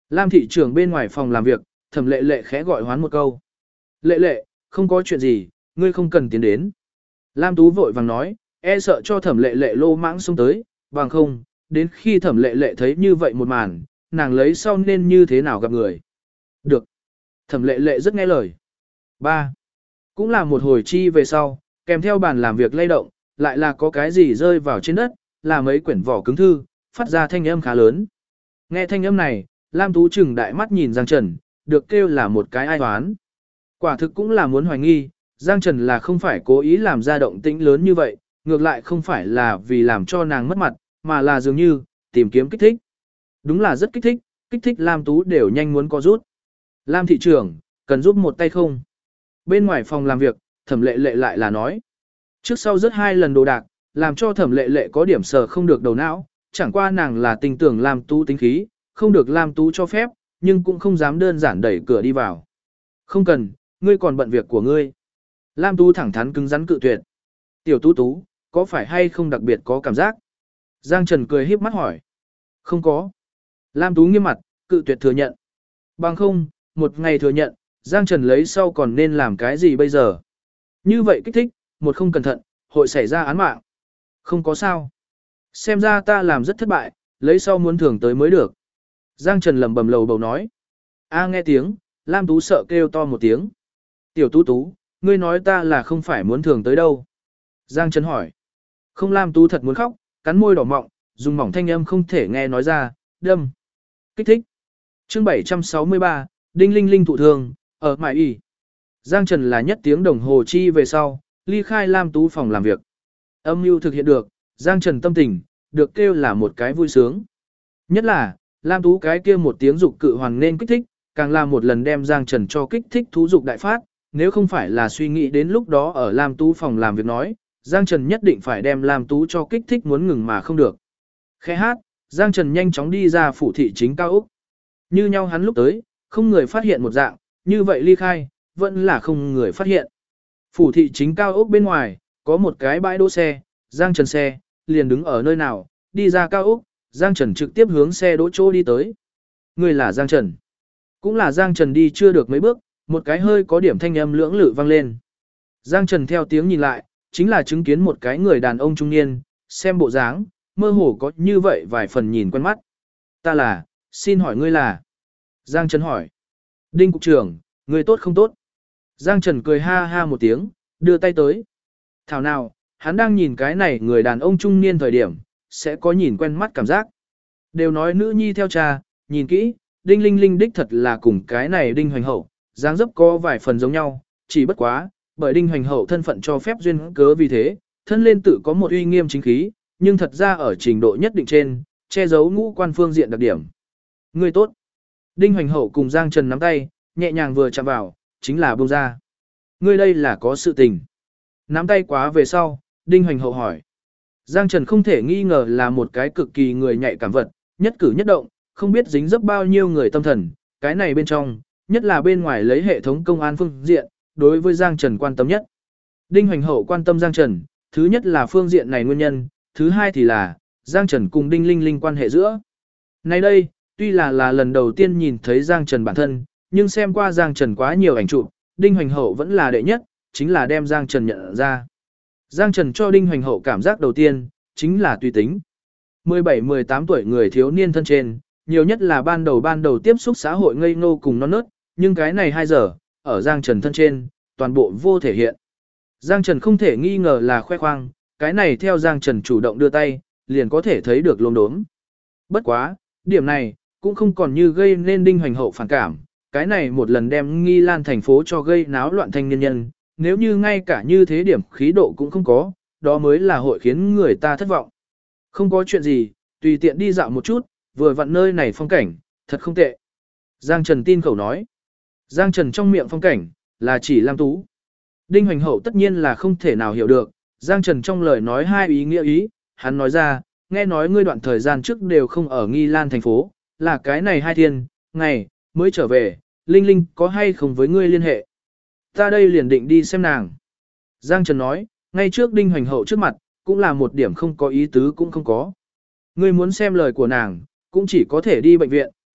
Lam thị trưởng bên ngoài phòng làm việc, Thẩm Lệ Lệ khẽ gọi hoán một câu. Lệ Lệ, không có chuyện gì, ngươi không cần tiến đến. Lam Tú vội vàng nói, e sợ cho Thẩm Lệ Lệ lô mãng xông tới, bằng không, đến khi Thẩm Lệ Lệ thấy như vậy một màn, nàng lấy sau nên như thế nào gặp người. Được. Thẩm Lệ Lệ rất nghe lời. 3. Cũng là một hồi chi về sau, kèm theo bàn làm việc lay động, lại là có cái gì rơi vào trên đất, là mấy quyển vỏ cứng thư, phát ra thanh âm khá lớn. Nghe thanh âm này, Lam Tú trừng đại mắt nhìn Giang Trần, được kêu là một cái ai toán. Quả thực cũng là muốn hoài nghi, Giang Trần là không phải cố ý làm ra động tĩnh lớn như vậy, ngược lại không phải là vì làm cho nàng mất mặt, mà là dường như, tìm kiếm kích thích. Đúng là rất kích thích Lam Tú đều nhanh muốn co rút. Lam thị trưởng, cần giúp một tay không? Bên ngoài phòng làm việc, Thẩm Lệ Lệ lại là nói. Trước sau rất 2 lần đồ đạc, làm cho Thẩm Lệ Lệ có điểm sờ không được đầu não, chẳng qua nàng là tình tưởng Lam Tú tính khí, không được Lam Tú cho phép, nhưng cũng không dám đơn giản đẩy cửa đi vào. Không cần, ngươi còn bận việc của ngươi. Lam Tú thẳng thắn cứng rắn cự tuyệt. Tiểu Tú Tú, có phải hay không đặc biệt có cảm giác? Giang Trần cười híp mắt hỏi. Không có. Lam Tú nghiêm mặt, cự tuyệt thừa nhận. Bằng không, một ngày thừa nhận, Giang Trần lấy sau còn nên làm cái gì bây giờ? Như vậy kích thích, một không cẩn thận, hội xảy ra án mạng. Không có sao. Xem ra ta làm rất thất bại, lấy sau muốn thưởng tới mới được. Giang Trần lầm bầm lầu bầu nói. Nghe tiếng, Lam Tú sợ kêu to một tiếng. Tiểu Tú Tú, ngươi nói ta là không phải muốn thưởng tới đâu. Giang Trần hỏi. Không, Lam Tú thật muốn khóc, cắn môi đỏ mọng, dùng mỏng thanh âm không thể nghe nói ra, đâm. Kích thích. Chương 763, Đinh Linh Linh thụ thương, ở Mại Y. Giang Trần là nhất tiếng đồng hồ chi về sau, ly khai Lam Tú phòng làm việc. Âm mưu thực hiện được, Giang Trần tâm tình, được kêu là một cái vui sướng. Nhất là, Lam Tú cái kia một tiếng dục cự hoàng nên kích thích, càng là một lần đem Giang Trần cho kích thích thú dục đại phát, nếu không phải là suy nghĩ đến lúc đó ở Lam Tú phòng làm việc nói, Giang Trần nhất định phải đem Lam Tú cho kích thích muốn ngừng mà không được. Khẽ hát, Giang Trần nhanh chóng đi ra phủ thị chính cao ốc. Như nhau hắn lúc tới, không người phát hiện một dạng, như vậy ly khai, vẫn là không người phát hiện. Phủ thị chính cao ốc bên ngoài, có một cái bãi đỗ xe, Giang Trần xe, liền đứng ở nơi nào, đi ra cao ốc, Giang Trần trực tiếp hướng xe đỗ chỗ đi tới. Người là Giang Trần. Cũng là Giang Trần đi chưa được mấy bước, một cái hơi có điểm thanh âm lưỡng lự vang lên. Giang Trần theo tiếng nhìn lại, chính là chứng kiến một cái người đàn ông trung niên, xem bộ dáng, mơ hồ có như vậy vài phần nhìn quen mắt. Ta là, xin hỏi ngươi là? Giang Trần hỏi. Đinh cục trưởng, ngươi tốt không tốt? Giang Trần cười ha ha một tiếng, đưa tay tới. Thảo nào, hắn đang nhìn cái này người đàn ông trung niên thời điểm, sẽ có nhìn quen mắt cảm giác. Đều nói nữ nhi theo cha, nhìn kỹ, Đinh Linh Linh đích thật là cùng cái này Đinh Hoành Hậu, dáng dấp có vài phần giống nhau, chỉ bất quá, bởi Đinh Hoành Hậu thân phận cho phép duyên cớ vì thế, thân lên tự có một uy nghiêm chính khí, nhưng thật ra ở trình độ nhất định trên, che giấu ngũ quan phương diện đặc điểm. Người tốt. Đinh Hoành Hậu cùng Giang Trần nắm tay, nhẹ nhàng vừa chạm vào, chính là buông ra. Ngươi đây là có sự tình. Nắm tay quá về sau, Đinh Hoành Hậu hỏi. Giang Trần không thể nghi ngờ là một cái cực kỳ người nhạy cảm vật, nhất cử nhất động, không biết dính dấp bao nhiêu người tâm thần, cái này bên trong, nhất là bên ngoài lấy hệ thống công an phương diện, đối với Giang Trần quan tâm nhất. Đinh Hoành Hậu quan tâm Giang Trần, thứ nhất là phương diện này nguyên nhân, thứ hai thì là, Giang Trần cùng Đinh Linh Linh quan hệ giữa. Nay đây, tuy là lần đầu tiên nhìn thấy Giang Trần bản thân, nhưng xem qua Giang Trần quá nhiều ảnh chụp, Đinh Hoành Hậu vẫn là đệ nhất, chính là đem Giang Trần nhận ra. Giang Trần cho Đinh Hoành Hậu cảm giác đầu tiên, chính là tùy tính. 17-18 tuổi người thiếu niên thân trên, nhiều nhất là ban đầu tiếp xúc xã hội ngây ngô cùng non nớt, nhưng cái này 2 giờ, ở Giang Trần thân trên, toàn bộ vô thể hiện. Giang Trần không thể nghi ngờ là khoe khoang, cái này theo Giang Trần chủ động đưa tay, liền có thể thấy được lốm đốm. Bất quá, điểm này, cũng không còn như gây nên Đinh Hoành Hậu phản cảm, cái này một lần đem Nghi Lan thành phố cho gây náo loạn thanh niên nhân, nếu như ngay cả như thế điểm khí độ cũng không có, đó mới là hội khiến người ta thất vọng. Không có chuyện gì, tùy tiện đi dạo một chút, vừa vặn nơi này phong cảnh, thật không tệ. Giang Trần tin khẩu nói. Giang Trần trong miệng phong cảnh, là chỉ Lam Tú. Đinh Hoành Hậu tất nhiên là không thể nào hiểu được, Giang Trần trong lời nói hai ý nghĩa ý, hắn nói ra, nghe nói ngươi đoạn thời gian trước đều không ở Nghi Lan thành phố, là cái này 2 thiên, ngày, mới trở về, Linh Linh có hay không với ngươi liên hệ. Ta đây liền định đi xem nàng. Giang Trần nói, ngay trước Đinh Hoành Hậu trước mặt, cũng là một điểm không có ý tứ cũng không có. Ngươi muốn xem lời của nàng, cũng chỉ có thể đi bệnh viện,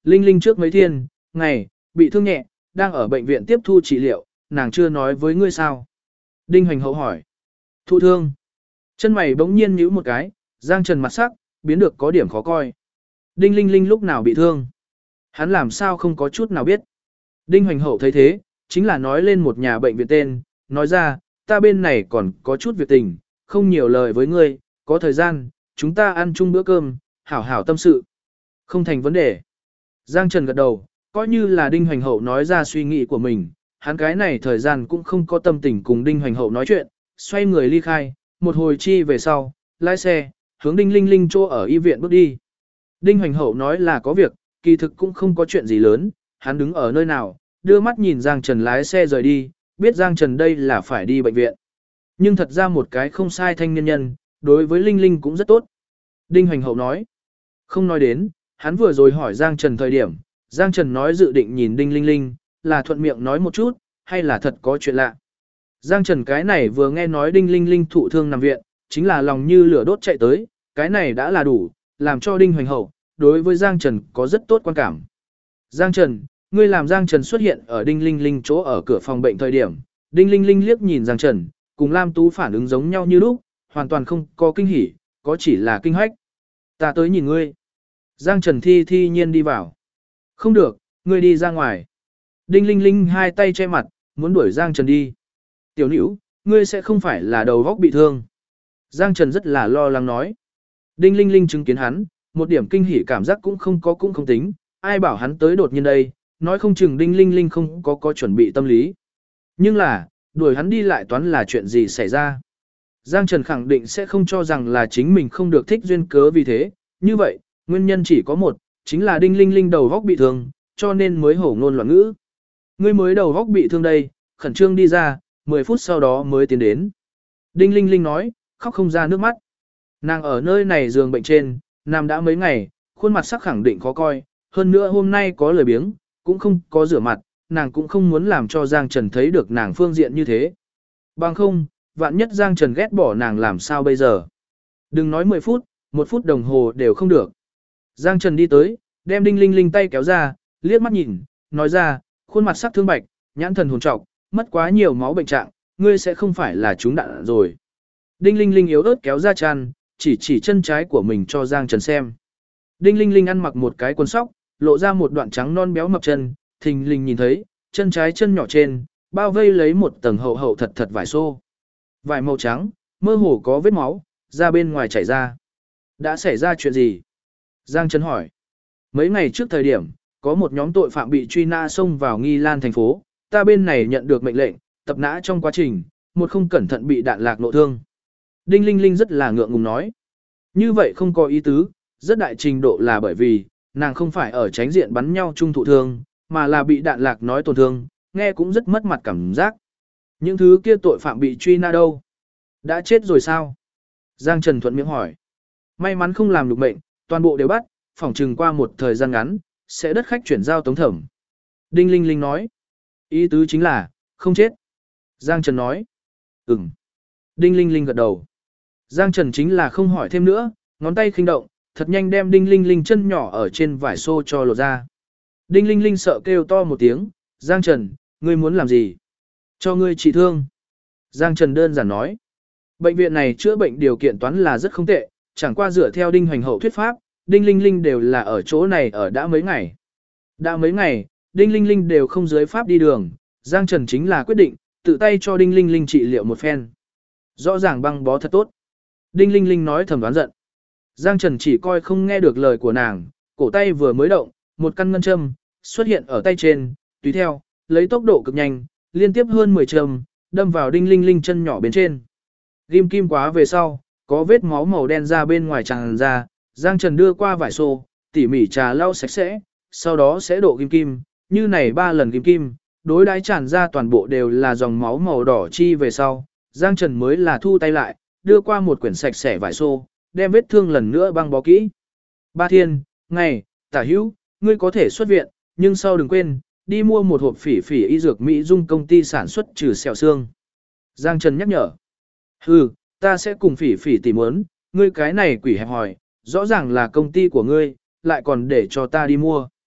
Linh Linh trước mấy thiên, ngày, bị thương nhẹ, đang ở bệnh viện tiếp thu trị liệu, nàng chưa nói với ngươi sao? Đinh Hoành Hậu hỏi. Thụ thương. Chân mày bỗng nhiên nhíu một cái, Giang Trần mặt sắc, biến được có điểm khó coi. Đinh Linh Linh lúc nào bị thương? Hắn làm sao không có chút nào biết. Đinh Hoành Hậu thấy thế, chính là nói lên một nhà bệnh viện tên, nói ra, ta bên này còn có chút việc tình, không nhiều lời với ngươi, có thời gian, chúng ta ăn chung bữa cơm, hảo hảo tâm sự. Không thành vấn đề. Giang Trần gật đầu, coi như là Đinh Hoành Hậu nói ra suy nghĩ của mình, hắn cái này thời gian cũng không có tâm tình cùng Đinh Hoành Hậu nói chuyện, xoay người ly khai, một hồi chi về sau, lái xe, hướng Đinh Linh Linh chỗ ở y viện bước đi. Đinh Hoành Hậu nói là có việc, kỳ thực cũng không có chuyện gì lớn, hắn đứng ở nơi nào, đưa mắt nhìn Giang Trần lái xe rời đi, biết Giang Trần đây là phải đi bệnh viện. Nhưng thật ra một cái không sai thanh niên nhân, đối với Linh Linh cũng rất tốt. Đinh Hoành Hậu nói, không nói đến, hắn vừa rồi hỏi Giang Trần thời điểm, Giang Trần nói dự định nhìn Đinh Linh Linh, là thuận miệng nói một chút, hay là thật có chuyện lạ. Giang Trần cái này vừa nghe nói Đinh Linh Linh thụ thương nằm viện, chính là lòng như lửa đốt chạy tới, cái này đã là đủ, làm cho Đinh Hoành Hậu, đối với Giang Trần có rất tốt quan cảm. Giang Trần, ngươi làm Giang Trần xuất hiện ở Đinh Linh Linh chỗ ở cửa phòng bệnh thời điểm, Đinh Linh Linh liếc nhìn Giang Trần, cùng Lam Tú phản ứng giống nhau như lúc, hoàn toàn không có kinh hỉ, có chỉ là kinh hách. Ta tới nhìn ngươi. Giang Trần thi nhiên đi vào. Không được, ngươi đi ra ngoài. Đinh Linh Linh hai tay che mặt, muốn đuổi Giang Trần đi. Tiểu Nữu, ngươi sẽ không phải là đầu góc bị thương. Giang Trần rất là lo lắng nói. Đinh Linh Linh chứng kiến hắn, một điểm kinh hỉ cảm giác cũng không tính, ai bảo hắn tới đột nhiên đây, nói không chừng Đinh Linh Linh không có chuẩn bị tâm lý. Nhưng là, đuổi hắn đi lại toán là chuyện gì xảy ra. Giang Trần khẳng định sẽ không cho rằng là chính mình không được thích duyên cớ vì thế, như vậy, nguyên nhân chỉ có một, chính là Đinh Linh Linh đầu góc bị thương, cho nên mới hổ ngôn loạn ngữ. Ngươi mới đầu góc bị thương đây, khẩn trương đi ra, 10 phút sau đó mới tiến đến. Đinh Linh Linh nói, khóc không ra nước mắt. Nàng ở nơi này giường bệnh trên, nằm đã mấy ngày, khuôn mặt sắc khẳng định khó coi, hơn nữa hôm nay có lười biếng, cũng không có rửa mặt, nàng cũng không muốn làm cho Giang Trần thấy được nàng phương diện như thế. Bằng không, vạn nhất Giang Trần ghét bỏ nàng làm sao bây giờ. Đừng nói 10 phút, 1 phút đồng hồ đều không được. Giang Trần đi tới, đem Đinh Linh Linh tay kéo ra, liếc mắt nhìn, nói ra, khuôn mặt sắc thương bạch, nhãn thần hồn trọc, mất quá nhiều máu bệnh trạng, ngươi sẽ không phải là trúng đạn rồi. Đinh Linh Linh yếu ớt kéo ra chăn, chỉ chân trái của mình cho Giang Trần xem. Đinh Linh Linh ăn mặc một cái quần sóc, lộ ra một đoạn trắng non béo mập chân, thình lình nhìn thấy, chân trái chân nhỏ trên, bao vây lấy một tầng hậu thật vải xô. Vải màu trắng, mơ hồ có vết máu, ra bên ngoài chảy ra. Đã xảy ra chuyện gì? Giang Trần hỏi. Mấy ngày trước thời điểm, có một nhóm tội phạm bị truy nã xông vào Nghi Lan thành phố, ta bên này nhận được mệnh lệnh, tập nã trong quá trình, một không cẩn thận bị đạn lạc nộ thương. Đinh Linh Linh rất là ngượng ngùng nói. Như vậy không có ý tứ, rất đại trình độ là bởi vì, nàng không phải ở tránh diện bắn nhau chung thụ thương, mà là bị đạn lạc nói tổn thương, nghe cũng rất mất mặt cảm giác. Những thứ kia tội phạm bị truy nã đâu? Đã chết rồi sao? Giang Trần thuận miệng hỏi. May mắn không làm được mệnh, toàn bộ đều bắt, phỏng chừng qua một thời gian ngắn, sẽ đất khách chuyển giao tống thẩm. Đinh Linh Linh nói. Ý tứ chính là, không chết. Giang Trần nói. Ừm. Đinh Linh Linh gật đầu. Giang Trần chính là không hỏi thêm nữa, ngón tay khinh động, thật nhanh đem Đinh Linh Linh chân nhỏ ở trên vải xô cho lột ra. Đinh Linh Linh sợ kêu to một tiếng, Giang Trần, ngươi muốn làm gì? Cho ngươi trị thương. Giang Trần đơn giản nói. Bệnh viện này chữa bệnh điều kiện toán là rất không tệ, chẳng qua dựa theo Đinh Hoành Hậu thuyết pháp, Đinh Linh Linh đều là ở chỗ này ở đã mấy ngày. Đã mấy ngày, Đinh Linh Linh đều không dưới pháp đi đường, Giang Trần chính là quyết định, tự tay cho Đinh Linh Linh trị liệu một phen. Rõ ràng băng bó thật tốt. Đinh Linh Linh nói thầm đoán giận. Giang Trần chỉ coi không nghe được lời của nàng, cổ tay vừa mới động, một căn ngân châm xuất hiện ở tay trên, tùy theo, lấy tốc độ cực nhanh, liên tiếp hơn 10 châm, đâm vào Đinh Linh Linh chân nhỏ bên trên. Ghim kim quá về sau, có vết máu màu đen ra bên ngoài tràn ra, Giang Trần đưa qua vải xô, tỉ mỉ trà lau sạch sẽ, sau đó sẽ độ ghim kim, như này 3 lần ghim kim, đối đái tràn ra toàn bộ đều là dòng máu màu đỏ chi về sau, Giang Trần mới là thu tay lại, đưa qua một quyển sạch sẽ vải xô, đem vết thương lần nữa băng bó kỹ. Ba thiên, ngày, tả hữu, ngươi có thể xuất viện, nhưng sau đừng quên, đi mua một hộp phỉ phỉ y dược Mỹ Dung công ty sản xuất trừ sẹo xương. Giang Trần nhắc nhở. Hừ, ta sẽ cùng phỉ phỉ tìm muốn, ngươi cái này quỷ hẹp hòi, rõ ràng là công ty của ngươi, lại còn để cho ta đi mua.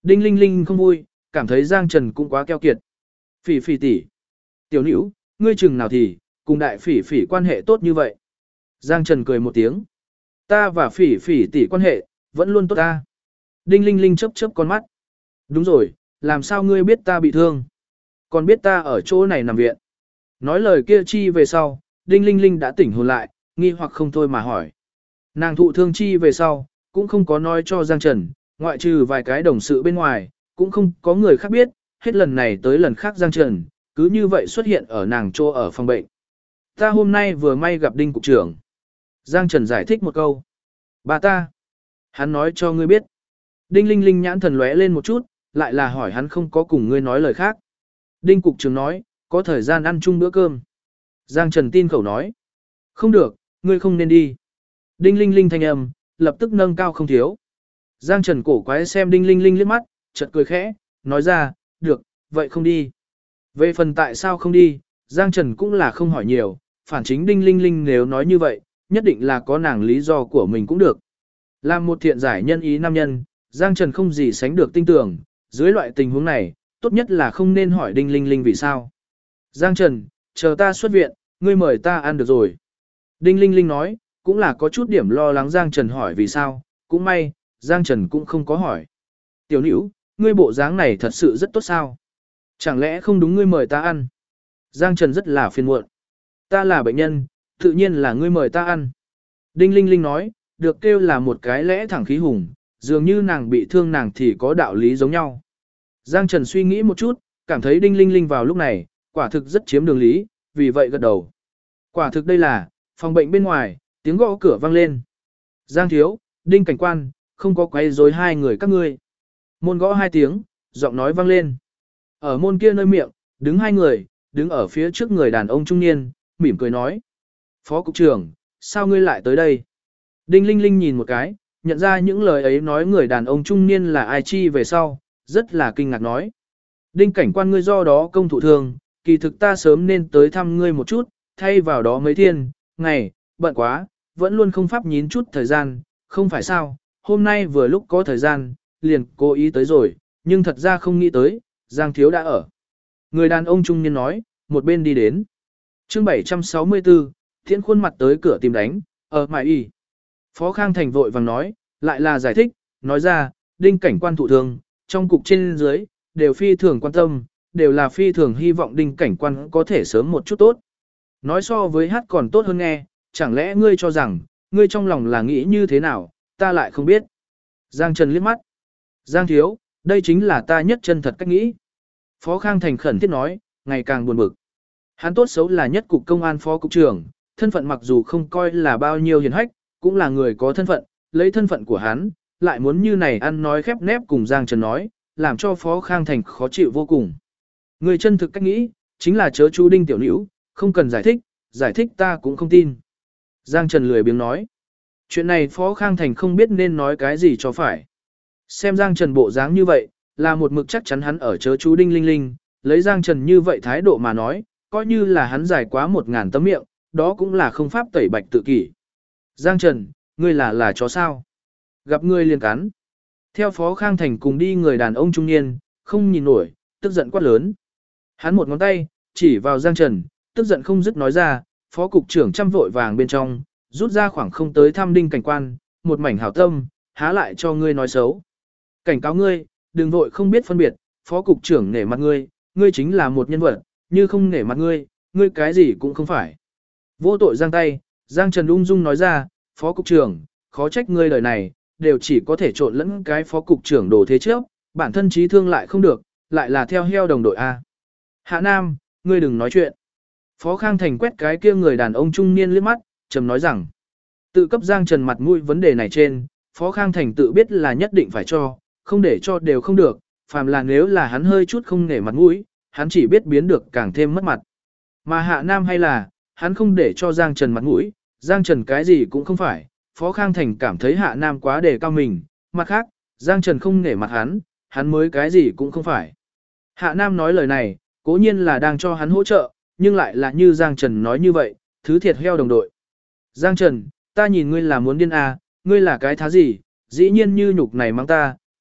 Đinh Linh Linh không vui, cảm thấy Giang Trần cũng quá keo kiệt. Phỉ phỉ tỷ, tiểu nữ, ngươi chừng nào thì, cùng đại phỉ phỉ quan hệ tốt như vậy. Giang Trần cười một tiếng. Ta và phỉ phỉ tỷ quan hệ, vẫn luôn tốt ta. Đinh Linh Linh chớp chớp con mắt. Đúng rồi, làm sao ngươi biết ta bị thương? Còn biết ta ở chỗ này nằm viện. Nói lời kia chi về sau, Đinh Linh Linh đã tỉnh hồn lại, nghi hoặc không thôi mà hỏi. Nàng thụ thương chi về sau, cũng không có nói cho Giang Trần, ngoại trừ vài cái đồng sự bên ngoài, cũng không có người khác biết, hết lần này tới lần khác Giang Trần, cứ như vậy xuất hiện ở nàng chỗ ở phòng bệnh. Ta hôm nay vừa may gặp Đinh cục trưởng. Giang Trần giải thích một câu. Bà ta. Hắn nói cho ngươi biết. Đinh Linh Linh nhãn thần lóe lên một chút, lại là hỏi hắn không có cùng ngươi nói lời khác. Đinh cục trưởng nói, có thời gian ăn chung bữa cơm. Giang Trần tin khẩu nói. Không được, ngươi không nên đi. Đinh Linh Linh thanh âm, lập tức nâng cao không thiếu. Giang Trần cổ quái xem Đinh Linh Linh liếc mắt, chợt cười khẽ, nói ra, được, vậy không đi. Về phần tại sao không đi, Giang Trần cũng là không hỏi nhiều, phản chính Đinh Linh Linh nếu nói như vậy, nhất định là có nàng lý do của mình cũng được. Làm một thiện giải nhân ý nam nhân, Giang Trần không gì sánh được tin tưởng, dưới loại tình huống này, tốt nhất là không nên hỏi Đinh Linh Linh vì sao. Giang Trần, chờ ta xuất viện, ngươi mời ta ăn được rồi. Đinh Linh Linh nói, cũng là có chút điểm lo lắng Giang Trần hỏi vì sao, cũng may, Giang Trần cũng không có hỏi. Tiểu nữ, ngươi bộ dáng này thật sự rất tốt sao? Chẳng lẽ không đúng ngươi mời ta ăn? Giang Trần rất là phiền muộn. Ta là bệnh nhân, tự nhiên là ngươi mời ta ăn. Đinh Linh Linh nói, được kêu là một cái lẽ thẳng khí hùng, dường như nàng bị thương nàng thì có đạo lý giống nhau. Giang Trần suy nghĩ một chút, cảm thấy Đinh Linh Linh vào lúc này, quả thực rất chiếm đường lý, vì vậy gật đầu. Quả thực đây là, phòng bệnh bên ngoài, tiếng gõ cửa vang lên. Giang thiếu, Đinh cảnh quan, không có quấy rối hai người các ngươi. Môn gõ hai tiếng, giọng nói vang lên. Ở môn kia nơi miệng, đứng hai người, đứng ở phía trước người đàn ông trung niên, mỉm cười nói. Phó cục trưởng, sao ngươi lại tới đây? Đinh Linh Linh nhìn một cái, nhận ra những lời ấy nói người đàn ông trung niên là ai chi về sau, rất là kinh ngạc nói. Đinh cảnh quan ngươi do đó công thụ thương, kỳ thực ta sớm nên tới thăm ngươi một chút, thay vào đó mấy thiên, ngày, bận quá, vẫn luôn không pháp nhín chút thời gian, không phải sao, hôm nay vừa lúc có thời gian, liền cố ý tới rồi, nhưng thật ra không nghĩ tới, Giang thiếu đã ở. Người đàn ông trung niên nói, một bên đi đến. Chương 764, Thiện khuôn mặt tới cửa tìm đánh, ở mại y. Phó Khang Thành vội vàng nói, lại là giải thích, nói ra, Đinh cảnh quan thụ thương, trong cục trên dưới, đều phi thường quan tâm, đều là phi thường hy vọng Đinh cảnh quan có thể sớm một chút tốt. Nói so với hát còn tốt hơn nghe, chẳng lẽ ngươi cho rằng, ngươi trong lòng là nghĩ như thế nào, ta lại không biết. Giang Trần liếc mắt. Giang thiếu, đây chính là ta nhất chân thật cách nghĩ. Phó Khang Thành khẩn thiết nói, ngày càng buồn bực. Hắn tốt xấu là nhất cục công an phó cục trưởng, thân phận mặc dù không coi là bao nhiêu hiền hách, cũng là người có thân phận, lấy thân phận của hắn, lại muốn như này ăn nói khép nép cùng Giang Trần nói, làm cho Phó Khang Thành khó chịu vô cùng. Người chân thực cách nghĩ, chính là chớ chú Đinh tiểu nữ, không cần giải thích ta cũng không tin. Giang Trần lười biếng nói. Chuyện này Phó Khang Thành không biết nên nói cái gì cho phải. Xem Giang Trần bộ dáng như vậy, là một mực chắc chắn hắn ở chớ chú Đinh Linh Linh, lấy Giang Trần như vậy thái độ mà nói, coi như là hắn giải quá 1000 tấm miệng, đó cũng là không pháp tẩy bạch tự kỷ. Giang Trần, ngươi là chó sao? Gặp ngươi liền cắn. Theo Phó Khang Thành cùng đi người đàn ông trung niên, không nhìn nổi, tức giận quát lớn. Hắn một ngón tay, chỉ vào Giang Trần, tức giận không dứt nói ra, Phó cục trưởng chăm vội vàng bên trong, rút ra khoảng không tới thăm Đinh cảnh quan, một mảnh hảo tâm, há lại cho ngươi nói xấu. Cảnh cáo ngươi, đừng vội không biết phân biệt, Phó cục trưởng nể mặt ngươi, ngươi chính là một nhân vật, như không nể mặt ngươi, ngươi cái gì cũng không phải. Vô tội giang tay, Giang Trần ung dung nói ra, Phó cục trưởng, khó trách ngươi lời này, đều chỉ có thể trộn lẫn cái Phó cục trưởng đồ thế trước, bản thân trí thương lại không được, lại là theo heo đồng đội A. Hạ Nam, ngươi đừng nói chuyện. Phó Khang Thành quét cái kia người đàn ông trung niên liếc mắt, trầm nói rằng, tự cấp Giang Trần mặt mũi vấn đề này trên, Phó Khang Thành tự biết là nhất định phải cho, không để cho đều không được, phàm là nếu là hắn hơi chút không nể mặt mũi, hắn chỉ biết biến được càng thêm mất mặt. Mà Hạ Nam hay là, hắn không để cho Giang Trần mặt mũi, Giang Trần cái gì cũng không phải, Phó Khang Thành cảm thấy Hạ Nam quá đề cao mình, mặt khác, Giang Trần không nể mặt hắn mới cái gì cũng không phải. Hạ Nam nói lời này, cố nhiên là đang cho hắn hỗ trợ, nhưng lại là như Giang Trần nói như vậy, thứ thiệt heo đồng đội. Giang Trần, ta nhìn ngươi là muốn điên à, ngươi là cái thá gì, dĩ nhiên như nhục này mang ta,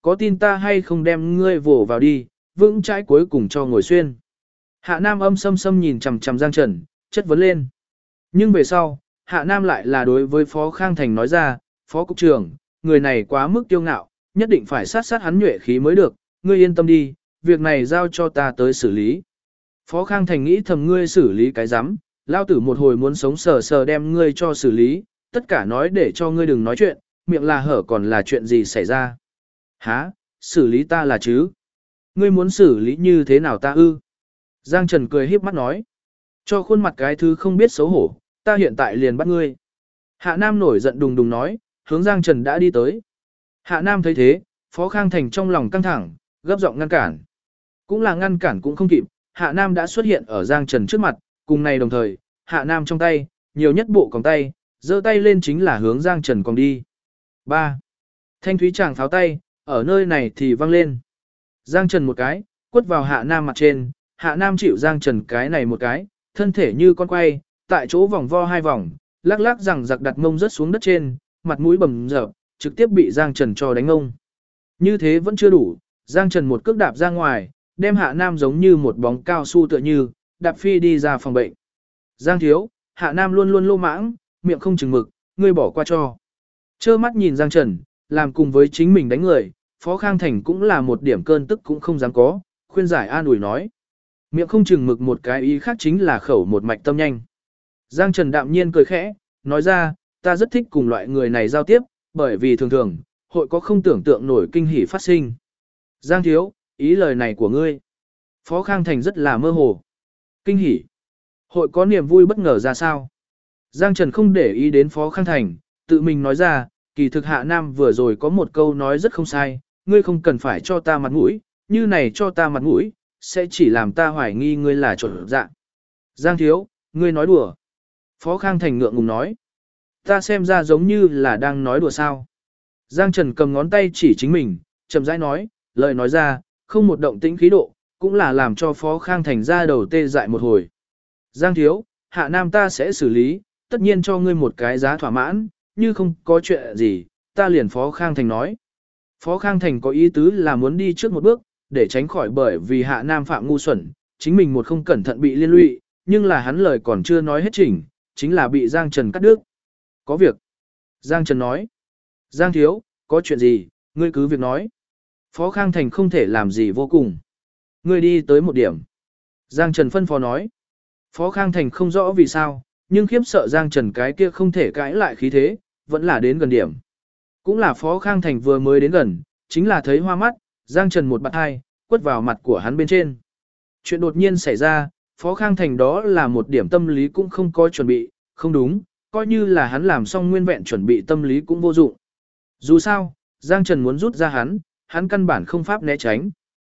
Có tin ta hay không đem ngươi vồ vào đi, vững chãi cuối cùng cho ngồi xuyên. Hạ Nam âm sâm sâm nhìn chằm chằm Giang Trần, chất vấn lên. Nhưng về sau, Hạ Nam lại là đối với Phó Khang Thành nói ra, Phó Cục trưởng, người này quá mức kiêu ngạo, nhất định phải sát sát hắn nhuệ khí mới được, ngươi yên tâm đi, việc này giao cho ta tới xử lý. Phó Khang Thành nghĩ thầm ngươi xử lý cái rắm, lao tử một hồi muốn sống sờ sờ đem ngươi cho xử lý, tất cả nói để cho ngươi đừng nói chuyện, miệng là hở còn là chuyện gì xảy ra. Hả, xử lý ta là chứ? Ngươi muốn xử lý như thế nào ta ư? Giang Trần cười híp mắt nói. Cho khuôn mặt cái thứ không biết xấu hổ, ta hiện tại liền bắt ngươi. Hạ Nam nổi giận đùng đùng nói, hướng Giang Trần đã đi tới. Hạ Nam thấy thế, Phó Khang Thành trong lòng căng thẳng, gấp giọng ngăn cản. Cũng là ngăn cản cũng không kịp, Hạ Nam đã xuất hiện ở Giang Trần trước mặt, cùng này đồng thời, Hạ Nam trong tay, nhiều nhất bộ còng tay, giơ tay lên chính là hướng Giang Trần còng đi. 3. Thanh thúy chàng pháo tay, ở nơi này thì văng lên. Giang Trần một cái, quất vào Hạ Nam mặt trên, Hạ Nam chịu Giang Trần cái này một cái, thân thể như con quay, tại chỗ vòng vo hai vòng, lắc lắc rằng giặc đặt mông rớt xuống đất trên, mặt mũi bầm dập, trực tiếp bị Giang Trần cho đánh ngông. Như thế vẫn chưa đủ, Giang Trần một cước đạp ra ngoài, đem Hạ Nam giống như một bóng cao su tựa như, đạp phi đi ra phòng bệnh. Giang thiếu, Hạ Nam luôn luôn lô mãng, miệng không chừng mực, ngươi bỏ qua cho. Trơ mắt nhìn Giang Trần, làm cùng với chính mình đánh người, Phó Khang Thành cũng là một điểm cơn tức cũng không dám có, khuyên giải an ủi nói. Miệng không chừng mực một cái ý khác chính là khẩu một mạch tâm nhanh. Giang Trần đạm nhiên cười khẽ, nói ra, ta rất thích cùng loại người này giao tiếp, bởi vì thường thường, hội có không tưởng tượng nổi kinh hỉ phát sinh. Giang thiếu, ý lời này của ngươi. Phó Khang Thành rất là mơ hồ. Kinh hỉ. Hội có niềm vui bất ngờ ra sao? Giang Trần không để ý đến Phó Khang Thành, tự mình nói ra, kỳ thực Hạ Nam vừa rồi có một câu nói rất không sai, ngươi không cần phải cho ta mặt mũi, như này cho ta mặt mũi, sẽ chỉ làm ta hoài nghi ngươi là trộn dạng. Giang thiếu, ngươi nói đùa. Phó Khang Thành ngượng ngùng nói. Ta xem ra giống như là đang nói đùa sao. Giang Trần cầm ngón tay chỉ chính mình, chậm rãi nói, lời nói ra, không một động tĩnh khí độ, cũng là làm cho Phó Khang Thành ra đầu tê dại một hồi. Giang thiếu, Hạ Nam ta sẽ xử lý, tất nhiên cho ngươi một cái giá thỏa mãn, như không có chuyện gì, ta liền Phó Khang Thành nói. Phó Khang Thành có ý tứ là muốn đi trước một bước, để tránh khỏi bởi vì Hạ Nam phạm ngu xuẩn, chính mình một không cẩn thận bị liên lụy, nhưng là hắn lời còn chưa nói hết chỉnh, chính là bị Giang Trần cắt đứt. Có việc. Giang Trần nói. Giang thiếu, có chuyện gì, ngươi cứ việc nói. Phó Khang Thành không thể làm gì vô cùng. Ngươi đi tới một điểm. Giang Trần phân phó nói. Phó Khang Thành không rõ vì sao, nhưng khiếp sợ Giang Trần cái kia không thể cãi lại khí thế, vẫn là đến gần điểm. Cũng là Phó Khang Thành vừa mới đến gần, chính là thấy hoa mắt, Giang Trần một bạt hai, quất vào mặt của hắn bên trên. Chuyện đột nhiên xảy ra, Phó Khang Thành đó là một điểm tâm lý cũng không có chuẩn bị, không đúng, coi như là hắn làm xong nguyên vẹn chuẩn bị tâm lý cũng vô dụng. Dù sao, Giang Trần muốn rút ra hắn căn bản không pháp né tránh.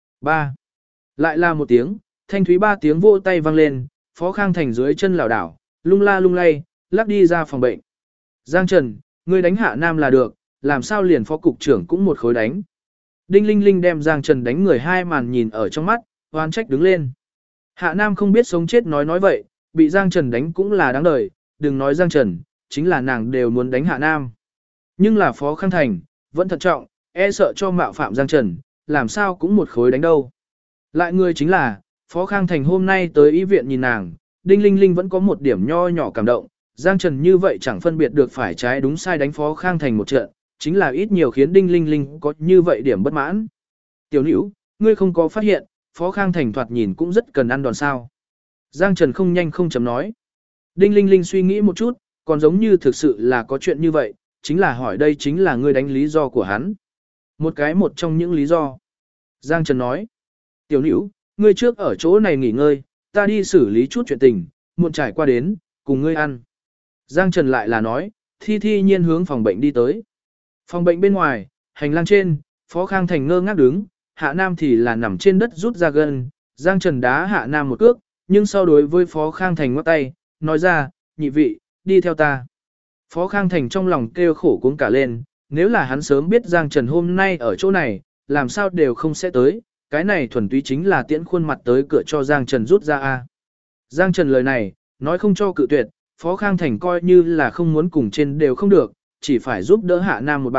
3. Lại là một tiếng, thanh thúy 3 tiếng vỗ tay vang lên, Phó Khang Thành dưới chân lảo đảo, lung la lung lay, lắc đi ra phòng bệnh. Giang Trần, ngươi đánh Hạ Nam là được, làm sao liền Phó Cục trưởng cũng một khối đánh. Đinh Linh Linh đem Giang Trần đánh người hai màn nhìn ở trong mắt, oan trách đứng lên. Hạ Nam không biết sống chết nói vậy, bị Giang Trần đánh cũng là đáng đời, đừng nói Giang Trần, chính là nàng đều muốn đánh Hạ Nam. Nhưng là Phó Khang Thành, vẫn thận trọng, e sợ cho mạo phạm Giang Trần, làm sao cũng một khối đánh đâu. Lại người chính là, Phó Khang Thành hôm nay tới y viện nhìn nàng, Đinh Linh Linh vẫn có một điểm nho nhỏ cảm động, Giang Trần như vậy chẳng phân biệt được phải trái đúng sai đánh Phó Khang Thành một trận, chính là ít nhiều khiến Đinh Linh Linh có như vậy điểm bất mãn. Tiểu Nữu, ngươi không có phát hiện, Phó Khang Thành thoạt nhìn cũng rất cần ăn đòn sao. Giang Trần không nhanh không chậm nói. Đinh Linh Linh suy nghĩ một chút, còn giống như thực sự là có chuyện như vậy, chính là hỏi đây chính là ngươi đánh lý do của hắn. Một trong những lý do. Giang Trần nói. Tiểu Nữu, ngươi trước ở chỗ này nghỉ ngơi, ta đi xử lý chút chuyện tình, muộn trải qua đến, cùng ngươi ăn. Giang Trần lại là nói, thi thi nhiên hướng phòng bệnh đi tới. Phòng bệnh bên ngoài, hành lang trên, Phó Khang Thành ngơ ngác đứng, Hạ Nam thì là nằm trên đất rút ra gân, Giang Trần đá Hạ Nam một cước, nhưng sau đối với Phó Khang Thành ngoắc tay, nói ra, nhị vị, đi theo ta. Phó Khang Thành trong lòng kêu khổ cuống cả lên, nếu là hắn sớm biết Giang Trần hôm nay ở chỗ này, làm sao đều không sẽ tới, cái này thuần túy chính là tiễn khuôn mặt tới cửa cho Giang Trần rút ra a. Giang Trần lời này, nói không cho cự tuyệt, Phó Khang Thành coi như là không muốn cùng trên đều không được, chỉ phải giúp đỡ Hạ Nam một bả,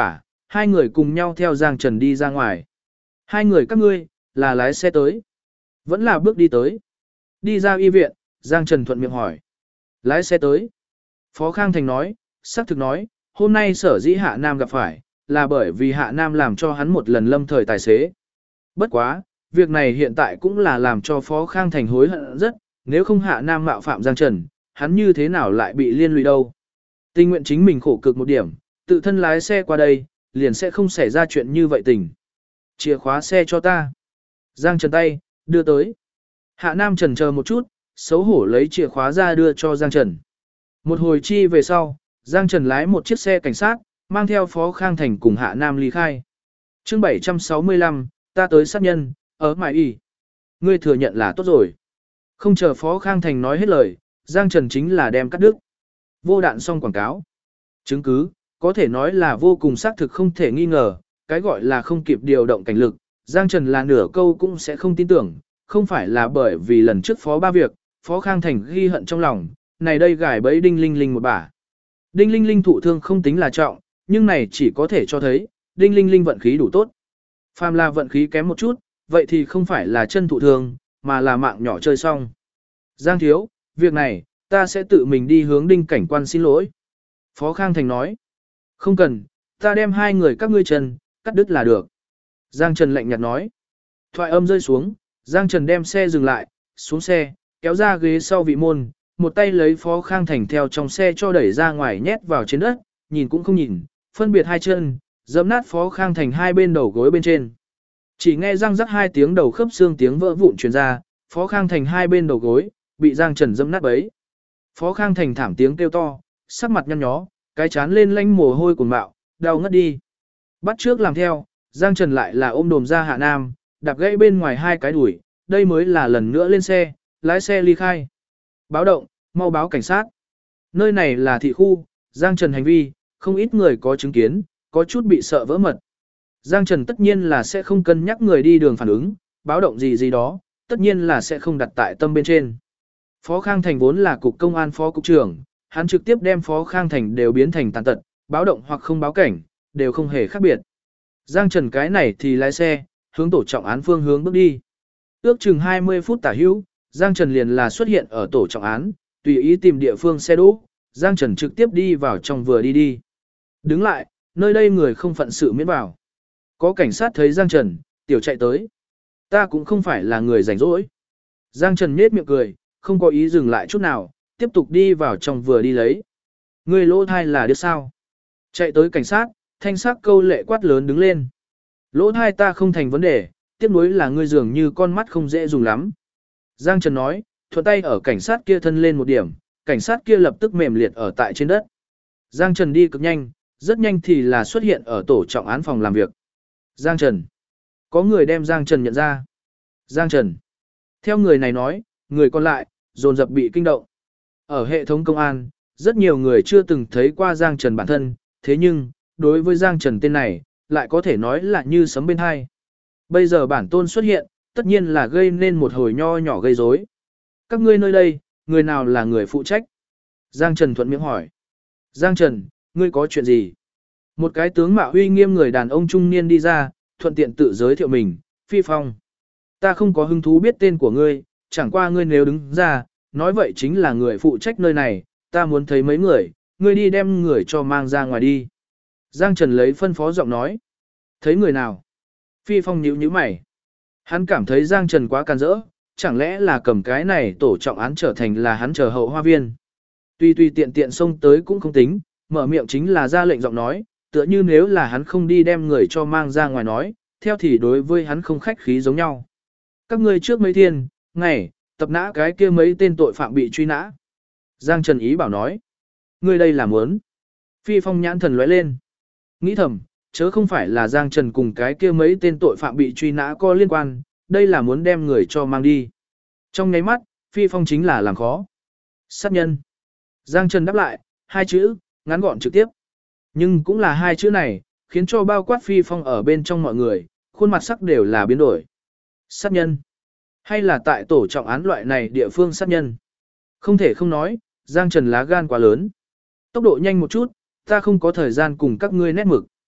hai người cùng nhau theo Giang Trần đi ra ngoài. Hai người các ngươi, là lái xe tới. Vẫn là bước đi tới. Đi ra y viện, Giang Trần thuận miệng hỏi. Lái xe tới. Phó Khang Thành nói, xác thực nói, hôm nay sở dĩ Hạ Nam gặp phải, là bởi vì Hạ Nam làm cho hắn một lần lâm thời tài xế. Bất quá, việc này hiện tại cũng là làm cho Phó Khang Thành hối hận rất, nếu không Hạ Nam mạo phạm Giang Trần, hắn như thế nào lại bị liên lụy đâu. Tình nguyện chính mình khổ cực một điểm, tự thân lái xe qua đây, liền sẽ không xảy ra chuyện như vậy tình. Chìa khóa xe cho ta. Giang Trần tay, đưa tới. Hạ Nam chần chờ một chút, xấu hổ lấy chìa khóa ra đưa cho Giang Trần. Một hồi chi về sau, Giang Trần lái một chiếc xe cảnh sát, mang theo Phó Khang Thành cùng Hạ Nam ly khai. Chương 765, ta tới sát nhân, ở mải y. Ngươi thừa nhận là tốt rồi. Không chờ Phó Khang Thành nói hết lời, Giang Trần chính là đem cắt đứt. Vô đạn xong quảng cáo. Chứng cứ, có thể nói là vô cùng xác thực không thể nghi ngờ, cái gọi là không kịp điều động cảnh lực, Giang Trần là nửa câu cũng sẽ không tin tưởng, không phải là bởi vì lần trước Phó ba việc, Phó Khang Thành ghi hận trong lòng, này đây gài bẫy Đinh Linh Linh một bả. Đinh Linh Linh thụ thương không tính là trọng, nhưng này chỉ có thể cho thấy, Đinh Linh Linh vận khí đủ tốt. Phàm là vận khí kém một chút, vậy thì không phải là chân thụ thương, mà là mạng nhỏ chơi xong. Giang thiếu, việc này, ta sẽ tự mình đi hướng Đinh cảnh quan xin lỗi. Phó Khang Thành nói, không cần, ta đem hai người các ngươi chân, cắt đứt là được. Giang Trần lạnh nhạt nói, thoại âm rơi xuống, Giang Trần đem xe dừng lại, xuống xe, kéo ra ghế sau vị môn, một tay lấy Phó Khang Thành theo trong xe cho đẩy ra ngoài nhét vào trên đất, nhìn cũng không nhìn, phân biệt hai chân, dẫm nát Phó Khang Thành hai bên đầu gối bên trên. Chỉ nghe răng rắc hai tiếng đầu khớp xương tiếng vỡ vụn truyền ra, Phó Khang Thành hai bên đầu gối, bị Giang Trần dẫm nát bấy. Phó Khang Thành thảm tiếng kêu to, sắc mặt nhăn nhó, cái chán lên lanh mồ hôi cuồn bạo, đau ngất đi. Bắt trước làm theo, Giang Trần lại là ôm đồm ra Hạ Nam, đạp gãy bên ngoài hai cái đuổi, đây mới là lần nữa lên xe, lái xe ly khai. Báo động, mau báo cảnh sát. Nơi này là thị khu, Giang Trần hành vi, không ít người có chứng kiến, có chút bị sợ vỡ mật. Giang Trần tất nhiên là sẽ không cân nhắc người đi đường phản ứng, báo động gì gì đó, tất nhiên là sẽ không đặt tại tâm bên trên. Phó Khang Thành vốn là cục công an phó cục trưởng, hắn trực tiếp đem Phó Khang Thành đều biến thành tàn tật, báo động hoặc không báo cảnh, đều không hề khác biệt. Giang Trần cái này thì lái xe, hướng tổ trọng án phương hướng bước đi. Ước chừng 20 phút tả hữu, Giang Trần liền là xuất hiện ở tổ trọng án, tùy ý tìm địa phương xe đỗ, Giang Trần trực tiếp đi vào trong vừa đi đi. Đứng lại, nơi đây người không phận sự miễn vào. Có cảnh sát thấy Giang Trần, tiểu chạy tới. Ta cũng không phải là người rảnh rỗi. Giang Trần nhếch miệng cười, không có ý dừng lại chút nào, tiếp tục đi vào trong vừa đi lấy. Người lỗ thai là đứa sao? Chạy tới cảnh sát, thanh sắc câu lệ quát lớn đứng lên. Lỗ thai ta không thành vấn đề, tiếc nuối là ngươi dường như con mắt không dễ dùng lắm. Giang Trần nói, thuận tay ở cảnh sát kia thân lên một điểm, cảnh sát kia lập tức mềm liệt ở tại trên đất. Giang Trần đi cực nhanh, rất nhanh thì là xuất hiện ở tổ trọng án phòng làm việc. Giang Trần. Có người đem Giang Trần nhận ra. Giang Trần. Theo người này nói, người còn lại, dồn dập bị kinh động. Ở hệ thống công an, rất nhiều người chưa từng thấy qua Giang Trần bản thân, thế nhưng, đối với Giang Trần tên này, lại có thể nói là như sấm bên hai. Bây giờ bản tôn xuất hiện, tất nhiên là gây nên một hồi nho nhỏ gây rối. Các ngươi nơi đây, người nào là người phụ trách? Giang Trần thuận miệng hỏi. Giang Trần, ngươi có chuyện gì? Một cái tướng mạo uy nghiêm người đàn ông trung niên đi ra, thuận tiện tự giới thiệu mình, Phi Phong. Ta không có hứng thú biết tên của ngươi, chẳng qua ngươi nếu đứng ra, nói vậy chính là người phụ trách nơi này, ta muốn thấy mấy người, ngươi đi đem người cho mang ra ngoài đi. Giang Trần lấy phân phó giọng nói. Thấy người nào? Phi Phong nhíu nhíu mày. Hắn cảm thấy Giang Trần quá can dỡ, chẳng lẽ là cầm cái này tổ trọng án trở thành là hắn chờ hậu hoa viên. Tuy tiện tiện xông tới cũng không tính, mở miệng chính là ra lệnh giọng nói, tựa như nếu là hắn không đi đem người cho mang ra ngoài nói, theo thì đối với hắn không khách khí giống nhau. Các ngươi trước mấy thiên, ngày, tập nã cái kia mấy tên tội phạm bị truy nã. Giang Trần ý bảo nói, ngươi đây là muốn. Phi Phong nhãn thần lóe lên. Nghĩ thầm, chớ không phải là Giang Trần cùng cái kia mấy tên tội phạm bị truy nã có liên quan, đây là muốn đem người cho mang đi. Trong nháy mắt, Phi Phong chính là làm khó. Sát nhân. Giang Trần đáp lại, hai chữ, ngắn gọn trực tiếp. Nhưng cũng là hai chữ này, khiến cho bao quát Phi Phong ở bên trong mọi người, khuôn mặt sắc đều là biến đổi. Sát nhân. Hay là tại tổ trọng án loại này địa phương sát nhân. Không thể không nói, Giang Trần lá gan quá lớn. Tốc độ nhanh một chút, ta không có thời gian cùng các ngươi nét mực.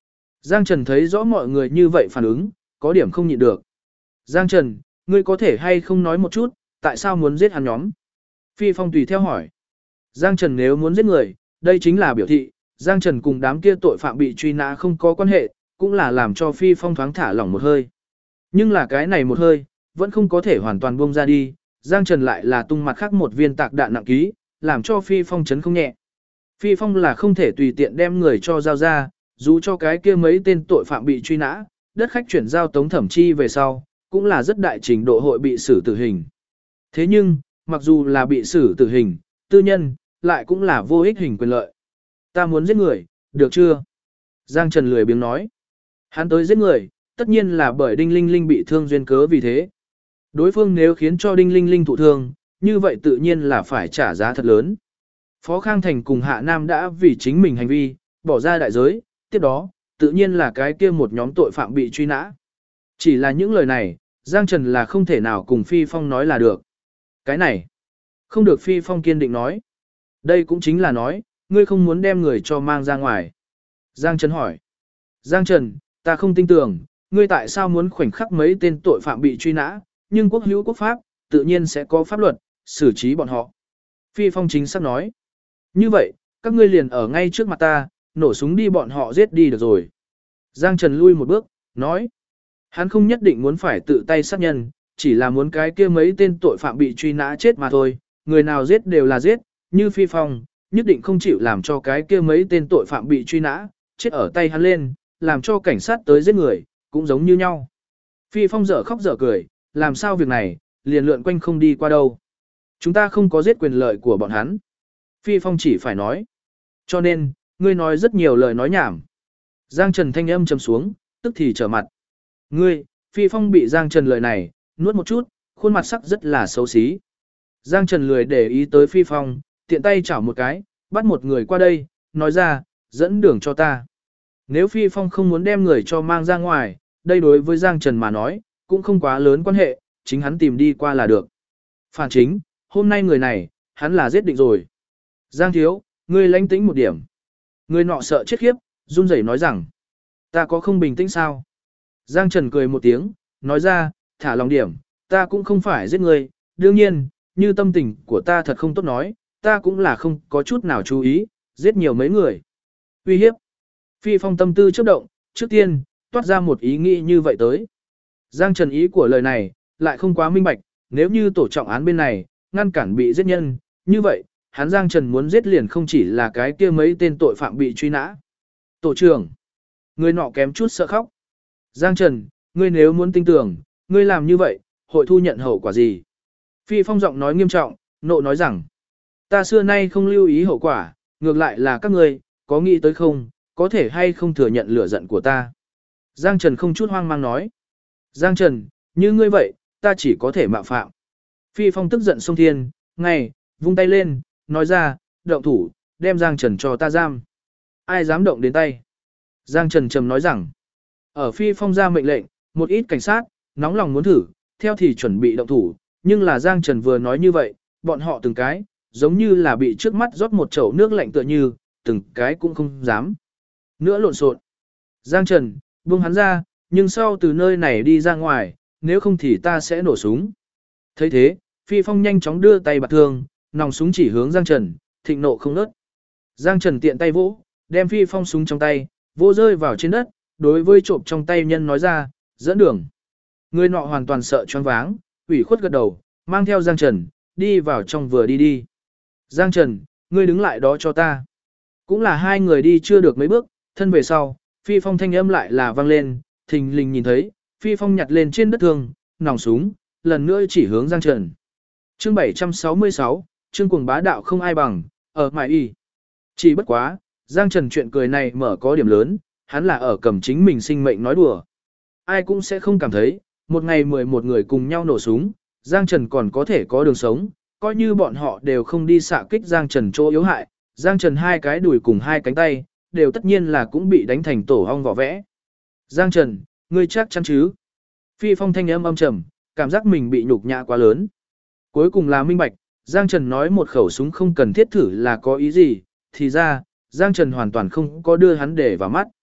Giang Trần thấy rõ mọi người như vậy phản ứng, có điểm không nhịn được. Giang Trần, ngươi có thể hay không nói một chút, tại sao muốn giết hắn nhóm? Phi Phong tùy theo hỏi. Giang Trần nếu muốn giết người, đây chính là biểu thị, Giang Trần cùng đám kia tội phạm bị truy nã không có quan hệ, cũng là làm cho Phi Phong thoáng thả lỏng một hơi. Nhưng là cái này một hơi, vẫn không có thể hoàn toàn buông ra đi, Giang Trần lại là tung mặt khác một viên tạc đạn nặng ký, làm cho Phi Phong chấn không nhẹ. Phi Phong là không thể tùy tiện đem người cho giao ra, dù cho cái kia mấy tên tội phạm bị truy nã, đất khách chuyển giao tống thẩm chi về sau, cũng là rất đại trình độ hội bị xử tử hình. Thế nhưng, mặc dù là bị xử tử hình, tư nhân, lại cũng là vô ích hình quyền lợi. Ta muốn giết người, được chưa? Giang Trần lười biếng nói. Hắn tới giết người, tất nhiên là bởi Đinh Linh Linh bị thương duyên cớ vì thế. Đối phương nếu khiến cho Đinh Linh Linh thụ thương, như vậy tự nhiên là phải trả giá thật lớn. Phó Khang Thành cùng Hạ Nam đã vì chính mình hành vi, bỏ ra đại giới, tiếp đó, tự nhiên là cái kia một nhóm tội phạm bị truy nã. Chỉ là những lời này, Giang Trần là không thể nào cùng Phi Phong nói là được. Cái này, không được. Phi Phong kiên định nói. Đây cũng chính là nói, ngươi không muốn đem người cho mang ra ngoài. Giang Trần hỏi. Giang Trần, ta không tin tưởng, ngươi tại sao muốn khoảnh khắc mấy tên tội phạm bị truy nã, nhưng quốc hữu quốc pháp, tự nhiên sẽ có pháp luật, xử trí bọn họ. Phi Phong chính xác nói. Như vậy, các ngươi liền ở ngay trước mặt ta, nổ súng đi bọn họ giết đi được rồi. Giang Trần lui một bước, nói. Hắn không nhất định muốn phải tự tay sát nhân, chỉ là muốn cái kia mấy tên tội phạm bị truy nã chết mà thôi, người nào giết đều là giết, như Phi Phong, nhất định không chịu làm cho cái kia mấy tên tội phạm bị truy nã, chết ở tay hắn lên, làm cho cảnh sát tới giết người, cũng giống như nhau. Phi Phong dở khóc dở cười, làm sao việc này, liền lượn quanh không đi qua đâu. Chúng ta không có giết quyền lợi của bọn hắn. Phi Phong chỉ phải nói. Cho nên, ngươi nói rất nhiều lời nói nhảm. Giang Trần thanh âm trầm xuống, tức thì trở mặt. Ngươi, Phi Phong bị Giang Trần lời này, nuốt một chút, khuôn mặt sắc rất là xấu xí. Giang Trần lười để ý tới Phi Phong, tiện tay chảo một cái, bắt một người qua đây, nói ra, dẫn đường cho ta. Nếu Phi Phong không muốn đem người cho mang ra ngoài, đây đối với Giang Trần mà nói, cũng không quá lớn quan hệ, chính hắn tìm đi qua là được. Phản chính, hôm nay người này, hắn là giết định rồi. Giang thiếu, ngươi lãnh tĩnh một điểm. Người nọ sợ chết khiếp, run rẩy nói rằng, ta có không bình tĩnh sao? Giang Trần cười một tiếng, nói ra, thả lòng điểm, ta cũng không phải giết người, đương nhiên, như tâm tình của ta thật không tốt nói, ta cũng là không có chút nào chú ý, giết nhiều mấy người. Uy hiếp. Phi Phong tâm tư chớp động, trước tiên, toát ra một ý nghĩ như vậy tới. Giang Trần ý của lời này, lại không quá minh bạch, nếu như tổ trọng án bên này, ngăn cản bị giết nhân, như vậy, hắn Giang Trần muốn giết liền không chỉ là cái kia mấy tên tội phạm bị truy nã. Tổ trưởng, người nọ kém chút sợ khóc. Giang Trần, ngươi nếu muốn tin tưởng, ngươi làm như vậy, hội thu nhận hậu quả gì? Phi Phong giọng nói nghiêm trọng, nộ nói rằng, ta xưa nay không lưu ý hậu quả, ngược lại là các ngươi, có nghĩ tới không, có thể hay không thừa nhận lửa giận của ta. Giang Trần không chút hoang mang nói. Giang Trần, như ngươi vậy, ta chỉ có thể mạo phạm. Phi Phong tức giận xông thiên, ngay, vung tay lên, nói ra, động thủ, đem Giang Trần cho ta giam. Ai dám động đến tay? Giang Trần trầm nói rằng, ở Phi Phong ra mệnh lệnh, một ít cảnh sát, nóng lòng muốn thử, theo thì chuẩn bị động thủ, nhưng là Giang Trần vừa nói như vậy, bọn họ từng cái, giống như là bị trước mắt rót một chậu nước lạnh tựa như, từng cái cũng không dám. Nữa lộn xộn. Giang Trần, buông hắn ra, nhưng sau từ nơi này đi ra ngoài, nếu không thì ta sẽ nổ súng. Thấy thế, Phi Phong nhanh chóng đưa tay bạt thương, nòng súng chỉ hướng Giang Trần, thịnh nộ không nớt. Giang Trần tiện tay vỗ, đem Phi Phong súng trong tay, vỗ rơi vào trên đất, đối với trộm trong tay nhân nói ra, dẫn đường. Người nọ hoàn toàn sợ choáng váng, ủy khuất gật đầu, mang theo Giang Trần, đi vào trong vừa đi đi. Giang Trần, ngươi đứng lại đó cho ta. Cũng là hai người đi chưa được mấy bước, thân về sau, Phi Phong thanh âm lại là vang lên, thình lình nhìn thấy, Phi Phong nhặt lên trên đất thương, nòng súng, lần nữa chỉ hướng Giang Trần. Chương 766, chương cuồng bá đạo không ai bằng, ở mại y. Chỉ bất quá, Giang Trần chuyện cười này mở có điểm lớn, hắn là ở cầm chính mình sinh mệnh nói đùa. Ai cũng sẽ không cảm thấy, một ngày 11 người cùng nhau nổ súng, Giang Trần còn có thể có đường sống, coi như bọn họ đều không đi xạ kích Giang Trần chỗ yếu hại, Giang Trần hai cái đùi cùng hai cánh tay, đều tất nhiên là cũng bị đánh thành tổ ong vỏ vẽ. Giang Trần, ngươi chắc chắn chứ? Phi Phong thanh âm âm trầm, cảm giác mình bị nhục nhã quá lớn. Cuối cùng là minh bạch, Giang Trần nói một khẩu súng không cần thiết thử là có ý gì, thì ra, Giang Trần hoàn toàn không có đưa hắn để vào mắt.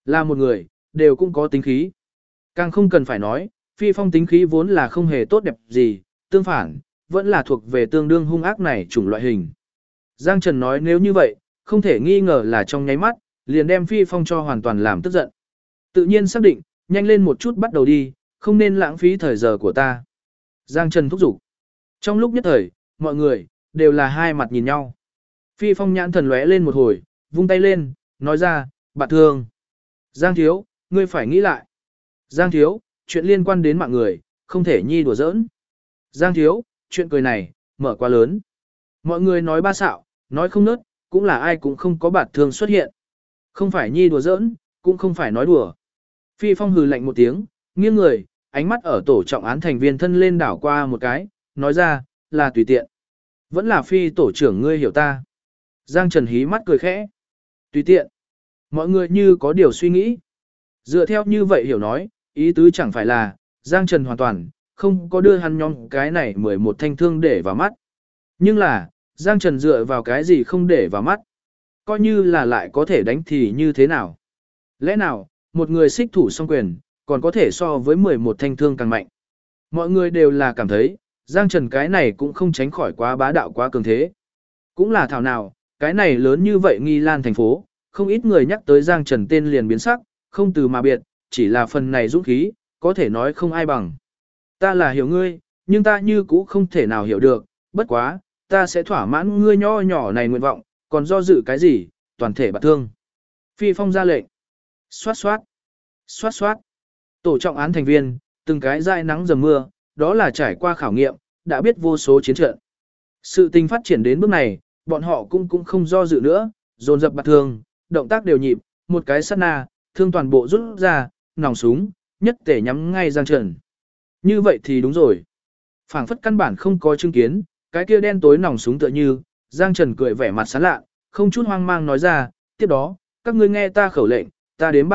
Là một người, đều cũng có tính khí. Càng không cần phải nói, Phi Phong tính khí vốn là không hề tốt đẹp gì, tương phản, vẫn là thuộc về tương đương hung ác này chủng loại hình. Giang Trần nói nếu như vậy, không thể nghi ngờ là trong nháy mắt, liền đem Phi Phong cho hoàn toàn làm tức giận. Tự nhiên xác định, nhanh lên một chút bắt đầu đi, không nên lãng phí thời giờ của ta. Giang Trần thúc giục. Trong lúc nhất thời, mọi người, đều là hai mặt nhìn nhau. Phi Phong nhãn thần lóe lên một hồi, vung tay lên, nói ra, bạn thương. Giang Thiếu, ngươi phải nghĩ lại. Giang Thiếu, chuyện liên quan đến mạng người, không thể nhi đùa giỡn. Giang Thiếu, chuyện cười này, mở quá lớn. Mọi người nói ba xạo, nói không nớt, cũng là ai cũng không có bạt thương xuất hiện. Không phải nhi đùa giỡn, cũng không phải nói đùa. Phi Phong hừ lạnh một tiếng, nghiêng người, ánh mắt ở tổ trọng án thành viên thân lên đảo qua một cái, nói ra, là tùy tiện. Vẫn là Phi tổ trưởng ngươi hiểu ta. Giang Trần hí mắt cười khẽ. Tùy tiện. Mọi người như có điều suy nghĩ. Dựa theo như vậy hiểu nói, ý tứ chẳng phải là, Giang Trần hoàn toàn, không có đưa hắn nhóm cái này 11 thanh thương để vào mắt. Nhưng là, Giang Trần dựa vào cái gì không để vào mắt. Coi như là lại có thể đánh thì như thế nào. Lẽ nào, một người xích thủ song quyền, còn có thể so với 11 thanh thương càng mạnh. Mọi người đều là cảm thấy, Giang Trần cái này cũng không tránh khỏi quá bá đạo quá cường thế. Cũng là thảo nào, cái này lớn như vậy Nghi Lan thành phố, không ít người nhắc tới Giang Trần tên liền biến sắc, không từ mà biệt, chỉ là phần này dũng khí, có thể nói không ai bằng. Ta là hiểu ngươi, nhưng ta như cũ không thể nào hiểu được, bất quá, ta sẽ thỏa mãn ngươi nho nhỏ này nguyện vọng, còn do dự cái gì, toàn thể bạt thương. Phi Phong ra lệnh. Xoát xoát, xoát xoát. Tổ trọng án thành viên, từng cái dãi nắng dầm mưa, đó là trải qua khảo nghiệm, đã biết vô số chiến trận. Sự tình phát triển đến bước này, bọn họ cũng không do dự nữa, dồn dập bạt thương, động tác đều nhịp, một cái sát na, thương toàn bộ rút ra, nòng súng, nhất thể nhắm ngay Giang Trần. Như vậy thì đúng rồi. Phảng phất căn bản không có chứng kiến, cái kia đen tối nòng súng tựa như, Giang Trần cười vẻ mặt sán lạ, không chút hoang mang nói ra, tiếp đó, các ngươi nghe ta khẩu lệnh, ta đếm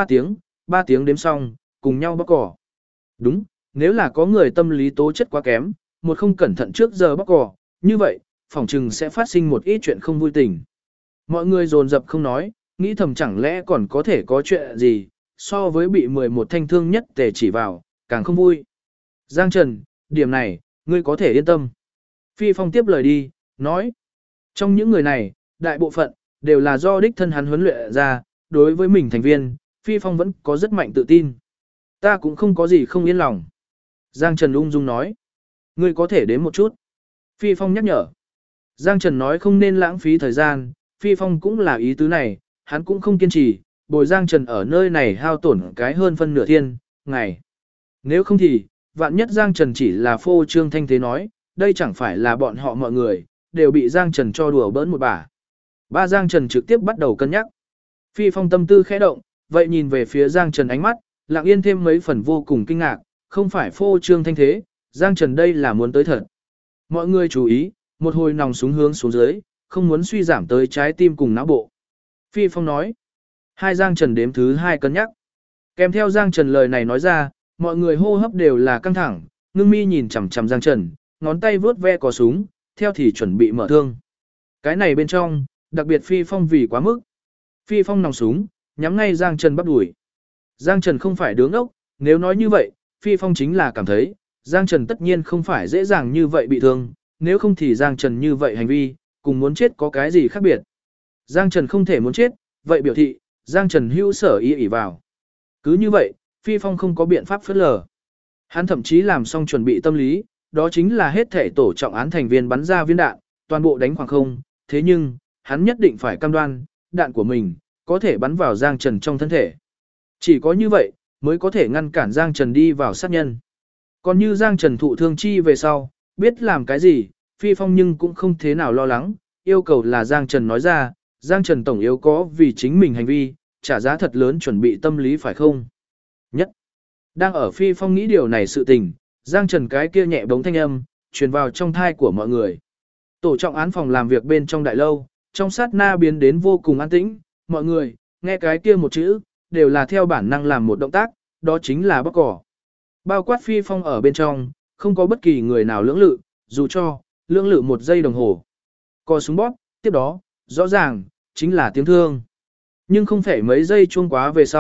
3 tiếng đếm xong, cùng nhau bóc cỏ. Đúng, nếu là có người tâm lý tố chất quá kém, một không cẩn thận trước giờ bóc cỏ, như vậy, phỏng chừng sẽ phát sinh một ít chuyện không vui tình. Mọi người dồn dập không nói, nghĩ thầm chẳng lẽ còn có thể có chuyện gì, so với bị 11 thanh thương nhất tề chỉ vào, càng không vui. Giang Trần, điểm này, ngươi có thể yên tâm. Phi Phong tiếp lời đi, nói. Trong những người này, đại bộ phận, đều là do đích thân hắn huấn luyện ra, đối với mình thành viên, Phi Phong vẫn có rất mạnh tự tin. Ta cũng không có gì không yên lòng. Giang Trần ung dung nói. Ngươi có thể đến một chút. Phi Phong nhắc nhở. Giang Trần nói không nên lãng phí thời gian, Phi Phong cũng là ý tứ này, hắn cũng không kiên trì, bồi Giang Trần ở nơi này hao tổn cái hơn phân nửa thiên, ngày. Nếu không thì, vạn nhất Giang Trần chỉ là phô trương thanh thế nói, đây chẳng phải là bọn họ mọi người, đều bị Giang Trần cho đùa bỡn một bả. Ba Giang Trần trực tiếp bắt đầu cân nhắc. Phi Phong tâm tư khẽ động, vậy nhìn về phía Giang Trần ánh mắt, lặng yên thêm mấy phần vô cùng kinh ngạc, không phải phô trương thanh thế, Giang Trần đây là muốn tới thật. Mọi người chú ý, một hồi nòng súng hướng xuống dưới, không muốn suy giảm tới trái tim cùng não bộ. Phi Phong nói. Hai Giang Trần đếm thứ 2 cân nhắc. Kèm theo Giang Trần lời này nói ra, mọi người hô hấp đều là căng thẳng, ngưng mi nhìn chằm chằm Giang Trần, ngón tay vướt ve cò súng, theo thì chuẩn bị mở thương. Cái này bên trong, đặc biệt Phi Phong vì quá mức. Phi Phong nòng súng, nhắm ngay Giang Trần bắp đuổi. Giang Trần không phải đứng ốc, nếu nói như vậy, Phi Phong chính là cảm thấy, Giang Trần tất nhiên không phải dễ dàng như vậy bị thương, nếu không thì Giang Trần như vậy hành vi, cùng muốn chết có cái gì khác biệt. Giang Trần không thể muốn chết, vậy biểu thị, Giang Trần hữu sở ý ỷ vào. Cứ như vậy, Phi Phong không có biện pháp phớt lờ. Hắn thậm chí làm xong chuẩn bị tâm lý, đó chính là hết thể tổ trọng án thành viên bắn ra viên đạn, toàn bộ đánh khoảng không, thế nhưng, hắn nhất định phải cam đoan, đạn của mình, có thể bắn vào Giang Trần trong thân thể. Chỉ có như vậy, mới có thể ngăn cản Giang Trần đi vào sát nhân. Còn như Giang Trần thụ thương chi về sau, biết làm cái gì, Phi Phong nhưng cũng không thế nào lo lắng, yêu cầu là Giang Trần nói ra, Giang Trần tổng yếu có vì chính mình hành vi, trả giá thật lớn chuẩn bị tâm lý phải không? Nhất. Đang ở Phi Phong nghĩ điều này sự tình, Giang Trần cái kia nhẹ bóng thanh âm, truyền vào trong thai của mọi người. Tổ trọng án phòng làm việc bên trong đại lâu, trong sát na biến đến vô cùng an tĩnh, mọi người, nghe cái kia một chữ, đều là theo bản năng làm một động tác, đó chính là bóc cỏ. Bao quát Phi Phong ở bên trong, không có bất kỳ người nào lưỡng lự, dù cho, lưỡng lự 1 giây đồng hồ. Cò súng bóp, tiếp đó, rõ ràng, chính là tiếng thương. Nhưng không phải mấy giây chuông quá về sau,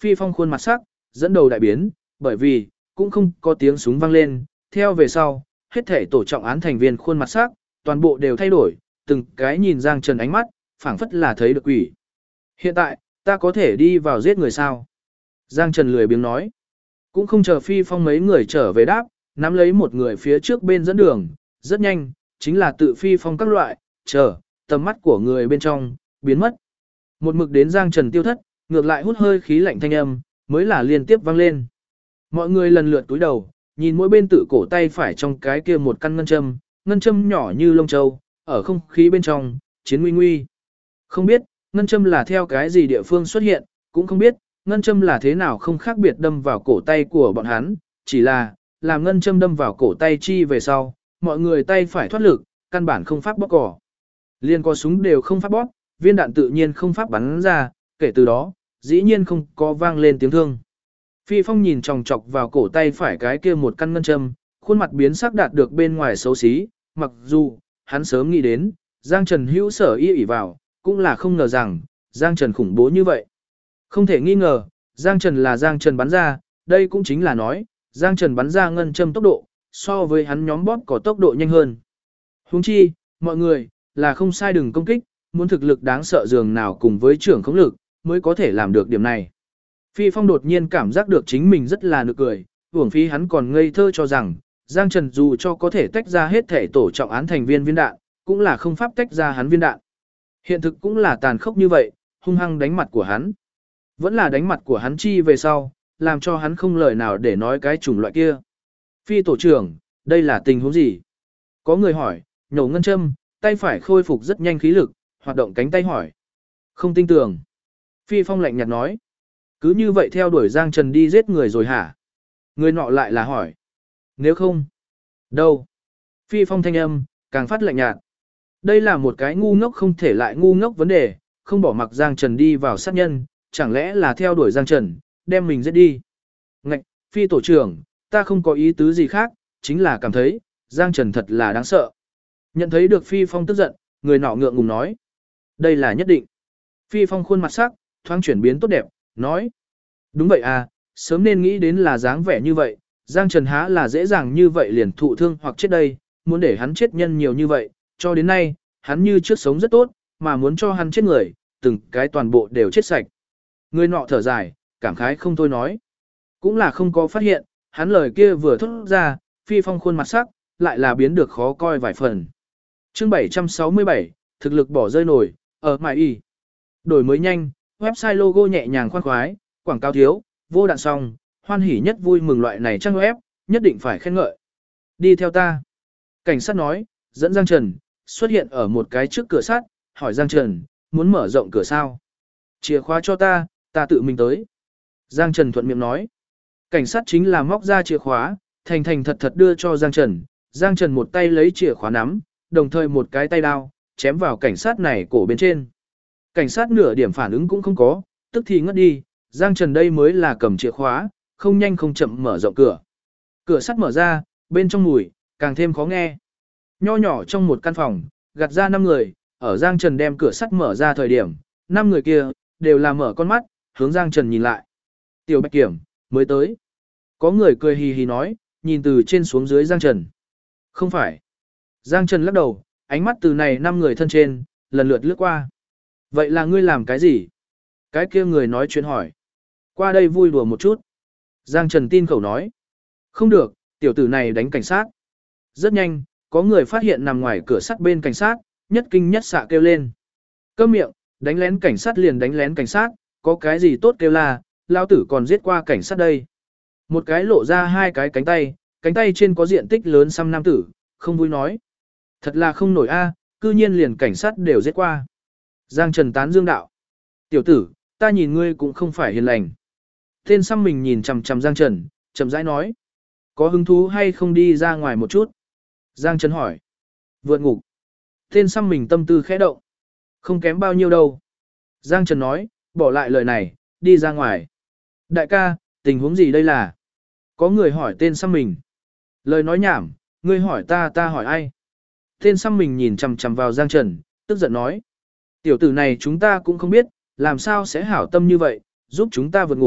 Phi Phong khuôn mặt sắc, dẫn đầu đại biến, bởi vì, cũng không có tiếng súng vang lên, theo về sau, hết thể tổ trọng án thành viên khuôn mặt sắc, toàn bộ đều thay đổi, từng cái nhìn Giang Trần ánh mắt, phảng phất là thấy được quỷ. Hiện tại, ta có thể đi vào giết người sao? Giang Trần lười biếng nói. Cũng không chờ Phi Phong mấy người trở về đáp, nắm lấy một người phía trước bên dẫn đường, rất nhanh, chính là tự Phi Phong các loại, chờ, tầm mắt của người bên trong, biến mất. Một mực đến Giang Trần tiêu thất, ngược lại hút hơi khí lạnh thanh âm, mới là liên tiếp vang lên. Mọi người lần lượt túi đầu, nhìn mỗi bên tự cổ tay phải trong cái kia một căn ngân châm nhỏ như lông châu, ở không khí bên trong, chiến nguy nguy. Không biết, ngân châm là theo cái gì địa phương xuất hiện, cũng không biết, ngân châm là thế nào không khác biệt đâm vào cổ tay của bọn hắn, chỉ là, làm ngân châm đâm vào cổ tay chi về sau, mọi người tay phải thoát lực, căn bản không pháp bóp cỏ. Liên có súng đều không pháp bóp, viên đạn tự nhiên không pháp bắn ra, kể từ đó, dĩ nhiên không có vang lên tiếng thương. Phi Phong nhìn chòng chọc vào cổ tay phải cái kia một căn ngân châm, khuôn mặt biến sắc đạt được bên ngoài xấu xí, mặc dù, hắn sớm nghĩ đến, Giang Trần hữu sở y ỉ vào, cũng là không ngờ rằng, Giang Trần khủng bố như vậy. Không thể nghi ngờ, Giang Trần là Giang Trần bắn ra, đây cũng chính là nói, Giang Trần bắn ra ngân châm tốc độ, so với hắn nhóm bóp có tốc độ nhanh hơn. Huống chi, mọi người, là không sai đừng công kích, muốn thực lực đáng sợ dường nào cùng với trưởng khống lực, mới có thể làm được điểm này. Phi Phong đột nhiên cảm giác được chính mình rất là nực cười, uổng phí hắn còn ngây thơ cho rằng, Giang Trần dù cho có thể tách ra hết thể tổ trọng án thành viên đạn, cũng là không pháp tách ra hắn viên đạn. Hiện thực cũng là tàn khốc như vậy, hung hăng đánh mặt của hắn. Vẫn là đánh mặt của hắn chi về sau, làm cho hắn không lời nào để nói cái chủng loại kia. Phi tổ trưởng, đây là tình huống gì? Có người hỏi, nhổ ngân châm, tay phải khôi phục rất nhanh khí lực, hoạt động cánh tay hỏi. Không tin tưởng. Phi Phong lạnh nhạt nói. Cứ như vậy theo đuổi Giang Trần đi giết người rồi hả? Người nọ lại là hỏi. Nếu không. Đâu? Phi Phong thanh âm, càng phát lạnh nhạt. Đây là một cái ngu ngốc không thể lại ngu ngốc vấn đề, không bỏ mặc Giang Trần đi vào sát nhân, chẳng lẽ là theo đuổi Giang Trần, đem mình giết đi. Ngạch, Phi tổ trưởng, ta không có ý tứ gì khác, chính là cảm thấy, Giang Trần thật là đáng sợ. Nhận thấy được Phi Phong tức giận, người nọ ngượng ngùng nói. Đây là nhất định. Phi Phong khuôn mặt sắc, thoáng chuyển biến tốt đẹp, nói. Đúng vậy à, sớm nên nghĩ đến là dáng vẻ như vậy, Giang Trần há là dễ dàng như vậy liền thụ thương hoặc chết đây, muốn để hắn chết nhân nhiều như vậy, cho đến nay, hắn như trước sống rất tốt, mà muốn cho hắn chết người, từng cái toàn bộ đều chết sạch. Người nọ thở dài, cảm khái không thôi nói. Cũng là không có phát hiện, hắn lời kia vừa thốt ra, Phi Phong khuôn mặt sắc, lại là biến được khó coi vài phần. Chương 767, thực lực bỏ rơi nổi, ở mại y. Đổi mới nhanh, website logo nhẹ nhàng khoan khoái, quảng cáo thiếu, vô đạn xong, hoan hỉ nhất vui mừng loại này trang web, nhất định phải khen ngợi. Đi theo ta. Cảnh sát nói, dẫn Giang Trần, xuất hiện ở một cái trước cửa sắt, hỏi Giang Trần, muốn mở rộng cửa sao? Chìa khóa cho ta tự mình tới. Giang Trần thuận miệng nói. Cảnh sát chính là móc ra chìa khóa, thành thành thật thật đưa cho Giang Trần. Giang Trần một tay lấy chìa khóa nắm, đồng thời một cái tay đao, chém vào cảnh sát này cổ bên trên. Cảnh sát nửa điểm phản ứng cũng không có, tức thì ngất đi. Giang Trần đây mới là cầm chìa khóa, không nhanh không chậm mở rộng cửa. Cửa sắt mở ra, bên trong mùi, càng thêm khó nghe. Nho nhỏ trong một căn phòng, gạt ra 5 người, ở Giang Trần đem cửa sắt mở ra thời điểm, 5 người kia, đều là mở con mắt, hướng Giang Trần nhìn lại. Tiểu Bạch Kiểm, mới tới. Có người cười hì hì nói, nhìn từ trên xuống dưới Giang Trần. Không phải. Giang Trần lắc đầu, ánh mắt từ này 5 người thân trên, lần lượt lướt qua. Vậy là ngươi làm cái gì? Cái kia người nói chuyện hỏi. Qua đây vui đùa một chút. Giang Trần tin khẩu nói. Không được, tiểu tử này đánh cảnh sát. Rất nhanh, có người phát hiện nằm ngoài cửa sắt bên cảnh sát, nhất kinh nhất xạ kêu lên. Câm miệng, đánh lén cảnh sát liền đánh lén cảnh sát, có cái gì tốt kêu là, lao tử còn giết qua cảnh sát đây. Một cái lộ ra 2 cái cánh tay trên có diện tích lớn xăm nam tử, không vui nói. Thật là không nổi a, cư nhiên liền cảnh sát đều giết qua. Giang Trần tán dương đạo. Tiểu tử, ta nhìn ngươi cũng không phải hiền lành. Tên xăm mình nhìn chằm chằm Giang Trần, chậm rãi nói. Có hứng thú hay không đi ra ngoài một chút? Giang Trần hỏi. Vượt ngục. Tên xăm mình tâm tư khẽ động. Không kém bao nhiêu đâu. Giang Trần nói, bỏ lại lời này, đi ra ngoài. Đại ca, tình huống gì đây là? Có người hỏi tên xăm mình. Lời nói nhảm, ngươi hỏi ta hỏi ai? Tên xăm mình nhìn chằm chằm vào Giang Trần, tức giận nói. Tiểu tử này chúng ta cũng không biết, làm sao sẽ hảo tâm như vậy, giúp chúng ta vượt ngục,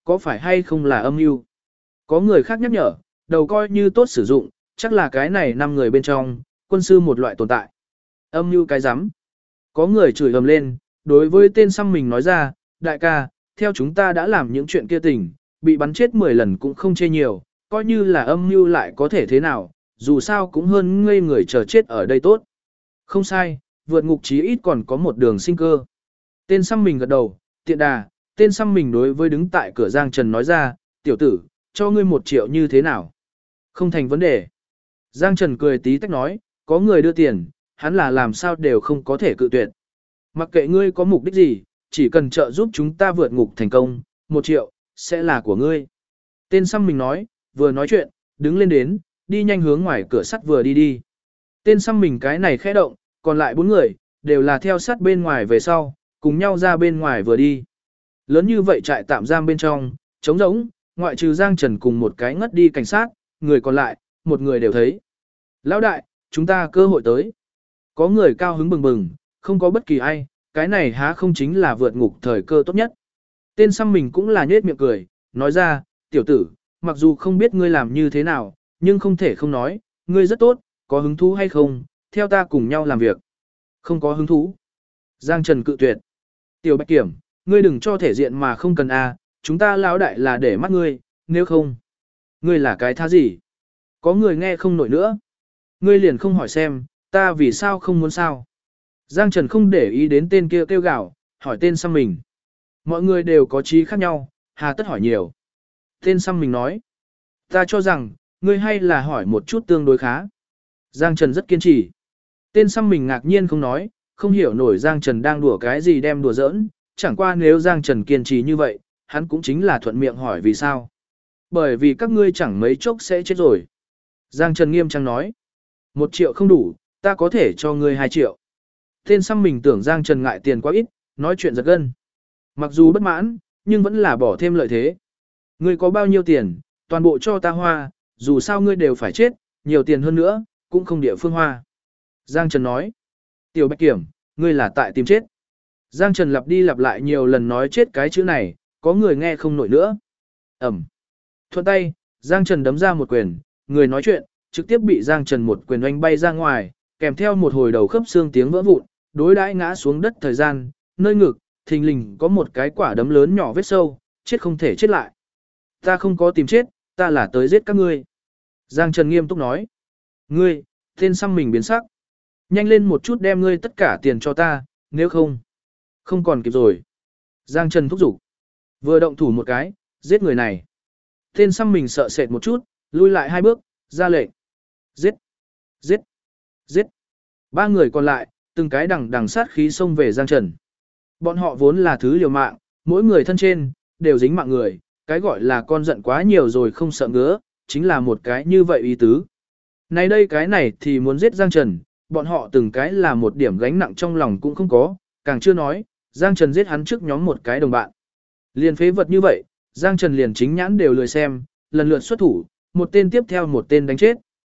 có phải hay không là âm mưu? Có người khác nhắc nhở, đầu coi như tốt sử dụng, chắc là cái này 5 người bên trong, quân sư một loại tồn tại. Âm mưu cái rắm. Có người chửi ầm lên, đối với tên xăm mình nói ra, đại ca, theo chúng ta đã làm những chuyện kia tình, bị bắn chết 10 lần cũng không chê nhiều, coi như là âm mưu lại có thể thế nào, dù sao cũng hơn ngây người chờ chết ở đây tốt. Không sai, vượt ngục chí ít còn có một đường sinh cơ. Tên xăm mình gật đầu, tiện đà, tên xăm mình đối với đứng tại cửa Giang Trần nói ra, tiểu tử, cho ngươi 1 triệu như thế nào? Không thành vấn đề. Giang Trần cười tí tách nói, có người đưa tiền, hắn là làm sao đều không có thể cự tuyệt. Mặc kệ ngươi có mục đích gì, chỉ cần trợ giúp chúng ta vượt ngục thành công, 1 triệu, sẽ là của ngươi. Tên xăm mình nói, vừa nói chuyện, đứng lên đến, đi nhanh hướng ngoài cửa sắt vừa đi đi. Tên xăm mình cái này khẽ động, còn lại 4 người, đều là theo sát bên ngoài về sau, cùng nhau ra bên ngoài vừa đi. Lớn như vậy trại tạm giam bên trong, trống rỗng, ngoại trừ Giang Trần cùng một cái ngất đi cảnh sát, người còn lại, một người đều thấy. Lão đại, chúng ta cơ hội tới. Có người cao hứng bừng bừng, không có bất kỳ ai, cái này há không chính là vượt ngục thời cơ tốt nhất. Tên xăm mình cũng là nhết miệng cười, nói ra, tiểu tử, mặc dù không biết ngươi làm như thế nào, nhưng không thể không nói, ngươi rất tốt, có hứng thú hay không, theo ta cùng nhau làm việc. Không có hứng thú. Giang Trần cự tuyệt. Tiểu Bạch Kiểm, ngươi đừng cho thể diện mà không cần chúng ta lão đại là để mắt ngươi, nếu không. Ngươi là cái thá gì? Có người nghe không nổi nữa. Ngươi liền không hỏi xem, ta vì sao không muốn sao. Giang Trần không để ý đến tên kia kêu gào, hỏi tên xăm mình. Mọi người đều có trí khác nhau, hà tất hỏi nhiều. Tên xăm mình nói. Ta cho rằng, ngươi hay là hỏi một chút tương đối khá. Giang Trần rất kiên trì. Tên xăm mình ngạc nhiên không nói, không hiểu nổi Giang Trần đang đùa cái gì đem đùa giỡn. Chẳng qua nếu Giang Trần kiên trì như vậy, hắn cũng chính là thuận miệng hỏi vì sao. Bởi vì các ngươi chẳng mấy chốc sẽ chết rồi. Giang Trần nghiêm trang nói. 1 triệu không đủ, ta có thể cho ngươi 2 triệu. Tên xăm mình tưởng Giang Trần ngại tiền quá ít, nói chuyện giật gân. Mặc dù bất mãn, nhưng vẫn là bỏ thêm lợi thế. Ngươi có bao nhiêu tiền, toàn bộ cho ta hoa, dù sao ngươi đều phải chết, nhiều tiền hơn nữa, cũng không địa phương hoa. Giang Trần nói. Tiểu Bạch Kiểm, ngươi là tại tìm chết. Giang Trần lặp đi lặp lại nhiều lần nói chết cái chữ này, có người nghe không nổi nữa. Ẩm. Thuận tay, Giang Trần đấm ra một quyền, người nói chuyện, trực tiếp bị Giang Trần một quyền oanh bay ra ngoài, kèm theo một hồi đầu khớp xương tiếng vỡ vụn, đối đãi ngã xuống đất thời gian, nơi ngực, thình lình có một cái quả đấm lớn nhỏ vết sâu, chết không thể chết lại. Ta không có tìm chết, ta là tới giết các ngươi. Giang Trần nghiêm túc nói. Ngươi, tên xăm mình biến sắc. Nhanh lên một chút đem ngươi tất cả tiền cho ta, nếu không. Không còn kịp rồi. Giang Trần thúc giục. Vừa động thủ một cái, giết người này. Tên xăm mình sợ sệt một chút, lui lại 2 bước, ra lệnh. Giết! Giết! Giết! 3 người còn lại, từng cái đằng sát khí xông về Giang Trần. Bọn họ vốn là thứ liều mạng, mỗi người thân trên, đều dính mạng người, cái gọi là con giận quá nhiều rồi không sợ ngứa, chính là một cái như vậy ý tứ. Này đây cái này thì muốn giết Giang Trần, bọn họ từng cái là một điểm gánh nặng trong lòng cũng không có, càng chưa nói, Giang Trần giết hắn trước nhóm một cái đồng bạn. Liền phế vật như vậy, Giang Trần liền chính nhãn đều lười xem, lần lượt xuất thủ, một tên tiếp theo một tên đánh chết.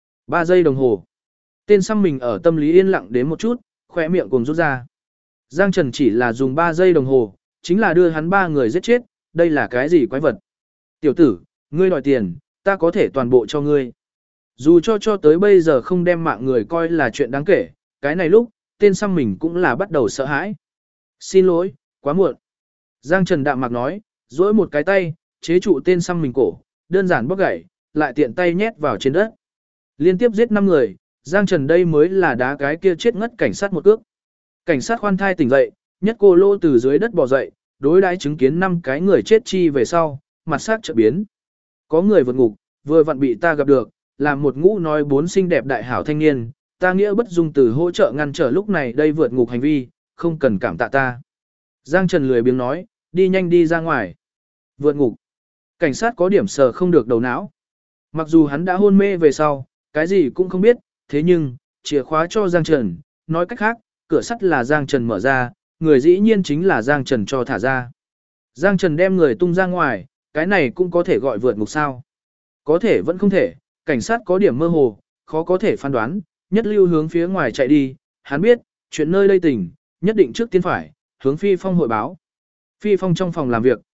3 giây đồng hồ. Tên xăm mình ở tâm lý yên lặng đến một chút, khỏe miệng cùng rút ra. Giang Trần chỉ là dùng 3 giây đồng hồ, chính là đưa hắn 3 người giết chết, đây là cái gì quái vật. Tiểu tử, ngươi đòi tiền, ta có thể toàn bộ cho ngươi. Dù cho tới bây giờ không đem mạng người coi là chuyện đáng kể, cái này lúc, tên xăm mình cũng là bắt đầu sợ hãi. Xin lỗi, quá muộn. Giang Trần đạm mạc nói, duỗi một cái tay, chế trụ tên xăm mình cổ, đơn giản bóc gãy, lại tiện tay nhét vào trên đất. Liên tiếp giết 5 người, Giang Trần đây mới là đá cái kia chết ngất cảnh sát một cước. Cảnh sát khoan thai tỉnh dậy, nhất cô lô từ dưới đất bò dậy, đối đãi chứng kiến 5 cái người chết chi về sau, mặt sắc chợt biến. Có người vượt ngục, vừa vặn bị ta gặp được, làm một ngũ nói 4 xinh đẹp đại hảo thanh niên, ta nghĩa bất dung từ hỗ trợ ngăn trở lúc này đây vượt ngục hành vi, không cần cảm tạ ta. Giang Trần lười biếng nói, đi nhanh đi ra ngoài. Vượt ngục. Cảnh sát có điểm sờ không được đầu não. Mặc dù hắn đã hôn mê về sau, cái gì cũng không biết, thế nhưng, chìa khóa cho Giang Trần, nói cách khác, cửa sắt là Giang Trần mở ra, người dĩ nhiên chính là Giang Trần cho thả ra. Giang Trần đem người tung ra ngoài, cái này cũng có thể gọi vượt ngục sao. Có thể vẫn không thể, cảnh sát có điểm mơ hồ, khó có thể phán đoán, nhất lưu hướng phía ngoài chạy đi, hắn biết, chuyện nơi đây tỉnh, nhất định trước tiên phải, hướng Phi Phong hội báo. Phi Phong trong phòng làm việc,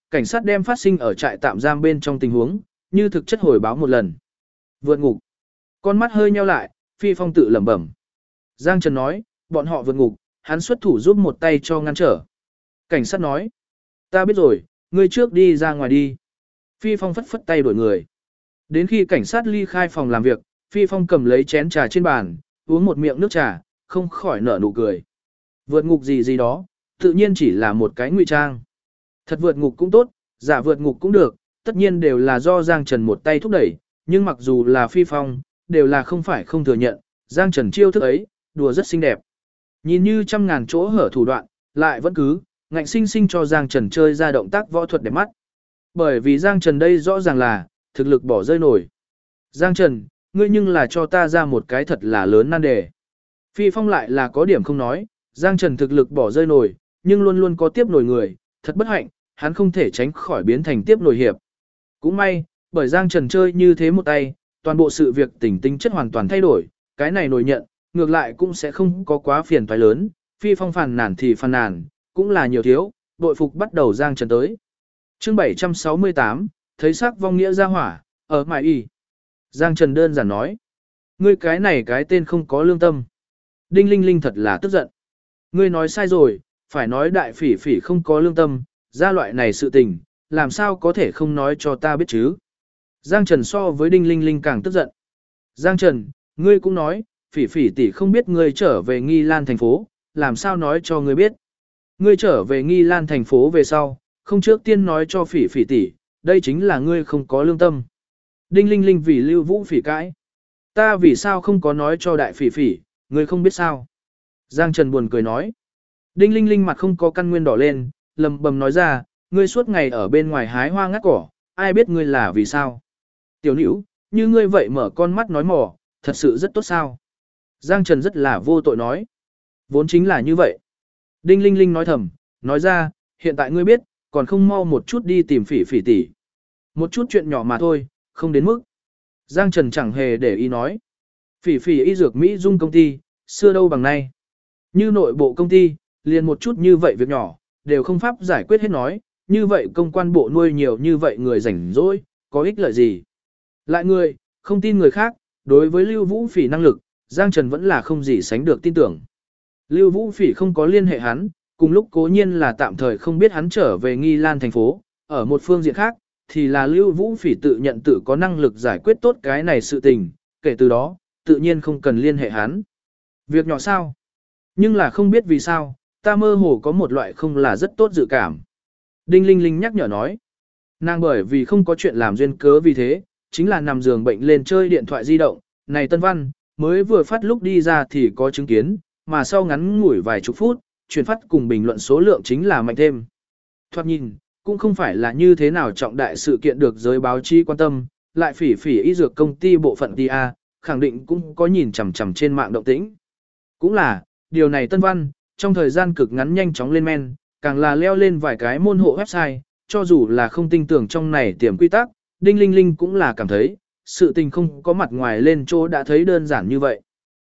cảnh sát đem phát sinh ở trại tạm giam bên trong tình huống, như thực chất hồi báo một lần. Vượt ngục. Con mắt hơi nheo lại, Phi Phong tự lẩm bẩm. Giang Trần nói, bọn họ vượt ngục, hắn xuất thủ giúp một tay cho ngăn trở. Cảnh sát nói, ta biết rồi, ngươi trước đi ra ngoài đi. Phi Phong phất phất tay đuổi người. Đến khi cảnh sát ly khai phòng làm việc, Phi Phong cầm lấy chén trà trên bàn, uống một miệng nước trà, không khỏi nở nụ cười. Vượt ngục gì gì đó, tự nhiên chỉ là một cái ngụy trang. Thật vượt ngục cũng tốt, giả vượt ngục cũng được, tất nhiên đều là do Giang Trần một tay thúc đẩy, nhưng mặc dù là Phi Phong, đều là không phải không thừa nhận, Giang Trần chiêu thức ấy, đùa rất xinh đẹp. Nhìn như trăm ngàn chỗ hở thủ đoạn, lại vẫn cứ, ngạnh sinh sinh cho Giang Trần chơi ra động tác võ thuật đẹp mắt. Bởi vì Giang Trần đây rõ ràng là, thực lực bỏ rơi nổi. Giang Trần, ngươi nhưng là cho ta ra một cái thật là lớn nan đề. Phi Phong lại là có điểm không nói, Giang Trần thực lực bỏ rơi nổi, nhưng luôn luôn có tiếp nổi người, thật bất hạnh, hắn không thể tránh khỏi biến thành tiếp nổi hiệp. Cũng may, bởi Giang Trần chơi như thế một tay, toàn bộ sự việc tính chất hoàn toàn thay đổi, cái này nổi nhận, ngược lại cũng sẽ không có quá phiền toái lớn, Phi Phong phàn nàn thì phàn nàn, cũng là nhiều thiếu, đội phục bắt đầu Giang Trần tới. Chương 768, thấy sắc vong nghĩa ra hỏa, ở mại y. Giang Trần đơn giản nói, ngươi cái này cái tên không có lương tâm. Đinh Linh Linh thật là tức giận. Ngươi nói sai rồi, phải nói đại phỉ phỉ không có lương tâm, ra loại này sự tình, làm sao có thể không nói cho ta biết chứ. Giang Trần so với Đinh Linh Linh càng tức giận. Giang Trần, ngươi cũng nói, phỉ phỉ tỷ không biết ngươi trở về Nghi Lan thành phố, làm sao nói cho ngươi biết. Ngươi trở về Nghi Lan thành phố về sau, không trước tiên nói cho phỉ phỉ tỷ, đây chính là ngươi không có lương tâm. Đinh Linh Linh vì Lưu Vũ phỉ cãi. Ta vì sao không có nói cho đại phỉ phỉ, ngươi không biết sao. Giang Trần buồn cười nói. Đinh Linh Linh mặt không có căn nguyên đỏ lên, lầm bầm nói ra, ngươi suốt ngày ở bên ngoài hái hoa ngắt cỏ, ai biết ngươi là vì sao. Tiểu nữ, như ngươi vậy mở con mắt nói mỏ, thật sự rất tốt sao. Giang Trần rất là vô tội nói. Vốn chính là như vậy. Đinh Linh Linh nói thầm, nói ra, hiện tại ngươi biết, còn không mau một chút đi tìm phỉ phỉ tỷ. Một chút chuyện nhỏ mà thôi, không đến mức. Giang Trần chẳng hề để ý nói. Phỉ phỉ y dược Mỹ Dung công ty, xưa đâu bằng nay. Như nội bộ công ty, liền một chút như vậy việc nhỏ, đều không pháp giải quyết hết nói, như vậy công quan bộ nuôi nhiều như vậy người rảnh rỗi, có ích lợi gì. Lại người, không tin người khác, đối với Lưu Vũ Phỉ năng lực, Giang Trần vẫn là không gì sánh được tin tưởng. Lưu Vũ Phỉ không có liên hệ hắn, cùng lúc cố nhiên là tạm thời không biết hắn trở về Nghi Lan thành phố, ở một phương diện khác, thì là Lưu Vũ Phỉ tự nhận tự có năng lực giải quyết tốt cái này sự tình, kể từ đó, tự nhiên không cần liên hệ hắn. Việc nhỏ sao? Nhưng là không biết vì sao, ta mơ hồ có một loại không là rất tốt dự cảm. Đinh Linh Linh nhắc nhở nói, nàng bởi vì không có chuyện làm duyên cớ vì thế, chính là nằm giường bệnh lên chơi điện thoại di động, này Tân Văn, mới vừa phát lúc đi ra thì có chứng kiến, mà sau ngắn ngủi vài chục phút, truyền phát cùng bình luận số lượng chính là mạnh thêm. Thoạt nhìn, cũng không phải là như thế nào trọng đại sự kiện được giới báo chí quan tâm, lại phỉ phỉ y dược công ty bộ phận TA, khẳng định cũng có nhìn chằm chằm trên mạng động tĩnh. Cũng là, điều này Tân Văn, trong thời gian cực ngắn nhanh chóng lên men, càng là leo lên vài cái môn hộ website, cho dù là không tin tưởng trong này tiềm quy tắc, Đinh Linh Linh cũng là cảm thấy, sự tình không có mặt ngoài lên chỗ đã thấy đơn giản như vậy.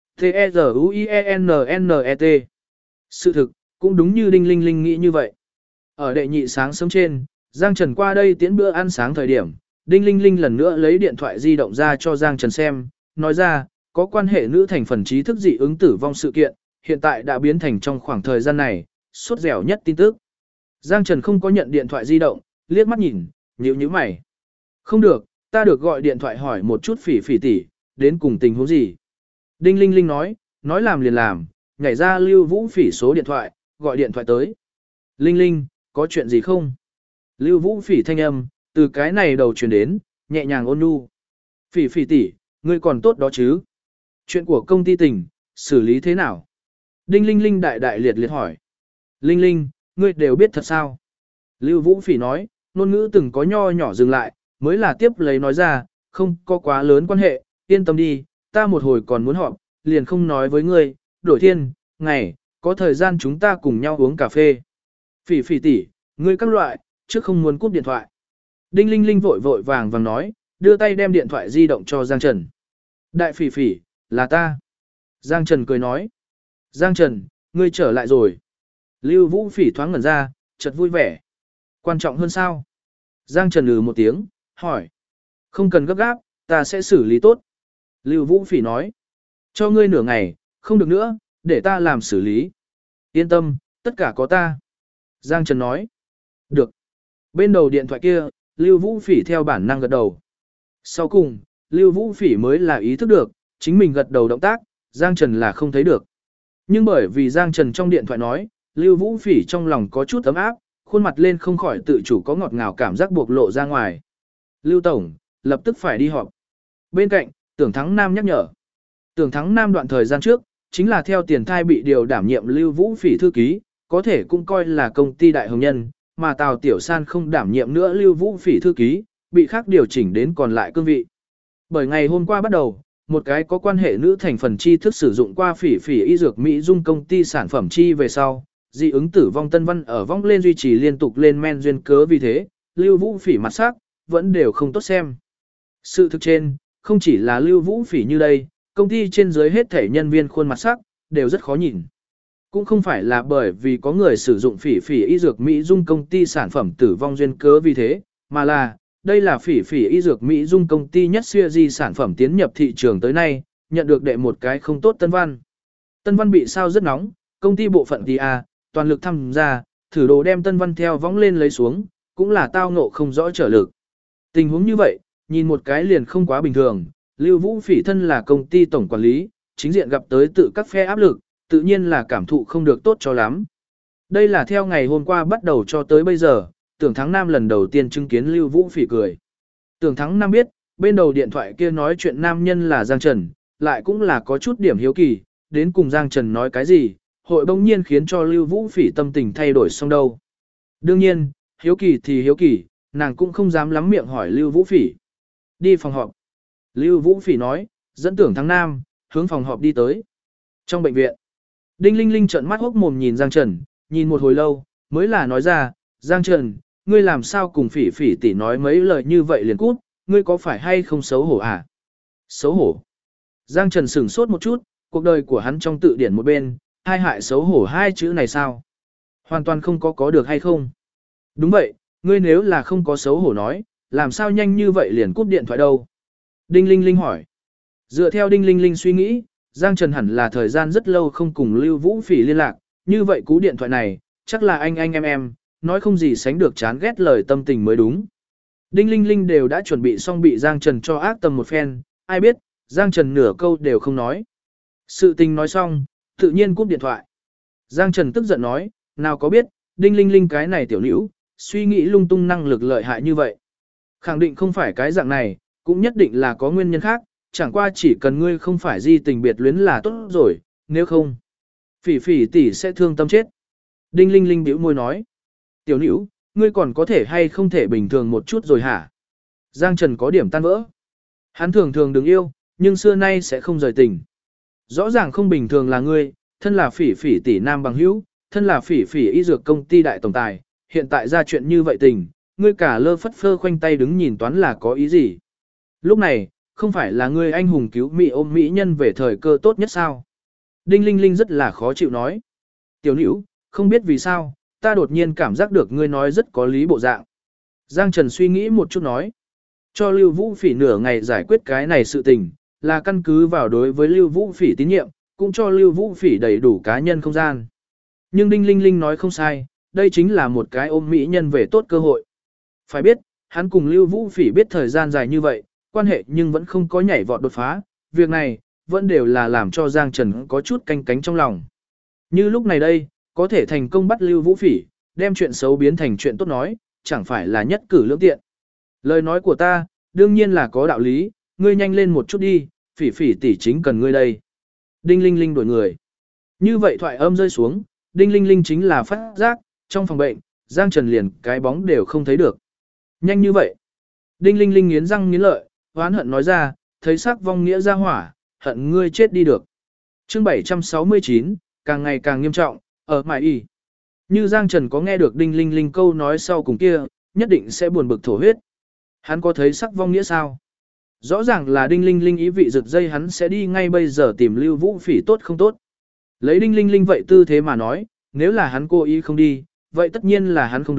T-E-Z-U-I-E-N-N-E-T Sự thực, cũng đúng như Đinh Linh Linh nghĩ như vậy. Ở đệ nhị sáng sớm trên, Giang Trần qua đây tiễn bữa ăn sáng thời điểm, Đinh Linh Linh lần nữa lấy điện thoại di động ra cho Giang Trần xem, nói ra, có quan hệ nữ thành phần trí thức dị ứng tử vong sự kiện, hiện tại đã biến thành trong khoảng thời gian này, sốt dẻo nhất tin tức. Giang Trần không có nhận điện thoại di động, liếc mắt nhìn, nhíu mày. Không được, ta được gọi điện thoại hỏi một chút phỉ phỉ tỷ, đến cùng tình huống gì. Đinh Linh Linh nói làm liền làm, nhảy ra Lưu Vũ Phỉ số điện thoại, gọi điện thoại tới. Linh Linh, có chuyện gì không? Lưu Vũ Phỉ thanh âm, từ cái này đầu truyền đến, nhẹ nhàng ôn nhu. Phỉ phỉ tỷ, ngươi còn tốt đó chứ? Chuyện của công ty tỉnh, xử lý thế nào? Đinh Linh Linh đại liệt hỏi. Linh Linh, ngươi đều biết thật sao? Lưu Vũ Phỉ nói, ngôn ngữ từng có nho nhỏ dừng lại, mới là tiếp lấy nói ra, không có quá lớn quan hệ, yên tâm đi, ta một hồi còn muốn họp, liền không nói với ngươi, đổi thiên, ngày, có thời gian chúng ta cùng nhau uống cà phê. Phỉ phỉ tỷ, ngươi các loại, trước không muốn cúp điện thoại. Đinh Linh Linh vội vàng nói, đưa tay đem điện thoại di động cho Giang Trần. Đại phỉ phỉ, là ta. Giang Trần cười nói. Giang Trần, ngươi trở lại rồi. Lưu Vũ Phỉ thoáng ngẩn ra, chợt vui vẻ. Quan trọng hơn sao? Giang Trần một tiếng, hỏi. Không cần gấp gáp, ta sẽ xử lý tốt. Lưu Vũ Phỉ nói. Cho ngươi nửa ngày, không được nữa, để ta làm xử lý. Yên tâm, tất cả có ta. Giang Trần nói. Được. Bên đầu điện thoại kia, Lưu Vũ Phỉ theo bản năng gật đầu. Sau cùng, Lưu Vũ Phỉ mới là ý thức được, chính mình gật đầu động tác, Giang Trần là không thấy được. Nhưng bởi vì Giang Trần trong điện thoại nói, Lưu Vũ Phỉ trong lòng có chút ấm áp, khuôn mặt lên không khỏi tự chủ có ngọt ngào cảm giác buộc lộ ra ngoài. Lưu Tổng, lập tức phải đi họp. Bên cạnh, Tưởng Thắng Nam nhắc nhở. Tưởng Thắng Nam đoạn thời gian trước, chính là theo tiền thai bị điều đảm nhiệm Lưu Vũ Phỉ thư ký, có thể cũng coi là công ty đại hồng nhân, mà Tào Tiểu San không đảm nhiệm nữa Lưu Vũ Phỉ thư ký, bị khác điều chỉnh đến còn lại cương vị. Bởi ngày hôm qua bắt đầu, một cái có quan hệ nữ thành phần chi thức sử dụng qua Phỉ Phỉ y dược Mỹ Dung công ty sản phẩm chi về sau, dị ứng tử vong Tân Văn ở vong lên duy trì liên tục lên men duyên cớ, vì thế, Lưu Vũ Phỉ mặt sắc vẫn đều không tốt xem. Sự thực trên, không chỉ là Lưu Vũ Phỉ như đây, công ty trên dưới hết thể nhân viên khuôn mặt sắc đều rất khó nhìn. Cũng không phải là bởi vì có người sử dụng Phỉ Phỉ y dược Mỹ Dung công ty sản phẩm tử vong duyên cớ vì thế, mà là đây là Phỉ Phỉ y dược Mỹ Dung công ty nhất series sản phẩm tiến nhập thị trường tới nay, nhận được đệ một cái không tốt Tân Văn. Tân Văn bị sao rất nóng, công ty bộ phận TA toàn lực tham gia, thử đồ đem Tân Văn theo võng lên lấy xuống, cũng là tao ngộ không rõ trở lực. Tình huống như vậy, nhìn một cái liền không quá bình thường, Lưu Vũ Phỉ thân là công ty tổng quản lý, chính diện gặp tới tự các phe áp lực, tự nhiên là cảm thụ không được tốt cho lắm. Đây là theo ngày hôm qua bắt đầu cho tới bây giờ, Tưởng Thắng Nam lần đầu tiên chứng kiến Lưu Vũ Phỉ cười. Tưởng Thắng Nam biết, bên đầu điện thoại kia nói chuyện nam nhân là Giang Trần, lại cũng là có chút điểm hiếu kỳ, đến cùng Giang Trần nói cái gì, hội bỗng nhiên khiến cho Lưu Vũ Phỉ tâm tình thay đổi xong đâu. Đương nhiên, hiếu kỳ thì hiếu kỳ, nàng cũng không dám lắm miệng hỏi Lưu Vũ Phỉ. Đi phòng họp. Lưu Vũ Phỉ nói, dẫn Tưởng Thắng Nam, hướng phòng họp đi tới. Trong bệnh viện, Đinh Linh Linh trợn mắt hốc mồm nhìn Giang Trần, nhìn một hồi lâu, mới là nói ra, Giang Trần, ngươi làm sao cùng Phỉ Phỉ tỷ nói mấy lời như vậy liền cút, ngươi có phải hay không xấu hổ à? Xấu hổ. Giang Trần sửng sốt một chút, cuộc đời của hắn trong tự điển một bên, hai hại xấu hổ hai chữ này sao? Hoàn toàn không có được hay không? Đúng vậy, ngươi nếu là không có xấu hổ nói, làm sao nhanh như vậy liền cúp điện thoại đâu? Đinh Linh Linh hỏi. Dựa theo Đinh Linh Linh suy nghĩ, Giang Trần hẳn là thời gian rất lâu không cùng Lưu Vũ Phỉ liên lạc, như vậy cú điện thoại này, chắc là anh em, nói không gì sánh được chán ghét lời tâm tình mới đúng. Đinh Linh Linh đều đã chuẩn bị xong bị Giang Trần cho ác tâm một phen, ai biết, Giang Trần nửa câu đều không nói. Sự tình nói xong, tự nhiên cúp điện thoại. Giang Trần tức giận nói, nào có biết, Đinh Linh Linh cái này tiểu nữ, suy nghĩ lung tung năng lực lợi hại như vậy. Khẳng định không phải cái dạng này, cũng nhất định là có nguyên nhân khác, chẳng qua chỉ cần ngươi không phải di tình biệt luyến là tốt rồi, nếu không, Phỉ Phỉ tỷ sẽ thương tâm chết. Đinh Linh Linh bĩu môi nói, tiểu nữ, ngươi còn có thể hay không thể bình thường một chút rồi hả? Giang Trần có điểm tan vỡ. Hắn thường thường đừng yêu, nhưng xưa nay sẽ không rời tình. Rõ ràng không bình thường là ngươi, thân là Phỉ Phỉ tỷ nam bằng hữu, thân là Phỉ Phỉ y dược công ty đại tổng tài, hiện tại ra chuyện như vậy tình, ngươi cả lơ phất phơ khoanh tay đứng nhìn toán là có ý gì? Lúc này, không phải là ngươi anh hùng cứu mỹ ôm mỹ nhân về thời cơ tốt nhất sao? Đinh Linh Linh rất là khó chịu nói. Tiểu nữ, không biết vì sao, ta đột nhiên cảm giác được ngươi nói rất có lý bộ dạng. Giang Trần suy nghĩ một chút nói. Cho Lưu Vũ Phỉ nửa ngày giải quyết cái này sự tình, là căn cứ vào đối với Lưu Vũ Phỉ tín nhiệm, cũng cho Lưu Vũ Phỉ đầy đủ cá nhân không gian. Nhưng Đinh Linh Linh nói không sai, đây chính là một cái ôm mỹ nhân về tốt cơ hội. Phải biết, hắn cùng Lưu Vũ Phỉ biết thời gian dài như vậy, quan hệ nhưng vẫn không có nhảy vọt đột phá, việc này, vẫn đều là làm cho Giang Trần có chút canh cánh trong lòng. Như lúc này đây, có thể thành công bắt Lưu Vũ Phỉ, đem chuyện xấu biến thành chuyện tốt nói, chẳng phải là nhất cử lưỡng tiện. Lời nói của ta, đương nhiên là có đạo lý, ngươi nhanh lên một chút đi, Phỉ Phỉ tỷ chính cần ngươi đây. Đinh Linh Linh đổi người. Như vậy thoại âm rơi xuống, Đinh Linh Linh chính là phát giác, trong phòng bệnh, Giang Trần liền cái bóng đều không thấy được. Nhanh như vậy. Đinh Linh Linh nghiến răng nghiến lợi, oán hận nói ra, thấy sắc vong nghĩa ra hỏa, hận ngươi chết đi được. Chương 769, càng ngày càng nghiêm trọng, ở mãi y. Như Giang Trần có nghe được Đinh Linh Linh câu nói sau cùng kia, nhất định sẽ buồn bực thổ huyết. Hắn có thấy sắc vong nghĩa sao? Rõ ràng là Đinh Linh Linh ý vị giật dây hắn sẽ đi ngay bây giờ tìm Lưu Vũ Phỉ tốt không tốt. Lấy Đinh Linh Linh vậy tư thế mà nói, nếu là hắn cố ý không đi, vậy tất nhiên là hắn không đúng,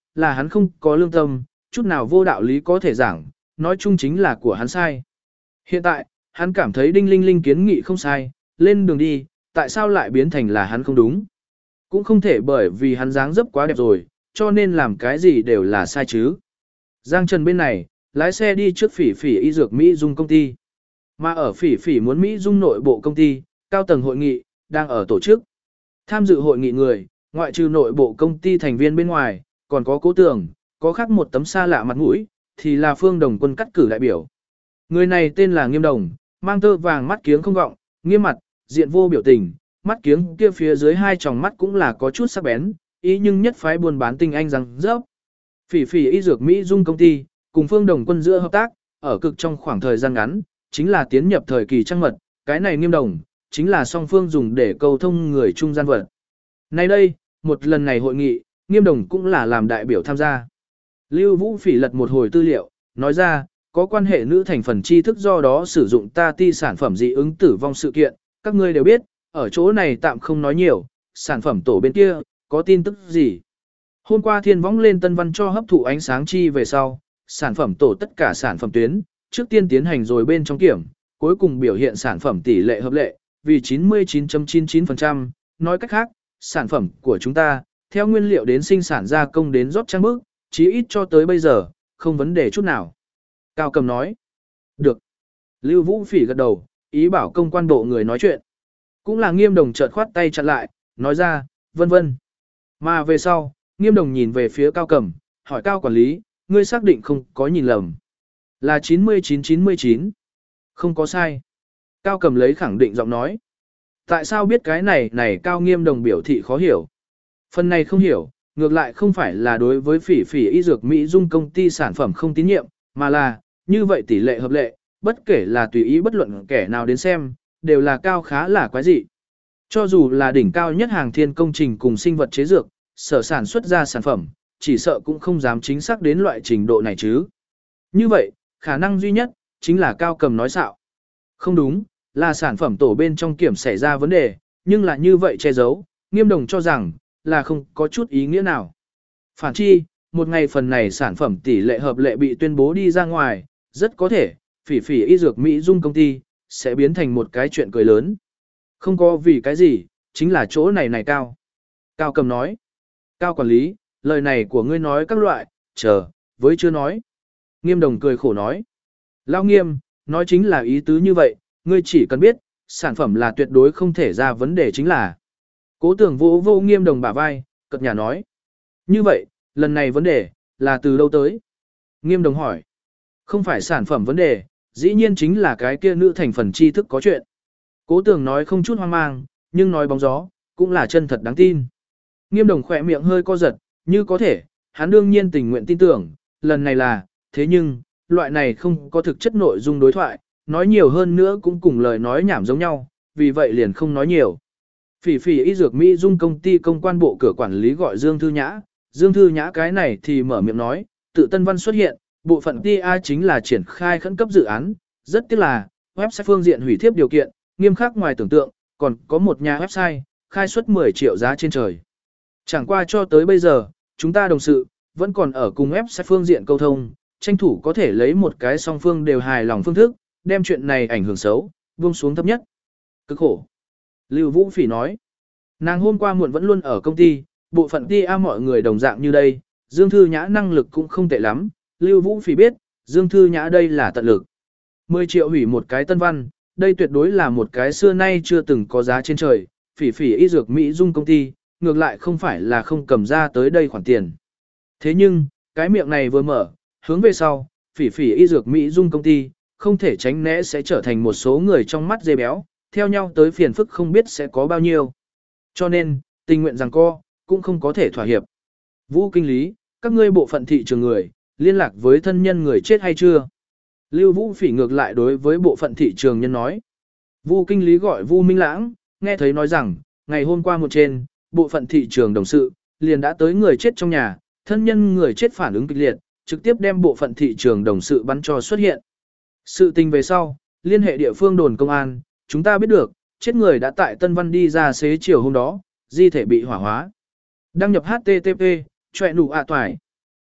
là hắn không có lương tâm, chút nào vô đạo lý có thể giảng, nói chung chính là của hắn sai. Hiện tại, hắn cảm thấy Đinh Linh Linh kiến nghị không sai, lên đường đi, tại sao lại biến thành là hắn không đúng? Cũng không thể bởi vì hắn dáng dấp quá đẹp rồi, cho nên làm cái gì đều là sai chứ. Giang Trần bên này, lái xe đi trước Phỉ Phỉ y dược Mỹ Dung công ty. Mà ở Phỉ Phỉ muốn Mỹ Dung nội bộ công ty, cao tầng hội nghị, đang ở tổ chức. Tham dự hội nghị người, ngoại trừ nội bộ công ty thành viên bên ngoài, còn có Cố Tường, có khác một tấm xa lạ mặt mũi, thì là Phương Đồng Quân cắt cử đại biểu. Người này tên là Nghiêm Đồng, mang tơ vàng mắt kiếng không gọng, nghiêm mặt, diện vô biểu tình, mắt kiếng kia phía dưới hai tròng mắt cũng là có chút sắc bén, ý nhưng nhất phái buôn bán tinh anh rằng rớp. Phỉ Phỉ y dược Mỹ Dung công ty, cùng Phương Đồng Quân giữa hợp tác, ở cực trong khoảng thời gian ngắn, chính là tiến nhập thời kỳ trăng mật, cái này Nghiêm Đồng, chính là song phương dùng để câu thông người trung gian vật. Nay đây, một lần này hội nghị, Nghiêm Đồng cũng là làm đại biểu tham gia. Lưu Vũ Phỉ lật một hồi tư liệu, nói ra, có quan hệ nữ thành phần tri thức do đó sử dụng ta ti sản phẩm dị ứng tử vong sự kiện, các ngươi đều biết, ở chỗ này tạm không nói nhiều, sản phẩm tổ bên kia, có tin tức gì. Hôm qua Thiên Võng lên Tân Văn cho hấp thụ ánh sáng chi về sau, sản phẩm tổ tất cả sản phẩm tuyến, trước tiên tiến hành rồi bên trong kiểm, cuối cùng biểu hiện sản phẩm tỷ lệ hợp lệ, vì 99.99%, nói cách khác, sản phẩm của chúng ta, theo nguyên liệu đến sinh sản gia công đến rót trang bức, chí ít cho tới bây giờ, không vấn đề chút nào. Cao Cầm nói, được. Lưu Vũ Phỉ gật đầu, ý bảo công quan bộ người nói chuyện. Cũng là Nghiêm Đồng chợt khoát tay chặn lại, nói ra, vân vân. Mà về sau, Nghiêm Đồng nhìn về phía Cao Cầm, hỏi Cao quản lý, ngươi xác định không có nhìn lầm. Là 99-99. Không có sai. Cao Cầm lấy khẳng định giọng nói. Tại sao biết cái này Cao Nghiêm Đồng biểu thị khó hiểu. Phần này không hiểu, ngược lại không phải là đối với Phỉ Phỉ y dược Mỹ Dung công ty sản phẩm không tín nhiệm, mà là, như vậy tỷ lệ hợp lệ, bất kể là tùy ý bất luận kẻ nào đến xem, đều là cao khá là quái dị. Cho dù là đỉnh cao nhất hàng thiên công trình cùng sinh vật chế dược, sở sản xuất ra sản phẩm, chỉ sợ cũng không dám chính xác đến loại trình độ này chứ. Như vậy, khả năng duy nhất, chính là Cao Cầm nói xạo. Không đúng, là sản phẩm tổ bên trong kiểm xảy ra vấn đề, nhưng là như vậy che giấu, Nghiêm Đồng cho rằng, là không có chút ý nghĩa nào. Phản chi, một ngày phần này sản phẩm tỷ lệ hợp lệ bị tuyên bố đi ra ngoài, rất có thể, Phỉ Phỉ y dược Mỹ Dung công ty, sẽ biến thành một cái chuyện cười lớn. Không có vì cái gì, chính là chỗ này Cao. Cao Cầm nói. Cao quản lý, lời này của ngươi nói các loại, chờ, với chưa nói. Nghiêm Đồng cười khổ nói. Lao Nghiêm, nói chính là ý tứ như vậy, ngươi chỉ cần biết, sản phẩm là tuyệt đối không thể ra vấn đề chính là. Cố Tưởng vô Nghiêm Đồng bả vai, cật nhà nói. Như vậy, lần này vấn đề, là từ đâu tới? Nghiêm Đồng hỏi. Không phải sản phẩm vấn đề, dĩ nhiên chính là cái kia nữ thành phần tri thức có chuyện. Cố Tưởng nói không chút hoang mang, nhưng nói bóng gió, cũng là chân thật đáng tin. Nghiêm Đồng khỏe miệng hơi co giật, như có thể, hắn đương nhiên tình nguyện tin tưởng, lần này là, thế nhưng, loại này không có thực chất nội dung đối thoại, nói nhiều hơn nữa cũng cùng lời nói nhảm giống nhau, vì vậy liền không nói nhiều. Phỉ Phỉ y dược Mỹ Dung công ty công quan bộ cửa quản lý gọi Dương Thư Nhã, Dương Thư Nhã cái này thì mở miệng nói, tự Tân Văn xuất hiện, bộ phận TA chính là triển khai khẩn cấp dự án, rất tiếc là, website phương diện hủy thiếp điều kiện, nghiêm khắc ngoài tưởng tượng, còn có một nhà website, khai suất 10 triệu giá trên trời. Chẳng qua cho tới bây giờ, chúng ta đồng sự, vẫn còn ở cùng website phương diện câu thông, tranh thủ có thể lấy một cái song phương đều hài lòng phương thức, đem chuyện này ảnh hưởng xấu, buông xuống thấp nhất. Cực khổ. Lưu Vũ Phỉ nói, nàng hôm qua muộn vẫn luôn ở công ty, bộ phận TA mọi người đồng dạng như đây, Dương Thư Nhã năng lực cũng không tệ lắm, Lưu Vũ Phỉ biết, Dương Thư Nhã đây là tận lực. 10 triệu hủy một cái Tân Văn, đây tuyệt đối là một cái xưa nay chưa từng có giá trên trời, Phỉ Phỉ y dược Mỹ Dung công ty, ngược lại không phải là không cầm ra tới đây khoản tiền. Thế nhưng, cái miệng này vừa mở, hướng về sau, Phỉ Phỉ y dược Mỹ Dung công ty, không thể tránh né sẽ trở thành một số người trong mắt dê béo, theo nhau tới phiền phức không biết sẽ có bao nhiêu. Cho nên, tình nguyện rằng co, cũng không có thể thỏa hiệp. Vũ kinh lý, các ngươi bộ phận thị trường người, liên lạc với thân nhân người chết hay chưa? Lưu Vũ Phỉ ngược lại đối với bộ phận thị trường nhân nói. Vu kinh lý gọi Vu Minh Lãng, nghe thấy nói rằng, ngày hôm qua một trên, bộ phận thị trường đồng sự, liền đã tới người chết trong nhà, thân nhân người chết phản ứng kịch liệt, trực tiếp đem bộ phận thị trường đồng sự bắn cho xuất hiện. Sự tình về sau, liên hệ địa phương đồn công an, chúng ta biết được, chết người đã tại Tân Văn đi ra xế chiều hôm đó, di thể bị hỏa hóa. Đăng nhập HTTP, chọe nụ toải.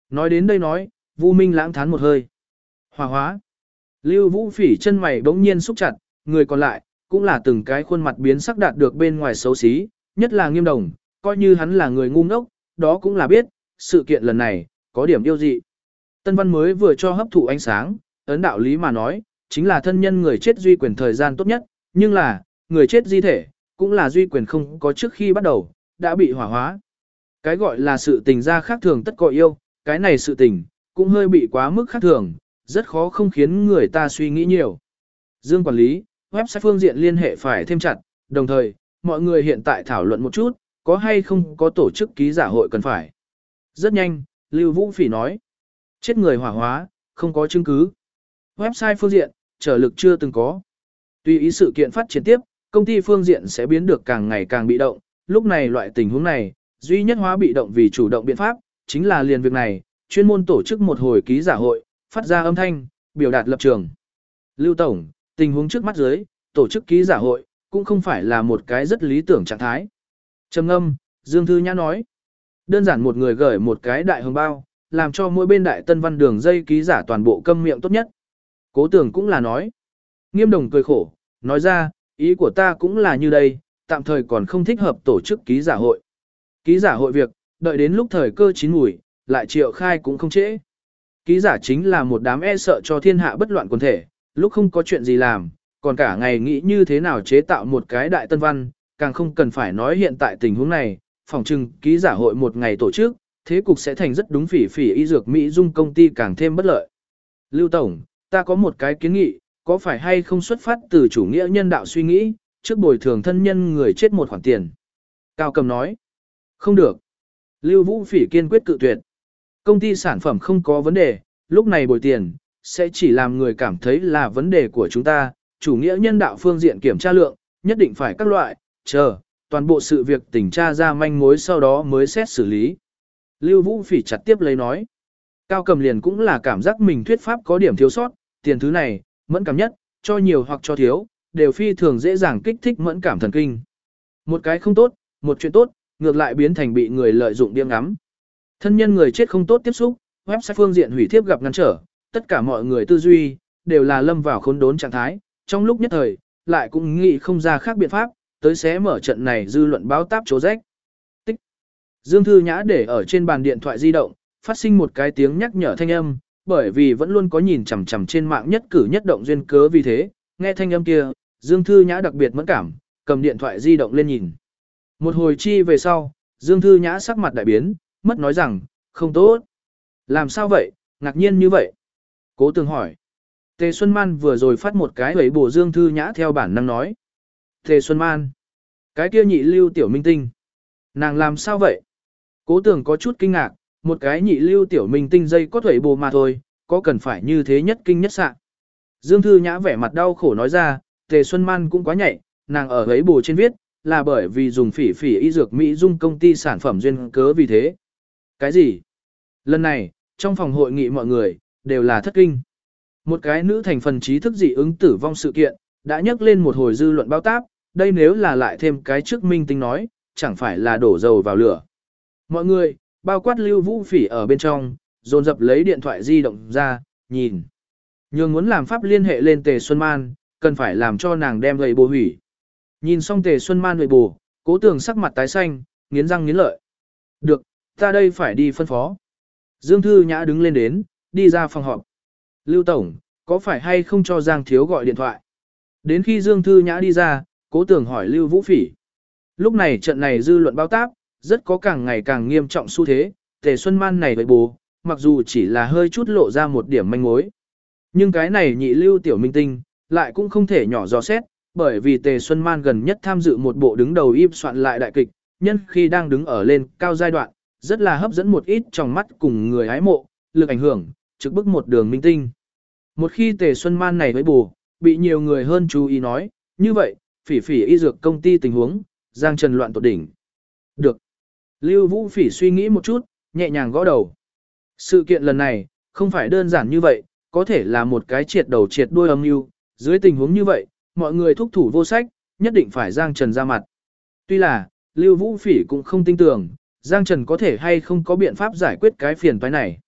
Nói đến đây nói, Vu Minh lãng thán một hơi. Hỏa hóa. Lưu Vũ Phỉ chân mày bỗng nhiên xúc chặt, người còn lại, cũng là từng cái khuôn mặt biến sắc đạt được bên ngoài xấu xí, nhất là Nghiêm Đồng, coi như hắn là người ngu ngốc, đó cũng là biết, sự kiện lần này, có điểm yêu dị. Tân Văn mới vừa cho hấp thụ ánh sáng, ấn đạo lý mà nói, chính là thân nhân người chết duy quyền thời gian tốt nhất, nhưng là, người chết di thể, cũng là duy quyền không có trước khi bắt đầu, đã bị hỏa hóa. Cái gọi là sự tình ra khác thường tất có yêu, cái này sự tình, cũng hơi bị quá mức khác thường, rất khó không khiến người ta suy nghĩ nhiều. Dương quản lý, website phương diện liên hệ phải thêm chặt, đồng thời, mọi người hiện tại thảo luận một chút, có hay không có tổ chức ký giả hội cần phải. Rất nhanh, Lưu Vũ Phỉ nói, chết người hỏa hóa, không có chứng cứ. Website phương diện, trở lực chưa từng có. Tùy ý sự kiện phát triển tiếp, công ty phương diện sẽ biến được càng ngày càng bị động, lúc này loại tình huống này, duy nhất hóa bị động vì chủ động biện pháp, chính là liền việc này, chuyên môn tổ chức một hồi ký giả hội, phát ra âm thanh, biểu đạt lập trường. Lưu Tổng, tình huống trước mắt dưới, tổ chức ký giả hội, cũng không phải là một cái rất lý tưởng trạng thái. Trầm ngâm, Dương Thư Nhã nói. Đơn giản một người gửi một cái đại hồng bao, làm cho mỗi bên đại tân văn đường dây ký giả toàn bộ câm miệng tốt nhất. Cố Tưởng cũng là nói. Nghiêm Đồng cười khổ, nói ra, ý của ta cũng là như đây, tạm thời còn không thích hợp tổ chức ký giả hội. Ký giả hội việc, đợi đến lúc thời cơ chín mùi, lại triệu khai cũng không trễ. Ký giả chính là một đám e sợ cho thiên hạ bất loạn quần thể, lúc không có chuyện gì làm, còn cả ngày nghĩ như thế nào chế tạo một cái đại tân văn, càng không cần phải nói hiện tại tình huống này, phòng trừng ký giả hội một ngày tổ chức, thế cục sẽ thành rất đúng phỉ y dược Mỹ Dung công ty càng thêm bất lợi. Lưu Tổng, ta có một cái kiến nghị, có phải hay không xuất phát từ chủ nghĩa nhân đạo suy nghĩ, trước bồi thường thân nhân người chết một khoản tiền. Cao Cầm nói, không được. Lưu Vũ Phỉ kiên quyết cự tuyệt. Công ty sản phẩm không có vấn đề, lúc này bồi tiền, sẽ chỉ làm người cảm thấy là vấn đề của chúng ta, chủ nghĩa nhân đạo phương diện kiểm tra lượng, nhất định phải các loại, chờ, toàn bộ sự việc tỉnh tra ra manh mối sau đó mới xét xử lý. Lưu Vũ Phỉ chặt tiếp lấy nói. Cao Cầm liền cũng là cảm giác mình thuyết pháp có điểm thiếu sót, tiền thứ này, mẫn cảm nhất, cho nhiều hoặc cho thiếu, đều phi thường dễ dàng kích thích mẫn cảm thần kinh. Một cái không tốt, một chuyện tốt, ngược lại biến thành bị người lợi dụng điên ngắm. Thân nhân người chết không tốt tiếp xúc, website phương diện hủy thiếp gặp ngăn trở, tất cả mọi người tư duy, đều là lâm vào khốn đốn trạng thái, trong lúc nhất thời, lại cũng nghĩ không ra khác biện pháp, tới xé mở trận này dư luận báo táp chỗ rách. Tích. Dương Thư Nhã để ở trên bàn điện thoại di động, phát sinh một cái tiếng nhắc nhở thanh âm, bởi vì vẫn luôn có nhìn chằm chằm trên mạng nhất cử nhất động duyên cớ vì thế, nghe thanh âm kia, Dương Thư Nhã đặc biệt mẫn cảm, cầm điện thoại di động lên nhìn. Một hồi chi về sau, Dương Thư Nhã sắc mặt đại biến, mất nói rằng, không tốt. Làm sao vậy, ngạc nhiên như vậy? Cố Tường hỏi. Tề Xuân Man vừa rồi phát một cái ấy bổ Dương Thư Nhã theo bản năng nói. Tề Xuân Man. Cái kia nhị lưu tiểu minh tinh. Nàng làm sao vậy? Cố Tường có chút kinh ngạc, một cái nhị lưu tiểu minh tinh dây có thuẩy bồ mà thôi, có cần phải như thế nhất kinh nhất sạ. Dương Thư Nhã vẻ mặt đau khổ nói ra, Tề Xuân Man cũng quá nhạy, nàng ở ấy bồ trên viết, là bởi vì dùng phỉ y dược Mỹ Dung công ty sản phẩm duyên cớ vì thế. Cái gì? Lần này, trong phòng hội nghị mọi người, đều là thất kinh. Một cái nữ thành phần trí thức dị ứng tử vong sự kiện, đã nhắc lên một hồi dư luận bao táp, đây nếu là lại thêm cái trước minh tinh nói, chẳng phải là đổ dầu vào lửa. Mọi người, bao quát Lưu Vũ Phỉ ở bên trong, dồn dập lấy điện thoại di động ra, nhìn. Nhưng muốn làm pháp liên hệ lên Tề Xuân Man, cần phải làm cho nàng đem gậy bồ hủy. Nhìn xong Tề Xuân Man gậy bồ, Cố Tường sắc mặt tái xanh, nghiến răng nghiến lợi. Được, ta đây phải đi phân phó. Dương Thư Nhã đứng lên đến, đi ra phòng họp. Lưu Tổng, có phải hay không cho Giang Thiếu gọi điện thoại? Đến khi Dương Thư Nhã đi ra, Cố Tường hỏi Lưu Vũ Phỉ. Lúc này trận này dư luận bao táp, rất có càng ngày càng nghiêm trọng xu thế, Tề Xuân Man này với bố, mặc dù chỉ là hơi chút lộ ra một điểm manh mối. Nhưng cái này nhị lưu tiểu minh tinh, lại cũng không thể nhỏ dò xét, bởi vì Tề Xuân Man gần nhất tham dự một bộ đứng đầu im soạn lại đại kịch, nhân khi đang đứng ở lên cao giai đoạn, rất là hấp dẫn một ít trong mắt cùng người hái mộ, lực ảnh hưởng, trực bức một đường minh tinh. Một khi Tề Xuân Man này với bù, bị nhiều người hơn chú ý nói, như vậy, phỉ y dược công ty tình huống, Giang Trần loạn tột đỉnh. Được. Lưu Vũ Phỉ suy nghĩ một chút, nhẹ nhàng gõ đầu. Sự kiện lần này, không phải đơn giản như vậy, có thể là một cái triệt đầu triệt đuôi âm mưu. Dưới tình huống như vậy, mọi người thúc thủ vô sách, nhất định phải Giang Trần ra mặt. Tuy là, Lưu Vũ Phỉ cũng không tin tưởng, Giang Trần có thể hay không có biện pháp giải quyết cái phiền toái này.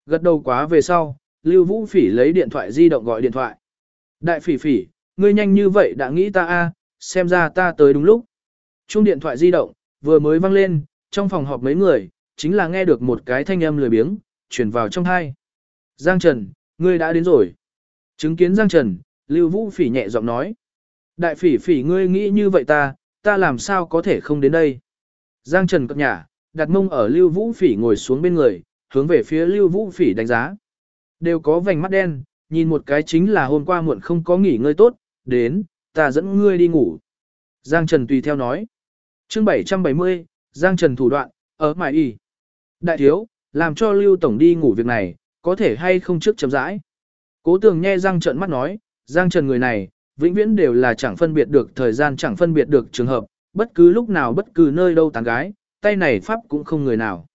Gật đầu quá về sau, Lưu Vũ Phỉ lấy điện thoại di động gọi điện thoại. Đại Phỉ Phỉ, ngươi nhanh như vậy đã nghĩ ta a, xem ra ta tới đúng lúc. Chuông điện thoại di động vừa mới vang lên, trong phòng họp mấy người, chính là nghe được một cái thanh âm lười biếng, truyền vào trong tai. Giang Trần, ngươi đã đến rồi. Chứng kiến Giang Trần, Lưu Vũ Phỉ nhẹ giọng nói. Đại Phỉ Phỉ ngươi nghĩ như vậy ta làm sao có thể không đến đây. Giang Trần cập nhả, đặt mông ở Lưu Vũ Phỉ ngồi xuống bên người, hướng về phía Lưu Vũ Phỉ đánh giá. Đều có vành mắt đen, nhìn một cái chính là hôm qua muộn không có nghỉ ngơi tốt, đến, ta dẫn ngươi đi ngủ. Giang Trần tùy theo nói. Chương 770, Giang Trần thủ đoạn, ở mài y. Đại thiếu, làm cho Lưu Tổng đi ngủ việc này, có thể hay không trước chấm rãi. Cố Tường nghe Giang Trần mắt nói, Giang Trần người này, vĩnh viễn đều là chẳng phân biệt được thời gian, chẳng phân biệt được trường hợp, bất cứ lúc nào bất cứ nơi đâu tán gái, tay này pháp cũng không người nào.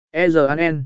E.G.N.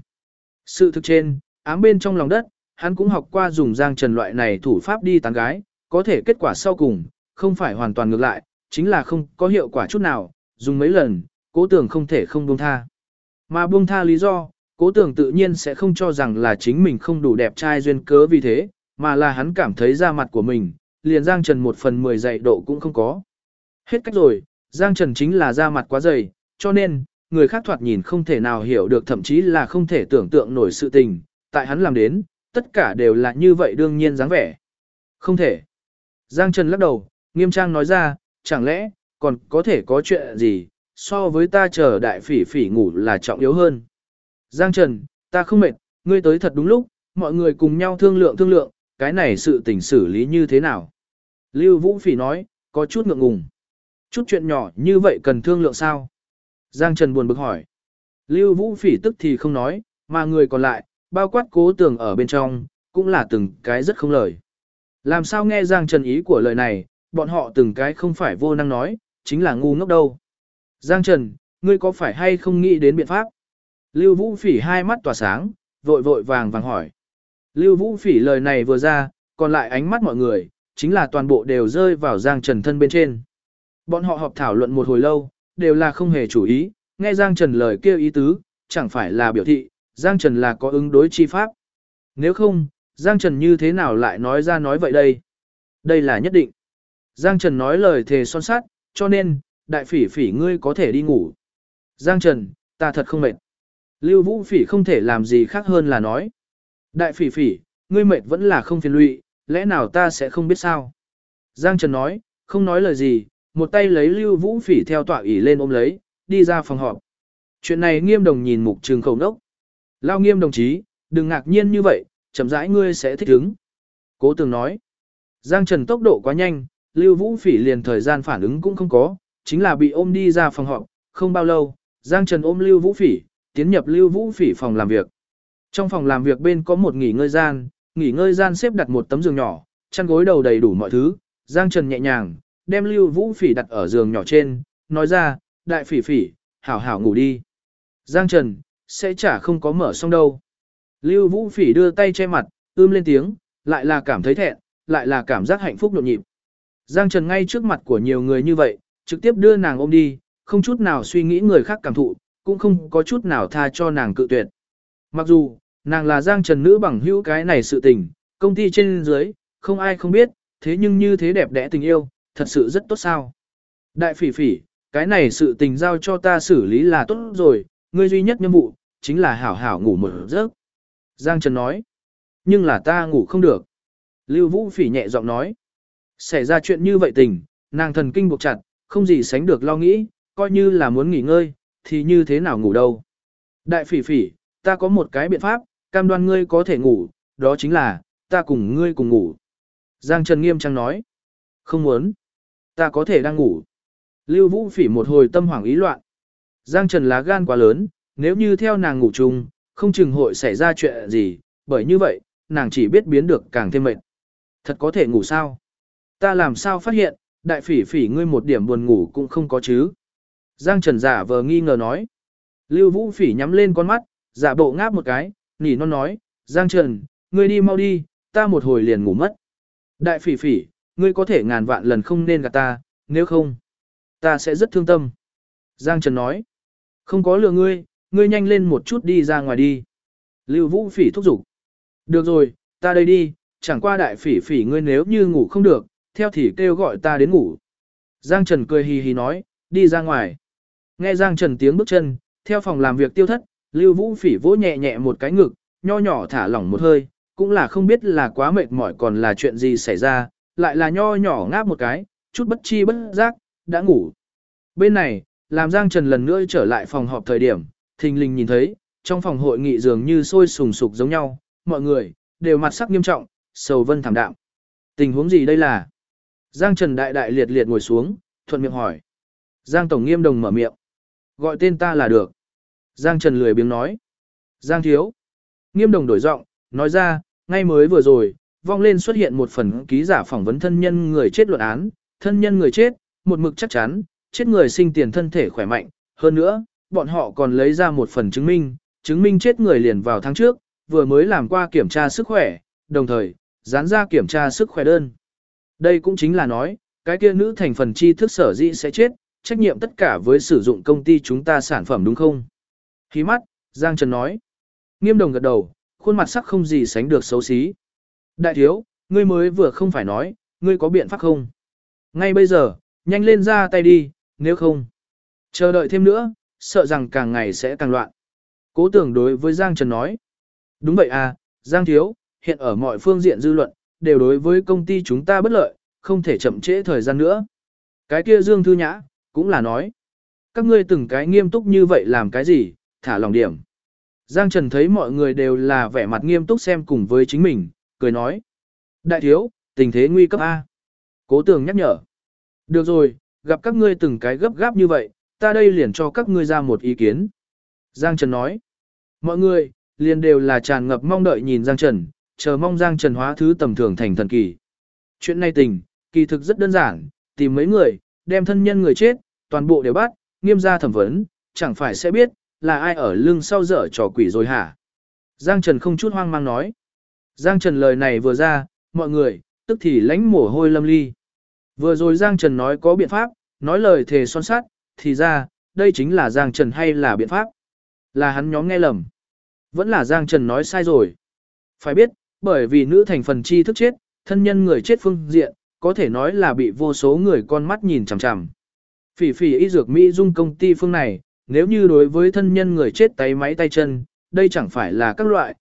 Sự thực trên, ám bên trong lòng đất, hắn cũng học qua dùng Giang Trần loại này thủ pháp đi tán gái, có thể kết quả sau cùng, không phải hoàn toàn ngược lại, chính là không có hiệu quả chút nào, dùng mấy lần, Cố Tường không thể không buông tha. Mà buông tha lý do, Cố Tường tự nhiên sẽ không cho rằng là chính mình không đủ đẹp trai duyên cớ vì thế, mà là hắn cảm thấy da mặt của mình, liền Giang Trần 1/10 dày độ cũng không có. Hết cách rồi, Giang Trần chính là da mặt quá dày, cho nên, người khác thoạt nhìn không thể nào hiểu được thậm chí là không thể tưởng tượng nổi sự tình, tại hắn làm đến, tất cả đều là như vậy đương nhiên dáng vẻ. Không thể. Giang Trần lắc đầu, nghiêm trang nói ra, chẳng lẽ, còn có thể có chuyện gì, so với ta chờ Đại Phỉ Phỉ ngủ là trọng yếu hơn. Giang Trần, ta không mệt, ngươi tới thật đúng lúc, mọi người cùng nhau thương lượng, cái này sự tình xử lý như thế nào. Lưu Vũ Phỉ nói, có chút ngượng ngùng. Chút chuyện nhỏ như vậy cần thương lượng sao? Giang Trần buồn bực hỏi. Lưu Vũ Phỉ tức thì không nói, mà người còn lại, bao quát Cố Tường ở bên trong, cũng là từng cái rất không lời. Làm sao nghe Giang Trần ý của lời này, bọn họ từng cái không phải vô năng nói, chính là ngu ngốc đâu. Giang Trần, ngươi có phải hay không nghĩ đến biện pháp? Lưu Vũ Phỉ hai mắt tỏa sáng, vội vàng hỏi. Lưu Vũ Phỉ lời này vừa ra, còn lại ánh mắt mọi người, chính là toàn bộ đều rơi vào Giang Trần thân bên trên. Bọn họ họp thảo luận một hồi lâu, đều là không hề chủ ý, nghe Giang Trần lời kêu ý tứ, chẳng phải là biểu thị, Giang Trần là có ứng đối chi pháp. Nếu không, Giang Trần như thế nào lại nói ra nói vậy đây? Đây là nhất định. Giang Trần nói lời thề son sát, cho nên, Đại Phỉ Phỉ ngươi có thể đi ngủ. Giang Trần, ta thật không mệt. Lưu Vũ Phỉ không thể làm gì khác hơn là nói. Đại Phỉ Phỉ, ngươi mệt vẫn là không phiền lụy, lẽ nào ta sẽ không biết sao? Giang Trần nói, không nói lời gì, một tay lấy Lưu Vũ Phỉ theo tọa ỷ lên ôm lấy, đi ra phòng họp. Chuyện này Nghiêm Đồng nhìn Mục Trường Khẩu đốc. Lao Nghiêm đồng chí, đừng ngạc nhiên như vậy, chậm rãi ngươi sẽ thích ứng. Cố Tường nói. Giang Trần tốc độ quá nhanh, Lưu Vũ Phỉ liền thời gian phản ứng cũng không có, chính là bị ôm đi ra phòng họp, không bao lâu, Giang Trần ôm Lưu Vũ Phỉ, tiến nhập Lưu Vũ Phỉ phòng làm việc. Trong phòng làm việc bên có một nghỉ ngơi gian xếp đặt một tấm giường nhỏ, chăn gối đầu đầy đủ mọi thứ, Giang Trần nhẹ nhàng, đem Lưu Vũ Phỉ đặt ở giường nhỏ trên, nói ra, Đại Phỉ Phỉ, hảo hảo ngủ đi. Giang Trần, sẽ chả không có mở xong đâu. Lưu Vũ Phỉ đưa tay che mặt, lên tiếng, lại là cảm thấy thẹn, lại là cảm giác hạnh phúc nhộn nhịp. Giang Trần ngay trước mặt của nhiều người như vậy, trực tiếp đưa nàng ôm đi, không chút nào suy nghĩ người khác cảm thụ, cũng không có chút nào tha cho nàng cự tuyệt. Mặc dù, nàng là Giang Trần nữ bằng hữu cái này sự tình, công ty trên dưới, không ai không biết, thế nhưng như thế đẹp đẽ tình yêu, thật sự rất tốt sao. Đại Phỉ Phỉ, cái này sự tình giao cho ta xử lý là tốt rồi, ngươi duy nhất nhiệm vụ, chính là hảo hảo ngủ một giấc. Giang Trần nói, nhưng là ta ngủ không được. Lưu Vũ Phỉ nhẹ giọng nói, xảy ra chuyện như vậy tình, nàng thần kinh buộc chặt, không gì sánh được lo nghĩ, coi như là muốn nghỉ ngơi, thì như thế nào ngủ đâu. Đại Phỉ Phỉ, ta có một cái biện pháp, cam đoan ngươi có thể ngủ, đó chính là, ta cùng ngươi cùng ngủ. Giang Trần nghiêm trang nói, không muốn, ta có thể đang ngủ. Lưu Vũ Phỉ một hồi tâm hoảng ý loạn. Giang Trần lá gan quá lớn, nếu như theo nàng ngủ chung, không chừng hội xảy ra chuyện gì, bởi như vậy, nàng chỉ biết biến được càng thêm mệt. Thật có thể ngủ sao? Ta làm sao phát hiện, Đại Phỉ Phỉ ngươi một điểm buồn ngủ cũng không có chứ? Giang Trần giả vờ nghi ngờ nói. Lưu Vũ Phỉ nhắm lên con mắt, giả bộ ngáp một cái, nỉ non nói, Giang Trần, ngươi đi mau đi, ta một hồi liền ngủ mất. Đại Phỉ Phỉ, ngươi có thể ngàn vạn lần không nên gạt ta, nếu không, ta sẽ rất thương tâm. Giang Trần nói, không có lừa ngươi, ngươi nhanh lên một chút đi ra ngoài đi. Lưu Vũ Phỉ thúc giục. Được rồi, ta đây đi, chẳng qua đại phỉ phỉ ngươi nếu như ngủ không được, theo thì kêu gọi ta đến ngủ. Giang Trần cười hì hì nói, đi ra ngoài. Nghe Giang Trần tiếng bước chân, theo phòng làm việc tiêu thất, Lưu Vũ Phỉ vỗ nhẹ nhẹ một cái ngực, nho nhỏ thả lỏng một hơi, cũng là không biết là quá mệt mỏi còn là chuyện gì xảy ra, lại là nho nhỏ ngáp một cái, chút bất chi bất giác, đã ngủ. Bên này, làm Giang Trần lần nữa trở lại phòng họp thời điểm, thình lình nhìn thấy, trong phòng hội nghị dường như sôi sùng sục giống nhau, mọi người đều mặt sắc nghiêm trọng, sầu vân thảm đạm. Tình huống gì đây là? Giang Trần đại đại liệt liệt ngồi xuống, thuận miệng hỏi. Giang Tổng Nghiêm Đồng mở miệng. Gọi tên ta là được. Giang Trần lười biếng nói. Giang Thiếu. Nghiêm Đồng đổi giọng, nói ra, ngay mới vừa rồi, vong lên xuất hiện một phần ký giả phỏng vấn thân nhân người chết luận án, thân nhân người chết, một mực chắc chắn, chết người sinh tiền thân thể khỏe mạnh. Hơn nữa, bọn họ còn lấy ra một phần chứng minh chết người liền vào tháng trước, vừa mới làm qua kiểm tra sức khỏe, đồng thời, dán ra kiểm tra sức khỏe đơn. Đây cũng chính là nói, cái kia nữ thành phần tri thức sở dĩ sẽ chết, trách nhiệm tất cả với sử dụng công ty chúng ta sản phẩm đúng không? Khí mắt, Giang Trần nói. Nghiêm Đồng gật đầu, khuôn mặt sắc không gì sánh được xấu xí. Đại thiếu, ngươi mới vừa không phải nói, ngươi có biện pháp không? Ngay bây giờ, nhanh lên ra tay đi, nếu không. Chờ đợi thêm nữa, sợ rằng càng ngày sẽ càng loạn. Cố Tưởng đối với Giang Trần nói. Đúng vậy à, Giang Thiếu, hiện ở mọi phương diện dư luận, đều đối với công ty chúng ta bất lợi, không thể chậm trễ thời gian nữa. Cái kia Dương Thư Nhã, cũng là nói. Các ngươi từng cái nghiêm túc như vậy làm cái gì, thả lòng điểm. Giang Trần thấy mọi người đều là vẻ mặt nghiêm túc xem cùng với chính mình, cười nói. Đại thiếu, tình thế nguy cấp A. Cố Tường nhắc nhở. Được rồi, gặp các ngươi từng cái gấp gáp như vậy, ta đây liền cho các ngươi ra một ý kiến. Giang Trần nói. Mọi người, liền đều là tràn ngập mong đợi nhìn Giang Trần, chờ mong Giang Trần hóa thứ tầm thường thành thần kỳ. Chuyện này kỳ thực rất đơn giản, tìm mấy người, đem thân nhân người chết, toàn bộ đều bắt, nghiêm ra thẩm vấn, chẳng phải sẽ biết, là ai ở lưng sau dở trò quỷ rồi hả? Giang Trần không chút hoang mang nói. Giang Trần lời này vừa ra, mọi người, tức thì lánh mồ hôi lâm ly. Vừa rồi Giang Trần nói có biện pháp, nói lời thề son sát, thì ra, đây chính là Giang Trần hay là biện pháp? Là hắn nhóm nghe lầm. Vẫn là Giang Trần nói sai rồi. Phải biết, bởi vì nữ thành phần chi thức chết, thân nhân người chết phương diện, có thể nói là bị vô số người con mắt nhìn chằm chằm. Phỉ phỉ y dược Mỹ dung công ty phương này, nếu như đối với thân nhân người chết tay máy tay chân, đây chẳng phải là các loại,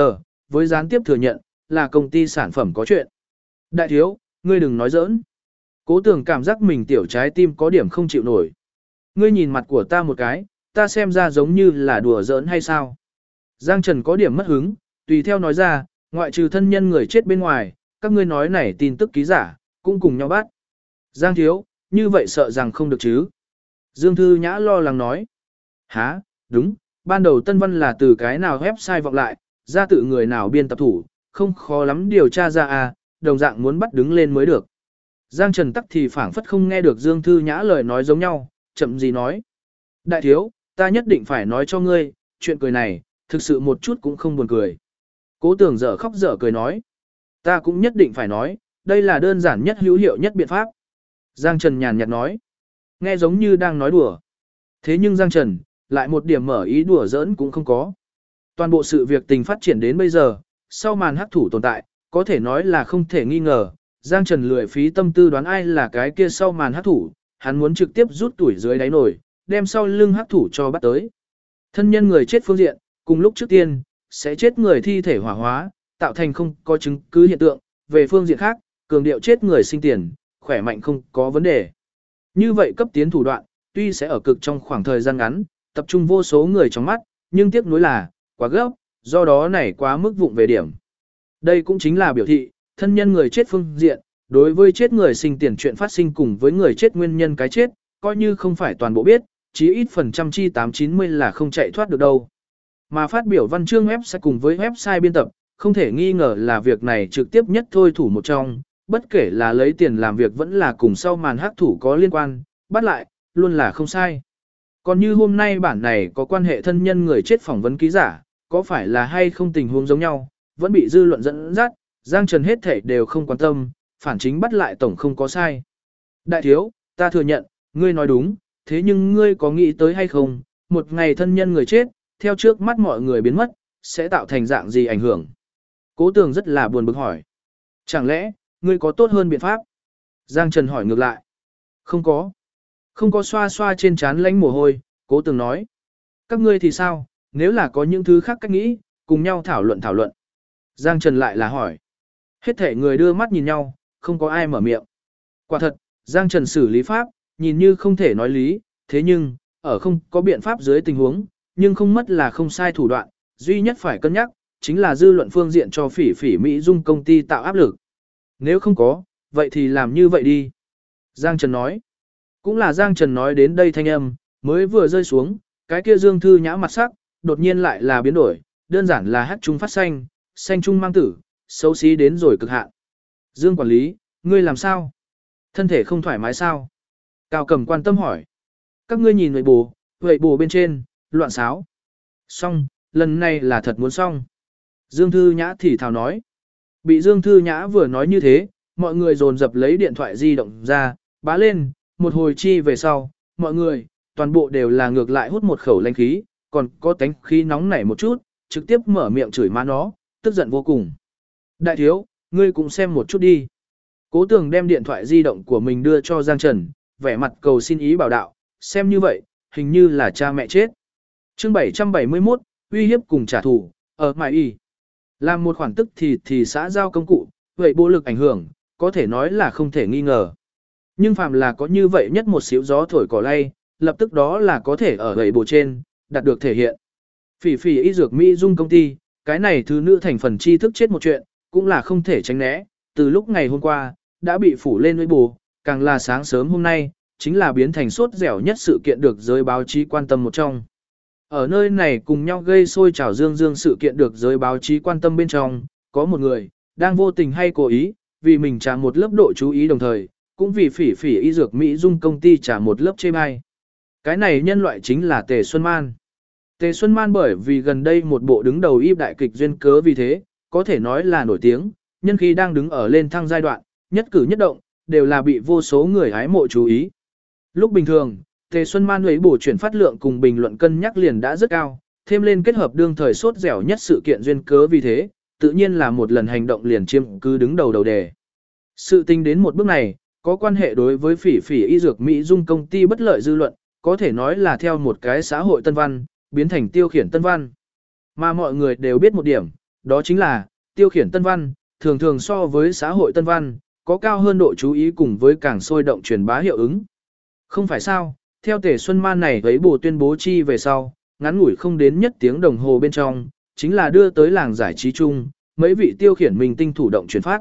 với gián tiếp thừa nhận, là công ty sản phẩm có chuyện. Đại thiếu, ngươi đừng nói giỡn. Cố Tưởng cảm giác mình tiểu trái tim có điểm không chịu nổi. Ngươi nhìn mặt của ta một cái, ta xem ra giống như là đùa giỡn hay sao. Giang Trần có điểm mất hứng, tùy theo nói ra, ngoại trừ thân nhân người chết bên ngoài, các ngươi nói này tin tức ký giả, cũng cùng nhau bắt. Giang thiếu, như vậy sợ rằng không được chứ. Dương Thư Nhã lo lắng nói. Hả, đúng, ban đầu Tân Văn là từ cái nào website vọng lại, ra tự người nào biên tập thủ, không khó lắm điều tra ra à, đồng dạng muốn bắt đứng lên mới được. Giang Trần tắc thì phảng phất không nghe được Dương Thư Nhã lời nói giống nhau, chậm gì nói. Đại thiếu, ta nhất định phải nói cho ngươi, chuyện cười này, thực sự một chút cũng không buồn cười. Cố Tưởng dở khóc dở cười nói. Ta cũng nhất định phải nói, đây là đơn giản nhất hữu hiệu nhất biện pháp. Giang Trần nhàn nhạt nói. Nghe giống như đang nói đùa. Thế nhưng Giang Trần, lại một điểm mở ý đùa giỡn cũng không có. Toàn bộ sự việc tình phát triển đến bây giờ, sau màn hắc thủ tồn tại, có thể nói là không thể nghi ngờ. Giang Trần lười phí tâm tư đoán ai là cái kia sau màn hắc thủ, hắn muốn trực tiếp rút tuổi dưới đáy nổi, đem sau lưng hắc thủ cho bắt tới. Thân nhân người chết phương diện, cùng lúc trước tiên, sẽ chết người thi thể hỏa hóa, tạo thành không có chứng cứ hiện tượng. Về phương diện khác, cường điệu chết người sinh tiền, khỏe mạnh không có vấn đề. Như vậy cấp tiến thủ đoạn, tuy sẽ ở cực trong khoảng thời gian ngắn, tập trung vô số người trong mắt, nhưng tiếc nuối là, quá gấp, do đó này quá mức vụng về điểm. Đây cũng chính là biểu thị, thân nhân người chết phương diện, đối với chết người sinh tiền chuyện phát sinh cùng với người chết nguyên nhân cái chết, coi như không phải toàn bộ biết, chí ít phần trăm chi 8-90 là không chạy thoát được đâu. Mà phát biểu văn chương website cùng với website biên tập, không thể nghi ngờ là việc này trực tiếp nhất thôi thủ một trong, bất kể là lấy tiền làm việc vẫn là cùng sau màn hắc thủ có liên quan, bắt lại, luôn là không sai. Còn như hôm nay bản này có quan hệ thân nhân người chết phỏng vấn ký giả, có phải là hay không tình huống giống nhau, vẫn bị dư luận dẫn dắt, Giang Trần hết thảy đều không quan tâm, phản chính bắt lại tổng không có sai. Đại thiếu, ta thừa nhận, ngươi nói đúng, thế nhưng ngươi có nghĩ tới hay không, một ngày thân nhân người chết, theo trước mắt mọi người biến mất, sẽ tạo thành dạng gì ảnh hưởng? Cố Tường rất là buồn bực hỏi. Chẳng lẽ, ngươi có tốt hơn biện pháp? Giang Trần hỏi ngược lại. Không có. Không có xoa xoa trên trán lánh mồ hôi, Cố Tường nói. Các ngươi thì sao, nếu là có những thứ khác cách nghĩ, cùng nhau thảo luận thảo luận. Giang Trần lại là hỏi. Hết thể người đưa mắt nhìn nhau, không có ai mở miệng. Quả thật, Giang Trần xử lý pháp, nhìn như không thể nói lý, thế nhưng, ở không có biện pháp dưới tình huống, nhưng không mất là không sai thủ đoạn, duy nhất phải cân nhắc, chính là dư luận phương diện cho phỉ phỉ Mỹ Dung công ty tạo áp lực. Nếu không có, vậy thì làm như vậy đi. Giang Trần nói. Cũng là Giang Trần nói đến đây thanh âm, mới vừa rơi xuống, cái kia Dương Thư Nhã mặt sắc, đột nhiên lại là biến đổi, đơn giản là hắc trung phát xanh, xanh trung mang tử, xấu xí đến rồi cực hạn. Dương quản lý, ngươi làm sao? Thân thể không thoải mái sao? Cao Cầm quan tâm hỏi. Các ngươi nhìn vậy bù bên trên, loạn xáo. Xong, lần này là thật muốn xong. Dương Thư Nhã thì thào nói. Bị Dương Thư Nhã vừa nói như thế, mọi người dồn dập lấy điện thoại di động ra, bá lên, một hồi chi về sau, mọi người, toàn bộ đều là ngược lại hút một khẩu lanh khí, còn có tánh khí nóng nảy một chút, trực tiếp mở miệng chửi má nó, tức giận vô cùng. Đại thiếu, ngươi cũng xem một chút đi. Cố Tường đem điện thoại di động của mình đưa cho Giang Trần, vẻ mặt cầu xin ý bảo đạo, xem như vậy, hình như là cha mẹ chết. Chương 771, uy hiếp cùng trả thù, ở mại y. Làm một khoản tức thì xã giao công cụ, vậy bộ lực ảnh hưởng, có thể nói là không thể nghi ngờ. Nhưng phàm là có như vậy nhất một xíu gió thổi cỏ lay, lập tức đó là có thể ở vậy bộ trên, đạt được thể hiện. Phỉ phỉ y dược Mỹ Dung công ty, cái này thứ nữ thành phần tri thức chết một chuyện, cũng là không thể tránh né, từ lúc ngày hôm qua, đã bị phủ lên với bù, càng là sáng sớm hôm nay, chính là biến thành sốt dẻo nhất sự kiện được giới báo chí quan tâm một trong. Ở nơi này cùng nhau gây sôi trào dương sự kiện được giới báo chí quan tâm bên trong, có một người, đang vô tình hay cố ý, vì mình trả một lớp độ chú ý đồng thời, cũng vì phỉ phỉ y dược Mỹ Dung công ty trả một lớp chê bai. Cái này nhân loại chính là Tề Xuân Man. Tề Xuân Man bởi vì gần đây một bộ đứng đầu y đại kịch duyên cớ vì thế, có thể nói là nổi tiếng, nhân khi đang đứng ở lên thăng giai đoạn, nhất cử nhất động, đều là bị vô số người hái mộ chú ý. Lúc bình thường, Tề Xuân Man ấy bổ chuyển phát lượng cùng bình luận cân nhắc liền đã rất cao, thêm lên kết hợp đương thời sốt dẻo nhất sự kiện duyên cớ vì thế, tự nhiên là một lần hành động liền chiếm cứ đứng đầu đầu đề. Sự tình đến một bước này, có quan hệ đối với phỉ phỉ y dược Mỹ Dung công ty bất lợi dư luận, có thể nói là theo một cái xã hội tân văn, biến thành tiêu khiển tân văn. Mà mọi người đều biết một điểm, đó chính là, tiêu khiển tân văn, thường thường so với xã hội tân văn, có cao hơn độ chú ý cùng với càng sôi động truyền bá hiệu ứng. Không phải sao, theo Tề Xuân Man này với bộ tuyên bố chi về sau, ngắn ngủi không đến nhất tiếng đồng hồ bên trong, chính là đưa tới làng giải trí chung, mấy vị tiêu khiển minh tinh thủ động truyền phát.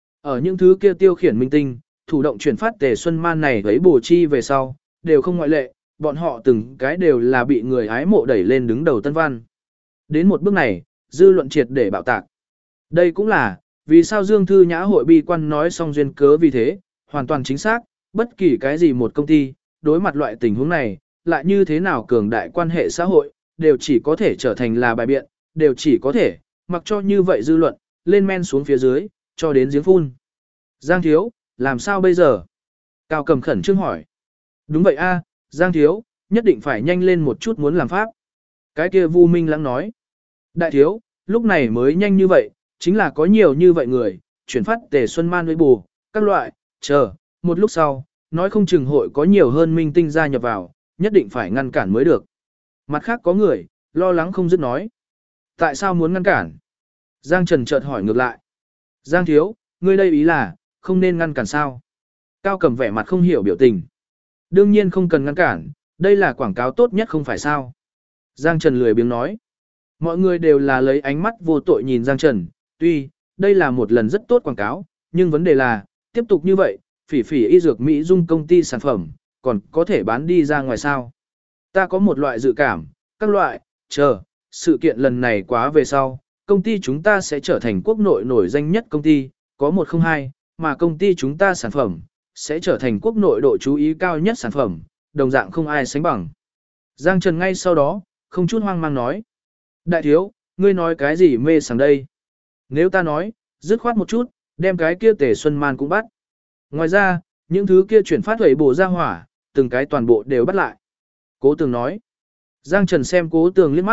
Ở những thứ kia tiêu khiển minh tinh, thủ động truyền phát Tề Xuân Man này với bộ chi về sau, đều không ngoại lệ, bọn họ từng cái đều là bị người ái mộ đẩy lên đứng đầu tân văn. Đến một bước này, dư luận triệt để bạo tạc. Đây cũng là, vì sao Dương Thư Nhã hội bi quan nói xong duyên cớ vì thế, hoàn toàn chính xác, bất kỳ cái gì một công ty, đối mặt loại tình huống này, lại như thế nào cường đại quan hệ xã hội, đều chỉ có thể trở thành là bài biện, đều chỉ có thể, mặc cho như vậy dư luận, lên men xuống phía dưới, cho đến giếng phun. Giang thiếu, làm sao bây giờ? Cao Cầm khẩn trương hỏi. Đúng vậy a, Giang thiếu, nhất định phải nhanh lên một chút muốn làm pháp. Cái kia Vu Minh Lãng nói. Đại thiếu, lúc này mới nhanh như vậy, chính là có nhiều như vậy người, chuyển phát Tề Xuân Man với bù, các loại, chờ, một lúc sau, nói không chừng hội có nhiều hơn minh tinh gia nhập vào, nhất định phải ngăn cản mới được. Mặt khác có người, lo lắng không dứt nói. Tại sao muốn ngăn cản? Giang Trần chợt hỏi ngược lại. Giang thiếu, ngươi đây ý là, không nên ngăn cản sao? Cao Cầm vẻ mặt không hiểu biểu tình. Đương nhiên không cần ngăn cản, đây là quảng cáo tốt nhất không phải sao? Giang Trần lười biếng nói. Mọi người đều là lấy ánh mắt vô tội nhìn Giang Trần, tuy, đây là một lần rất tốt quảng cáo, nhưng vấn đề là, tiếp tục như vậy, phỉ phỉ y dược Mỹ Dung công ty sản phẩm, còn có thể bán đi ra ngoài sao? Ta có một loại dự cảm, các loại, chờ, sự kiện lần này quá về sau, công ty chúng ta sẽ trở thành quốc nội nổi danh nhất công ty, có 102, mà công ty chúng ta sản phẩm, sẽ trở thành quốc nội độ chú ý cao nhất sản phẩm, đồng dạng không ai sánh bằng. Giang Trần ngay sau đó, không chút hoang mang nói. Đại thiếu, ngươi nói cái gì mê sảng đây? Nếu ta nói, dứt khoát một chút, đem cái kia Tề Xuân Man cũng bắt. Ngoài ra, những thứ kia chuyển phát huệ bổ ra hỏa, từng cái toàn bộ đều bắt lại. Cố Tường nói. Giang Trần xem Cố Tường liếc mắt,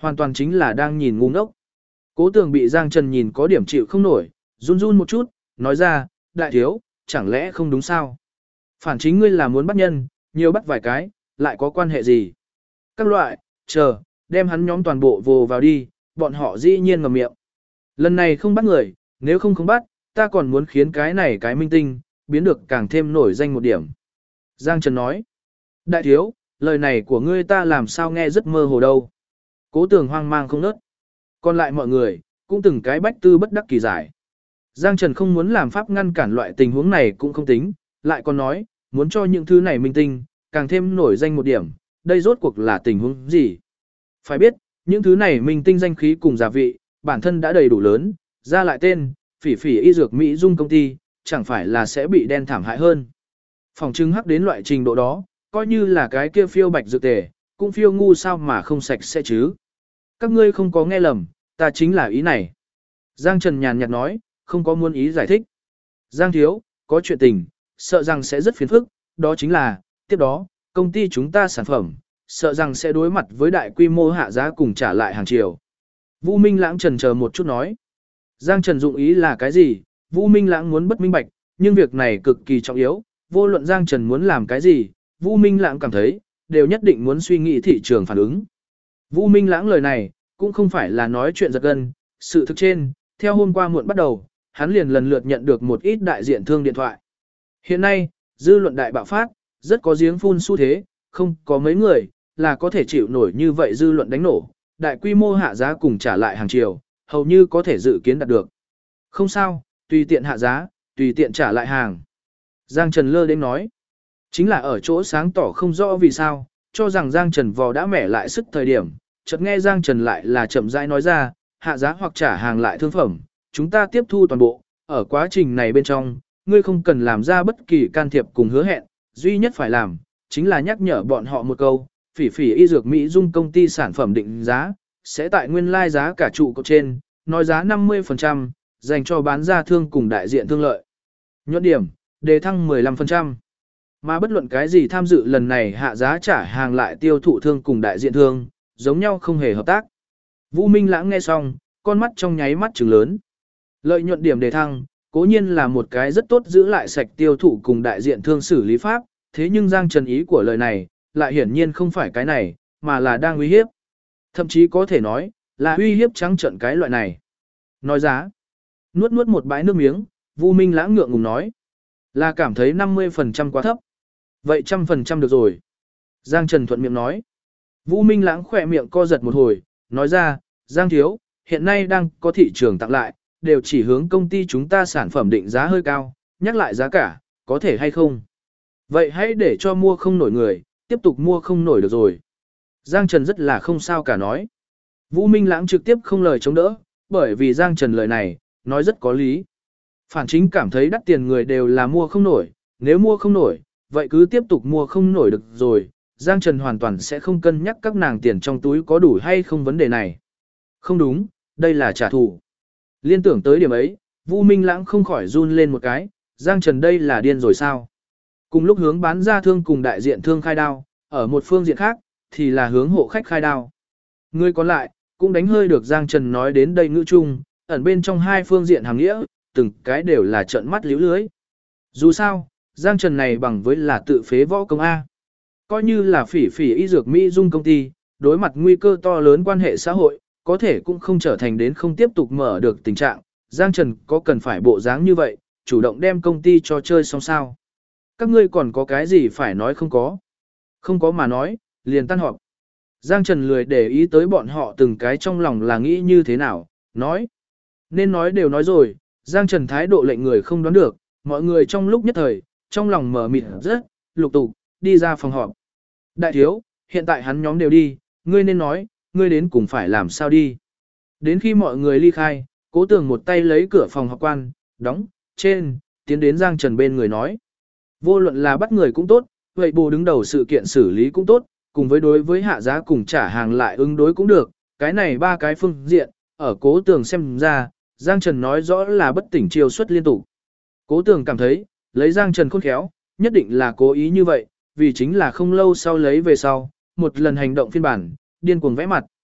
hoàn toàn chính là đang nhìn ngu ngốc. Cố Tường bị Giang Trần nhìn có điểm chịu không nổi, run run một chút, nói ra, đại thiếu, chẳng lẽ không đúng sao? Phản chính ngươi là muốn bắt nhân, nhiều bắt vài cái, lại có quan hệ gì? Các loại, chờ, đem hắn nhóm toàn bộ vồ vào đi, bọn họ dĩ nhiên ngậm miệng. Lần này không bắt người, nếu không bắt, ta còn muốn khiến cái này cái minh tinh, biến được càng thêm nổi danh một điểm. Giang Trần nói, đại thiếu, lời này của ngươi ta làm sao nghe rất mơ hồ đâu. Cố Tường hoang mang không nớt. Còn lại mọi người, cũng từng cái bách tư bất đắc kỳ giải. Giang Trần không muốn làm pháp ngăn cản loại tình huống này cũng không tính, lại còn nói, muốn cho những thứ này minh tinh, càng thêm nổi danh một điểm, đây rốt cuộc là tình huống gì. Phải biết, những thứ này minh tinh danh khí cùng giá vị, bản thân đã đầy đủ lớn, ra lại tên, phỉ phỉ y dược Mỹ Dung công ty, chẳng phải là sẽ bị đen thảm hại hơn. Phòng trưng hắc đến loại trình độ đó, coi như là cái kia phiêu bạch dược tề, cũng phiêu ngu sao mà không sạch sẽ chứ. Các ngươi không có nghe lầm, ta chính là ý này. Giang Trần nhàn nhạt nói, không có muốn ý giải thích. Giang thiếu, có chuyện tình, sợ rằng sẽ rất phiền phức, đó chính là, tiếp đó, công ty chúng ta sản phẩm, sợ rằng sẽ đối mặt với đại quy mô hạ giá cùng trả lại hàng triệu. Vũ Minh Lãng trần chờ một chút nói. Giang Trần dụng ý là cái gì, Vũ Minh Lãng muốn bất minh bạch, nhưng việc này cực kỳ trọng yếu, vô luận Giang Trần muốn làm cái gì, Vũ Minh Lãng cảm thấy, đều nhất định muốn suy nghĩ thị trường phản ứng. Vũ Minh Lãng lời này, cũng không phải là nói chuyện giật gân, sự thực trên, theo hôm qua muộn bắt đầu, hắn liền lần lượt nhận được một ít đại diện thương điện thoại. Hiện nay, dư luận đại bạo phát, rất có giếng phun xu thế, không có mấy người, là có thể chịu nổi như vậy dư luận đánh nổ, đại quy mô hạ giá cùng trả lại hàng triệu, hầu như có thể dự kiến đạt được. Không sao, tùy tiện hạ giá, tùy tiện trả lại hàng. Giang Trần lơ đến nói, chính là ở chỗ sáng tỏ không rõ vì sao, cho rằng Giang Trần vò đã mẻ lại sức thời điểm, chợt nghe Giang Trần lại là chậm rãi nói ra, hạ giá hoặc trả hàng lại thương phẩm, chúng ta tiếp thu toàn bộ, ở quá trình này bên trong, ngươi không cần làm ra bất kỳ can thiệp cùng hứa hẹn, duy nhất phải làm, chính là nhắc nhở bọn họ một câu, phỉ phỉ y dược Mỹ Dung công ty sản phẩm định giá, sẽ tại nguyên lai giá cả trụ cột trên, nói giá 50%, dành cho bán ra thương cùng đại diện thương lợi. Nhuận điểm, đề thăng 15%. Mà bất luận cái gì tham dự lần này hạ giá trả hàng lại tiêu thụ thương cùng đại diện thương, giống nhau không hề hợp tác. Vũ Minh Lãng nghe xong, con mắt trong nháy mắt trừng lớn. Lợi nhuận điểm đề thăng, cố nhiên là một cái rất tốt giữ lại sạch tiêu thụ cùng đại diện thương xử lý pháp, thế nhưng Giang Trần ý của lời này, lại hiển nhiên không phải cái này, mà là đang uy hiếp. Thậm chí có thể nói, là uy hiếp trắng trợn cái loại này. Nói giá. Nuốt một bãi nước miếng, Vũ Minh Lãng ngượng ngùng nói. Là cảm thấy 50% quá thấp. Vậy 100% được rồi. Giang Trần thuận miệng nói. Vũ Minh Lãng khỏe miệng co giật một hồi, nói ra, Giang thiếu, hiện nay đang có thị trường tặng lại, đều chỉ hướng công ty chúng ta sản phẩm định giá hơi cao, nhắc lại giá cả, có thể hay không? Vậy hãy để cho mua không nổi người, tiếp tục mua không nổi được rồi. Giang Trần rất là không sao cả nói. Vũ Minh Lãng trực tiếp không lời chống đỡ, bởi vì Giang Trần lời này, nói rất có lý. Phản chính cảm thấy đắt tiền người đều là mua không nổi, nếu mua không nổi, vậy cứ tiếp tục mua không nổi được rồi. Giang Trần hoàn toàn sẽ không cân nhắc các nàng tiền trong túi có đủ hay không vấn đề này. Không đúng, đây là trả thù. Liên tưởng tới điểm ấy, Vũ Minh Lãng không khỏi run lên một cái, Giang Trần đây là điên rồi sao? Cùng lúc hướng bán ra thương cùng đại diện thương khai đao, ở một phương diện khác, thì là hướng hộ khách khai đao. Người còn lại, cũng đánh hơi được Giang Trần nói đến đây ngữ chung, ẩn bên trong hai phương diện hàng nghĩa, từng cái đều là trợn mắt liễu lưới. Dù sao, Giang Trần này bằng với là tự phế võ công A. Coi như là phỉ phỉ y dược Mỹ Dung công ty, đối mặt nguy cơ to lớn quan hệ xã hội, có thể cũng không trở thành đến không tiếp tục mở được tình trạng. Giang Trần có cần phải bộ dáng như vậy, chủ động đem công ty cho chơi xong sao. Các ngươi còn có cái gì phải nói không có? Không có mà nói, liền tan họp. Giang Trần lười để ý tới bọn họ từng cái trong lòng là nghĩ như thế nào, nói. Nên nói đều nói rồi, Giang Trần thái độ lệnh người không đoán được, mọi người trong lúc nhất thời, trong lòng mở mịt rất, lục tục, đi ra phòng họp. Đại thiếu, hiện tại hắn nhóm đều đi, ngươi nên nói, ngươi đến cùng phải làm sao đi. Đến khi mọi người ly khai, Cố Tường một tay lấy cửa phòng họp quan, đóng, trên, tiến đến Giang Trần bên người nói. Vô luận là bắt người cũng tốt, vậy bù đứng đầu sự kiện xử lý cũng tốt, cùng với đối với hạ giá cùng trả hàng lại ứng đối cũng được, cái này ba cái phương diện, ở Cố Tường xem ra, Giang Trần nói rõ là bất tỉnh chiêu xuất liên tục. Cố Tường cảm thấy, lấy Giang Trần khôn khéo, nhất định là cố ý như vậy, vì chính là không lâu sau lấy về sau, một lần hành động phiên bản, điên cuồng vẽ mặt.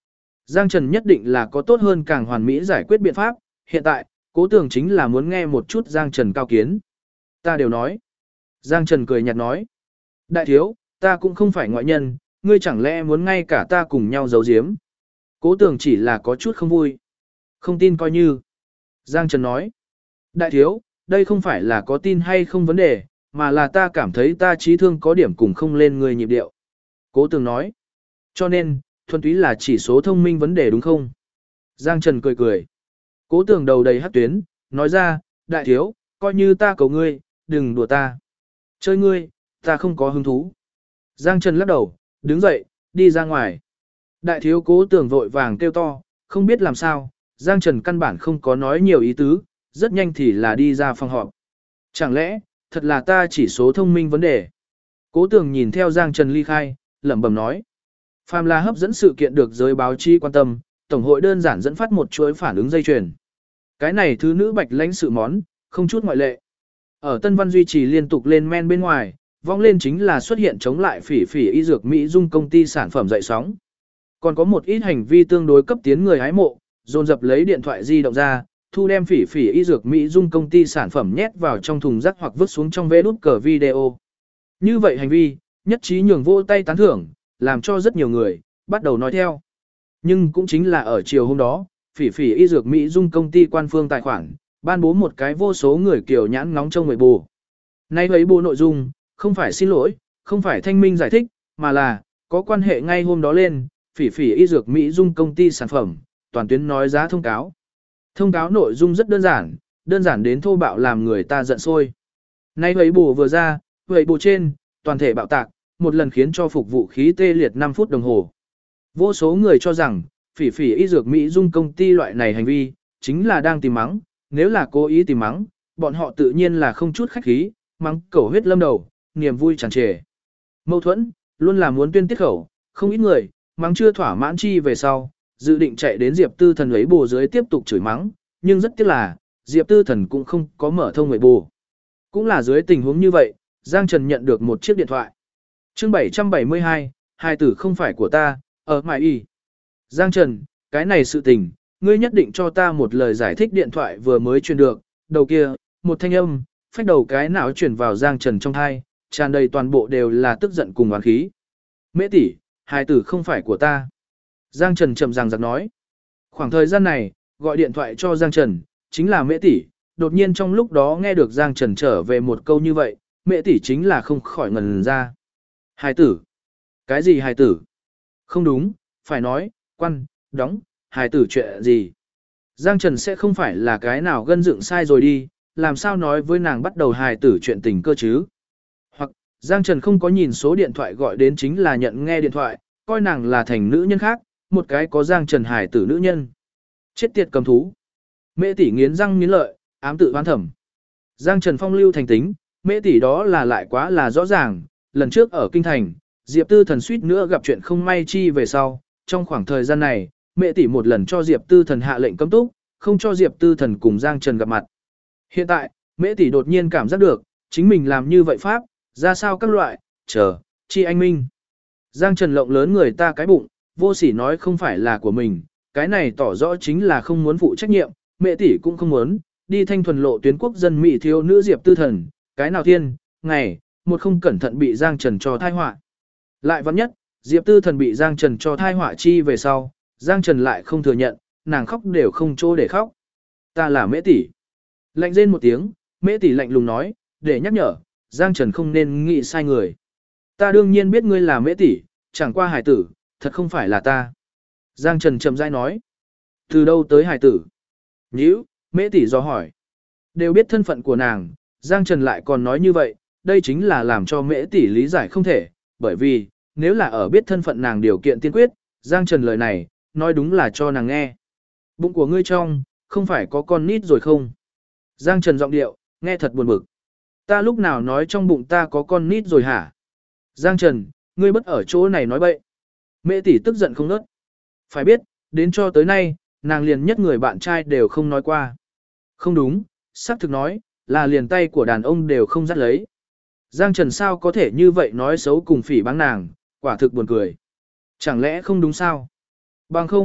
Giang Trần nhất định là có tốt hơn càng hoàn mỹ giải quyết biện pháp, hiện tại, Cố Tường chính là muốn nghe một chút Giang Trần cao kiến. Ta đều nói. Giang Trần cười nhạt nói. Đại thiếu, ta cũng không phải ngoại nhân, ngươi chẳng lẽ muốn ngay cả ta cùng nhau giấu giếm. Cố Tường chỉ là có chút không vui. Không tin coi như. Giang Trần nói. Đại thiếu, đây không phải là có tin hay không vấn đề, mà là ta cảm thấy ta trí thương có điểm cùng không lên người nhịp điệu. Cố Tường nói. Cho nên, thuần túy là chỉ số thông minh vấn đề đúng không? Giang Trần cười cười. Cố Tường đầu đầy hắc tuyến, nói ra, đại thiếu, coi như ta cầu ngươi, đừng đùa ta. Chơi ngươi, ta không có hứng thú. Giang Trần lắc đầu, đứng dậy, đi ra ngoài. Đại thiếu Cố Tường vội vàng kêu to, không biết làm sao, Giang Trần căn bản không có nói nhiều ý tứ, rất nhanh thì là đi ra phòng họp. Chẳng lẽ, thật là ta chỉ số thông minh vấn đề. Cố Tường nhìn theo Giang Trần ly khai, lẩm bẩm nói. Phàm là hấp dẫn sự kiện được giới báo chí quan tâm, Tổng hội đơn giản dẫn phát một chuỗi phản ứng dây chuyền. Cái này thứ nữ bạch lãnh sự món, không chút ngoại lệ. Ở Tân Văn duy trì liên tục lên men bên ngoài, vong lên chính là xuất hiện chống lại phỉ phỉ y dược Mỹ Dung công ty sản phẩm dậy sóng. Còn có một ít hành vi tương đối cấp tiến người hái mộ, dồn dập lấy điện thoại di động ra, thu đem phỉ phỉ y dược Mỹ Dung công ty sản phẩm nhét vào trong thùng rác hoặc vứt xuống trong vé đút cờ video. Như vậy hành vi, nhất trí nhường vô tay tán thưởng, làm cho rất nhiều người bắt đầu nói theo. Nhưng cũng chính là ở chiều hôm đó, phỉ phỉ y dược Mỹ Dung công ty quan phương tài khoản, ban bố một cái vô số người kiểu nhãn ngóng trông người bù. Nay ấy bù nội dung, không phải xin lỗi, không phải thanh minh giải thích, mà là, có quan hệ ngay hôm đó lên, phỉ phỉ y dược Mỹ Dung công ty sản phẩm, toàn tuyến nói giá thông cáo. Thông cáo nội dung rất đơn giản đến thô bạo làm người ta giận sôi. Nay ấy bù vừa ra, vậy bù trên, toàn thể bạo tạc, một lần khiến cho phục vụ khí tê liệt 5 phút đồng hồ. Vô số người cho rằng, phỉ phỉ y dược Mỹ Dung công ty loại này hành vi, chính là đang tìm mắng, nếu là cố ý tìm mắng, bọn họ tự nhiên là không chút khách khí, mắng cẩu huyết lâm đầu, niềm vui tràn trề. Mâu thuẫn, luôn là muốn tuyên tiết khẩu, không ít người, mắng chưa thỏa mãn chi về sau, dự định chạy đến Diệp Tư Thần ấy bù dưới tiếp tục chửi mắng, nhưng rất tiếc là, Diệp Tư Thần cũng không có mở thông người bù. Cũng là dưới tình huống như vậy, Giang Trần nhận được một chiếc điện thoại. Chương 772, hai tử không phải của ta, ở mãi y. Giang Trần, cái này sự tình, ngươi nhất định cho ta một lời giải thích. Điện thoại vừa mới truyền được, đầu kia, một thanh âm, phách đầu cái não truyền vào Giang Trần trong thai, tràn đầy toàn bộ đều là tức giận cùng oán khí. Mễ tỷ, hai tử không phải của ta. Giang Trần chậm ràng giặc nói. Khoảng thời gian này, gọi điện thoại cho Giang Trần, chính là Mễ tỷ, đột nhiên trong lúc đó nghe được Giang Trần trở về một câu như vậy, Mễ tỷ chính là không khỏi ngần ra. Hài tử? Cái gì hài tử? Không đúng, phải nói, đóng, hài tử chuyện gì? Giang Trần sẽ không phải là cái nào gân dựng sai rồi đi, làm sao nói với nàng bắt đầu hài tử chuyện tình cơ chứ? Hoặc, Giang Trần không có nhìn số điện thoại gọi đến chính là nhận nghe điện thoại, coi nàng là thành nữ nhân khác, một cái có Giang Trần hài tử nữ nhân. Chết tiệt cầm thú. Mễ tỷ nghiến răng nghiến lợi, ám tự oán thẩm. Giang Trần phong lưu thành tính, Mễ tỷ đó là lại quá là rõ ràng, lần trước ở Kinh Thành, Diệp Tư Thần suýt nữa gặp chuyện không may chi về sau, trong khoảng thời gian này, Mễ tỷ một lần cho Diệp Tư Thần hạ lệnh cấm túc, không cho Diệp Tư Thần cùng Giang Trần gặp mặt. Hiện tại, Mễ tỷ đột nhiên cảm giác được, chính mình làm như vậy pháp, ra sao các loại, chi anh minh. Giang Trần lộng lớn người ta cái bụng, vô sỉ nói không phải là của mình, cái này tỏ rõ chính là không muốn phụ trách nhiệm, Mễ tỷ cũng không muốn, đi thanh thuần lộ tuyến quốc dân mỹ thiếu nữ Diệp Tư Thần, cái nào thiên, ngày, một không cẩn thận bị Giang Trần cho thai họa. Lại vắn nhất, Diệp Tư Thần bị Giang Trần cho thai họa chi về sau, Giang Trần lại không thừa nhận, nàng khóc đều không chỗ để khóc. Ta là Mễ tỷ. Lạnh rên một tiếng, Mễ tỷ lạnh lùng nói, để nhắc nhở, Giang Trần không nên nghĩ sai người. Ta đương nhiên biết ngươi là Mễ tỷ, chẳng qua hài tử, thật không phải là ta. Giang Trần chậm rãi nói. Từ đâu tới hài tử? Nhíu, Mễ tỷ do hỏi. Đều biết thân phận của nàng, Giang Trần lại còn nói như vậy, đây chính là làm cho Mễ tỷ lý giải không thể, bởi vì, nếu là ở biết thân phận nàng điều kiện tiên quyết, Giang Trần lời này, nói đúng là cho nàng nghe. Bụng của ngươi trong, không phải có con nít rồi không? Giang Trần giọng điệu, nghe thật buồn bực. Ta lúc nào nói trong bụng ta có con nít rồi hả? Giang Trần, ngươi bất ở chỗ này nói bậy. Mễ tỷ tức giận không nớt. Phải biết, đến cho tới nay, nàng liền nhất người bạn trai đều không nói qua. Không đúng, xác thực nói, là liền tay của đàn ông đều không dắt lấy. Giang Trần sao có thể như vậy nói xấu cùng phỉ báng nàng, quả thực buồn cười. Chẳng lẽ không đúng sao? Bằng không,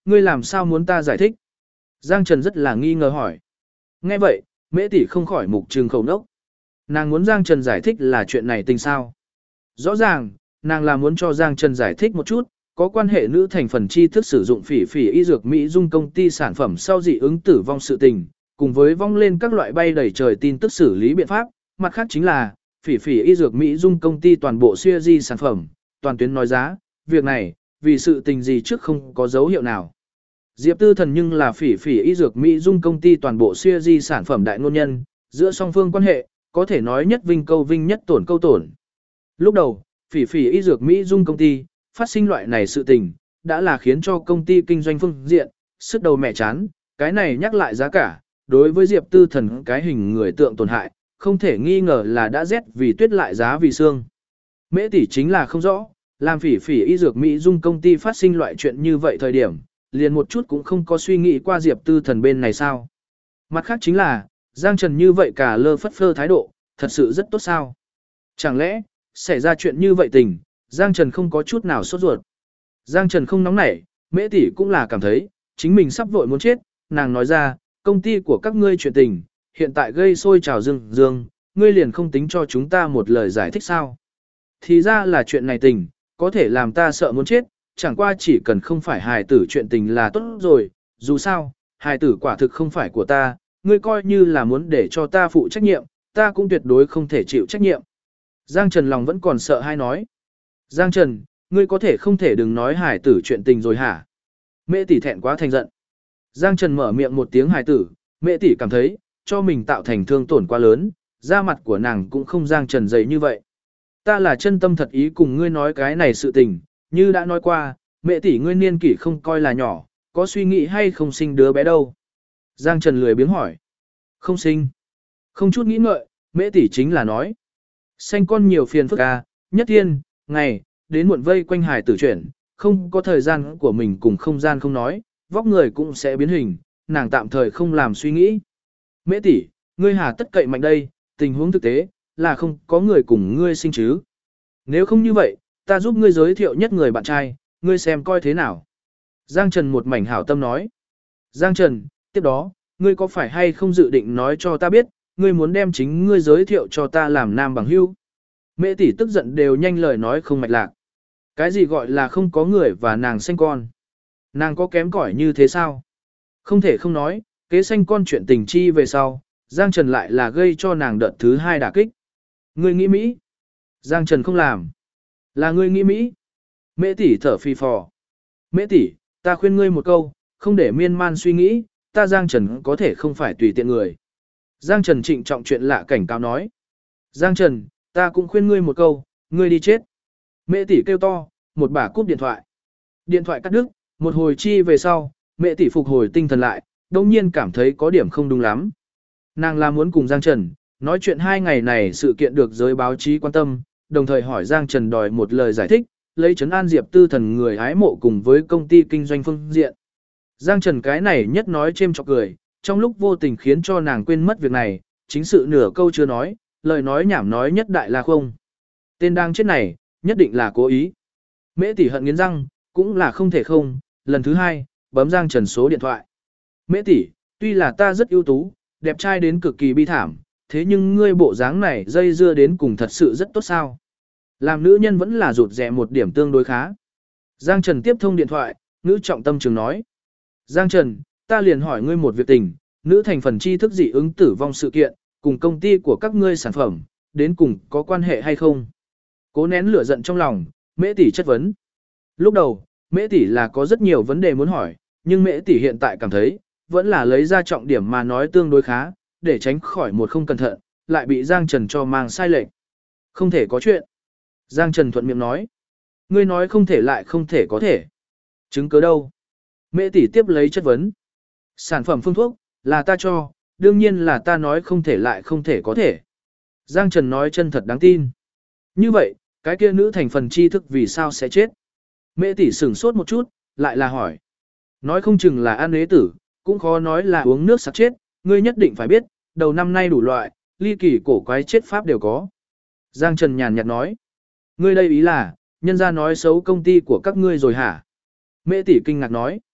ngươi làm sao muốn ta giải thích? Giang Trần rất là nghi ngờ hỏi. Nghe vậy, Mễ tỷ không khỏi mục trừng khẩu nốc. Nàng muốn Giang Trần giải thích là chuyện này tình sao? Rõ ràng, nàng là muốn cho Giang Trần giải thích một chút, có quan hệ nữ thành phần tri thức sử dụng phỉ phỉ y dược Mỹ dung công ty sản phẩm sau dị ứng tử vong sự tình, cùng với vong lên các loại bay đầy trời tin tức xử lý biện pháp, mặt khác chính là phỉ phỉ y dược Mỹ dung công ty toàn bộ siêu di sản phẩm, toàn tuyến nói giá, việc này, vì sự tình gì trước không có dấu hiệu nào. Diệp Tư Thần nhưng là phỉ phỉ y dược Mỹ dung công ty toàn bộ siêu di sản phẩm đại ngôn nhân, giữa song phương quan hệ, có thể nói nhất vinh câu vinh nhất tổn câu tổn. Lúc đầu, phỉ phỉ y dược Mỹ dung công ty, phát sinh loại này sự tình, đã là khiến cho công ty kinh doanh phương diện, sức đầu mẹ chán, cái này nhắc lại giá cả, đối với Diệp Tư Thần cái hình người tượng tổn hại, không thể nghi ngờ là đã rét vì tuyết lại giá vì xương. Mễ tỷ chính là không rõ, làm phỉ phỉ y dược Mỹ dung công ty phát sinh loại chuyện như vậy thời điểm, liền một chút cũng không có suy nghĩ qua Diệp Tư Thần bên này sao. Mặt khác chính là, Giang Trần như vậy cả lơ phất phơ thái độ, thật sự rất tốt sao. Chẳng lẽ, xảy ra chuyện như vậy tình, Giang Trần không có chút nào sốt ruột. Giang Trần không nóng nảy, Mễ tỷ cũng là cảm thấy, chính mình sắp vội muốn chết, nàng nói ra, công ty của các ngươi chuyện tình, hiện tại gây sôi trào dương, ngươi liền không tính cho chúng ta một lời giải thích sao. Thì ra là chuyện này tình, có thể làm ta sợ muốn chết, chẳng qua chỉ cần không phải hài tử chuyện tình là tốt rồi, dù sao, hài tử quả thực không phải của ta, ngươi coi như là muốn để cho ta phụ trách nhiệm, ta cũng tuyệt đối không thể chịu trách nhiệm. Giang Trần lòng vẫn còn sợ hay nói. Giang Trần, ngươi có thể không thể đừng nói hài tử chuyện tình rồi hả? Mẹ tỷ thẹn quá thành giận. Giang Trần mở miệng một tiếng hài tử, mẹ tỷ cảm thấy, cho mình tạo thành thương tổn quá lớn, da mặt của nàng cũng không Giang Trần dày như vậy. Ta là chân tâm thật ý cùng ngươi nói cái này sự tình, như đã nói qua, mẹ tỷ ngươi niên kỷ không coi là nhỏ, có suy nghĩ hay không sinh đứa bé đâu. Giang Trần lười biếng hỏi. Không sinh. Không chút nghĩ ngợi, mẹ tỷ chính là nói. Sanh con nhiều phiền phức à, nhất thiên, ngày, đến muộn vây quanh hải tử chuyển, không có thời gian của mình cùng không gian không nói, vóc người cũng sẽ biến hình, nàng tạm thời không làm suy nghĩ. Mẹ tỷ, ngươi hà tất cậy mạnh đây, tình huống thực tế, là không có người cùng ngươi sinh chứ. Nếu không như vậy, ta giúp ngươi giới thiệu nhất người bạn trai, ngươi xem coi thế nào. Giang Trần một mảnh hảo tâm nói. Giang Trần, tiếp đó, ngươi có phải hay không dự định nói cho ta biết, ngươi muốn đem chính ngươi giới thiệu cho ta làm nam bằng hữu. Mẹ tỷ tức giận đều nhanh lời nói không mạch lạc. Cái gì gọi là không có người và nàng sinh con? Nàng có kém cỏi như thế sao? Không thể không nói, kế sinh con chuyện tình chi về sau, Giang Trần lại là gây cho nàng đợt thứ 2 đả kích. Ngươi nghĩ Mỹ. Giang Trần không làm. Là ngươi nghĩ Mỹ. Mẹ tỷ thở phì phò. Mẹ tỷ, ta khuyên ngươi một câu, không để miên man suy nghĩ, ta Giang Trần có thể không phải tùy tiện người. Giang Trần trịnh trọng chuyện lạ cảnh cáo nói. Giang Trần, ta cũng khuyên ngươi một câu, ngươi đi chết. Mẹ tỷ kêu to, một bà cúp điện thoại. Điện thoại cắt đứt, một hồi chi về sau, mẹ tỷ phục hồi tinh thần lại, đồng nhiên cảm thấy có điểm không đúng lắm. Nàng là muốn cùng Giang Trần, nói chuyện 2 ngày này sự kiện được giới báo chí quan tâm, đồng thời hỏi Giang Trần đòi một lời giải thích, lấy trấn an Diệp Tư Thần người hái mộ cùng với công ty kinh doanh phương diện. Giang Trần cái này nhất nói chêm chọc cười, trong lúc vô tình khiến cho nàng quên mất việc này, chính sự nửa câu chưa nói, lời nói nhảm nói nhất đại là không. Tên đang chết này, nhất định là cố ý. Mễ tỷ hận nghiến răng, cũng là không thể không, lần thứ 2, bấm Giang Trần số điện thoại. Mễ tỷ, tuy là ta rất ưu tú, đẹp trai đến cực kỳ bi thảm, thế nhưng ngươi bộ dáng này dây dưa đến cùng thật sự rất tốt sao. Làm nữ nhân vẫn là rụt rè một điểm tương đối khá. Giang Trần tiếp thông điện thoại, ngữ trọng tâm trường nói. Giang Trần, ta liền hỏi ngươi một việc tình, nữ thành phần tri thức dị ứng tử vong sự kiện, cùng công ty của các ngươi sản phẩm, đến cùng có quan hệ hay không? Cố nén lửa giận trong lòng, Mễ tỷ chất vấn. Lúc đầu, Mễ tỷ là có rất nhiều vấn đề muốn hỏi, nhưng Mễ tỷ hiện tại cảm thấy, vẫn là lấy ra trọng điểm mà nói tương đối khá, để tránh khỏi một không cẩn thận, lại bị Giang Trần cho mang sai lệch. Không thể có chuyện. Giang Trần thuận miệng nói. Ngươi nói không thể lại không thể có thể. Chứng cứ đâu? Mễ tỷ tiếp lấy chất vấn. Sản phẩm phương thuốc, là ta cho, đương nhiên là ta nói không thể lại không thể có thể. Giang Trần nói chân thật đáng tin. Như vậy, cái kia nữ thành phần tri thức vì sao sẽ chết? Mễ tỷ sửng sốt một chút, lại là hỏi. Nói không chừng là ăn ế tử, cũng khó nói là uống nước sặc chết, ngươi nhất định phải biết, đầu năm nay đủ loại, ly kỳ cổ quái chết pháp đều có. Giang Trần nhàn nhạt nói. Ngươi đây ý là, nhân ra nói xấu công ty của các ngươi rồi hả? Mễ tỷ kinh ngạc nói.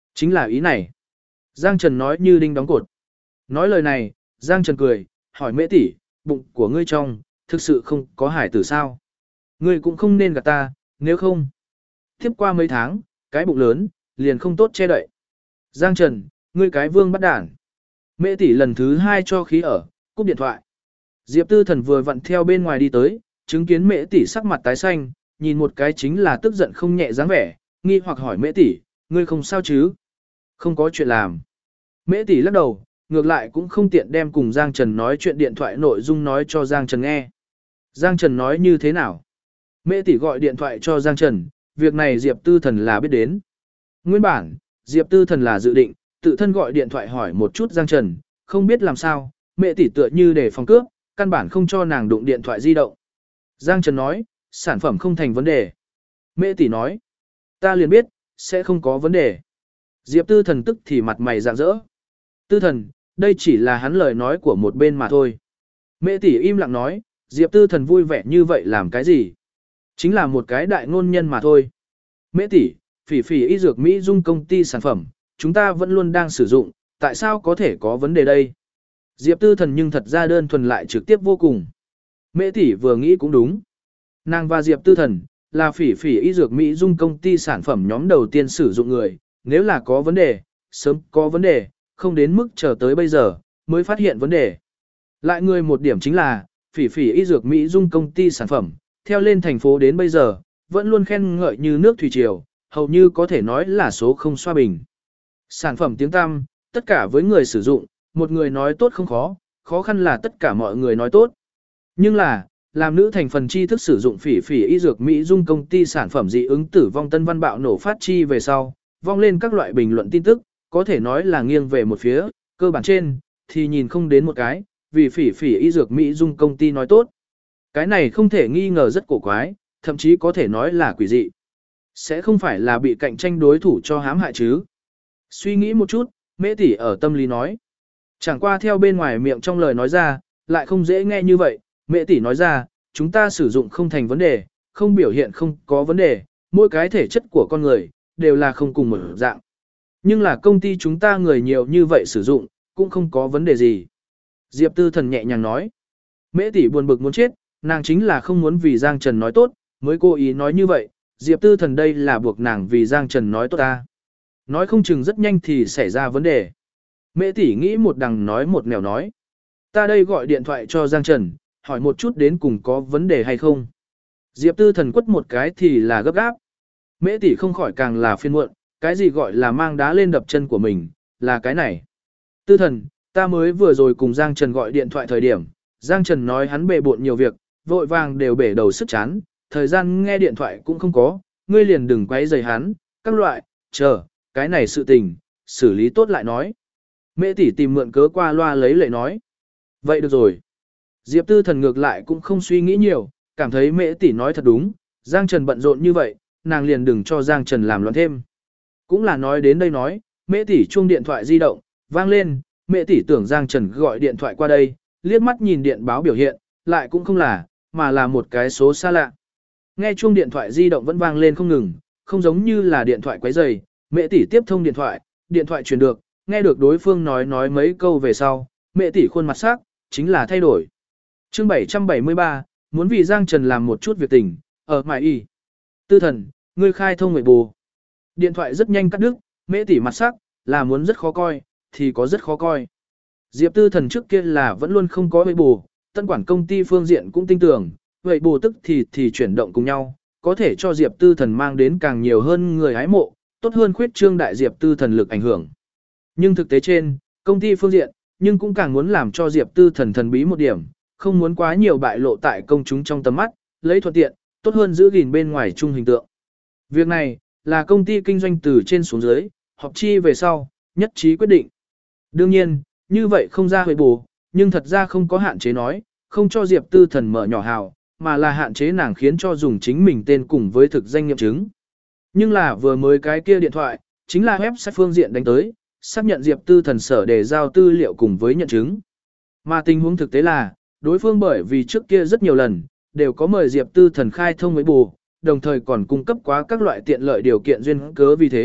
Chính là ý này. Giang Trần nói như đinh đóng cột. Nói lời này, Giang Trần cười, hỏi Mễ tỷ, bụng của ngươi trong, thực sự không có hải tử sao? Ngươi cũng không nên gạt ta, nếu không. Tiếp qua mấy tháng, cái bụng lớn, liền không tốt che đậy. Giang Trần, ngươi cái vương bắt đản. Mễ tỷ lần thứ 2 cho khí ở, cúp điện thoại. Diệp Tư Thần vừa vặn theo bên ngoài đi tới, chứng kiến Mễ tỷ sắc mặt tái xanh, nhìn một cái chính là tức giận không nhẹ dáng vẻ, nghi hoặc hỏi Mễ tỷ, ngươi không sao chứ? Không có chuyện làm. Mễ tỷ lắc đầu, ngược lại cũng không tiện đem cùng Giang Trần nói chuyện điện thoại nội dung nói cho Giang Trần nghe. Giang Trần nói như thế nào? Mễ tỷ gọi điện thoại cho Giang Trần, việc này Diệp Tư Thần là biết đến. Nguyên bản, Diệp Tư Thần là dự định, tự thân gọi điện thoại hỏi một chút Giang Trần, không biết làm sao, Mễ tỷ tựa như để phòng cướp, căn bản không cho nàng đụng điện thoại di động. Giang Trần nói, sản phẩm không thành vấn đề. Mễ tỷ nói, ta liền biết, sẽ không có vấn đề. Diệp Tư Thần tức thì mặt mày rạng rỡ. Tư Thần, đây chỉ là hắn lời nói của một bên mà thôi. Mễ tỷ im lặng nói, Diệp Tư Thần vui vẻ như vậy làm cái gì? Chính là một cái đại ngôn nhân mà thôi. Mễ tỷ, phỉ phỉ y dược Mỹ Dung công ty sản phẩm, chúng ta vẫn luôn đang sử dụng, tại sao có thể có vấn đề đây? Diệp Tư Thần nhưng thật ra đơn thuần lại trực tiếp vô cùng. Mễ tỷ vừa nghĩ cũng đúng. Nàng và Diệp Tư Thần là phỉ phỉ y dược Mỹ Dung công ty sản phẩm nhóm đầu tiên sử dụng người, nếu là có vấn đề, sớm có vấn đề, không đến mức chờ tới bây giờ mới phát hiện vấn đề. Lại người một điểm chính là, phỉ phỉ y dược Mỹ Dung công ty sản phẩm, theo lên thành phố đến bây giờ, vẫn luôn khen ngợi như nước thủy triều, hầu như có thể nói là số không xoa bình. Sản phẩm tiếng tăm, tất cả với người sử dụng, một người nói tốt không khó, khó khăn là tất cả mọi người nói tốt. Nhưng là, làm nữ thành phần tri thức sử dụng phỉ phỉ y dược Mỹ Dung công ty sản phẩm dị ứng tử vong tân văn bạo nổ phát chi về sau, vong lên các loại bình luận tin tức, có thể nói là nghiêng về một phía, cơ bản trên, thì nhìn không đến một cái, vì phỉ phỉ y dược Mỹ Dung công ty nói tốt. Cái này không thể nghi ngờ rất cổ quái, thậm chí có thể nói là quỷ dị. Sẽ không phải là bị cạnh tranh đối thủ cho hãm hại chứ. Suy nghĩ một chút, Mễ tỷ ở tâm lý nói. Chẳng qua theo bên ngoài miệng trong lời nói ra, lại không dễ nghe như vậy. Mễ tỷ nói ra, chúng ta sử dụng không thành vấn đề, không biểu hiện không có vấn đề, mỗi cái thể chất của con người, đều là không cùng một dạng. Nhưng là công ty chúng ta người nhiều như vậy sử dụng, cũng không có vấn đề gì. Diệp Tư Thần nhẹ nhàng nói. Mễ tỷ buồn bực muốn chết, nàng chính là không muốn vì Giang Trần nói tốt, mới cố ý nói như vậy. Diệp Tư Thần đây là buộc nàng vì Giang Trần nói tốt ta. Nói không chừng rất nhanh thì xảy ra vấn đề. Mễ tỷ nghĩ một đằng nói một nẻo nói. Ta đây gọi điện thoại cho Giang Trần, hỏi một chút đến cùng có vấn đề hay không. Diệp Tư Thần quất một cái thì là gấp gáp. Mễ tỷ không khỏi càng là phiền muộn, cái gì gọi là mang đá lên đập chân của mình, là cái này. Tư Thần, ta mới vừa rồi cùng Giang Trần gọi điện thoại thời điểm, Giang Trần nói hắn bề bộn nhiều việc, vội vàng đều bể đầu sức chán, thời gian nghe điện thoại cũng không có, ngươi liền đừng quấy rầy hắn, các loại, chờ, cái này sự tình, xử lý tốt lại nói. Mễ tỷ tìm mượn cớ qua loa lấy lệ nói. Vậy được rồi. Diệp Tư Thần ngược lại cũng không suy nghĩ nhiều, cảm thấy Mễ tỷ nói thật đúng, Giang Trần bận rộn như vậy, nàng liền đừng cho Giang Trần làm loạn thêm. Cũng là nói đến đây nói, Mễ tỷ chuông điện thoại di động, vang lên, Mễ tỷ tưởng Giang Trần gọi điện thoại qua đây, liếc mắt nhìn điện báo biểu hiện, lại cũng không là, mà là một cái số xa lạ. Nghe chuông điện thoại di động vẫn vang lên không ngừng, không giống như là điện thoại quấy rầy, Mễ tỷ tiếp thông điện thoại truyền được, nghe được đối phương nói mấy câu về sau, Mễ tỷ khuôn mặt sắc, chính là thay đổi. Chương 773, muốn vì Giang Trần làm một chút việc tình, ở mại y. Tư Thần, ngươi khai thông người bù. Điện thoại rất nhanh cắt đứt, Mễ tỷ mặt sắc, là muốn rất khó coi, thì có rất khó coi. Diệp Tư Thần trước kia là vẫn luôn không có người bù, tân quản công ty phương diện cũng tin tưởng, vậy bù tức thì chuyển động cùng nhau, có thể cho Diệp Tư Thần mang đến càng nhiều hơn người hái mộ, tốt hơn khuyết trương đại Diệp Tư Thần lực ảnh hưởng. Nhưng thực tế trên, công ty phương diện, nhưng cũng càng muốn làm cho Diệp Tư Thần thần bí một điểm, không muốn quá nhiều bại lộ tại công chúng trong tầm mắt, lấy thuận tiện, tốt hơn giữ gìn bên ngoài chung hình tượng. Việc này, là công ty kinh doanh từ trên xuống dưới, họp chi về sau, nhất trí quyết định. Đương nhiên, như vậy không ra huệ bù, nhưng thật ra không có hạn chế nói, không cho Diệp Tư Thần mở nhỏ hào, mà là hạn chế nàng khiến cho dùng chính mình tên cùng với thực danh nghiệm chứng. Nhưng là vừa mới cái kia điện thoại, chính là website phương diện đánh tới, xác nhận Diệp Tư Thần sở để giao tư liệu cùng với nhận chứng. Mà tình huống thực tế là, đối phương bởi vì trước kia rất nhiều lần, đều có mời Diệp Tư Thần khai thông với bù, đồng thời còn cung cấp quá các loại tiện lợi điều kiện duyên cớ vì thế,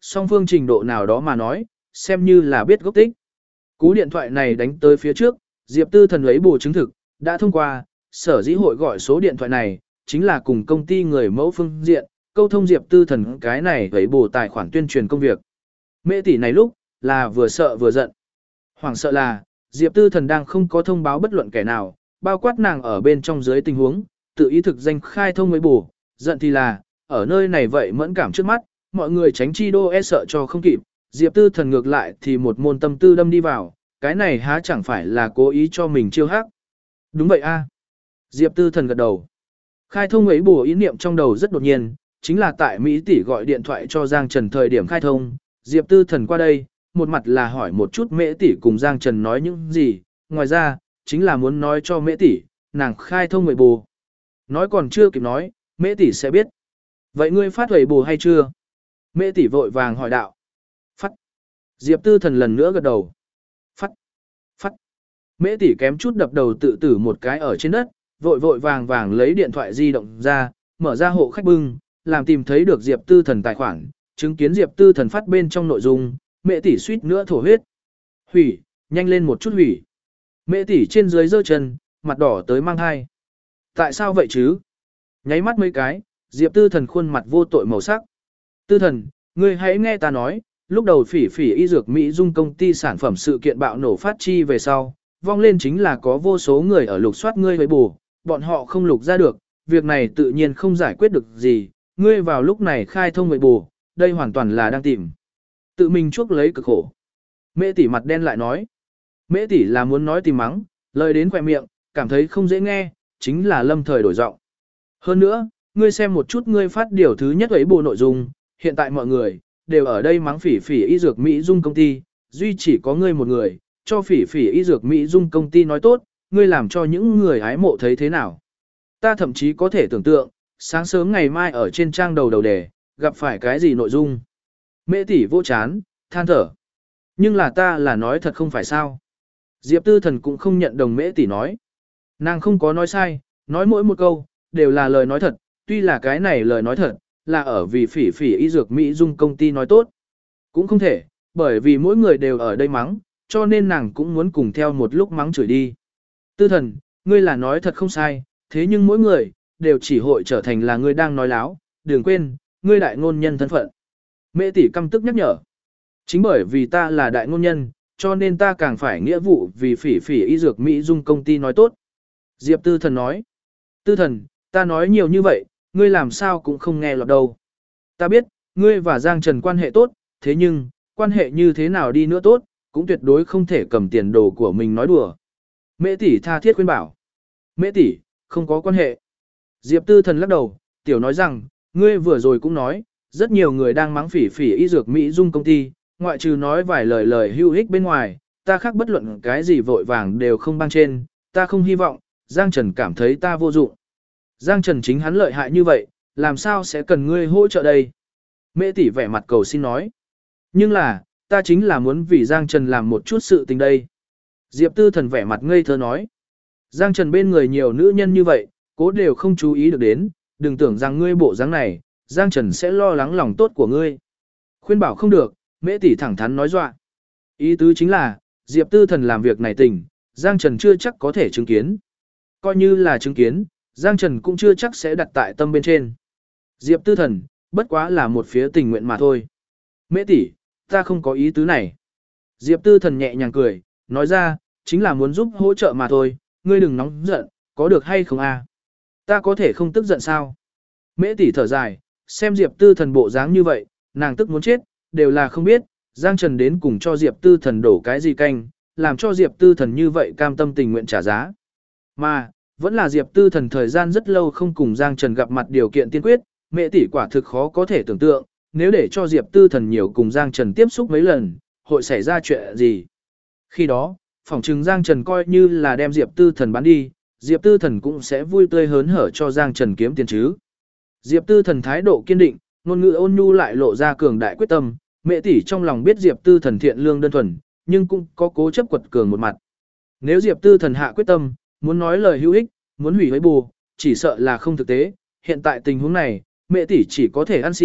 song phương trình độ nào đó mà nói, xem như là biết gốc tích. Cú điện thoại này đánh tới phía trước, Diệp Tư Thần lấy bù chứng thực, đã thông qua, sở dĩ hội gọi số điện thoại này, chính là cùng công ty người mẫu phương diện, câu thông Diệp Tư Thần cái này lấy bù tài khoản tuyên truyền công việc. Mẹ tỷ này lúc, là vừa sợ vừa giận. Hoảng sợ là, Diệp Tư Thần đang không có thông báo bất luận kẻ nào, bao quát nàng ở bên trong dưới tình huống, tự ý thực danh khai thông với bù, giận thì là, ở nơi này vậy mẫn cảm trước mắt, mọi người tránh chi đô e sợ cho không kịp, Diệp Tư Thần ngược lại thì một môn tâm tư đâm đi vào, cái này há chẳng phải là cố ý cho mình chiêu hắc. Đúng vậy a. Diệp Tư Thần gật đầu. Khai thông ấy bù ý niệm trong đầu rất đột nhiên, chính là tại Mỹ tỷ gọi điện thoại cho Giang Trần thời điểm khai thông, Diệp Tư Thần qua đây, một mặt là hỏi một chút Mễ tỷ cùng Giang Trần nói những gì, ngoài ra, chính là muốn nói cho Mễ tỷ, nàng khai thông ấy bù. Nói còn chưa kịp nói, Mễ tỷ sẽ biết. Vậy ngươi phát ấy bù hay chưa? Mễ tỷ vội vàng hỏi đạo. Phát. Diệp Tư Thần lần nữa gật đầu. Phát. Phát. Mễ tỷ kém chút đập đầu tự tử một cái ở trên đất, vội vội vàng vàng lấy điện thoại di động ra, mở ra hộ khách bưng, làm tìm thấy được Diệp Tư Thần tài khoản, chứng kiến Diệp Tư Thần phát bên trong nội dung, Mễ tỷ suýt nữa thổ huyết. Hủy, nhanh lên một chút hủy. Mễ tỷ trên dưới giơ chân, mặt đỏ tới mang hai. Tại sao vậy chứ? Nháy mắt mấy cái, Diệp Tư Thần khuôn mặt vô tội màu sắc. Tư Thần, ngươi hãy nghe ta nói, lúc đầu phỉ phỉ y dược Mỹ Dung công ty sản phẩm sự kiện bạo nổ phát chi về sau, vong lên chính là có vô số người ở lục soát ngươi với bù, bọn họ không lục ra được, việc này tự nhiên không giải quyết được gì, ngươi vào lúc này khai thông với bù, đây hoàn toàn là đang tìm. Tự mình chuốc lấy cực khổ. Mễ tỷ mặt đen lại nói. Mễ tỷ là muốn nói tìm mắng, lời đến khỏe miệng, cảm thấy không dễ nghe, chính là lâm thời đổi giọng. Hơn nữa, ngươi xem một chút ngươi phát điều thứ nhất ấy bộ nội dung, hiện tại mọi người đều ở đây mắng phỉ phỉ y dược Mỹ Dung công ty, duy chỉ có ngươi một người, cho phỉ phỉ y dược Mỹ Dung công ty nói tốt, ngươi làm cho những người hái mộ thấy thế nào. Ta thậm chí có thể tưởng tượng, sáng sớm ngày mai ở trên trang đầu đề, gặp phải cái gì nội dung. Mễ tỷ vô chán, than thở. Nhưng là ta là nói thật không phải sao. Diệp Tư Thần cũng không nhận đồng Mễ tỷ nói. Nàng không có nói sai, nói mỗi một câu, đều là lời nói thật, tuy là cái này lời nói thật, là ở vì phỉ phỉ y dược Mỹ Dung công ty nói tốt. Cũng không thể, bởi vì mỗi người đều ở đây mắng, cho nên nàng cũng muốn cùng theo một lúc mắng chửi đi. Tư Thần, ngươi là nói thật không sai, thế nhưng mỗi người, đều chỉ hội trở thành là ngươi đang nói láo, đừng quên, ngươi đại ngôn nhân thân phận. Mễ tỷ căm tức nhắc nhở. Chính bởi vì ta là đại ngôn nhân, cho nên ta càng phải nghĩa vụ vì phỉ phỉ y dược Mỹ Dung công ty nói tốt. Diệp Tư Thần nói. Tư Thần, ta nói nhiều như vậy, ngươi làm sao cũng không nghe lọt đâu. Ta biết, ngươi và Giang Trần quan hệ tốt, thế nhưng, quan hệ như thế nào đi nữa tốt, cũng tuyệt đối không thể cầm tiền đồ của mình nói đùa. Mễ tỷ tha thiết khuyên bảo. Mễ tỷ, không có quan hệ. Diệp Tư Thần lắc đầu, tiểu nói rằng, ngươi vừa rồi cũng nói, rất nhiều người đang mắng phỉ phỉ y dược Mỹ Dung công ty, ngoại trừ nói vài lời hữu ích bên ngoài, ta khác bất luận cái gì vội vàng đều không băng trên, ta không hy vọng, Giang Trần cảm thấy ta vô dụng. Giang Trần chính hắn lợi hại như vậy, làm sao sẽ cần ngươi hỗ trợ đây? Mễ tỷ vẻ mặt cầu xin nói. Nhưng là, ta chính là muốn vì Giang Trần làm một chút sự tình đây. Diệp Tư Thần vẻ mặt ngây thơ nói. Giang Trần bên người nhiều nữ nhân như vậy, cố đều không chú ý được đến, đừng tưởng rằng ngươi bộ dáng này, Giang Trần sẽ lo lắng lòng tốt của ngươi. Khuyên bảo không được, Mễ tỷ thẳng thắn nói dọa. Ý tứ chính là, Diệp Tư Thần làm việc này tình, Giang Trần chưa chắc có thể chứng kiến. Coi như là chứng kiến, Giang Trần cũng chưa chắc sẽ đặt tại tâm bên trên. Diệp Tư Thần, bất quá là một phía tình nguyện mà thôi. Mễ tỷ, ta không có ý tứ này. Diệp Tư Thần nhẹ nhàng cười, nói ra, chính là muốn giúp hỗ trợ mà thôi, ngươi đừng nóng giận, có được hay không a? Ta có thể không tức giận sao? Mễ tỷ thở dài, xem Diệp Tư Thần bộ dáng như vậy, nàng tức muốn chết, đều là không biết, Giang Trần đến cùng cho Diệp Tư Thần đổ cái gì canh, làm cho Diệp Tư Thần như vậy cam tâm tình nguyện trả giá. Mà, vẫn là Diệp Tư Thần thời gian rất lâu không cùng Giang Trần gặp mặt điều kiện tiên quyết, Mễ tỷ quả thực khó có thể tưởng tượng, nếu để cho Diệp Tư Thần nhiều cùng Giang Trần tiếp xúc mấy lần, hội xảy ra chuyện gì. Khi đó, phỏng chừng Giang Trần coi như là đem Diệp Tư Thần bán đi, Diệp Tư Thần cũng sẽ vui tươi hớn hở cho Giang Trần kiếm tiền chứ. Diệp Tư Thần thái độ kiên định, ngôn ngữ ôn nhu lại lộ ra cường đại quyết tâm, Mễ tỷ trong lòng biết Diệp Tư Thần thiện lương đơn thuần, nhưng cũng có cố chấp quật cường một mặt. Nếu Diệp Tư Thần hạ quyết tâm, muốn nói lời hữu ích, muốn hủy với bù, chỉ sợ là không thực tế, hiện tại tình huống này, Mễ tỷ chỉ có thể ăn xin,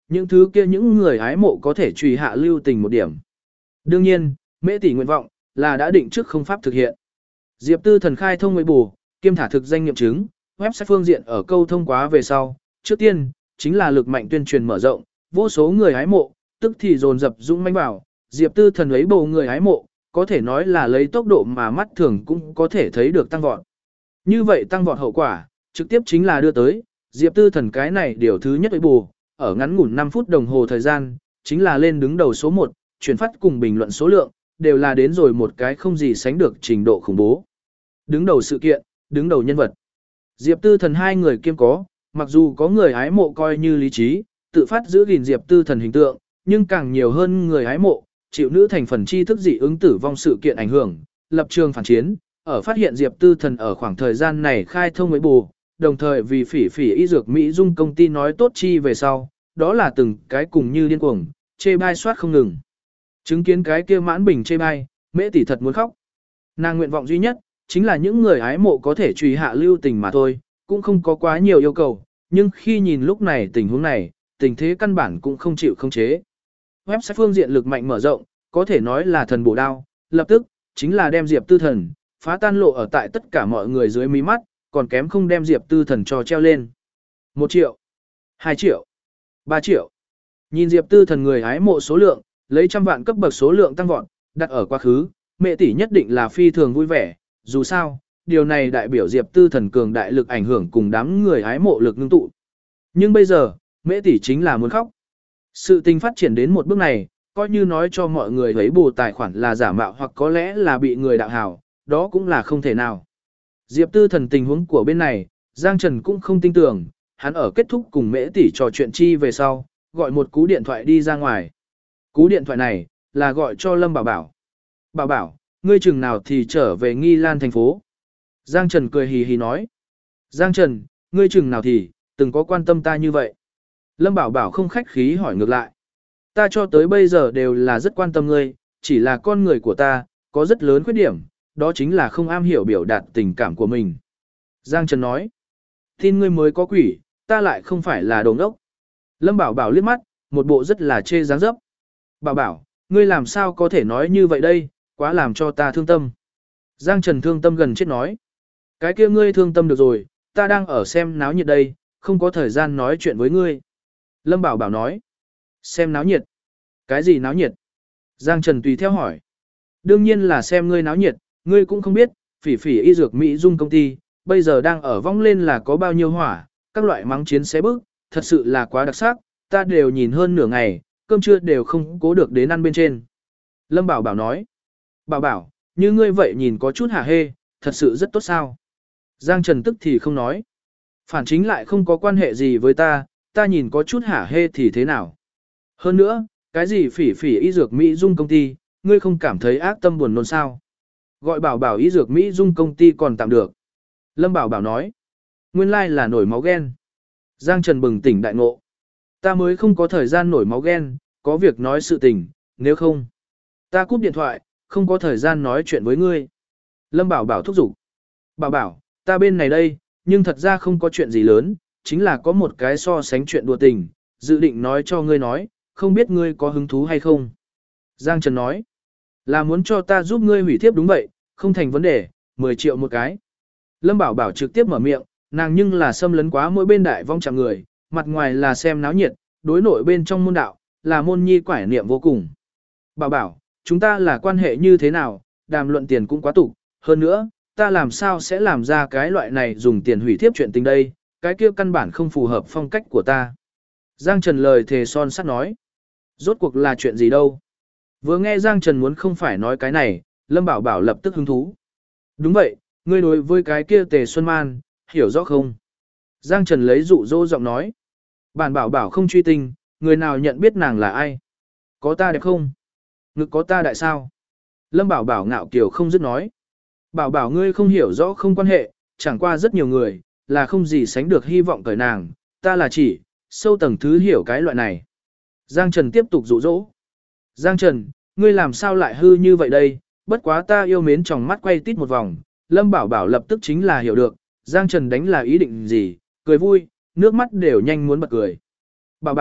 những thứ kia những người hái mộ có thể truy hạ lưu tình một điểm. Đương nhiên, Mễ tỷ nguyện vọng là đã định trước không pháp thực hiện. Diệp Tư Thần khai thông Weibo, kiêm thả thực danh nghiệm chứng, website phương diện ở câu thông quá về sau, trước tiên chính là lực mạnh tuyên truyền mở rộng, vô số người hái mộ, tức thì dồn dập dũng mãnh vào, Diệp Tư Thần ấy bầu người hái mộ, có thể nói là lấy tốc độ mà mắt thường cũng có thể thấy được tăng vọt. Như vậy tăng vọt hậu quả, trực tiếp chính là đưa tới, Diệp Tư Thần cái này điều thứ nhất ấy bù, ở ngắn ngủn 5 phút đồng hồ thời gian, chính là lên đứng đầu số 1, chuyển phát cùng bình luận số lượng, đều là đến rồi một cái không gì sánh được trình độ khủng bố. Đứng đầu sự kiện, đứng đầu nhân vật. Diệp Tư Thần hai người kiêm có, mặc dù có người hái mộ coi như lý trí, tự phát giữ gìn Diệp Tư Thần hình tượng, nhưng càng nhiều hơn người hái mộ, chịu nữ thành phần tri thức dị ứng tử vong sự kiện ảnh hưởng, lập trường phản chiến, ở phát hiện Diệp Tư Thần ở khoảng thời gian này khai thông với bù, đồng thời vì phỉ y dược Mỹ Dung công ty nói tốt chi về sau, đó là từng cái cùng như điên cuồng, chê bai soát không ngừng. Chứng kiến cái kia mãn bình chê bai, Mễ tỷ thật muốn khóc. Nàng nguyện vọng duy nhất, chính là những người hái mộ có thể truy hạ lưu tình mà thôi, cũng không có quá nhiều yêu cầu, nhưng khi nhìn lúc này tình huống này, tình thế căn bản cũng không chịu khống chế. Website phương diện lực mạnh mở rộng, có thể nói là thần bổ đao, lập tức, chính là đem Diệp Tư Thần, phá tan lộ ở tại tất cả mọi người dưới mí mắt, còn kém không đem Diệp Tư Thần cho treo lên. 1 triệu, 2 triệu, 3 triệu. Nhìn Diệp Tư Thần người hái mộ số lượng, lấy trăm vạn cấp bậc số lượng tăng vọt, đặt ở quá khứ, Mẹ tỷ nhất định là phi thường vui vẻ, dù sao, điều này đại biểu Diệp Tư Thần cường đại lực ảnh hưởng cùng đám người hái mộ lực ngưng tụ. Nhưng bây giờ, Mễ tỷ chính là muốn khóc. Sự tình phát triển đến một bước này, coi như nói cho mọi người thấy bù tài khoản là giả mạo hoặc có lẽ là bị người đạo hảo, đó cũng là không thể nào. Diệp Tư Thần tình huống của bên này, Giang Trần cũng không tin tưởng, hắn ở kết thúc cùng Mễ tỷ trò chuyện chi về sau, gọi một cú điện thoại đi ra ngoài. Cú điện thoại này, là gọi cho Lâm Bảo Bảo. Bảo Bảo, ngươi chừng nào thì trở về Nghi Lan thành phố. Giang Trần cười hì hì nói. Giang Trần, ngươi chừng nào thì, từng có quan tâm ta như vậy. Lâm Bảo Bảo không khách khí hỏi ngược lại. Ta cho tới bây giờ đều là rất quan tâm ngươi, chỉ là con người của ta, có rất lớn khuyết điểm, đó chính là không am hiểu biểu đạt tình cảm của mình. Giang Trần nói. Tin ngươi mới có quỷ, ta lại không phải là đồ ngốc. Lâm Bảo Bảo liếc mắt, một bộ rất là chê dáng dấp. Bảo Bảo, ngươi làm sao có thể nói như vậy đây, quá làm cho ta thương tâm. Giang Trần thương tâm gần chết nói. Cái kia ngươi thương tâm được rồi, ta đang ở xem náo nhiệt đây, không có thời gian nói chuyện với ngươi. Lâm Bảo Bảo nói. Xem náo nhiệt. Cái gì náo nhiệt? Giang Trần tùy theo hỏi. Đương nhiên là xem ngươi náo nhiệt, ngươi cũng không biết, phỉ y dược Mỹ Dung công ty, bây giờ đang ở vong lên là có bao nhiêu hỏa, các loại mắng chiến xé bức, thật sự là quá đặc sắc, ta đều nhìn hơn nửa ngày, cơm trưa đều không cố được đến ăn bên trên. Lâm Bảo Bảo nói. Bảo Bảo, như ngươi vậy nhìn có chút hả hê, thật sự rất tốt sao? Giang Trần tức thì không nói. Phản chính lại không có quan hệ gì với ta, ta nhìn có chút hả hê thì thế nào? Hơn nữa, cái gì phỉ y dược Mỹ Dung công ty, ngươi không cảm thấy ác tâm buồn nôn sao? Gọi Bảo Bảo y dược Mỹ Dung công ty còn tạm được. Lâm Bảo Bảo nói. Nguyên lai là nổi máu ghen. Giang Trần bừng tỉnh đại ngộ. Ta mới không có thời gian nổi máu ghen, có việc nói sự tình, nếu không. Ta cúp điện thoại, không có thời gian nói chuyện với ngươi. Lâm Bảo Bảo thúc giục. Bảo Bảo, ta bên này đây, nhưng thật ra không có chuyện gì lớn, chính là có một cái so sánh chuyện đùa tình, dự định nói cho ngươi nói, không biết ngươi có hứng thú hay không. Giang Trần nói, là muốn cho ta giúp ngươi hủy thiếp đúng vậy, không thành vấn đề, 10 triệu một cái. Lâm Bảo Bảo trực tiếp mở miệng, nàng nhưng là xâm lấn quá mỗi bên đại vong chạm người, mặt ngoài là xem náo nhiệt, đối nội bên trong môn đạo, là môn nhi quải niệm vô cùng. Bảo Bảo, chúng ta là quan hệ như thế nào, đàm luận tiền cũng quá tục, hơn nữa, ta làm sao sẽ làm ra cái loại này dùng tiền hủy thiếp chuyện tình đây, cái kia căn bản không phù hợp phong cách của ta. Giang Trần lời thề son sắt nói, rốt cuộc là chuyện gì đâu. Vừa nghe Giang Trần muốn không phải nói cái này, Lâm Bảo Bảo lập tức hứng thú. Đúng vậy, ngươi đối với cái kia Tề Xuân Man, hiểu rõ không? Giang Trần lấy dụ dỗ giọng nói. Bản Bảo Bảo không truy tình, người nào nhận biết nàng là ai? Có ta đẹp không? Ngực có ta đại sao? Lâm Bảo Bảo ngạo kiều không dứt nói. Bảo Bảo ngươi không hiểu rõ không quan hệ, chẳng qua rất nhiều người, là không gì sánh được hy vọng cởi nàng, ta là chỉ, sâu tầng thứ hiểu cái loại này. Giang Trần tiếp tục dụ dỗ. Giang Trần, ngươi làm sao lại hư như vậy đây, bất quá ta yêu mến trong mắt quay tít một vòng, Lâm Bảo Bảo lập tức chính là hiểu được, Giang Trần đánh là ý định gì, cười vui, nước mắt đều nhanh muốn bật cười. Bảo Bảo,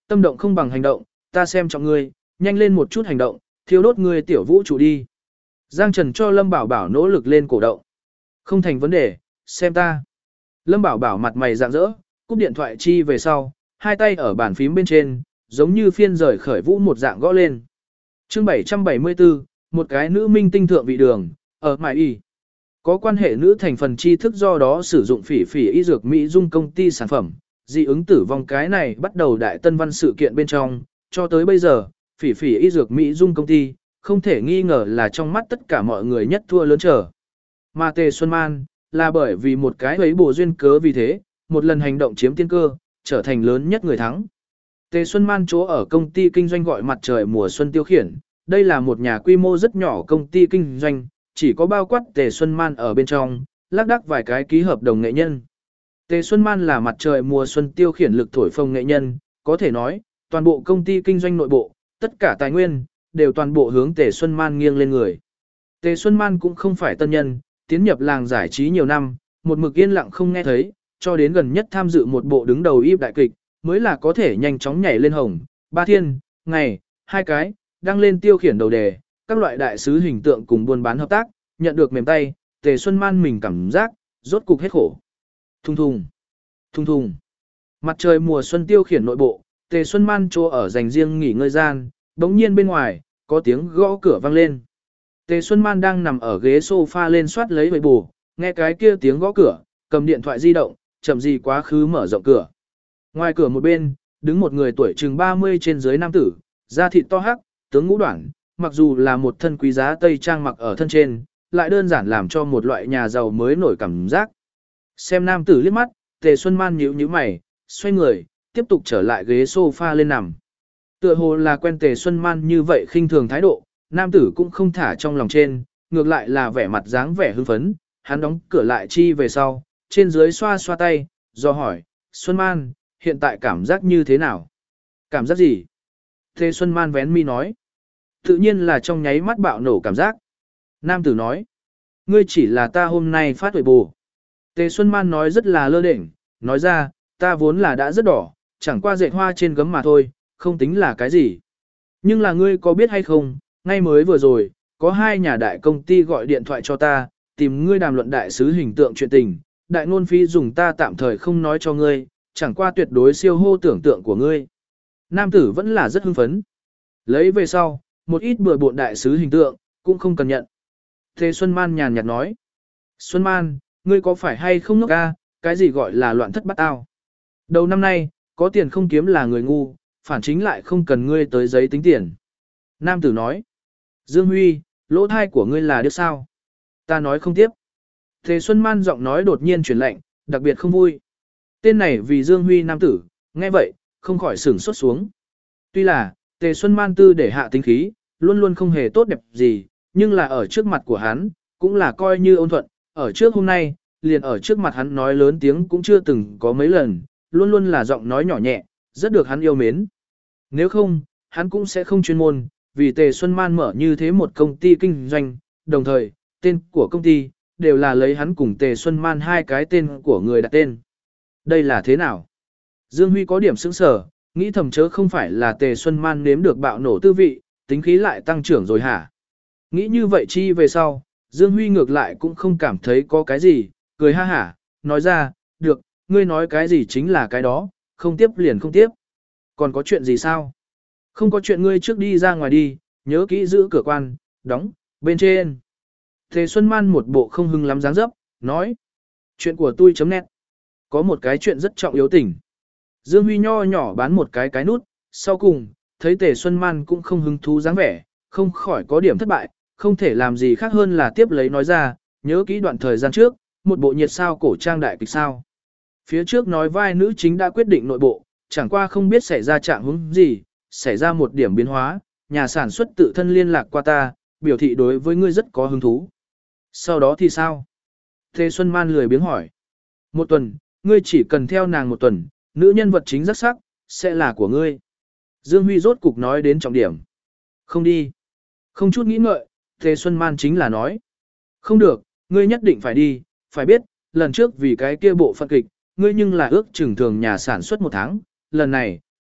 Tâm động không bằng hành động, ta xem trọng ngươi, nhanh lên một chút hành động, thiêu đốt ngươi tiểu vũ trụ đi. Giang Trần cho Lâm Bảo Bảo nỗ lực lên cổ động. Không thành vấn đề, xem ta. Lâm Bảo Bảo mặt mày rạng rỡ, cúp điện thoại chi về sau, hai tay ở bàn phím bên trên, giống như phiên rời khởi vũ một dạng gõ lên. Chương 774, một cái nữ minh tinh thượng vị đường, ở Mại Y. Có quan hệ nữ thành phần tri thức do đó sử dụng phỉ phỉ y dược Mỹ dung công ty sản phẩm, dị ứng tử vong cái này bắt đầu đại tân văn sự kiện bên trong, cho tới bây giờ, phỉ phỉ y dược Mỹ dung công ty, không thể nghi ngờ là trong mắt tất cả mọi người nhất thua lớn trở. Mà Tề Xuân Man, là bởi vì một cái ấy bổ duyên cớ vì thế, một lần hành động chiếm tiên cơ, trở thành lớn nhất người thắng. Tề Xuân Man chỗ ở công ty kinh doanh gọi mặt trời mùa xuân tiêu khiển, đây là một nhà quy mô rất nhỏ công ty kinh doanh, chỉ có bao quát Tề Xuân Man ở bên trong, lác đác vài cái ký hợp đồng nghệ nhân. Tề Xuân Man là mặt trời mùa xuân tiêu khiển lực thổi phồng nghệ nhân, có thể nói, toàn bộ công ty kinh doanh nội bộ, tất cả tài nguyên, đều toàn bộ hướng Tề Xuân Man nghiêng lên người. Tề Xuân Man cũng không phải tân nhân, tiến nhập làng giải trí nhiều năm, một mực yên lặng không nghe thấy, cho đến gần nhất tham dự một bộ đứng đầu yếp đại kịch, mới là có thể nhanh chóng nhảy lên hồng, ba thiên, ngày, hai cái, đăng lên tiêu khiển đầu đề, các loại đại sứ hình tượng cùng buôn bán hợp tác, nhận được mềm tay, Tề Xuân Man mình cảm giác, rốt cục hết khổ. Thùng thùng, thùng thùng. Mặt trời mùa xuân tiêu khiển nội bộ, Tề Xuân Man chỗ ở dành riêng nghỉ ngơi gian, đống nhiên bên ngoài, có tiếng gõ cửa vang lên. Tề Xuân Man đang nằm ở ghế sofa lên soát lấy bầy bù, nghe cái kia tiếng gõ cửa, cầm điện thoại di động, chậm gì quá khứ mở rộng cửa. Ngoài cửa một bên, đứng một người tuổi chừng 30 trên dưới nam tử, da thịt to hắc, tướng ngũ đoản, mặc dù là một thân quý giá tây trang mặc ở thân trên, lại đơn giản làm cho một loại nhà giàu mới nổi cảm giác. Xem nam tử liếc mắt, Tề Xuân Man nhíu nhíu mày, xoay người, tiếp tục trở lại ghế sofa lên nằm. Tựa hồ là quen Tề Xuân Man như vậy khinh thường thái độ, nam tử cũng không thả trong lòng trên, ngược lại là vẻ mặt dáng vẻ hưng phấn, hắn đóng cửa lại chi về sau, trên dưới xoa xoa tay, do hỏi, Xuân Man, hiện tại cảm giác như thế nào? Cảm giác gì? Tề Xuân Man vén mi nói. Tự nhiên là trong nháy mắt bạo nổ cảm giác. Nam tử nói, ngươi chỉ là ta hôm nay phát huệ bù. Tề Xuân Man nói rất là lơ đễnh, nói ra, ta vốn là đã rất đỏ, chẳng qua dệt hoa trên gấm mà thôi, không tính là cái gì. Nhưng là ngươi có biết hay không, ngay mới vừa rồi, có hai nhà đại công ty gọi điện thoại cho ta, tìm ngươi đàm luận đại sứ hình tượng chuyện tình, đại ngôn phí dùng ta tạm thời không nói cho ngươi, chẳng qua tuyệt đối siêu hô tưởng tượng của ngươi. Nam tử vẫn là rất hưng phấn. Lấy về sau, một ít bừa bộn đại sứ hình tượng, cũng không cần nhận. Thế Xuân Man nhàn nhạt nói. Xuân Man, ngươi có phải hay không ngốc ca, cái gì gọi là loạn thất bắt ao. Đầu năm nay, có tiền không kiếm là người ngu, phản chính lại không cần ngươi tới giấy tính tiền. Nam tử nói. Dương Huy, lỗ thai của ngươi là điếc sao? Ta nói không tiếp. Thế Xuân Man giọng nói đột nhiên chuyển lạnh, đặc biệt không vui. Tên này vì Dương Huy nam tử, nghe vậy, không khỏi sửng sốt xuống. Tuy là, Tề Xuân Man tư để hạ tính khí, luôn luôn không hề tốt đẹp gì, nhưng là ở trước mặt của hắn, cũng là coi như ôn thuận, ở trước hôm nay, liền ở trước mặt hắn nói lớn tiếng cũng chưa từng có mấy lần, luôn luôn là giọng nói nhỏ nhẹ, rất được hắn yêu mến. Nếu không, hắn cũng sẽ không chuyên môn, vì Tề Xuân Man mở như thế một công ty kinh doanh, đồng thời, tên của công ty, đều là lấy hắn cùng Tề Xuân Man hai cái tên của người đặt tên. Đây là thế nào? Dương Huy có điểm sững sờ, nghĩ thầm chớ không phải là Tề Xuân Man nếm được bạo nổ tư vị, tính khí lại tăng trưởng rồi hả? Nghĩ như vậy chi về sau, Dương Huy ngược lại cũng không cảm thấy có cái gì, cười ha hả, nói ra, được, ngươi nói cái gì chính là cái đó, không tiếp liền không tiếp. Còn có chuyện gì sao? Không có chuyện ngươi trước đi ra ngoài đi, nhớ kỹ giữ cửa quan, đóng, bên trên. Tề Xuân Man một bộ không hưng lắm dáng dấp, nói. Chuyện của tôi.net. Có một cái chuyện rất trọng yếu tình. Dương Huy nho nhỏ bán một cái nút, sau cùng, thấy Tề Xuân Man cũng không hứng thú dáng vẻ, không khỏi có điểm thất bại, không thể làm gì khác hơn là tiếp lấy nói ra, nhớ kỹ đoạn thời gian trước, một bộ nhiệt sao cổ trang đại kịch sao. Phía trước nói vai nữ chính đã quyết định nội bộ, chẳng qua không biết xảy ra trạng huống gì, xảy ra một điểm biến hóa, nhà sản xuất tự thân liên lạc qua ta, biểu thị đối với ngươi rất có hứng thú. Sau đó thì sao? Tề Xuân Man lười biếng hỏi. Một tuần, ngươi chỉ cần theo nàng một tuần, nữ nhân vật chính rất sắc, sẽ là của ngươi. Dương Huy rốt cục nói đến trọng điểm. Không đi. Không chút nghĩ ngợi, Tề Xuân Man chính là nói. Không được, ngươi nhất định phải đi, phải biết, lần trước vì cái kia bộ phận kịch, ngươi nhưng là ước chừng thường nhà sản xuất một tháng, lần này,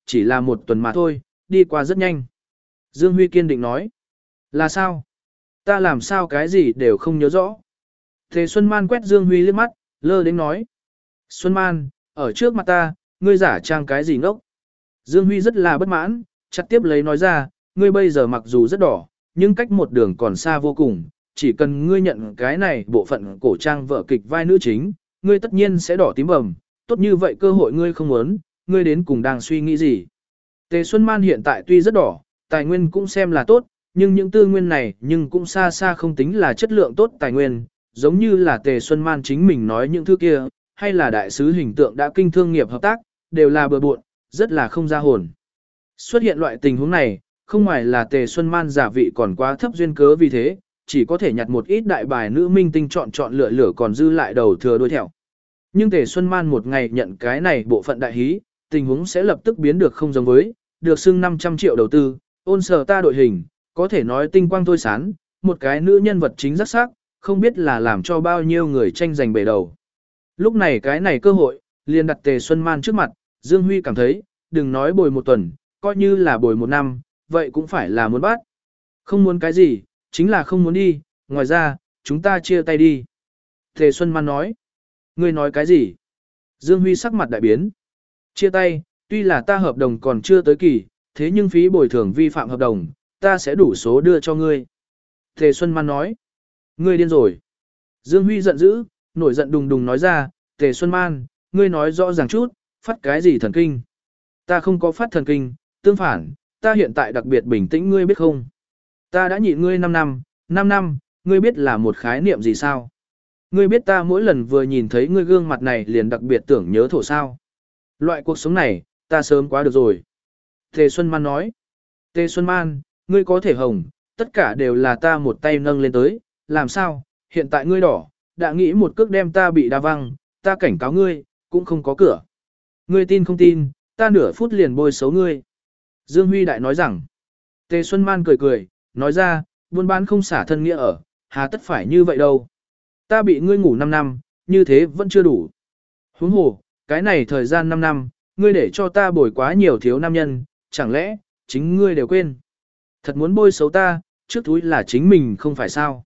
chỉ là một tuần mà thôi, đi qua rất nhanh. Dương Huy kiên định nói. Là sao? Ta làm sao cái gì đều không nhớ rõ. Tề Xuân Man quét Dương Huy liếc mắt, lơ đến nói. Xuân Man, ở trước mặt ta, ngươi giả trang cái gì ngốc? Dương Huy rất là bất mãn, chặt tiếp lấy nói ra, ngươi bây giờ mặc dù rất đỏ, nhưng cách một đường còn xa vô cùng, chỉ cần ngươi nhận cái này bộ phận cổ trang vợ kịch vai nữ chính, ngươi tất nhiên sẽ đỏ tím bầm, tốt như vậy cơ hội ngươi không muốn, ngươi đến cùng đang suy nghĩ gì? Tề Xuân Man hiện tại tuy rất đỏ, tài nguyên cũng xem là tốt, nhưng những tư nguyên này nhưng cũng xa xa không tính là chất lượng tốt tài nguyên, giống như là Tề Xuân Man chính mình nói những thứ kia, hay là đại sứ hình tượng đã kinh thương nghiệp hợp tác, đều là bừa bộn, rất là không ra hồn. Xuất hiện loại tình huống này, không ngoài là Tề Xuân Man giả vị còn quá thấp duyên cớ vì thế, chỉ có thể nhặt một ít đại bài nữ minh tinh chọn lựa lựa còn dư lại đầu thừa đuôi thẹo. Nhưng Tề Xuân Man một ngày nhận cái này bộ phận đại hí, tình huống sẽ lập tức biến được không giống với, được xưng 500 triệu đầu tư, ôn sở ta đội hình, có thể nói tinh quang thôi sán, một cái nữ nhân vật chính rất sắc, không biết là làm cho bao nhiêu người tranh giành bể đầu. Lúc này cái này cơ hội, liền đặt Tề Xuân Man trước mặt, Dương Huy cảm thấy, đừng nói bồi một tuần, coi như là bồi một năm, vậy cũng phải là muốn bắt. Không muốn cái gì, chính là không muốn đi, ngoài ra, chúng ta chia tay đi. Tề Xuân Man nói, ngươi nói cái gì? Dương Huy sắc mặt đại biến. Chia tay, tuy là ta hợp đồng còn chưa tới kỳ, thế nhưng phí bồi thường vi phạm hợp đồng, ta sẽ đủ số đưa cho ngươi. Tề Xuân Man nói, ngươi điên rồi. Dương Huy giận dữ, nổi giận đùng đùng nói ra, Tề Xuân Man, ngươi nói rõ ràng chút, phát cái gì thần kinh? Ta không có phát thần kinh, tương phản, ta hiện tại đặc biệt bình tĩnh ngươi biết không? Ta đã nhịn ngươi 5 năm, ngươi biết là một khái niệm gì sao? Ngươi biết ta mỗi lần vừa nhìn thấy ngươi gương mặt này liền đặc biệt tưởng nhớ thổ sao? Loại cuộc sống này, ta sớm quá được rồi. Tề Xuân Man nói, Tề Xuân Man, ngươi có thể hồng, tất cả đều là ta một tay nâng lên tới, làm sao, hiện tại ngươi đỏ, đã nghĩ một cước đem ta bị đa văng, ta cảnh cáo ngươi, cũng không có cửa. Ngươi tin không tin, ta nửa phút liền bôi xấu ngươi. Dương Huy Đại nói rằng, Tề Xuân Man cười cười, nói ra, buôn bán không xả thân nghĩa ở, hà tất phải như vậy đâu. Ta bị ngươi ngủ 5 năm, như thế vẫn chưa đủ. Huống hồ, cái này thời gian 5 năm, ngươi để cho ta bồi quá nhiều thiếu nam nhân, chẳng lẽ, chính ngươi đều quên. Thật muốn bôi xấu ta, trước túi là chính mình không phải sao.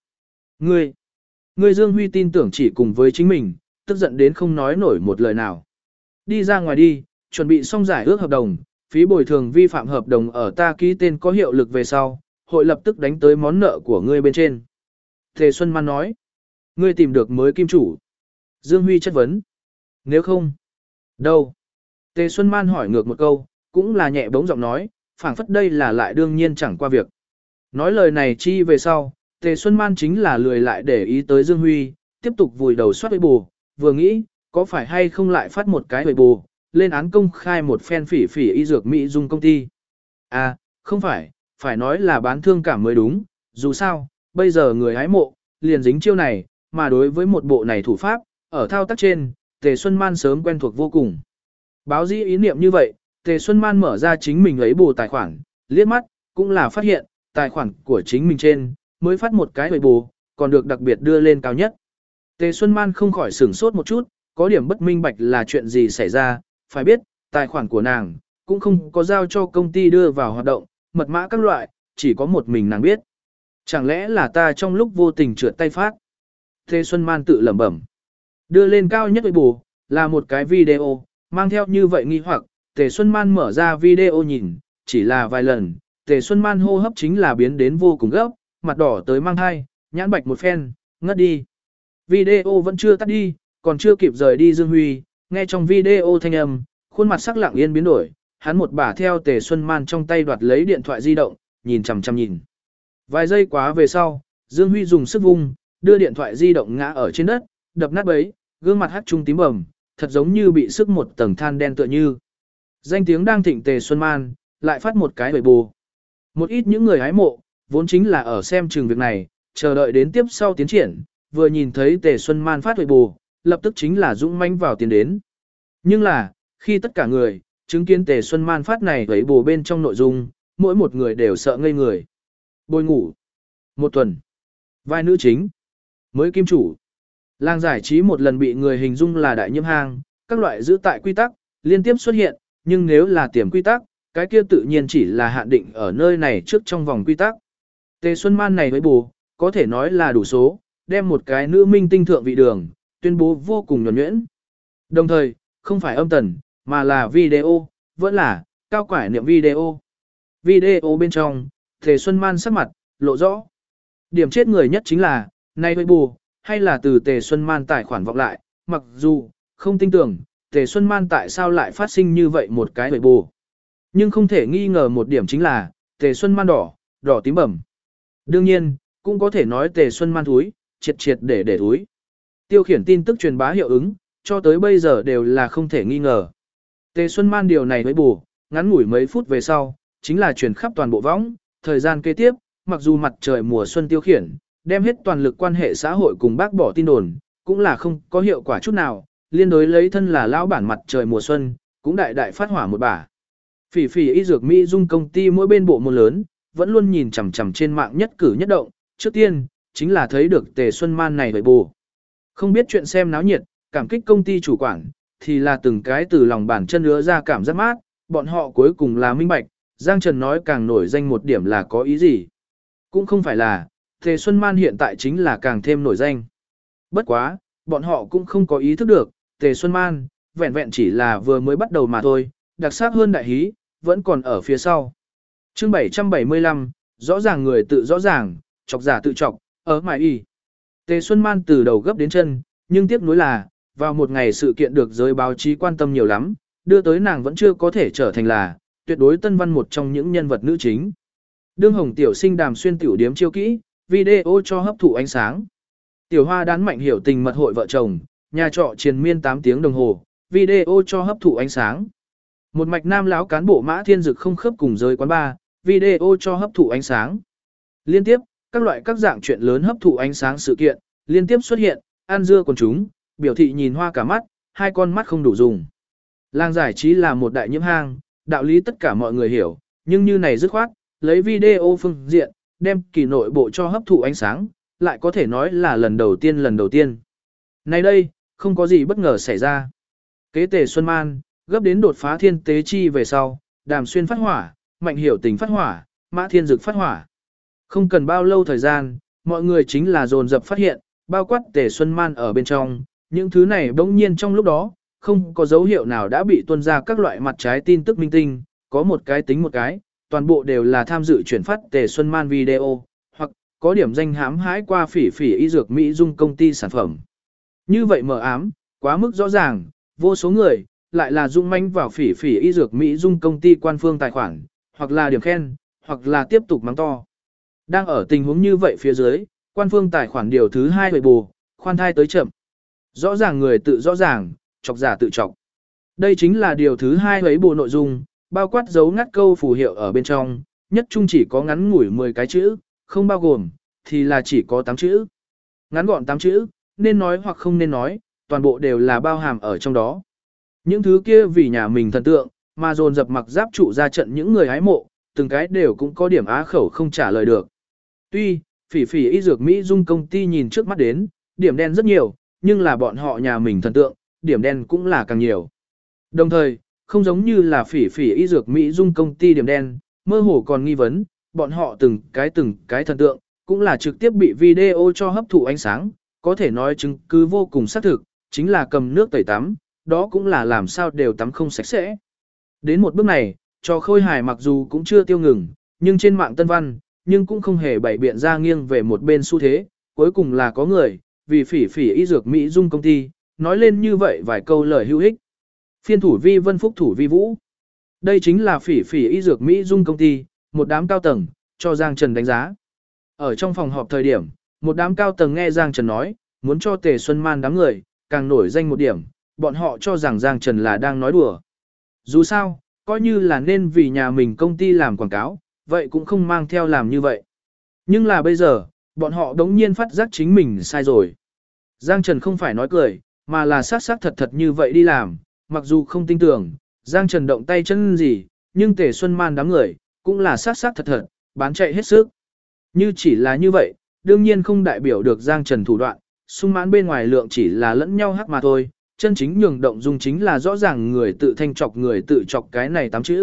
Ngươi Dương Huy tin tưởng chỉ cùng với chính mình, tức giận đến không nói nổi một lời nào. Đi ra ngoài đi, chuẩn bị xong giải ước hợp đồng, phí bồi thường vi phạm hợp đồng ở ta ký tên có hiệu lực về sau, hội lập tức đánh tới món nợ của ngươi bên trên. Tề Xuân Man nói, ngươi tìm được mới kim chủ. Dương Huy chất vấn, nếu không, đâu? Tề Xuân Man hỏi ngược một câu, cũng là nhẹ bóng giọng nói, phảng phất đây là lại đương nhiên chẳng qua việc. Nói lời này chi về sau, Tề Xuân Man chính là lười lại để ý tới Dương Huy, tiếp tục vùi đầu soát Weibo, vừa nghĩ, có phải hay không lại phát một cái Weibo, lên án công khai một phen phỉ phỉ y dược Mỹ Dung công ty. À, không phải nói là bán thương cảm mới đúng, dù sao, bây giờ người hái mộ, liền dính chiêu này, mà đối với một bộ này thủ pháp, ở thao tác trên, Tề Xuân Man sớm quen thuộc vô cùng. Báo dĩ ý niệm như vậy, Tề Xuân Man mở ra chính mình ấy bù tài khoản, liếc mắt, cũng là phát hiện, tài khoản của chính mình trên, mới phát một cái Weibo, còn được đặc biệt đưa lên cao nhất. Tề Xuân Man không khỏi sửng sốt một chút, có điểm bất minh bạch là chuyện gì xảy ra, phải biết, tài khoản của nàng, cũng không có giao cho công ty đưa vào hoạt động, mật mã các loại, chỉ có một mình nàng biết. Chẳng lẽ là ta trong lúc vô tình trượt tay phát? Tề Xuân Man tự lẩm bẩm. Đưa lên cao nhất Weibo, là một cái video, mang theo như vậy nghi hoặc, Tề Xuân Man mở ra video nhìn, chỉ là vài lần, Tề Xuân Man hô hấp chính là biến đến vô cùng gấp, mặt đỏ tới mang hai, nhãn bạch một phen, ngất đi. Video vẫn chưa tắt đi, còn chưa kịp rời đi Dương Huy, nghe trong video thanh âm, khuôn mặt sắc lặng yên biến đổi, hắn một bả theo Tề Xuân Man trong tay đoạt lấy điện thoại di động, nhìn chằm chằm nhìn. Vài giây quá về sau, Dương Huy dùng sức vung, đưa điện thoại di động ngã ở trên đất, đập nát bấy, gương mặt hắt trung tím bầm, thật giống như bị sức một tầng than đen tựa như. Danh tiếng đang thịnh Tề Xuân Man, lại phát một cái Weibo. Một ít những người hái mộ, vốn chính là ở xem chừng việc này, chờ đợi đến tiếp sau tiến triển, vừa nhìn thấy Tề Xuân Man phát Weibo, lập tức chính là dũng mãnh vào tiến đến. Nhưng là, khi tất cả người, chứng kiến Tề Xuân Man phát này Weibo bên trong nội dung, mỗi một người đều sợ ngây người. Bồi ngủ. Một tuần. Vai nữ chính. Mới kim chủ. Làng giải trí một lần bị người hình dung là đại nhiễm hang, các loại giữ tại quy tắc, liên tiếp xuất hiện, nhưng nếu là tiềm quy tắc, cái kia tự nhiên chỉ là hạn định ở nơi này trước trong vòng quy tắc. Tề Xuân Man này với bù, có thể nói là đủ số, đem một cái nữ minh tinh thượng vị đường, tuyên bố vô cùng nhuần nhuyễn. Đồng thời, không phải âm tần, mà là video, vẫn là cao quải niệm video. Video bên trong, Tề Xuân Man sắc mặt, lộ rõ. Điểm chết người nhất chính là, nay với bù, hay là từ Tề Xuân Man tài khoản vọng lại, mặc dù, không tin tưởng, Tề Xuân Man tại sao lại phát sinh như vậy một cái với bù. Nhưng không thể nghi ngờ một điểm chính là, Tề Xuân Man đỏ tím bẩm. Đương nhiên, cũng có thể nói Tề Xuân Man thúi, triệt để thúi. Tiêu khiển tin tức truyền bá hiệu ứng, cho tới bây giờ đều là không thể nghi ngờ. Tề Xuân Man điều này với bù, ngắn ngủi mấy phút về sau, chính là truyền khắp toàn bộ võng, thời gian kế tiếp, mặc dù mặt trời mùa xuân tiêu khiển, đem hết toàn lực quan hệ xã hội cùng bác bỏ tin đồn, cũng là không có hiệu quả chút nào, liên đối lấy thân là lão bản mặt trời mùa xuân, cũng đại phát hỏa một bả. Phỉ phỉ y dược Mỹ Dung công ty mỗi bên bộ môn lớn, vẫn luôn nhìn chằm chằm trên mạng nhất cử nhất động, trước tiên, chính là thấy được Tề Xuân Man này với bù. Không biết chuyện xem náo nhiệt, cảm kích công ty chủ quản, thì là từng cái từ lòng bàn chân ứa ra cảm giác mát, bọn họ cuối cùng là minh bạch, Giang Trần nói càng nổi danh một điểm là có ý gì. Cũng không phải là, Tề Xuân Man hiện tại chính là càng thêm nổi danh. Bất quá, bọn họ cũng không có ý thức được, Tề Xuân Man, vẹn vẹn chỉ là vừa mới bắt đầu mà thôi, đặc sắc hơn đại hí, vẫn còn ở phía sau. Chương 775, rõ ràng người tự rõ ràng, chọc giả tự chọc, ở mải y. Tề Xuân Man từ đầu gấp đến chân, nhưng tiếc nuối là, vào một ngày sự kiện được giới báo chí quan tâm nhiều lắm, đưa tới nàng vẫn chưa có thể trở thành là, tuyệt đối tân văn một trong những nhân vật nữ chính. Đương Hồng tiểu sinh đàm xuyên tiểu điếm chiêu kỹ, video cho hấp thụ ánh sáng. Tiểu Hoa đán mạnh hiểu tình mật hội vợ chồng, nhà trọ triền miên 8 tiếng đồng hồ, video cho hấp thụ ánh sáng. Một mạch nam lão cán bộ Mã Thiên Dực không khớp cùng giới quán bar, video cho hấp thụ ánh sáng. Liên tiếp, các loại các dạng chuyện lớn hấp thụ ánh sáng sự kiện, liên tiếp xuất hiện, ăn dưa quần chúng, biểu thị nhìn hoa cả mắt, hai con mắt không đủ dùng. Làng giải trí là một đại nhiễm hang, đạo lý tất cả mọi người hiểu, nhưng như này dứt khoát, lấy video phương diện, đem kỳ nội bộ cho hấp thụ ánh sáng, lại có thể nói là lần đầu tiên. Này đây, không có gì bất ngờ xảy ra. Kế Tề Xuân Man, gấp đến đột phá thiên tế chi về sau, đàm xuyên phát hỏa, mạnh hiểu tình phát hỏa, Mã Thiên Dực phát hỏa. Không cần bao lâu thời gian, mọi người chính là dồn dập phát hiện, bao quát Tề Xuân Man ở bên trong, những thứ này bỗng nhiên trong lúc đó, không có dấu hiệu nào đã bị tuôn ra các loại mặt trái tin tức minh tinh, có một cái tính một cái, toàn bộ đều là tham dự chuyển phát Tề Xuân Man video, hoặc có điểm danh hãm hãi qua phỉ phỉ y dược Mỹ Dung công ty sản phẩm. Như vậy mờ ám, quá mức rõ ràng, vô số người, lại là dung manh vào phỉ phỉ y dược Mỹ Dung công ty quan phương tài khoản, hoặc là điểm khen, hoặc là tiếp tục mắng to. Đang ở tình huống như vậy phía dưới, quan phương tài khoản điều thứ 2 hồi bù, khoan thai tới chậm. Rõ ràng người tự rõ ràng, chọc giả tự chọc. Đây chính là điều thứ 2 ấy bộ nội dung, bao quát dấu ngắt câu phù hiệu ở bên trong, nhất chung chỉ có ngắn ngủi 10 cái chữ, không bao gồm, thì là chỉ có 8 chữ. Ngắn gọn 8 chữ, nên nói hoặc không nên nói, toàn bộ đều là bao hàm ở trong đó. Những thứ kia vì nhà mình thần tượng, mà dồn dập mặc giáp trụ ra trận những người hái mộ, từng cái đều cũng có điểm á khẩu không trả lời được. Tuy, phỉ phỉ y dược Mỹ Dung công ty nhìn trước mắt đến, điểm đen rất nhiều, nhưng là bọn họ nhà mình thần tượng, điểm đen cũng là càng nhiều. Đồng thời, không giống như là phỉ phỉ y dược Mỹ Dung công ty điểm đen, mơ hồ còn nghi vấn, bọn họ từng cái thần tượng, cũng là trực tiếp bị video cho hấp thụ ánh sáng, có thể nói chứng cứ vô cùng xác thực, chính là cầm nước tẩy tắm, đó cũng là làm sao đều tắm không sạch sẽ. Đến một bước này, trò khôi hài mặc dù cũng chưa tiêu ngừng, nhưng trên mạng tân văn, nhưng cũng không hề bày biện ra nghiêng về một bên xu thế, cuối cùng là có người, vì phỉ phỉ y dược Mỹ Dung công ty, nói lên như vậy vài câu lời hữu ích. Phiên thủ vi vân phúc thủ vi vũ. Đây chính là phỉ phỉ y dược Mỹ Dung công ty, một đám cao tầng, cho Giang Trần đánh giá. Ở trong phòng họp thời điểm, một đám cao tầng nghe Giang Trần nói, muốn cho Tề Xuân Man đám người, càng nổi danh một điểm, bọn họ cho rằng Giang Trần là đang nói đùa. Dù sao, coi như là nên vì nhà mình công ty làm quảng cáo, vậy cũng không mang theo làm như vậy. Nhưng là bây giờ, bọn họ đống nhiên phát giác chính mình sai rồi. Giang Trần không phải nói cười, mà là xác thật như vậy đi làm, mặc dù không tin tưởng, Giang Trần động tay chân gì, nhưng Tề Xuân Man đám người, cũng là xác thật, bán chạy hết sức. Như chỉ là như vậy, đương nhiên không đại biểu được Giang Trần thủ đoạn, sung mãn bên ngoài lượng chỉ là lẫn nhau hắc mà thôi, chân chính nhường động dung chính là rõ ràng người tự thanh chọc người tự chọc cái này 8 chữ,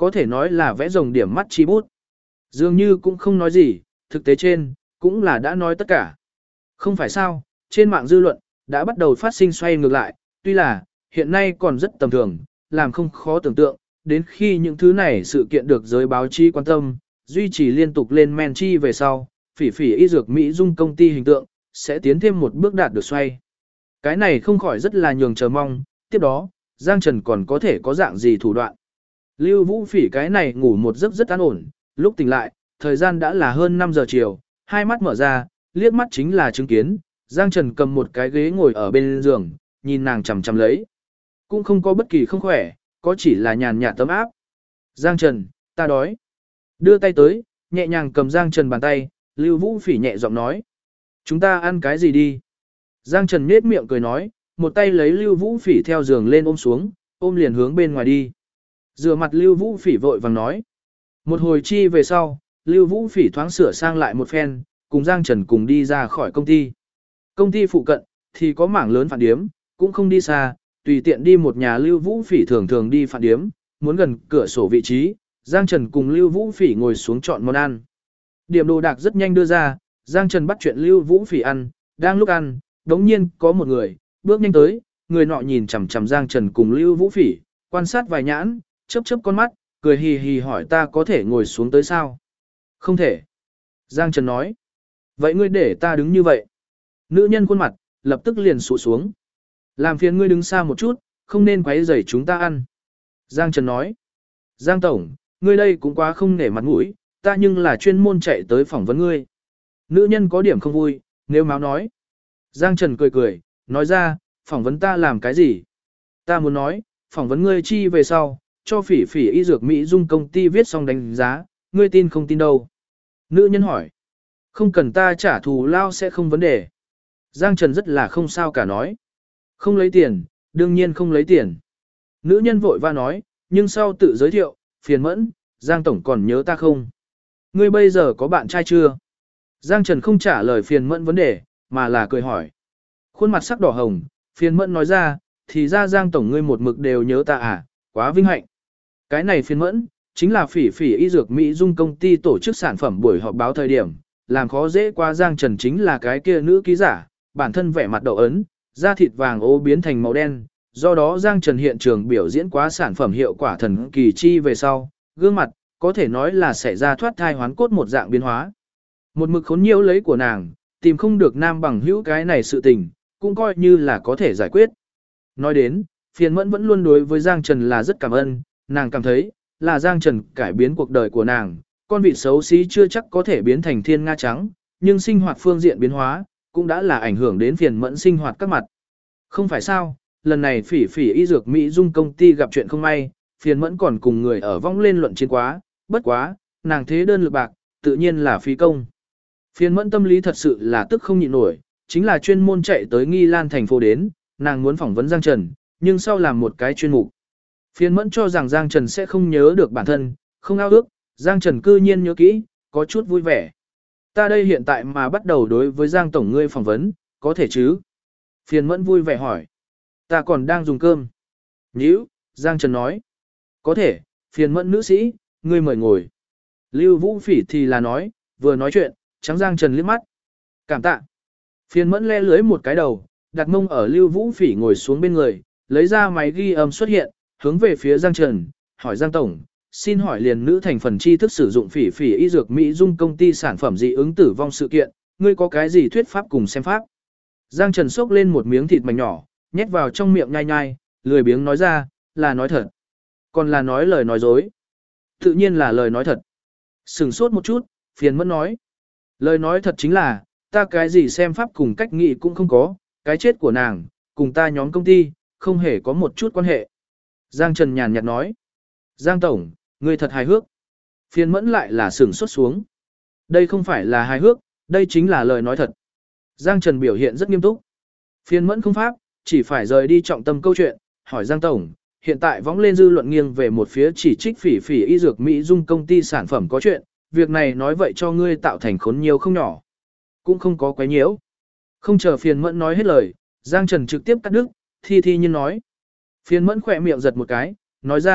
có thể nói là vẽ rồng điểm mắt chi bút. Dường như cũng không nói gì, thực tế trên, cũng là đã nói tất cả. Không phải sao, trên mạng dư luận, đã bắt đầu phát sinh xoay ngược lại, tuy là, hiện nay còn rất tầm thường, làm không khó tưởng tượng, đến khi những thứ này sự kiện được giới báo chí quan tâm, duy trì liên tục lên men chi về sau, phỉ phỉ y dược Mỹ Dung công ty hình tượng, sẽ tiến thêm một bước đạt được xoay. Cái này không khỏi rất là nhường chờ mong, tiếp đó, Giang Trần còn có thể có dạng gì thủ đoạn. Lưu Vũ Phỉ cái này ngủ một giấc rất an ổn, lúc tỉnh lại, thời gian đã là hơn 5 giờ chiều, hai mắt mở ra, liếc mắt chính là chứng kiến, Giang Trần cầm một cái ghế ngồi ở bên giường, nhìn nàng chằm chằm lấy. Cũng không có bất kỳ không khỏe, có chỉ là nhàn nhạt tấm áp. Giang Trần, ta đói. Đưa tay tới, nhẹ nhàng cầm Giang Trần bàn tay, Lưu Vũ Phỉ nhẹ giọng nói. Chúng ta ăn cái gì đi? Giang Trần nhếch miệng cười nói, một tay lấy Lưu Vũ Phỉ theo giường lên ôm xuống, ôm liền hướng bên ngoài đi. Rửa mặt Lưu Vũ Phỉ vội vàng nói. Một hồi chi về sau, Lưu Vũ Phỉ thoáng sửa sang lại một phen, cùng Giang Trần cùng đi ra khỏi công ty. Công ty phụ cận, thì có mảng lớn phản điếm, cũng không đi xa, tùy tiện đi một nhà Lưu Vũ Phỉ thường thường đi phản điếm, muốn gần cửa sổ vị trí, Giang Trần cùng Lưu Vũ Phỉ ngồi xuống chọn món ăn. Điểm đồ đạc rất nhanh đưa ra, Giang Trần bắt chuyện Lưu Vũ Phỉ ăn, đang lúc ăn, đống nhiên có một người, bước nhanh tới, người nọ nhìn chằm chằm Giang Trần cùng Lưu Vũ Phỉ, quan sát vài nhãn, chớp chớp con mắt, cười hì hì hỏi ta có thể ngồi xuống tới sao? Không thể. Giang Trần nói. Vậy ngươi để ta đứng như vậy. Nữ nhân khuôn mặt, lập tức liền sụ xuống. Làm phiền ngươi đứng xa một chút, không nên quấy rầy chúng ta ăn. Giang Trần nói. Giang Tổng, ngươi đây cũng quá không nể mặt mũi, ta nhưng là chuyên môn chạy tới phỏng vấn ngươi. Nữ nhân có điểm không vui, nếu máu nói. Giang Trần cười cười, nói ra, phỏng vấn ta làm cái gì? Ta muốn nói, phỏng vấn ngươi chi về sau, cho phỉ phỉ y dược Mỹ Dung công ty viết xong đánh giá, ngươi tin không tin đâu. Nữ nhân hỏi. Không cần ta trả thù lao sẽ không vấn đề. Giang Trần rất là không sao cả nói. Không lấy tiền, đương nhiên không lấy tiền. Nữ nhân vội va nói, nhưng sau tự giới thiệu, phiền mẫn, Giang Tổng còn nhớ ta không? Ngươi bây giờ có bạn trai chưa? Giang Trần không trả lời phiền mẫn vấn đề, mà là cười hỏi. Khuôn mặt sắc đỏ hồng, phiền mẫn nói ra, thì ra Giang Tổng ngươi một mực đều nhớ ta à, quá vinh hạnh. Cái này phiền mẫn, chính là phỉ phỉ y dược Mỹ Dung công ty tổ chức sản phẩm buổi họp báo thời điểm, làm khó dễ qua Giang Trần chính là cái kia nữ ký giả, bản thân vẻ mặt đậu ấn, da thịt vàng ố biến thành màu đen, do đó Giang Trần hiện trường biểu diễn quá sản phẩm hiệu quả thần kỳ chi về sau, gương mặt, có thể nói là xảy ra thoát thai hoán cốt một dạng biến hóa. Một mực khốn nhiễu lấy của nàng, tìm không được nam bằng hữu cái này sự tình, cũng coi như là có thể giải quyết. Nói đến, phiền mẫn vẫn luôn đối với Giang Trần là rất cảm ơn, nàng cảm thấy, là Giang Trần cải biến cuộc đời của nàng, con vịt xấu xí chưa chắc có thể biến thành thiên nga trắng, nhưng sinh hoạt phương diện biến hóa, cũng đã là ảnh hưởng đến phiền mẫn sinh hoạt các mặt. Không phải sao, lần này phỉ phỉ y dược Mỹ Dung công ty gặp chuyện không may, phiền mẫn còn cùng người ở vong lên luận chiến quá, bất quá, nàng thế đơn lực bạc, tự nhiên là phí công. Phiền mẫn tâm lý thật sự là tức không nhịn nổi, chính là chuyên môn chạy tới Nghi Lan thành phố đến, nàng muốn phỏng vấn Giang Trần, nhưng sau làm một cái chuyên mục. Phiền mẫn cho rằng Giang Trần sẽ không nhớ được bản thân, không ao ước, Giang Trần cư nhiên nhớ kỹ, có chút vui vẻ. Ta đây hiện tại mà bắt đầu đối với Giang Tổng ngươi phỏng vấn, có thể chứ? Phiền mẫn vui vẻ hỏi. Ta còn đang dùng cơm. Nhữ, Giang Trần nói. Có thể, phiền mẫn nữ sĩ, ngươi mời ngồi. Lưu Vũ Phỉ thì là nói, vừa nói chuyện, trắng Giang Trần liếc mắt. Cảm tạ. Phiền mẫn le lưới một cái đầu, đặt mông ở Lưu Vũ Phỉ ngồi xuống bên người, lấy ra máy ghi âm xuất hiện, hướng về phía Giang Trần, hỏi Giang Tổng, xin hỏi liền nữ thành phần tri thức sử dụng phỉ phỉ y dược Mỹ Dung công ty sản phẩm dị ứng tử vong sự kiện, ngươi có cái gì thuyết pháp cùng xem pháp? Giang Trần xốc lên một miếng thịt mảnh nhỏ, nhét vào trong miệng nhai nhai, lười biếng nói ra, là nói thật. Còn là nói lời nói dối. Tự nhiên là lời nói thật. Sừng sốt một chút, phiền mẫn nói. Lời nói thật chính là, ta cái gì xem pháp cùng cách nghĩ cũng không có, cái chết của nàng, cùng ta nhóm công ty, không hề có một chút quan hệ. Giang Trần nhàn nhạt nói. Giang Tổng, ngươi thật hài hước. Phiền mẫn lại là sừng sốt xuống. Đây không phải là hài hước, đây chính là lời nói thật. Giang Trần biểu hiện rất nghiêm túc. Phiền mẫn không pháp, chỉ phải rời đi trọng tâm câu chuyện, hỏi Giang Tổng, hiện tại võng lên dư luận nghiêng về một phía chỉ trích phỉ phỉ y dược Mỹ Dung công ty sản phẩm có chuyện, việc này nói vậy cho ngươi tạo thành khốn nhiều không nhỏ. Cũng không có quấy nhiễu. Không chờ phiền mẫn nói hết lời, Giang Trần trực tiếp cắt đứt, thi nhiên nói. Phiền mẫn khỏe miệng giật một cái, nói ra,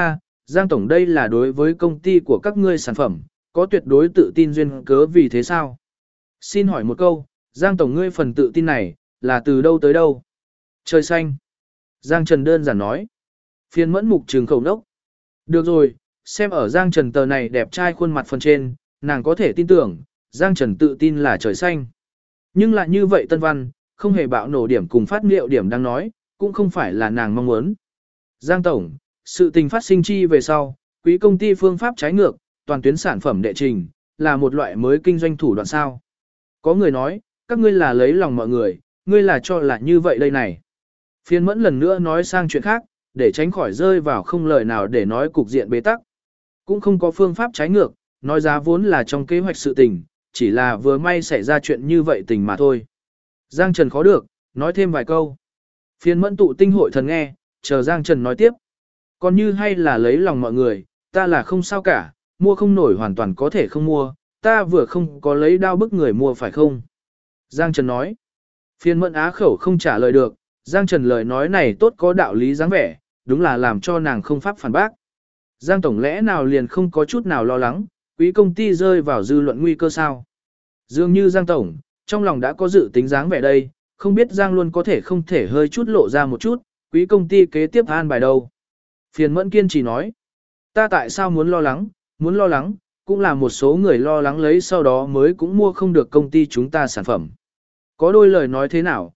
Giang Tổng đây là đối với công ty của các ngươi sản phẩm, có tuyệt đối tự tin duyên cớ vì thế sao? Xin hỏi một câu, Giang Tổng ngươi phần tự tin này, là từ đâu tới đâu? Trời xanh. Giang Trần đơn giản nói. Phiên mẫn mục trừng khẩu đốc. Được rồi, xem ở Giang Trần tờ này đẹp trai khuôn mặt phần trên, nàng có thể tin tưởng, Giang Trần tự tin là trời xanh. Nhưng lại như vậy Tân Văn, không hề bạo nổ điểm cùng phát liệu điểm đang nói, cũng không phải là nàng mong muốn. Giang Tổng, sự tình phát sinh chi về sau, quý công ty phương pháp trái ngược, toàn tuyến sản phẩm đệ trình, là một loại mới kinh doanh thủ đoạn sao. Có người nói, các ngươi là lấy lòng mọi người, ngươi là cho là như vậy đây này. Phiên mẫn lần nữa nói sang chuyện khác, để tránh khỏi rơi vào không lời nào để nói cục diện bế tắc. Cũng không có phương pháp trái ngược, nói giá vốn là trong kế hoạch sự tình, chỉ là vừa may xảy ra chuyện như vậy tình mà thôi. Giang Trần khó được, nói thêm vài câu. Phiên mẫn tụ tinh hội thần nghe, chờ Giang Trần nói tiếp. Còn như hay là lấy lòng mọi người, ta là không sao cả, mua không nổi hoàn toàn có thể không mua, ta vừa không có lấy đao bức người mua phải không? Giang Trần nói. Phiên mẫn á khẩu không trả lời được, Giang Trần lời nói này tốt có đạo lý dáng vẻ, đúng là làm cho nàng không pháp phản bác. Giang Tổng lẽ nào liền không có chút nào lo lắng, quý công ty rơi vào dư luận nguy cơ sao? Dường như Giang Tổng, trong lòng đã có dự tính dáng vẻ đây, không biết Giang luôn có thể không thể hơi chút lộ ra một chút, quý công ty kế tiếp an bài đâu. Phiền mẫn kiên trì nói, ta tại sao muốn lo lắng, cũng là một số người lo lắng lấy sau đó mới cũng mua không được công ty chúng ta sản phẩm. Có đôi lời nói thế nào,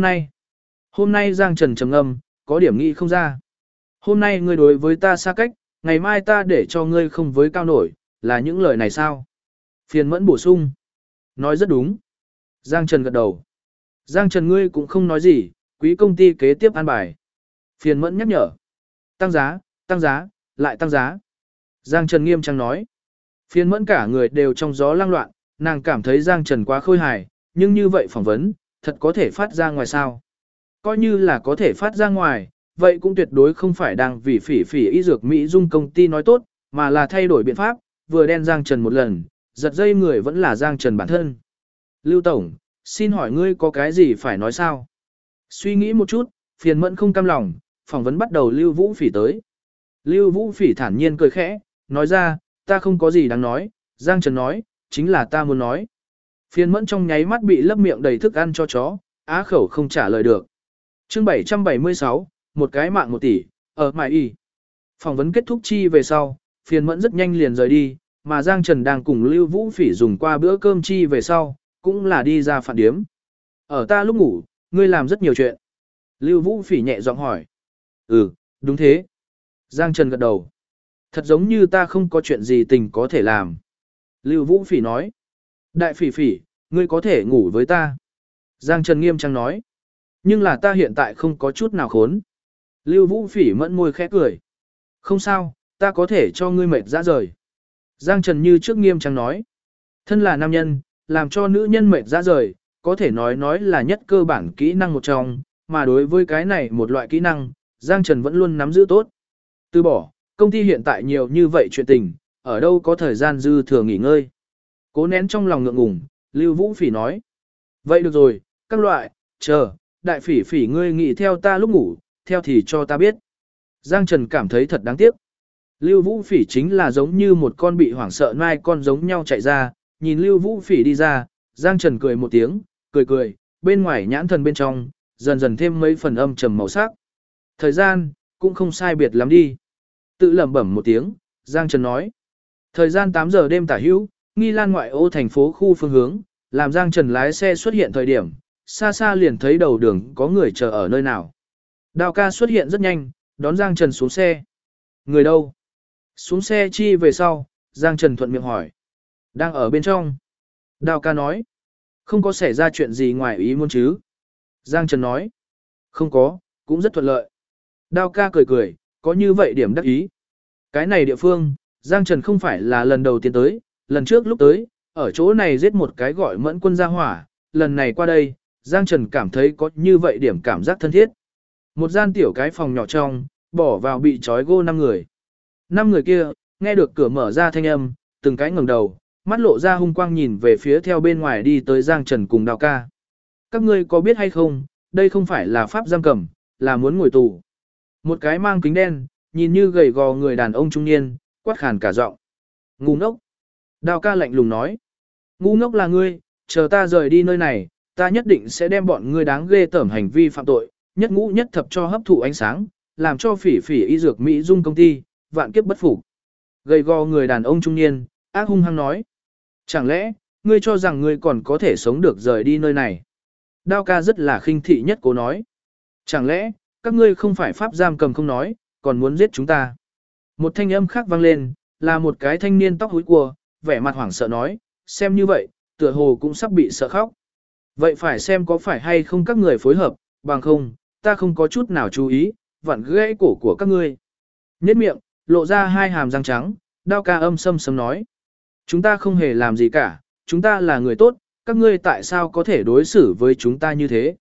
hôm nay Giang Trần trầm ngâm, có điểm nghĩ không ra. Hôm nay ngươi đối với ta xa cách, ngày mai ta để cho ngươi không với cao nổi, là những lời này sao? Phiền mẫn bổ sung. Nói rất đúng. Giang Trần gật đầu. Giang Trần ngươi cũng không nói gì, quý công ty kế tiếp an bài. Phiền mẫn nhắc nhở. Tăng giá, lại tăng giá. Giang Trần nghiêm trang nói. Phiền mẫn cả người đều trong gió lang loạn, nàng cảm thấy Giang Trần quá khôi hài, nhưng như vậy phỏng vấn, thật có thể phát ra ngoài sao? Coi như là có thể phát ra ngoài, vậy cũng tuyệt đối không phải đang vì phỉ phỉ y dược Mỹ Dung công ty nói tốt, mà là thay đổi biện pháp, vừa đen Giang Trần một lần, giật dây người vẫn là Giang Trần bản thân. Lưu Tổng, xin hỏi ngươi có cái gì phải nói sao? Suy nghĩ một chút, phiền mẫn không cam lòng, phỏng vấn bắt đầu Lưu Vũ Phỉ tới. Lưu Vũ Phỉ thản nhiên cười khẽ, nói ra, ta không có gì đáng nói, Giang Trần nói, chính là ta muốn nói. Phiền mẫn trong nháy mắt bị lấp miệng đầy thức ăn cho chó, á khẩu không trả lời được. Chương 776, một cái mạng 1 tỷ, ở Mại Y. Phỏng vấn kết thúc chi về sau, phiền mẫn rất nhanh liền rời đi, mà Giang Trần đang cùng Lưu Vũ Phỉ dùng qua bữa cơm chi về sau, cũng là đi ra phản điếm. Ở ta lúc ngủ, ngươi làm rất nhiều chuyện. Lưu Vũ Phỉ nhẹ giọng hỏi. Ừ, đúng thế. Giang Trần gật đầu. Thật giống như ta không có chuyện gì tình có thể làm. Lưu Vũ Phỉ nói. Đại Phỉ Phỉ, ngươi có thể ngủ với ta. Giang Trần nghiêm trang nói. Nhưng là ta hiện tại không có chút nào khốn. Lưu Vũ Phỉ mẫn môi khẽ cười. Không sao, ta có thể cho ngươi mệt ra rời. Giang Trần như trước nghiêm trang nói. Thân là nam nhân, làm cho nữ nhân mệt ra rời, có thể nói là nhất cơ bản kỹ năng một trong, mà đối với cái này một loại kỹ năng, Giang Trần vẫn luôn nắm giữ tốt. Từ bỏ, công ty hiện tại nhiều như vậy chuyện tình, ở đâu có thời gian dư thừa nghỉ ngơi. Cố nén trong lòng ngượng ngùng, Lưu Vũ Phỉ nói. Vậy được rồi, các loại, chờ, Đại Phỉ Phỉ ngươi nghĩ theo ta lúc ngủ, theo thì cho ta biết. Giang Trần cảm thấy thật đáng tiếc. Lưu Vũ Phỉ chính là giống như một con bị hoảng sợ nai con giống nhau chạy ra, nhìn Lưu Vũ Phỉ đi ra, Giang Trần cười một tiếng, cười, bên ngoài nhãn thần bên trong, dần dần thêm mấy phần âm trầm màu sắc. Thời gian, cũng không sai biệt lắm đi. Tự lẩm bẩm một tiếng, Giang Trần nói. Thời gian 8 giờ đêm tả hữu, Nghi Lan ngoại ô thành phố khu phương hướng, làm Giang Trần lái xe xuất hiện thời điểm, xa xa liền thấy đầu đường có người chờ ở nơi nào. Đào ca xuất hiện rất nhanh, đón Giang Trần xuống xe. Người đâu? Xuống xe chi về sau, Giang Trần thuận miệng hỏi. Đang ở bên trong. Đào ca nói. Không có xảy ra chuyện gì ngoài ý muốn chứ. Giang Trần nói. Không có, cũng rất thuận lợi. Đào ca cười, có như vậy điểm đắc ý. Cái này địa phương, Giang Trần không phải là lần đầu tiên tới, lần trước lúc tới, ở chỗ này giết một cái gọi Mẫn Quân ra hỏa, lần này qua đây, Giang Trần cảm thấy có như vậy điểm cảm giác thân thiết. Một gian tiểu cái phòng nhỏ trong, bỏ vào bị trói gô 5 người. 5 người kia, nghe được cửa mở ra thanh âm, từng cái ngẩng đầu, mắt lộ ra hung quang nhìn về phía theo bên ngoài đi tới Giang Trần cùng Đào ca. Các ngươi có biết hay không, đây không phải là pháp giam cầm, là muốn ngồi tù. Một cái mang kính đen, nhìn như gầy gò người đàn ông trung niên, quát khàn cả giọng. Ngu ngốc. Đao ca lạnh lùng nói. Ngu ngốc là ngươi, chờ ta rời đi nơi này, ta nhất định sẽ đem bọn ngươi đáng ghê tởm hành vi phạm tội, nhất ngũ nhất thập cho hấp thụ ánh sáng, làm cho phỉ phỉ y dược Mỹ Dung công ty, vạn kiếp bất phục. Gầy gò người đàn ông trung niên, ác hung hăng nói. Chẳng lẽ, ngươi cho rằng ngươi còn có thể sống được rời đi nơi này? Đao ca rất là khinh thị nhất cố nói. Chẳng lẽ, các ngươi không phải pháp giam cầm không nói, còn muốn giết chúng ta? Một thanh âm khác vang lên, là một cái thanh niên tóc húi cua, vẻ mặt hoảng sợ nói, xem như vậy, tựa hồ cũng sắp bị sợ khóc. Vậy phải xem có phải hay không các người phối hợp, bằng không, ta không có chút nào chú ý, vặn gãy cổ của các ngươi. Nhếch miệng, lộ ra hai hàm răng trắng, Đao ca âm sâm sâm nói. Chúng ta không hề làm gì cả, chúng ta là người tốt, các ngươi tại sao có thể đối xử với chúng ta như thế?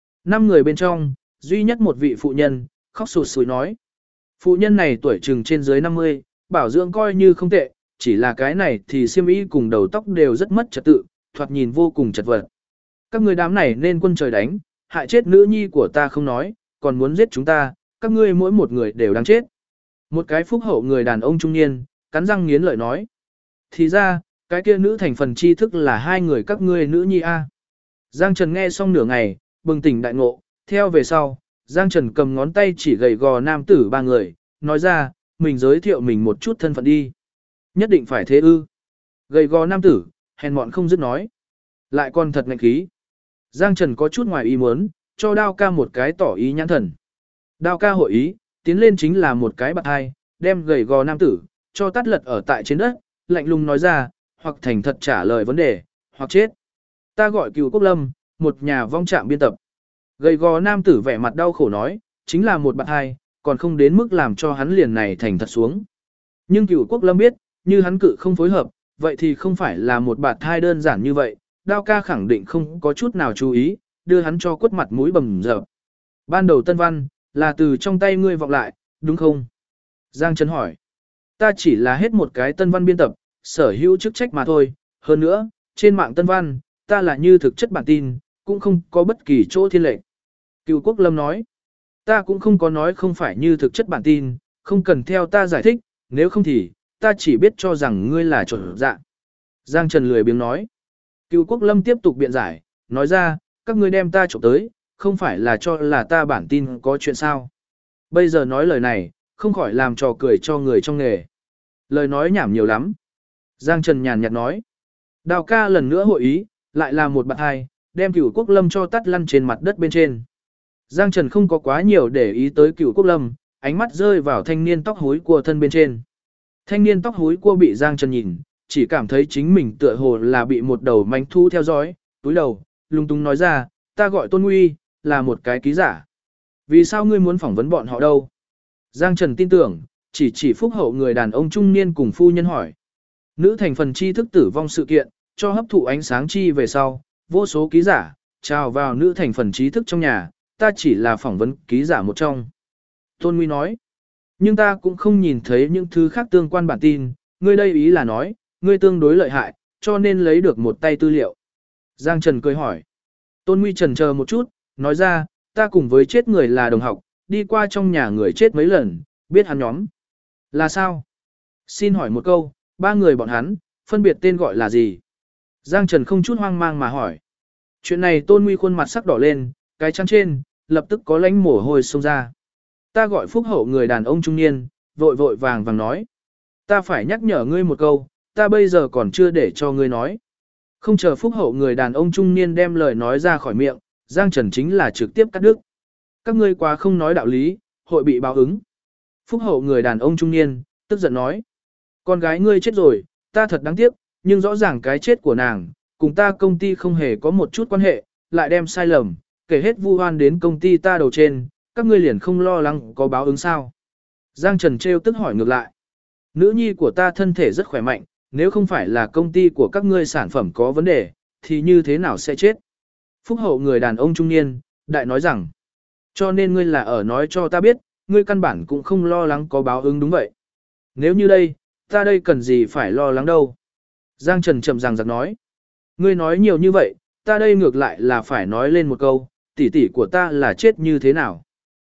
5 người bên trong, duy nhất một vị phụ nhân, khóc sụt sùi nói. Phụ nhân này tuổi chừng trên dưới 50, bảo dưỡng coi như không tệ, chỉ là cái này thì xiêm y cùng đầu tóc đều rất mất trật tự, thoạt nhìn vô cùng chật vật. Các ngươi đám này nên quân trời đánh, hại chết nữ nhi của ta không nói, còn muốn giết chúng ta, các ngươi mỗi một người đều đáng chết. Một cái phúc hậu người đàn ông trung niên, cắn răng nghiến lợi nói. Thì ra, cái kia nữ thành phần tri thức là hai người các ngươi nữ nhi a. Giang Trần nghe xong nửa ngày, bừng tỉnh đại ngộ, theo về sau, Giang Trần cầm ngón tay chỉ gầy gò nam tử 3 người, nói ra, mình giới thiệu mình một chút thân phận đi. Nhất định phải thế ư. Gầy gò nam tử, hèn mọn không dứt nói. Lại còn thật ngạnh khí. Giang Trần có chút ngoài ý muốn, cho Đao ca một cái tỏ ý nhãn thần. Đao ca hội ý, tiến lên chính là một cái bạt hai, đem gầy gò nam tử, cho tắt lật ở tại trên đất, lạnh lùng nói ra, hoặc thành thật trả lời vấn đề, hoặc chết. Ta gọi Cửu Quốc Lâm, một nhà vong trạm biên tập. Gầy gò nam tử vẻ mặt đau khổ nói, chính là một bạn hai, còn không đến mức làm cho hắn liền này thành thật xuống. Nhưng Cửu Quốc Lâm biết, như hắn cự không phối hợp, vậy thì không phải là một bạn hai đơn giản như vậy, Đao ca khẳng định không có chút nào chú ý, đưa hắn cho quất mặt mũi bầm dập. Ban đầu tân văn, là từ trong tay ngươi vọng lại, đúng không? Giang Trần hỏi. Ta chỉ là hết một cái tân văn biên tập, sở hữu chức trách mà thôi, hơn nữa, trên mạng tân văn, ta là như thực chất bản tin, cũng không có bất kỳ chỗ thiên lệch. Cửu Quốc Lâm nói, ta cũng không có nói không phải như thực chất bản tin, không cần theo ta giải thích, nếu không thì, ta chỉ biết cho rằng ngươi là trộn dạ. Giang Trần lười biếng nói. Cửu Quốc Lâm tiếp tục biện giải, nói ra, các ngươi đem ta trộm tới, không phải là cho là ta bản tin có chuyện sao. Bây giờ nói lời này, không khỏi làm trò cười cho người trong nghề. Lời nói nhảm nhiều lắm. Giang Trần nhàn nhạt nói. Đao ca lần nữa hội ý, lại là một bạn hai, đem Cửu Quốc Lâm cho tắt lăn trên mặt đất bên trên. Giang Trần không có quá nhiều để ý tới Cửu Quốc Lâm, ánh mắt rơi vào thanh niên tóc hối cua thân bên trên. Thanh niên tóc hối cua bị Giang Trần nhìn, chỉ cảm thấy chính mình tựa hồ là bị một đầu manh thu theo dõi, túi đầu, lung tung nói ra, ta gọi Tôn Nguy, là một cái ký giả. Vì sao ngươi muốn phỏng vấn bọn họ đâu? Giang Trần tin tưởng, chỉ phúc hậu người đàn ông trung niên cùng phu nhân hỏi. Nữ thành phần tri thức tử vong sự kiện, cho hấp thụ ánh sáng chi về sau, vô số ký giả, trào vào nữ thành phần trí thức trong nhà, ta chỉ là phỏng vấn ký giả một trong. Tôn Nguy nói, nhưng ta cũng không nhìn thấy những thứ khác tương quan bản tin, ngươi đây ý là nói, ngươi tương đối lợi hại, cho nên lấy được một tay tư liệu. Giang Trần cười hỏi. Tôn Nguy trần chờ một chút, nói ra, ta cùng với chết người là đồng học, đi qua trong nhà người chết mấy lần, biết hắn nhóm. Là sao? Xin hỏi một câu, 3 người bọn hắn, phân biệt tên gọi là gì? Giang Trần không chút hoang mang mà hỏi. Chuyện này Tôn Nguy khuôn mặt sắc đỏ lên, cái chăn trên, lập tức có lánh mồ hôi xông ra. Ta gọi phúc hậu người đàn ông trung niên, vội vội vàng vàng nói. Ta phải nhắc nhở ngươi một câu, ta bây giờ còn chưa để cho ngươi nói. Không chờ phúc hậu người đàn ông trung niên đem lời nói ra khỏi miệng, Giang Trần chính là trực tiếp cắt đứt. Các ngươi quá không nói đạo lý, hội bị báo ứng. Phúc hậu người đàn ông trung niên, tức giận nói. Con gái ngươi chết rồi, ta thật đáng tiếc, nhưng rõ ràng cái chết của nàng, cùng ta công ty không hề có một chút quan hệ, lại đem sai lầm, kể hết vu oan đến công ty ta đầu trên, các ngươi liền không lo lắng có báo ứng sao. Giang Trần trêu tức hỏi ngược lại. Nữ nhi của ta thân thể rất khỏe mạnh, nếu không phải là công ty của các ngươi sản phẩm có vấn đề, thì như thế nào sẽ chết? Phúc hậu người đàn ông trung niên, đại nói rằng, cho nên ngươi là ở nói cho ta biết, ngươi căn bản cũng không lo lắng có báo ứng đúng vậy. Nếu như đây, ta đây cần gì phải lo lắng đâu. Giang Trần chậm ràng giặc nói, ngươi nói nhiều như vậy, ta đây ngược lại là phải nói lên một câu, tỷ tỷ của ta là chết như thế nào.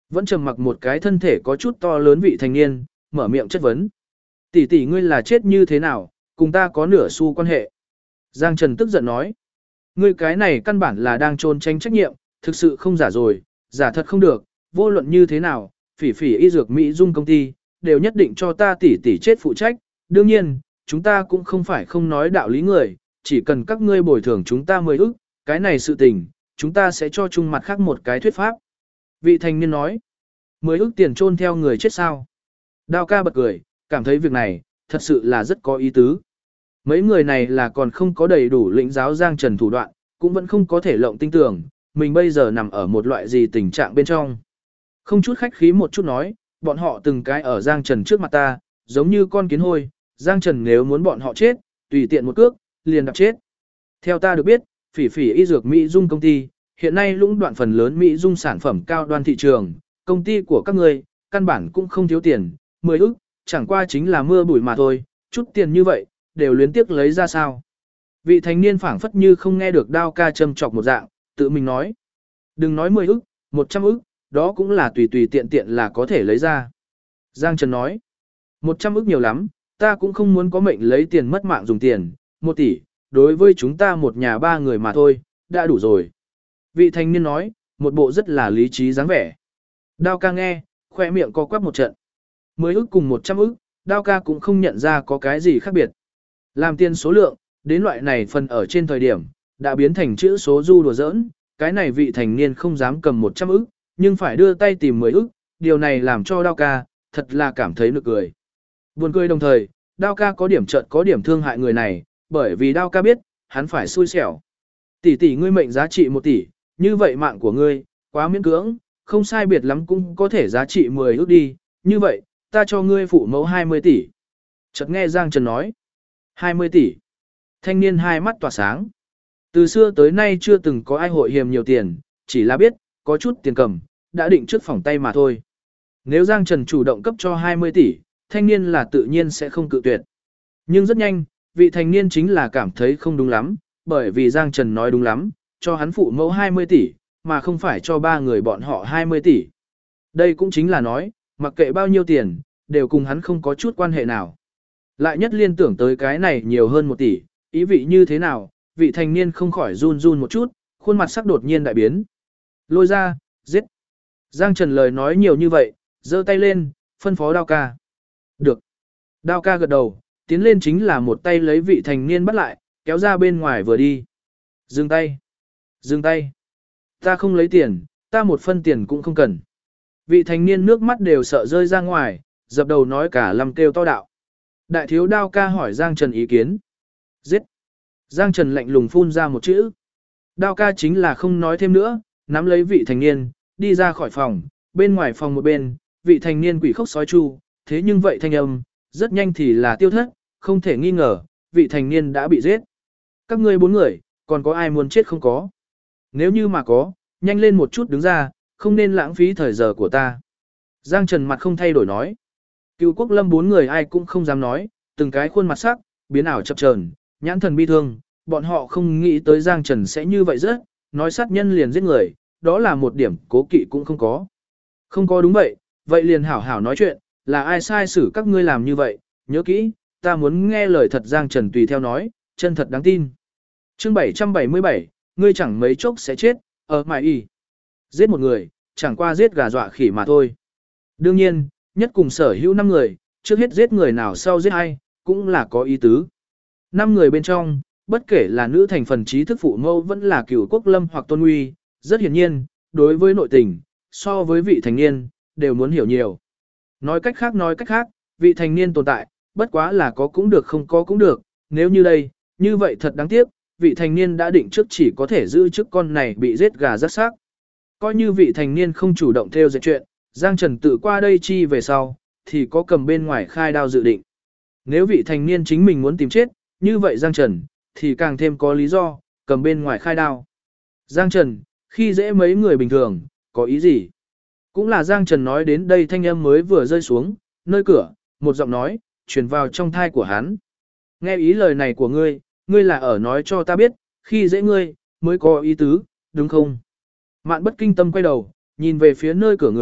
Vẫn trầm mặc một cái thân thể có chút to lớn vị thành niên, mở miệng chất vấn. Tỷ tỷ ngươi là chết như thế nào, cùng ta có nửa xu quan hệ. Giang Trần tức giận nói. Ngươi cái này căn bản là đang trốn tránh trách nhiệm, thực sự không giả rồi, giả thật không được, vô luận như thế nào, phỉ phỉ y dược Mỹ Dung công ty, đều nhất định cho ta tỷ tỷ chết phụ trách. Đương nhiên, chúng ta cũng không phải không nói đạo lý người, chỉ cần các ngươi bồi thường chúng ta 10 ức, cái này sự tình, chúng ta sẽ cho chung mặt khác một cái thuyết pháp. Vị thành niên nói, 10 ức tiền chôn theo người chết sao. Đao ca bật cười, cảm thấy việc này, thật sự là rất có ý tứ. Mấy người này là còn không có đầy đủ lĩnh giáo Giang Trần thủ đoạn, cũng vẫn không có thể lộng tinh tưởng, mình bây giờ nằm ở một loại gì tình trạng bên trong. Không chút khách khí một chút nói, bọn họ từng cái ở Giang Trần trước mặt ta, giống như con kiến hôi, Giang Trần nếu muốn bọn họ chết, tùy tiện một cước, liền đập chết. Theo ta được biết, phỉ phỉ y dược Mỹ Dung công ty, hiện nay lũng đoạn phần lớn Mỹ Dung sản phẩm cao đoan thị trường, công ty của các ngươi, căn bản cũng không thiếu tiền, 10 ức, chẳng qua chính là mưa bụi mà thôi, chút tiền như vậy, đều luyến tiếc lấy ra sao. Vị thanh niên phảng phất như không nghe được Đao ca châm chọc một dạng, tự mình nói. Đừng nói 10 ức, 100 ức, đó cũng là tùy tùy tiện tiện là có thể lấy ra. Giang Trần nói, 100 ức nhiều lắm, ta cũng không muốn có mệnh lấy tiền mất mạng dùng tiền, 1 tỷ, đối với chúng ta một nhà 3 người mà thôi, đã đủ rồi. Vị thanh niên nói, một bộ rất là lý trí dáng vẻ. Đao ca nghe, khoe miệng co quắp một trận. 10 ức cùng 100 ức, Đao ca cũng không nhận ra có cái gì khác biệt. Làm tiền số lượng, đến loại này phần ở trên thời điểm, đã biến thành chữ số du đùa giỡn, cái này vị thành niên không dám cầm 100 ức, nhưng phải đưa tay tìm 10 ức, điều này làm cho Đao ca, thật là cảm thấy nực cười. Buồn cười đồng thời, Đao ca có điểm chợt có điểm thương hại người này, bởi vì Đao ca biết, hắn phải xui xẻo. Tỷ tỷ ngươi mệnh giá trị 1 tỷ, như vậy mạng của ngươi, quá miễn cưỡng, không sai biệt lắm cũng có thể giá trị 10 ức đi, như vậy, ta cho ngươi phụ mẫu 20 tỷ. Chợt nghe Giang Trần nói, 20 tỷ. Thanh niên hai mắt tỏa sáng. Từ xưa tới nay chưa từng có ai hội hiềm nhiều tiền, chỉ là biết, có chút tiền cầm, đã định trước phòng tay mà thôi. Nếu Giang Trần chủ động cấp cho 20 tỷ, thanh niên là tự nhiên sẽ không cự tuyệt. Nhưng rất nhanh, vị thanh niên chính là cảm thấy không đúng lắm, bởi vì Giang Trần nói đúng lắm, cho hắn phụ mẫu 20 tỷ, mà không phải cho 3 người bọn họ 20 tỷ. Đây cũng chính là nói, mặc kệ bao nhiêu tiền, đều cùng hắn không có chút quan hệ nào. Lại nhất liên tưởng tới cái này nhiều hơn 1 tỷ, ý vị như thế nào, vị thanh niên không khỏi run run một chút, khuôn mặt sắc đột nhiên đại biến. Lôi ra, giết. Giang Trần lời nói nhiều như vậy, giơ tay lên, phân phó Đao ca. Được. Đao ca gật đầu, tiến lên chính là một tay lấy vị thanh niên bắt lại, kéo ra bên ngoài vừa đi. Dừng tay. Dừng tay. Ta không lấy tiền, ta một phân tiền cũng không cần. Vị thanh niên nước mắt đều sợ rơi ra ngoài, dập đầu nói cả lâm kêu to đạo. Đại thiếu Đao ca hỏi Giang Trần ý kiến. Giết. Giang Trần lạnh lùng phun ra một chữ. Đao ca chính là không nói thêm nữa, nắm lấy vị thành niên, đi ra khỏi phòng, bên ngoài phòng một bên, vị thành niên quỷ khóc sói chu, thế nhưng vậy thanh âm, rất nhanh thì là tiêu thất, không thể nghi ngờ, vị thành niên đã bị giết. Các ngươi 4 người, còn có ai muốn chết không có? Nếu như mà có, nhanh lên một chút đứng ra, không nên lãng phí thời giờ của ta. Giang Trần mặt không thay đổi nói. Cựu Quốc Lâm 4 người ai cũng không dám nói, từng cái khuôn mặt sắc, biến ảo chập chờn, nhãn thần bi thương, bọn họ không nghĩ tới Giang Trần sẽ như vậy rất, nói sát nhân liền giết người, đó là một điểm cố kỵ cũng không có. Không có đúng vậy liền hảo hảo nói chuyện, là ai sai xử các ngươi làm như vậy, nhớ kỹ, ta muốn nghe lời thật Giang Trần tùy theo nói, chân thật đáng tin. Chương 777, ngươi chẳng mấy chốc sẽ chết, ở mại y. Giết một người, chẳng qua giết gà dọa khỉ mà thôi. Đương nhiên, nhất cùng sở hữu 5 người, trước hết giết người nào sau giết ai, cũng là có ý tứ. 5 người bên trong, bất kể là nữ thành phần trí thức phụ mẫu vẫn là Cửu Quốc Lâm hoặc Tôn Uy, rất hiển nhiên, đối với nội tình, so với vị thành niên, đều muốn hiểu nhiều. Nói cách khác, vị thành niên tồn tại, bất quá là có cũng được không có cũng được, nếu như đây, như vậy thật đáng tiếc, vị thành niên đã định trước chỉ có thể giữ chức con này bị giết gà rắc xác. Coi như vị thành niên không chủ động theo dệt chuyện, Giang Trần tự qua đây chi về sau, thì có cầm bên ngoài khai đao dự định. Nếu vị thành niên chính mình muốn tìm chết, như vậy Giang Trần, thì càng thêm có lý do, cầm bên ngoài khai đao. Giang Trần, khi dễ mấy người bình thường, có ý gì? Cũng là Giang Trần nói đến đây thanh âm mới vừa rơi xuống, nơi cửa, một giọng nói, truyền vào trong thai của hắn. Nghe ý lời này của ngươi, ngươi là ở nói cho ta biết, khi dễ ngươi, mới có ý tứ, đúng không? Mạn bất kinh tâm quay đầu, nhìn về phía nơi cửa người,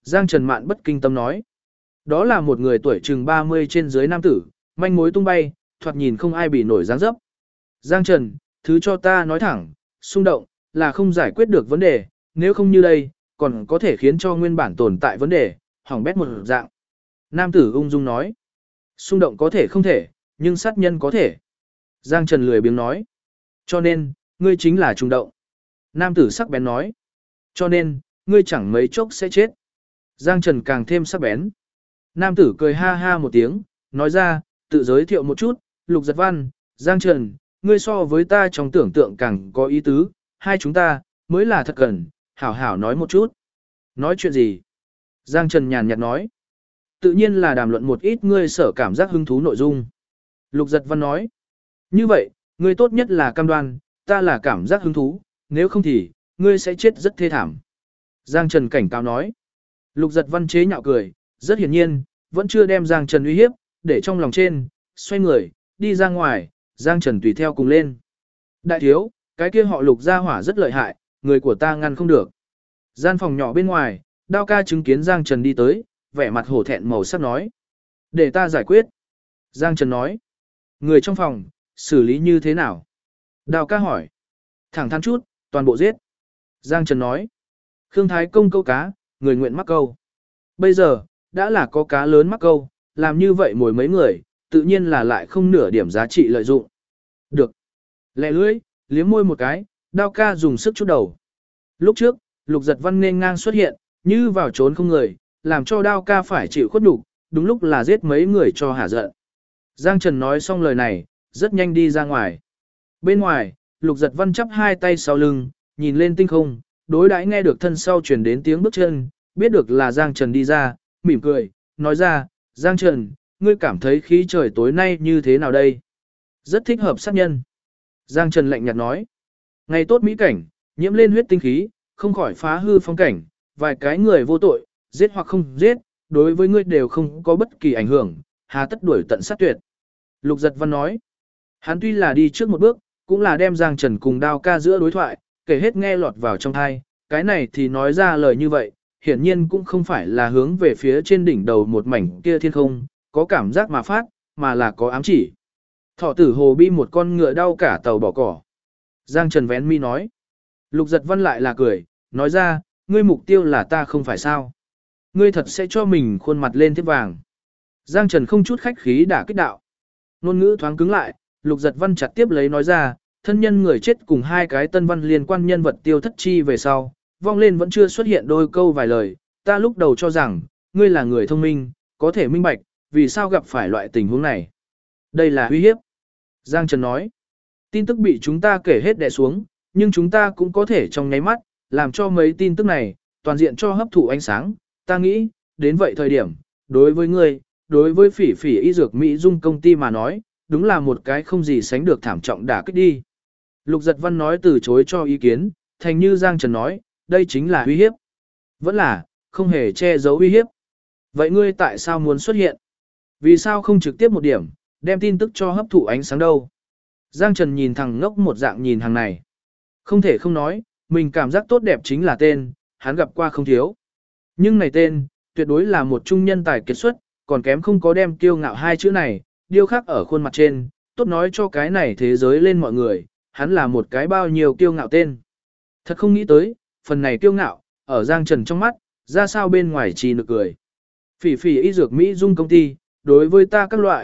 Giang Trần Mạn bất kinh tâm nói. Đó là một người tuổi chừng 30 trên dưới nam tử, manh mối tung bay, thoạt nhìn không ai bị nổi dáng dấp. Giang Trần, thứ cho ta nói thẳng, xung động, là không giải quyết được vấn đề, nếu không như đây, còn có thể khiến cho nguyên bản tồn tại vấn đề, hỏng bét một dạng. Nam tử ung dung nói. Xung động có thể không thể, nhưng sát nhân có thể. Giang Trần lười biếng nói. Cho nên, ngươi chính là trùng động. Nam tử sắc bén nói. Cho nên, ngươi chẳng mấy chốc sẽ chết. Giang Trần càng thêm sắc bén. Nam tử cười ha ha một tiếng, nói ra, tự giới thiệu một chút, Lục Giật Văn, Giang Trần, ngươi so với ta trong tưởng tượng càng có ý tứ, hai chúng ta, mới là thật cần, hảo hảo nói một chút. Nói chuyện gì? Giang Trần nhàn nhạt nói. Tự nhiên là đàm luận một ít ngươi sở cảm giác hứng thú nội dung. Lục Giật Văn nói. Như vậy, ngươi tốt nhất là cam đoan, ta là cảm giác hứng thú, nếu không thì, ngươi sẽ chết rất thê thảm. Giang Trần cảnh cáo nói. Lục Giật Văn chế nhạo cười, rất hiển nhiên, vẫn chưa đem Giang Trần uy hiếp, để trong lòng trên, xoay người, đi ra ngoài, Giang Trần tùy theo cùng lên. Đại thiếu, cái kia họ Lục gia hỏa rất lợi hại, người của ta ngăn không được. Gian phòng nhỏ bên ngoài, Đao ca chứng kiến Giang Trần đi tới, vẻ mặt hổ thẹn màu sắc nói. Để ta giải quyết. Giang Trần nói. Người trong phòng, xử lý như thế nào? Đao ca hỏi. Thẳng thắn chút, toàn bộ giết. Giang Trần nói. Khương Thái Công câu cá, người nguyện mắc câu. Bây giờ, đã là có cá lớn mắc câu, làm như vậy mồi mấy người, tự nhiên là lại không nửa điểm giá trị lợi dụng. Được. Lẹ lưỡi, liếm môi một cái, Đao ca dùng sức chút đầu. Lúc trước, Lục Giật Văn nên ngang xuất hiện, như vào trốn không người, làm cho Đao ca phải chịu khuất nhục, đúng lúc là giết mấy người cho hả giận. Giang Trần nói xong lời này, rất nhanh đi ra ngoài. Bên ngoài, Lục Giật Văn chắp hai tay sau lưng, nhìn lên tinh không, đối đãi nghe được thân sau truyền đến tiếng bước chân, biết được là Giang Trần đi ra, mỉm cười, nói ra, Giang Trần, ngươi cảm thấy khí trời tối nay như thế nào đây? Rất thích hợp sát nhân. Giang Trần lạnh nhạt nói, ngày tốt mỹ cảnh, nhiễm lên huyết tinh khí, không khỏi phá hư phong cảnh, vài cái người vô tội, giết hoặc không giết, đối với ngươi đều không có bất kỳ ảnh hưởng, hà tất đuổi tận sát tuyệt. Lục Giật Văn nói, hắn tuy là đi trước một bước, cũng là đem Giang Trần cùng Đao ca giữa đối thoại, kể hết nghe lọt vào trong tai, cái này thì nói ra lời như vậy, hiển nhiên cũng không phải là hướng về phía trên đỉnh đầu một mảnh kia thiên không, có cảm giác mà phát, mà là có ám chỉ. Thọ tử hồ bi một con ngựa đau cả tàu bỏ cỏ. Giang Trần vén mi nói. Lục Giật Văn lại là cười, nói ra, ngươi mục tiêu là ta không phải sao. Ngươi thật sẽ cho mình khuôn mặt lên thiếp vàng. Giang Trần không chút khách khí đả kích đạo. Nôn ngữ thoáng cứng lại, Lục Giật Văn chặt tiếp lấy nói ra, thân nhân người chết cùng hai cái tân văn liên quan nhân vật tiêu thất chi về sau, vong lên vẫn chưa xuất hiện đôi câu vài lời, ta lúc đầu cho rằng, ngươi là người thông minh, có thể minh bạch, vì sao gặp phải loại tình huống này. Đây là uy hiếp. Giang Trần nói, tin tức bị chúng ta kể hết đè xuống, nhưng chúng ta cũng có thể trong nháy mắt, làm cho mấy tin tức này, toàn diện cho hấp thụ ánh sáng, ta nghĩ, đến vậy thời điểm, đối với ngươi, đối với phỉ phỉ y dược Mỹ Dung công ty mà nói, đúng là một cái không gì sánh được thảm trọng đả kích đi. Lục Giật Văn nói từ chối cho ý kiến, thành như Giang Trần nói, đây chính là uy hiếp. Vẫn là, không hề che giấu uy hiếp. Vậy ngươi tại sao muốn xuất hiện? Vì sao không trực tiếp một điểm, đem tin tức cho hấp thụ ánh sáng đâu? Giang Trần nhìn thằng ngốc một dạng nhìn hàng này. Không thể không nói, mình cảm giác tốt đẹp chính là tên, hắn gặp qua không thiếu. Nhưng này tên, tuyệt đối là một trung nhân tài kiệt xuất, còn kém không có đem kiêu ngạo hai chữ này, điêu khắc ở khuôn mặt trên, tốt nói cho cái này thế giới lên mọi người, hắn là một cái bao nhiêu kiêu ngạo tên. Thật không nghĩ tới, phần này kiêu ngạo, ở Giang Trần trong mắt, ra sao bên ngoài chỉ nực cười. Phỉ phỉ y dược Mỹ Dung công ty, đối với ta các loại,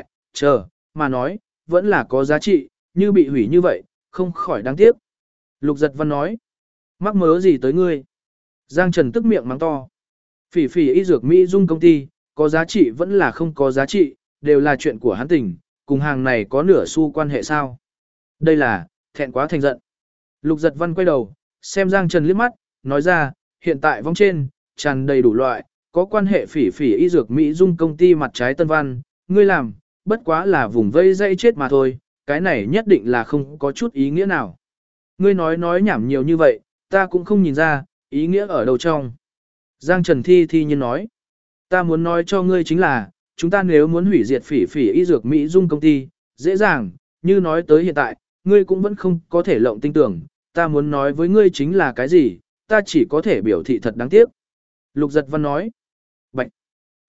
mà nói, vẫn là có giá trị, như bị hủy như vậy, không khỏi đáng tiếc. Lục Giật Văn nói, mắc mớ gì tới ngươi? Giang Trần tức miệng mắng to. Phỉ phỉ y dược Mỹ Dung công ty, có giá trị vẫn là không có giá trị, đều là chuyện của hắn tình, cùng hàng này có nửa xu quan hệ sao? Đây là, thẹn quá thành giận. Lục Giật Văn quay đầu, xem Giang Trần liếc mắt, nói ra, hiện tại vong trên, tràn đầy đủ loại, có quan hệ phỉ phỉ y dược Mỹ Dung công ty mặt trái tân văn, ngươi làm, bất quá là vùng vây dây chết mà thôi, cái này nhất định là không có chút ý nghĩa nào. Ngươi nói nhảm nhiều như vậy, ta cũng không nhìn ra, ý nghĩa ở đâu trong. Giang Trần thi nhiên nói, ta muốn nói cho ngươi chính là, chúng ta nếu muốn hủy diệt phỉ phỉ y dược Mỹ Dung công ty, dễ dàng, như nói tới hiện tại, ngươi cũng vẫn không có thể lộng tinh tưởng, ta muốn nói với ngươi chính là cái gì, ta chỉ có thể biểu thị thật đáng tiếc. Lục Giật Văn nói,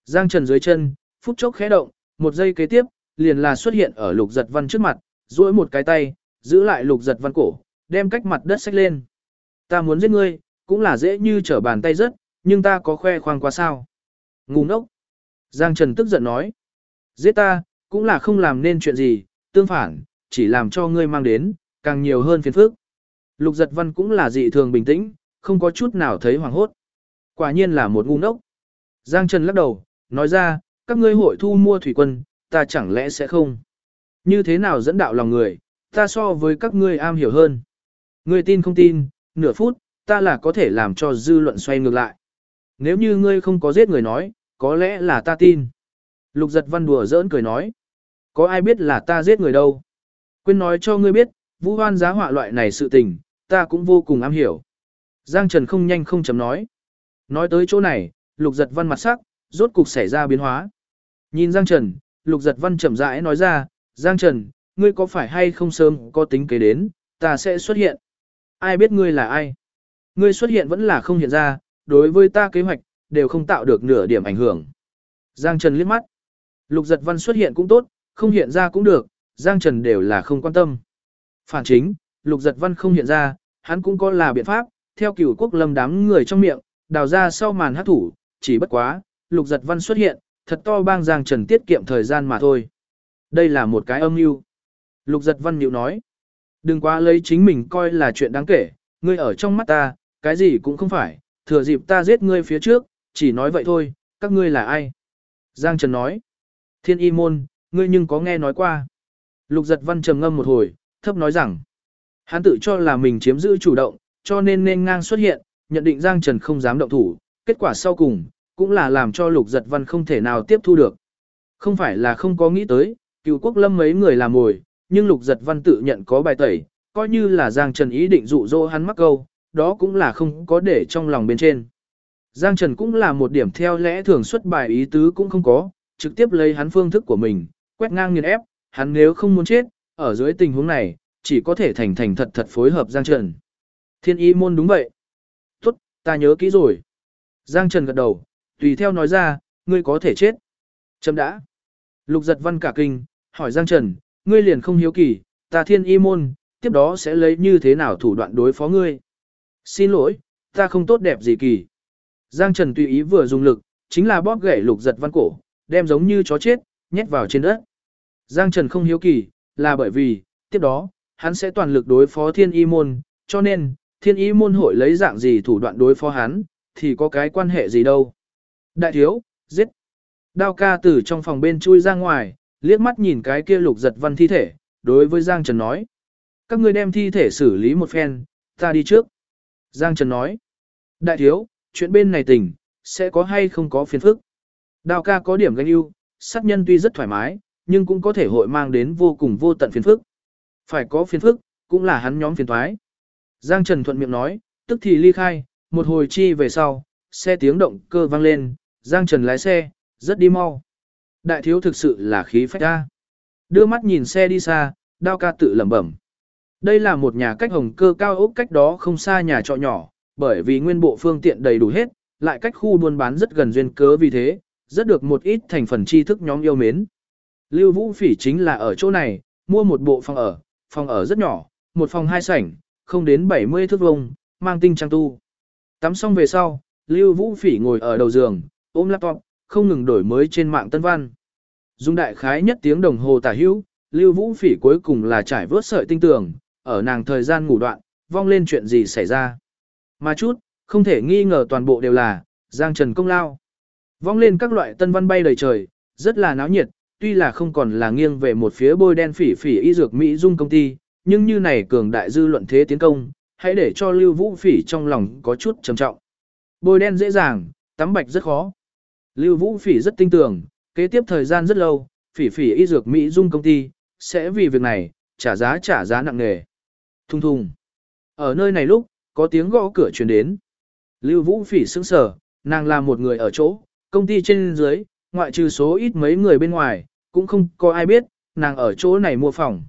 Giang Trần dưới chân, phút chốc khẽ động, một giây kế tiếp, liền là xuất hiện ở Lục Giật Văn trước mặt, duỗi một cái tay, giữ lại Lục Giật Văn cổ, đem cách mặt đất xách lên. Ta muốn giết ngươi, cũng là dễ như trở bàn tay rất, nhưng ta có khoe khoang quá sao? Ngu ngốc. Giang Trần tức giận nói. Giết ta, cũng là không làm nên chuyện gì, tương phản, chỉ làm cho ngươi mang đến, càng nhiều hơn phiền phức. Lục Giật Văn cũng là dị thường bình tĩnh, không có chút nào thấy hoảng hốt. Quả nhiên là một ngu ngốc. Giang Trần lắc đầu, nói ra, các ngươi hội thu mua thủy quân, ta chẳng lẽ sẽ không? Như thế nào dẫn đạo lòng người, ta so với các ngươi am hiểu hơn. Ngươi tin không tin, nửa phút, ta là có thể làm cho dư luận xoay ngược lại. Nếu như ngươi không có giết người nói, có lẽ là ta tin. Lục Giật Văn đùa giỡn cười nói. Có ai biết là ta giết người đâu? Quên nói cho ngươi biết, vu oan giá họa loại này sự tình, ta cũng vô cùng am hiểu. Giang Trần không nhanh không chấm nói. Nói tới chỗ này, Lục Giật Văn mặt sắc, rốt cục xảy ra biến hóa. Nhìn Giang Trần, Lục Giật Văn chậm rãi nói ra, Giang Trần, ngươi có phải hay không sớm có tính kế đến, ta sẽ xuất hiện. Ai biết ngươi là ai? Ngươi xuất hiện vẫn là không hiện ra, đối với ta kế hoạch, đều không tạo được nửa điểm ảnh hưởng. Giang Trần liếc mắt. Lục Giật Văn xuất hiện cũng tốt, không hiện ra cũng được, Giang Trần đều là không quan tâm. Phản chính, Lục Giật Văn không hiện ra, hắn cũng có là biện pháp, theo Cửu Quốc Lâm đám người trong miệng, đào ra sau màn hắc thủ, chỉ bất quá, Lục Giật Văn xuất hiện, thật to bang Giang Trần tiết kiệm thời gian mà thôi. Đây là một cái âm mưu. Lục Giật Văn nhíu nói, đừng quá lấy chính mình coi là chuyện đáng kể, ngươi ở trong mắt ta, cái gì cũng không phải, thừa dịp ta giết ngươi phía trước, chỉ nói vậy thôi, các ngươi là ai? Giang Trần nói, Thiên Y Môn, ngươi nhưng có nghe nói qua. Lục Giật Văn trầm ngâm một hồi, thấp nói rằng, hắn tự cho là mình chiếm giữ chủ động, cho nên ngang xuất hiện, nhận định Giang Trần không dám động thủ, kết quả sau cùng, cũng là làm cho Lục Giật Văn không thể nào tiếp thu được. Không phải là không có nghĩ tới, Cửu Quốc Lâm mấy người làm mồi, nhưng Lục Giật Văn tự nhận có bài tẩy, coi như là Giang Trần ý định dụ dỗ hắn mắc câu, đó cũng là không có để trong lòng bên trên. Giang Trần cũng là một điểm theo lẽ thường xuất bài ý tứ cũng không có, trực tiếp lấy hắn phương thức của mình, quét ngang nghiền ép, hắn nếu không muốn chết, ở dưới tình huống này, chỉ có thể thành thành thật thật phối hợp Giang Trần. Thiên Y Môn đúng vậy. Tốt, ta nhớ kỹ rồi. Giang Trần gật đầu, tùy theo nói ra, ngươi có thể chết. Chấm đã. Lục Giật Văn cả kinh, hỏi Giang Trần, ngươi liền không hiếu kỳ, ta Thiên Y Môn, tiếp đó sẽ lấy như thế nào thủ đoạn đối phó ngươi. Xin lỗi, ta không tốt đẹp gì kỳ. Giang Trần tùy ý vừa dùng lực, chính là bóp gãy Lục Giật Văn cổ, đem giống như chó chết, nhét vào trên đất. Giang Trần không hiếu kỳ, là bởi vì, tiếp đó, hắn sẽ toàn lực đối phó Thiên Y Môn, cho nên, Thiên Y Môn hội lấy dạng gì thủ đoạn đối phó hắn, thì có cái quan hệ gì đâu. Đại thiếu, giết. Đao ca từ trong phòng bên chui ra ngoài, liếc mắt nhìn cái kia Lục Giật Văn thi thể, đối với Giang Trần nói. Các ngươi đem thi thể xử lý một phen, ta đi trước. Giang Trần nói. Đại thiếu, chuyện bên này tình, sẽ có hay không có phiền phức. Đao ca có điểm ganh ưu, sát nhân tuy rất thoải mái, nhưng cũng có thể hội mang đến vô cùng vô tận phiền phức. Phải có phiền phức, cũng là hắn nhóm phiền thoái. Giang Trần thuận miệng nói, tức thì ly khai, một hồi chi về sau, xe tiếng động cơ vang lên, Giang Trần lái xe, rất đi mau. Đại thiếu thực sự là khí phách ra. Đưa mắt nhìn xe đi xa, Đao ca tự lẩm bẩm. Đây là một nhà cách hồng cơ cao ốc cách đó không xa nhà trọ nhỏ, bởi vì nguyên bộ phương tiện đầy đủ hết, lại cách khu buôn bán rất gần duyên cớ vì thế, rất được một ít thành phần tri thức nhóm yêu mến. Lưu Vũ Phỉ chính là ở chỗ này, mua một bộ phòng ở rất nhỏ, một phòng hai sảnh, không đến 70 thước vuông, mang tinh trang tu. Tắm xong về sau, Lưu Vũ Phỉ ngồi ở đầu giường, ôm laptop, không ngừng đổi mới trên mạng tân văn. Dung đại khái nhất tiếng đồng hồ tả hữu, Lưu Vũ Phỉ cuối cùng là trải vớt sợi tinh tường, ở nàng thời gian ngủ đoạn, vong lên chuyện gì xảy ra. Mà chút, không thể nghi ngờ toàn bộ đều là Giang Trần công lao. Vong lên các loại tân văn bay đầy trời, rất là náo nhiệt, tuy là không còn là nghiêng về một phía bôi đen phỉ phỉ y dược Mỹ Dung công ty, nhưng như này cường đại dư luận thế tiến công, hãy để cho Lưu Vũ Phỉ trong lòng có chút trầm trọng. Bôi đen dễ dàng, tắm bạch rất khó. Lưu Vũ Phỉ rất tin tưởng, kế tiếp thời gian rất lâu, phỉ phỉ y dược Mỹ Dung công ty, sẽ vì việc này, trả giá nặng nề. Thùng thùng. Ở nơi này lúc, có tiếng gõ cửa truyền đến. Lưu Vũ Phỉ sững sờ, nàng là một người ở chỗ, công ty trên dưới, ngoại trừ số ít mấy người bên ngoài, cũng không có ai biết, nàng ở chỗ này mua phòng.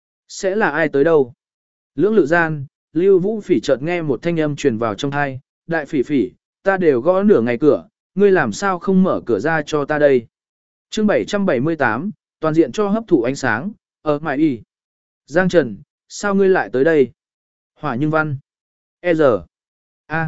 Sẽ là ai tới đâu? Lưỡng lự gian, Lưu Vũ Phỉ chợt nghe một thanh âm truyền vào trong tai, đại phỉ phỉ, ta đều gõ nửa ngày cửa, ngươi làm sao không mở cửa ra cho ta đây? Chương 778, toàn diện cho hấp thụ ánh sáng, ở mại y. Giang Trần, sao ngươi lại tới đây? Hỏa Nhưng Văn. E-giờ. A.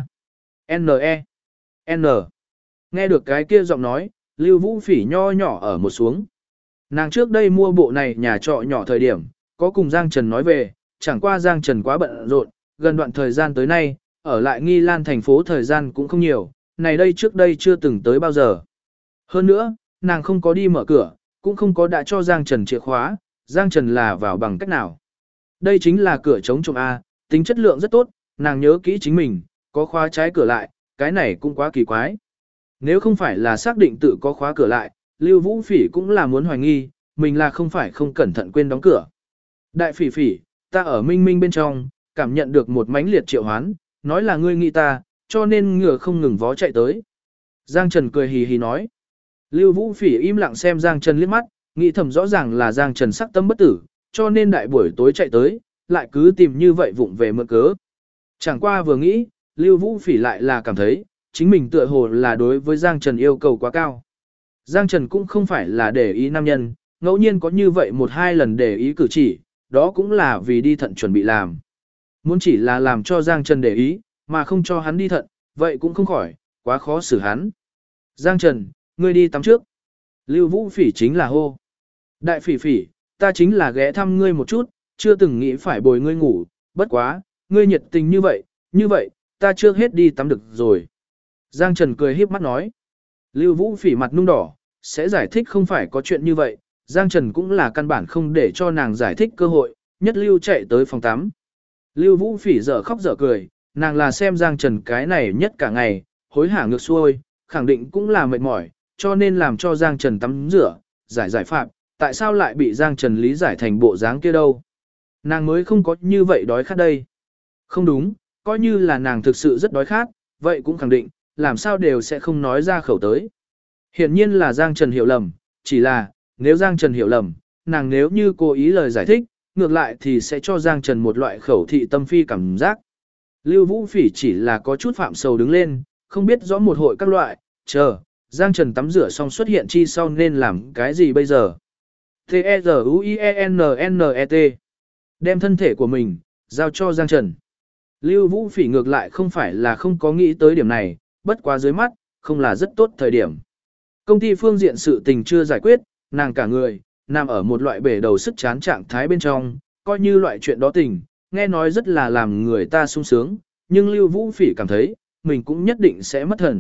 N-E. N. Nghe được cái kia giọng nói, Lưu Vũ Phỉ nho nhỏ ở một xuống. Nàng trước đây mua bộ này nhà trọ nhỏ thời điểm, có cùng Giang Trần nói về, chẳng qua Giang Trần quá bận rộn, gần đoạn thời gian tới nay, ở lại Nghi Lan thành phố thời gian cũng không nhiều, này đây trước đây chưa từng tới bao giờ. Hơn nữa, nàng không có đi mở cửa, cũng không có đã cho Giang Trần chìa khóa, Giang Trần là vào bằng cách nào. Đây chính là cửa chống trộm A, tính chất lượng rất tốt, nàng nhớ kỹ chính mình, có khóa trái cửa lại, cái này cũng quá kỳ quái. Nếu không phải là xác định tự có khóa cửa lại, Lưu Vũ Phỉ cũng là muốn hoài nghi, mình là không phải không cẩn thận quên đóng cửa. Đại Phỉ Phỉ, ta ở Minh Minh bên trong, cảm nhận được một mãnh liệt triệu hoán, nói là ngươi nghĩ ta, cho nên ngựa không ngừng vó chạy tới. Giang Trần cười hì hì nói. Lưu Vũ Phỉ im lặng xem Giang Trần liếc mắt, nghĩ thầm rõ ràng là Giang Trần sắc tâm bất tử, cho nên đại buổi tối chạy tới, lại cứ tìm như vậy vụng về mượn cớ. Chẳng qua vừa nghĩ, Lưu Vũ Phỉ lại là cảm thấy, chính mình tựa hồ là đối với Giang Trần yêu cầu quá cao. Giang Trần cũng không phải là để ý nam nhân, ngẫu nhiên có như vậy một hai lần để ý cử chỉ, đó cũng là vì đi thận chuẩn bị làm. Muốn chỉ là làm cho Giang Trần để ý, mà không cho hắn đi thận, vậy cũng không khỏi, quá khó xử hắn. Giang Trần, ngươi đi tắm trước. Lưu Vũ Phỉ chính là hô. Đại Phỉ Phỉ, ta chính là ghé thăm ngươi một chút, chưa từng nghĩ phải bồi ngươi ngủ, bất quá, ngươi nhiệt tình như vậy, ta chưa hết đi tắm được rồi. Giang Trần cười híp mắt nói. Lưu Vũ Phỉ mặt nung đỏ, sẽ giải thích không phải có chuyện như vậy, Giang Trần cũng là căn bản không để cho nàng giải thích cơ hội, nhất lưu chạy tới phòng tắm. Lưu Vũ Phỉ dở khóc dở cười, nàng là xem Giang Trần cái này nhất cả ngày, hối hả ngược xuôi, khẳng định cũng là mệt mỏi, cho nên làm cho Giang Trần tắm rửa, giải phạm, tại sao lại bị Giang Trần lý giải thành bộ dáng kia đâu. Nàng mới không có như vậy đói khát đây. Không đúng, coi như là nàng thực sự rất đói khát, vậy cũng khẳng định, làm sao đều sẽ không nói ra khẩu tới. Hiển nhiên là Giang Trần hiểu lầm, chỉ là, nếu Giang Trần hiểu lầm, nàng nếu như cố ý lời giải thích, ngược lại thì sẽ cho Giang Trần một loại khẩu thị tâm phi cảm giác. Lưu Vũ Phỉ chỉ là có chút phạm sầu đứng lên, không biết rõ một hội các loại, chờ, Giang Trần tắm rửa xong xuất hiện chi sau nên làm cái gì bây giờ. T-E-Z-U-I-E-N-N-E-T Đem thân thể của mình, giao cho Giang Trần. Lưu Vũ Phỉ ngược lại không phải là không có nghĩ tới điểm này, bất quá dưới mắt, không là rất tốt thời điểm. Công ty phương diện sự tình chưa giải quyết, nàng cả người, nằm ở một loại bể đầu sức chán trạng thái bên trong, coi như loại chuyện đó tình, nghe nói rất là làm người ta sung sướng, nhưng Lưu Vũ Phỉ cảm thấy, mình cũng nhất định sẽ mất thần.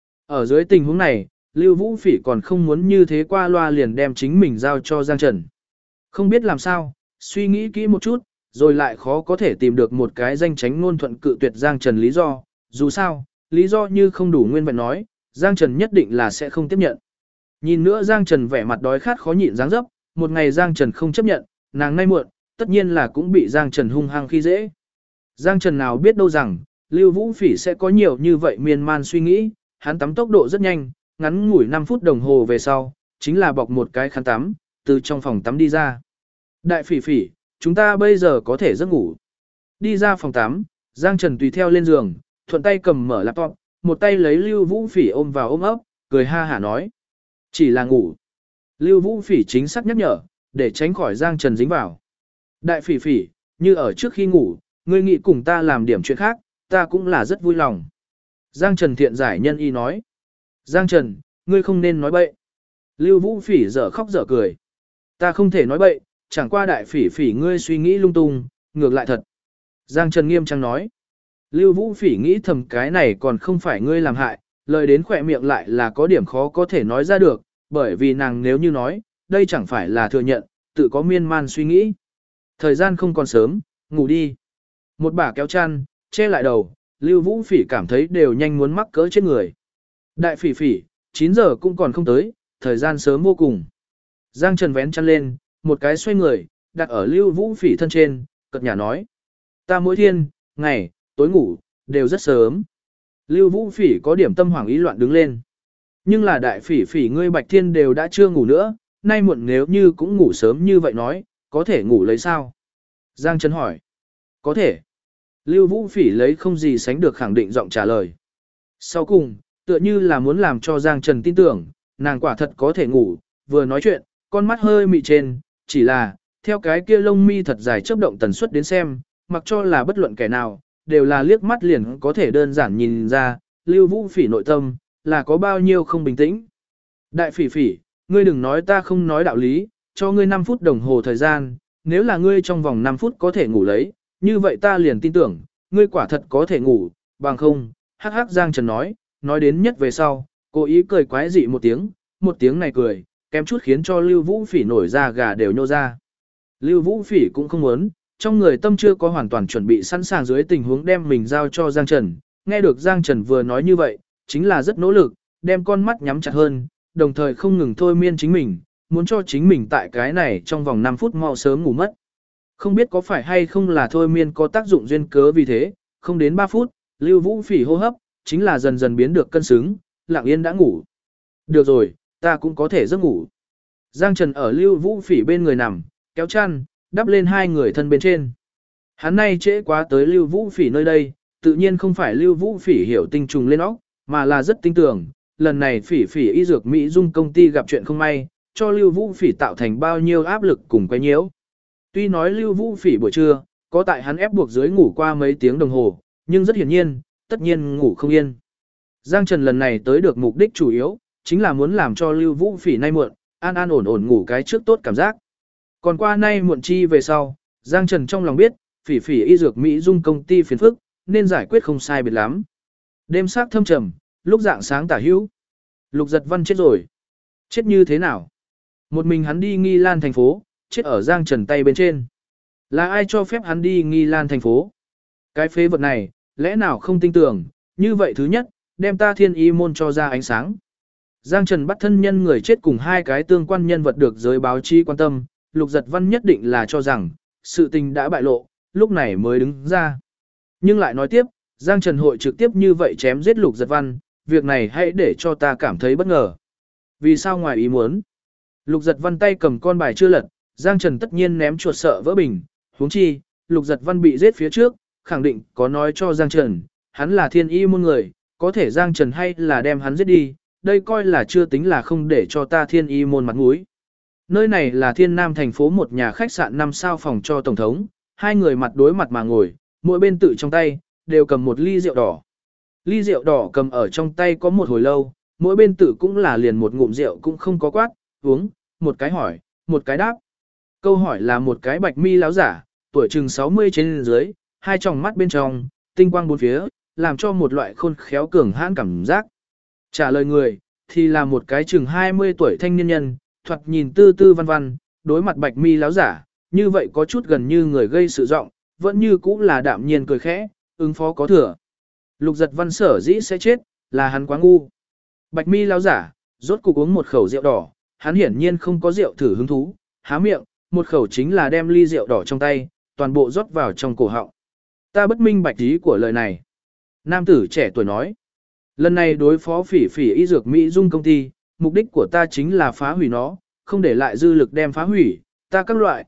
Ở dưới tình huống này, Lưu Vũ Phỉ còn không muốn như thế qua loa liền đem chính mình giao cho Giang Trần. Không biết làm sao, suy nghĩ kỹ một chút, rồi lại khó có thể tìm được một cái danh tránh ngôn thuận cự tuyệt Giang Trần lý do, dù sao, lý do như không đủ nguyên vẹn nói, Giang Trần nhất định là sẽ không tiếp nhận. Nhìn nữa Giang Trần vẻ mặt đói khát khó nhịn dáng dấp, một ngày Giang Trần không chấp nhận, nàng nay muộn, tất nhiên là cũng bị Giang Trần hung hăng khi dễ. Giang Trần nào biết đâu rằng, Lưu Vũ Phỉ sẽ có nhiều như vậy miên man suy nghĩ, hắn tắm tốc độ rất nhanh, ngắn ngủi 5 phút đồng hồ về sau, chính là bọc một cái khăn tắm, từ trong phòng tắm đi ra. Đại Phỉ Phỉ, chúng ta bây giờ có thể giấc ngủ. Đi ra phòng tắm, Giang Trần tùy theo lên giường, thuận tay cầm mở laptop, một tay lấy Lưu Vũ Phỉ ôm vào ôm ấp, cười ha hả nói. Chỉ là ngủ. Lưu Vũ Phỉ chính xác nhắc nhở, để tránh khỏi Giang Trần dính vào. Đại Phỉ Phỉ, như ở trước khi ngủ, ngươi nghĩ cùng ta làm điểm chuyện khác, ta cũng là rất vui lòng. Giang Trần thiện giải nhân y nói. Giang Trần, ngươi không nên nói bậy. Lưu Vũ Phỉ dở khóc dở cười. Ta không thể nói bậy, chẳng qua Đại Phỉ Phỉ ngươi suy nghĩ lung tung, ngược lại thật. Giang Trần nghiêm trang nói. Lưu Vũ Phỉ nghĩ thầm cái này còn không phải ngươi làm hại, lời đến khỏe miệng lại là có điểm khó có thể nói ra được, bởi vì nàng nếu như nói, đây chẳng phải là thừa nhận, tự có miên man suy nghĩ. Thời gian không còn sớm, ngủ đi. Một bà kéo chăn, che lại đầu, Lưu Vũ Phỉ cảm thấy đều nhanh muốn mắc cỡ chết người. Đại Phỉ Phỉ, 9 giờ cũng còn không tới, thời gian sớm vô cùng. Giang Trần vén chăn lên, một cái xoay người, đặt ở Lưu Vũ Phỉ thân trên, cợt nhả nói. Ta mỗi thiên, ngày, tối ngủ, đều rất sớm. Lưu Vũ Phỉ có điểm tâm hoảng ý loạn đứng lên. Nhưng là Đại Phỉ Phỉ ngươi bạch thiên đều đã chưa ngủ nữa, nay muộn nếu như cũng ngủ sớm như vậy nói, có thể ngủ lấy sao? Giang Trần hỏi. Có thể. Lưu Vũ Phỉ lấy không gì sánh được khẳng định giọng trả lời. Sau cùng, Tựa như là muốn làm cho Giang Trần tin tưởng, nàng quả thật có thể ngủ, vừa nói chuyện, con mắt hơi mị trên, chỉ là, theo cái kia lông mi thật dài chớp động tần suất đến xem, mặc cho là bất luận kẻ nào, đều là liếc mắt liền có thể đơn giản nhìn ra, Lưu Vũ Phỉ nội tâm, là có bao nhiêu không bình tĩnh. Đại Phỉ Phỉ, ngươi đừng nói ta không nói đạo lý, cho ngươi 5 phút đồng hồ thời gian, nếu là ngươi trong vòng 5 phút có thể ngủ lấy, như vậy ta liền tin tưởng, ngươi quả thật có thể ngủ, bằng không, hắc hắc Giang Trần nói đến nhất về sau, cố ý cười quái dị một tiếng này cười, kém chút khiến cho Lưu Vũ Phỉ nổi da gà đều nhô ra. Lưu Vũ Phỉ cũng không muốn, trong người tâm chưa có hoàn toàn chuẩn bị sẵn sàng dưới tình huống đem mình giao cho Giang Trần, nghe được Giang Trần vừa nói như vậy, chính là rất nỗ lực, đem con mắt nhắm chặt hơn, đồng thời không ngừng thôi miên chính mình, muốn cho chính mình tại cái này trong vòng 5 phút mau sớm ngủ mất. Không biết có phải hay không là thôi miên có tác dụng duyên cớ vì thế, không đến 3 phút, Lưu Vũ Phỉ hô hấp, chính là dần dần biến được cân xứng, lặng yên đã ngủ. Được rồi, ta cũng có thể giấc ngủ. Giang Trần ở Lưu Vũ Phỉ bên người nằm, kéo chăn, đắp lên hai người thân bên trên. Hắn nay trễ quá tới Lưu Vũ Phỉ nơi đây, tự nhiên không phải Lưu Vũ Phỉ hiểu tinh trùng lên óc, mà là rất tin tưởng, lần này Phỉ Phỉ y dược Mỹ Dung công ty gặp chuyện không may, cho Lưu Vũ Phỉ tạo thành bao nhiêu áp lực cùng quấy nhiễu. Tuy nói Lưu Vũ Phỉ buổi trưa, có tại hắn ép buộc dưới ngủ qua mấy tiếng đồng hồ, nhưng rất hiển nhiên, tất nhiên ngủ không yên. Giang Trần lần này tới được mục đích chủ yếu, chính là muốn làm cho Lưu Vũ Phỉ nay muộn, an an ổn ổn ngủ cái trước tốt cảm giác. Còn qua nay muộn chi về sau, Giang Trần trong lòng biết, Phỉ Phỉ y dược Mỹ Dung công ty phiền phức, nên giải quyết không sai biệt lắm. Đêm sắc thâm trầm, lúc dạng sáng tả hữu. Lục Giật Văn chết rồi. Chết như thế nào? Một mình hắn đi Nghi Lan thành phố, chết ở Giang Trần tay bên trên. Là ai cho phép hắn đi Nghi Lan thành phố? Cái phế vật này, lẽ nào không tin tưởng, như vậy thứ nhất, đem ta Thiên Y môn cho ra ánh sáng. Giang Trần bắt thân nhân người chết cùng hai cái tương quan nhân vật được giới báo chí quan tâm, Lục Giật Văn nhất định là cho rằng, sự tình đã bại lộ, lúc này mới đứng ra. Nhưng lại nói tiếp, Giang Trần hội trực tiếp như vậy chém giết Lục Giật Văn, việc này hãy để cho ta cảm thấy bất ngờ. Vì sao ngoài ý muốn? Lục Giật Văn tay cầm con bài chưa lật, Giang Trần tất nhiên ném chuột sợ vỡ bình, huống chi, Lục Giật Văn bị giết phía trước, khẳng định có nói cho Giang Trần, hắn là Thiên Y môn người, có thể Giang Trần hay là đem hắn giết đi, đây coi là chưa tính là không để cho ta Thiên Y môn mặt mũi. Nơi này là Thiên Nam thành phố một nhà khách sạn 5 sao phòng cho tổng thống, hai người mặt đối mặt mà ngồi, mỗi bên tự trong tay đều cầm một ly rượu đỏ. Ly rượu đỏ cầm ở trong tay có một hồi lâu, mỗi bên tự cũng là liền một ngụm rượu cũng không có quát, uống, một cái hỏi, một cái đáp. Câu hỏi là một cái bạch mi láo giả, tuổi chừng 60 trên dưới, hai tròng mắt bên trong, tinh quang bốn phía, làm cho một loại khôn khéo cường hãn cảm giác. Trả lời người, thì là một cái chừng 20 tuổi thanh niên nhân, thoạt nhìn tư tư văn văn, đối mặt bạch mi láo giả, như vậy có chút gần như người gây sự giọng, vẫn như cũng là đạm nhiên cười khẽ, ứng phó có thừa. Lục Giật Văn sở dĩ sẽ chết, là hắn quá ngu. Bạch mi láo giả, rốt cục uống một khẩu rượu đỏ, hắn hiển nhiên không có rượu thử hứng thú, há miệng, một khẩu chính là đem ly rượu đỏ trong tay, toàn bộ rót vào trong cổ họng. Ta bất minh bạch ý của lời này. Nam tử trẻ tuổi nói. Lần này đối phó Phỉ Phỉ y dược Mỹ Dung công ty, mục đích của ta chính là phá hủy nó, không để lại dư lực đem phá hủy, ta các loại,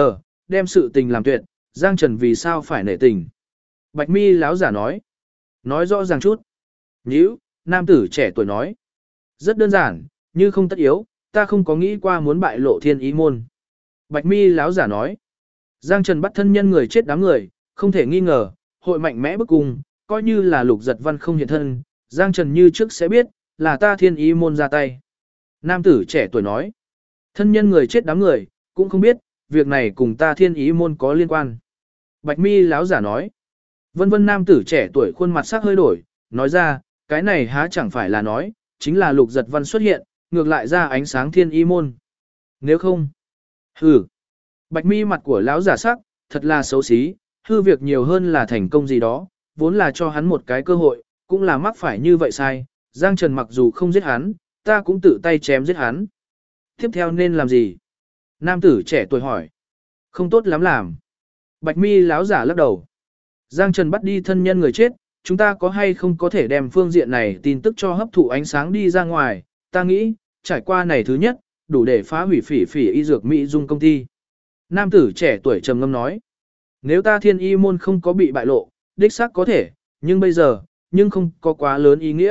đem sự tình làm tuyệt, Giang Trần vì sao phải nể tình. Bạch mi láo giả nói. Nói rõ ràng chút. Nhữ, nam tử trẻ tuổi nói. Rất đơn giản, như không tất yếu, ta không có nghĩ qua muốn bại lộ Thiên Y môn. Bạch mi láo giả nói. Giang Trần bắt thân nhân người chết đám người, không thể nghi ngờ, hội mạnh mẽ bức cung, coi như là Lục Giật Văn không hiện thân, Giang Trần như trước sẽ biết, là ta Thiên Y môn ra tay. Nam tử trẻ tuổi nói. Thân nhân người chết đám người, cũng không biết, việc này cùng ta Thiên Y môn có liên quan. Bạch mi láo giả nói. Vân vân nam tử trẻ tuổi khuôn mặt sắc hơi đổi, nói ra, cái này há chẳng phải là nói, chính là Lục Giật Văn xuất hiện, ngược lại ra ánh sáng Thiên Y môn. Nếu không, hừ. Bạch mi mặt của lão giả sắc, thật là xấu xí, hư việc nhiều hơn là thành công gì đó, vốn là cho hắn một cái cơ hội, cũng là mắc phải như vậy sai. Giang Trần mặc dù không giết hắn, ta cũng tự tay chém giết hắn. Tiếp theo nên làm gì? Nam tử trẻ tuổi hỏi. Không tốt lắm làm. Bạch mi lão giả lắc đầu. Giang Trần bắt đi thân nhân người chết, chúng ta có hay không có thể đem phương diện này tin tức cho hấp thụ ánh sáng đi ra ngoài, ta nghĩ, trải qua này thứ nhất, đủ để phá hủy Phỉ Phỉ y dược Mỹ Dung công ty. Nam tử trẻ tuổi trầm ngâm nói, nếu ta Thiên Y môn không có bị bại lộ, đích xác có thể, nhưng bây giờ, nhưng không có quá lớn ý nghĩa,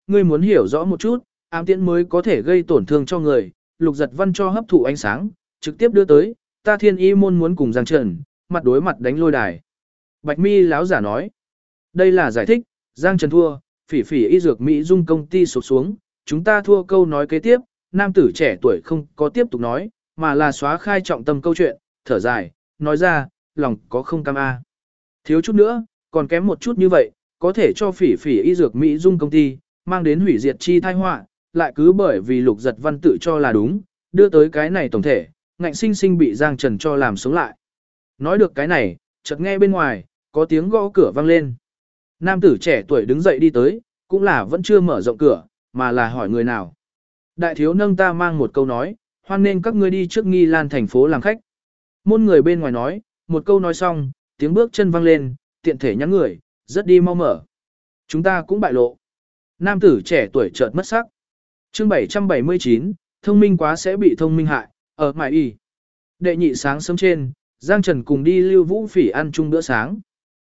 ngươi muốn hiểu rõ một chút, ám tiễn mới có thể gây tổn thương cho người, Lục Giật Văn cho hấp thụ ánh sáng, trực tiếp đưa tới, ta Thiên Y môn muốn cùng Giang Trần, mặt đối mặt đánh lôi đài. Bạch Mi láo giả nói, đây là giải thích, Giang Trần thua, Phỉ Phỉ y dược Mỹ Dung công ty sụp xuống, chúng ta thua câu nói kế tiếp, nam tử trẻ tuổi không có tiếp tục nói, mà là xóa khai trọng tâm câu chuyện, thở dài, nói ra, lòng có không cam a. Thiếu chút nữa, còn kém một chút như vậy, có thể cho Phỉ Phỉ y dược Mỹ Dung công ty, mang đến hủy diệt chi tai họa, lại cứ bởi vì Lục Giật Văn tự cho là đúng, đưa tới cái này tổng thể, ngạnh sinh sinh bị Giang Trần cho làm sống lại. Nói được cái này, chợt nghe bên ngoài, có tiếng gõ cửa vang lên. Nam tử trẻ tuổi đứng dậy đi tới, cũng là vẫn chưa mở rộng cửa, mà là hỏi người nào. Đại thiếu nâng ta mang một câu nói, hoan nên các ngươi đi trước Nghi Lan thành phố làm khách. Môn người bên ngoài nói, một câu nói xong, tiếng bước chân vang lên, tiện thể nhắn người, rất đi mau mở. Chúng ta cũng bại lộ. Nam tử trẻ tuổi chợt mất sắc. Chương 779, thông minh quá sẽ bị thông minh hại, ở mại y. Đệ nhị sáng sớm trên, Giang Trần cùng đi Lưu Vũ Phỉ ăn chung bữa sáng.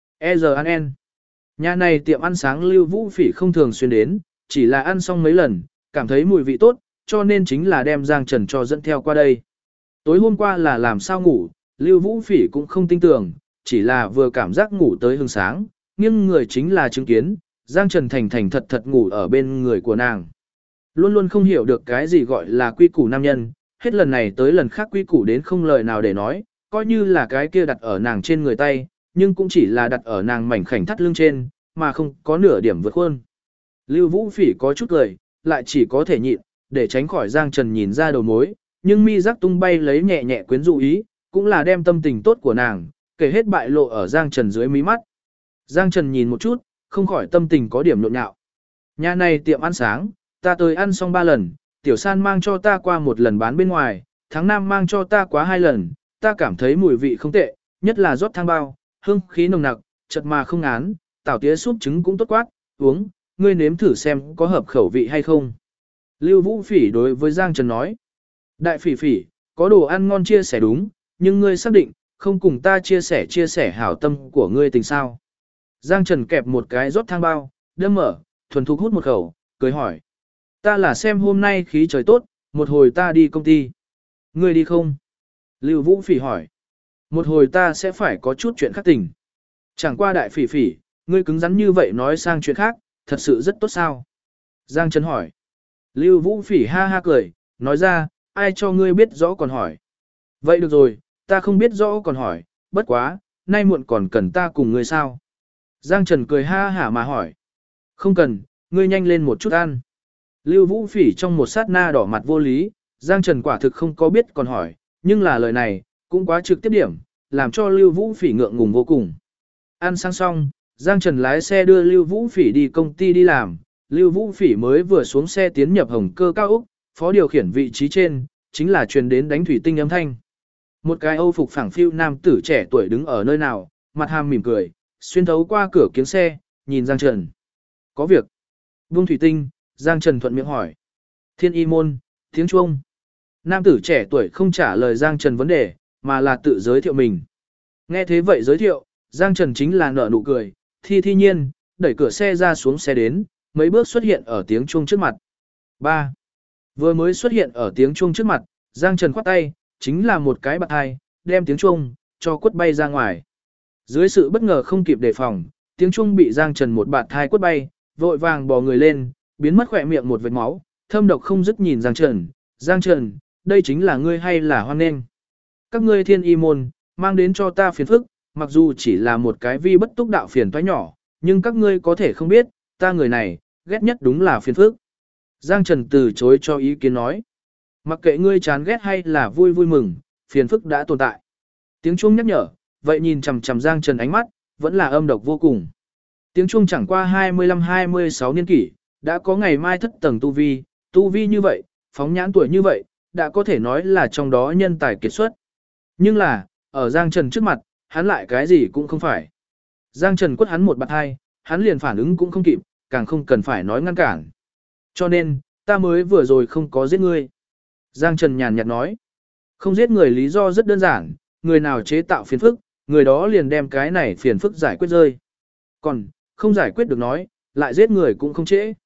E.G.N. Nhà này tiệm ăn sáng Lưu Vũ Phỉ không thường xuyên đến, chỉ là ăn xong mấy lần, cảm thấy mùi vị tốt, cho nên chính là đem Giang Trần cho dẫn theo qua đây. Tối hôm qua là làm sao ngủ, Lưu Vũ Phỉ cũng không tin tưởng, chỉ là vừa cảm giác ngủ tới hừng sáng, nhưng người chính là chứng kiến, Giang Trần thành thành thật thật ngủ ở bên người của nàng. Luôn luôn không hiểu được cái gì gọi là quy củ nam nhân, hết lần này tới lần khác quy củ đến không lời nào để nói, coi như là cái kia đặt ở nàng trên người tay, nhưng cũng chỉ là đặt ở nàng mảnh khảnh thắt lưng trên, mà không có nửa điểm vượt khuôn. Lưu Vũ Phỉ có chút cười, lại chỉ có thể nhịn, để tránh khỏi Giang Trần nhìn ra đầu mối, nhưng mi giác tung bay lấy nhẹ nhẹ quyến dụ ý, cũng là đem tâm tình tốt của nàng, kể hết bại lộ ở Giang Trần dưới mí mắt. Giang Trần nhìn một chút, không khỏi tâm tình có điểm nhộn nhạo. Nhà này tiệm ăn sáng, ta tới ăn xong 3 lần, Tiểu San mang cho ta qua một lần bán bên ngoài, tháng 5 mang cho ta quá 2 lần, ta cảm thấy mùi vị không tệ, nhất là rót thang bao, hương khí nồng nặc, chật mà không ngán, tảo tía súp trứng cũng tốt quát, uống, ngươi nếm thử xem có hợp khẩu vị hay không. Lưu Vũ Phỉ đối với Giang Trần nói, đại phỉ phỉ, có đồ ăn ngon chia sẻ đúng, nhưng ngươi xác định, không cùng ta chia sẻ hảo tâm của ngươi tình sao. Giang Trần kẹp một cái rót thang bao, đâm mở, thuần thục hút một khẩu, cười hỏi. Ta là xem hôm nay khí trời tốt, một hồi ta đi công ty. Ngươi đi không? Lưu Vũ Phỉ hỏi. Một hồi ta sẽ phải có chút chuyện khác tình. Chẳng qua đại phỉ phỉ, ngươi cứng rắn như vậy nói sang chuyện khác, thật sự rất tốt sao? Giang Trần hỏi. Lưu Vũ Phỉ ha ha cười, nói ra, ai cho ngươi biết rõ còn hỏi. Vậy được rồi, ta không biết rõ còn hỏi, bất quá, nay muộn còn cần ta cùng ngươi sao? Giang Trần cười ha hả mà hỏi. Không cần, ngươi nhanh lên một chút ăn. Lưu Vũ Phỉ trong một sát na đỏ mặt vô lý, Giang Trần quả thực không có biết còn hỏi, nhưng là lời này, cũng quá trực tiếp điểm, làm cho Lưu Vũ Phỉ ngượng ngùng vô cùng. Ăn sang xong, Giang Trần lái xe đưa Lưu Vũ Phỉ đi công ty đi làm, Lưu Vũ Phỉ mới vừa xuống xe tiến nhập hồng cơ cao ốc, phó điều khiển vị trí trên, chính là truyền đến đánh thủy tinh âm thanh. Một cái Âu phục phẳng phiu nam tử trẻ tuổi đứng ở nơi nào, mặt hàm mỉm cười, xuyên thấu qua cửa kiếng xe, nhìn Giang Trần. Có việc. Buông thủy tinh, Giang Trần thuận miệng hỏi. Thiên Y môn, tiếng chuông. Nam tử trẻ tuổi không trả lời Giang Trần vấn đề, mà là tự giới thiệu mình. Nghe thế vậy giới thiệu, Giang Trần chính là nở nụ cười, thi nhiên, đẩy cửa xe ra xuống xe đến, mấy bước xuất hiện ở tiếng chuông trước mặt. 3. Vừa mới xuất hiện ở tiếng chuông trước mặt, Giang Trần khoát tay, chính là một cái bạt hai, đem tiếng chuông, cho quất bay ra ngoài. Dưới sự bất ngờ không kịp đề phòng, tiếng chuông bị Giang Trần một bạt hai quất bay, vội vàng bò người lên, biến mất khỏe miệng một vệt máu, thâm độc không dứt nhìn Giang Trần. Giang Trần, đây chính là ngươi hay là hoan nghênh? Các ngươi Thiên Y môn, mang đến cho ta phiền phức, mặc dù chỉ là một cái vi bất túc đạo phiền toái nhỏ, nhưng các ngươi có thể không biết, ta người này, ghét nhất đúng là phiền phức. Giang Trần từ chối cho ý kiến nói. Mặc kệ ngươi chán ghét hay là vui vui mừng, phiền phức đã tồn tại. Tiếng chuông nhắc nhở, vậy nhìn chằm chằm Giang Trần ánh mắt, vẫn là âm độc vô cùng. Tiếng chuông chẳng qua 25-26 niên kỷ, đã có ngày mai thất tầng tu vi như vậy, phóng nhãn tuổi như vậy, đã có thể nói là trong đó nhân tài kiệt xuất. Nhưng là, ở Giang Trần trước mặt, hắn lại cái gì cũng không phải. Giang Trần quất hắn một bạt hai, hắn liền phản ứng cũng không kịp, càng không cần phải nói ngăn cản. Cho nên, ta mới vừa rồi không có giết ngươi. Giang Trần nhàn nhạt nói, không giết người lý do rất đơn giản, người nào chế tạo phiền phức, người đó liền đem cái này phiền phức giải quyết rơi. Còn, không giải quyết được nói, lại giết người cũng không trễ.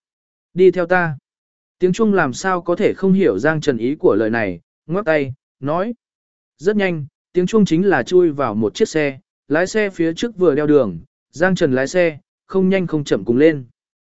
Đi theo ta. Tiếng chuông làm sao có thể không hiểu Giang Trần ý của lời này, ngoắc tay, nói. Rất nhanh, tiếng chuông chính là chui vào một chiếc xe, lái xe phía trước vừa đeo đường, Giang Trần lái xe, không nhanh không chậm cùng lên.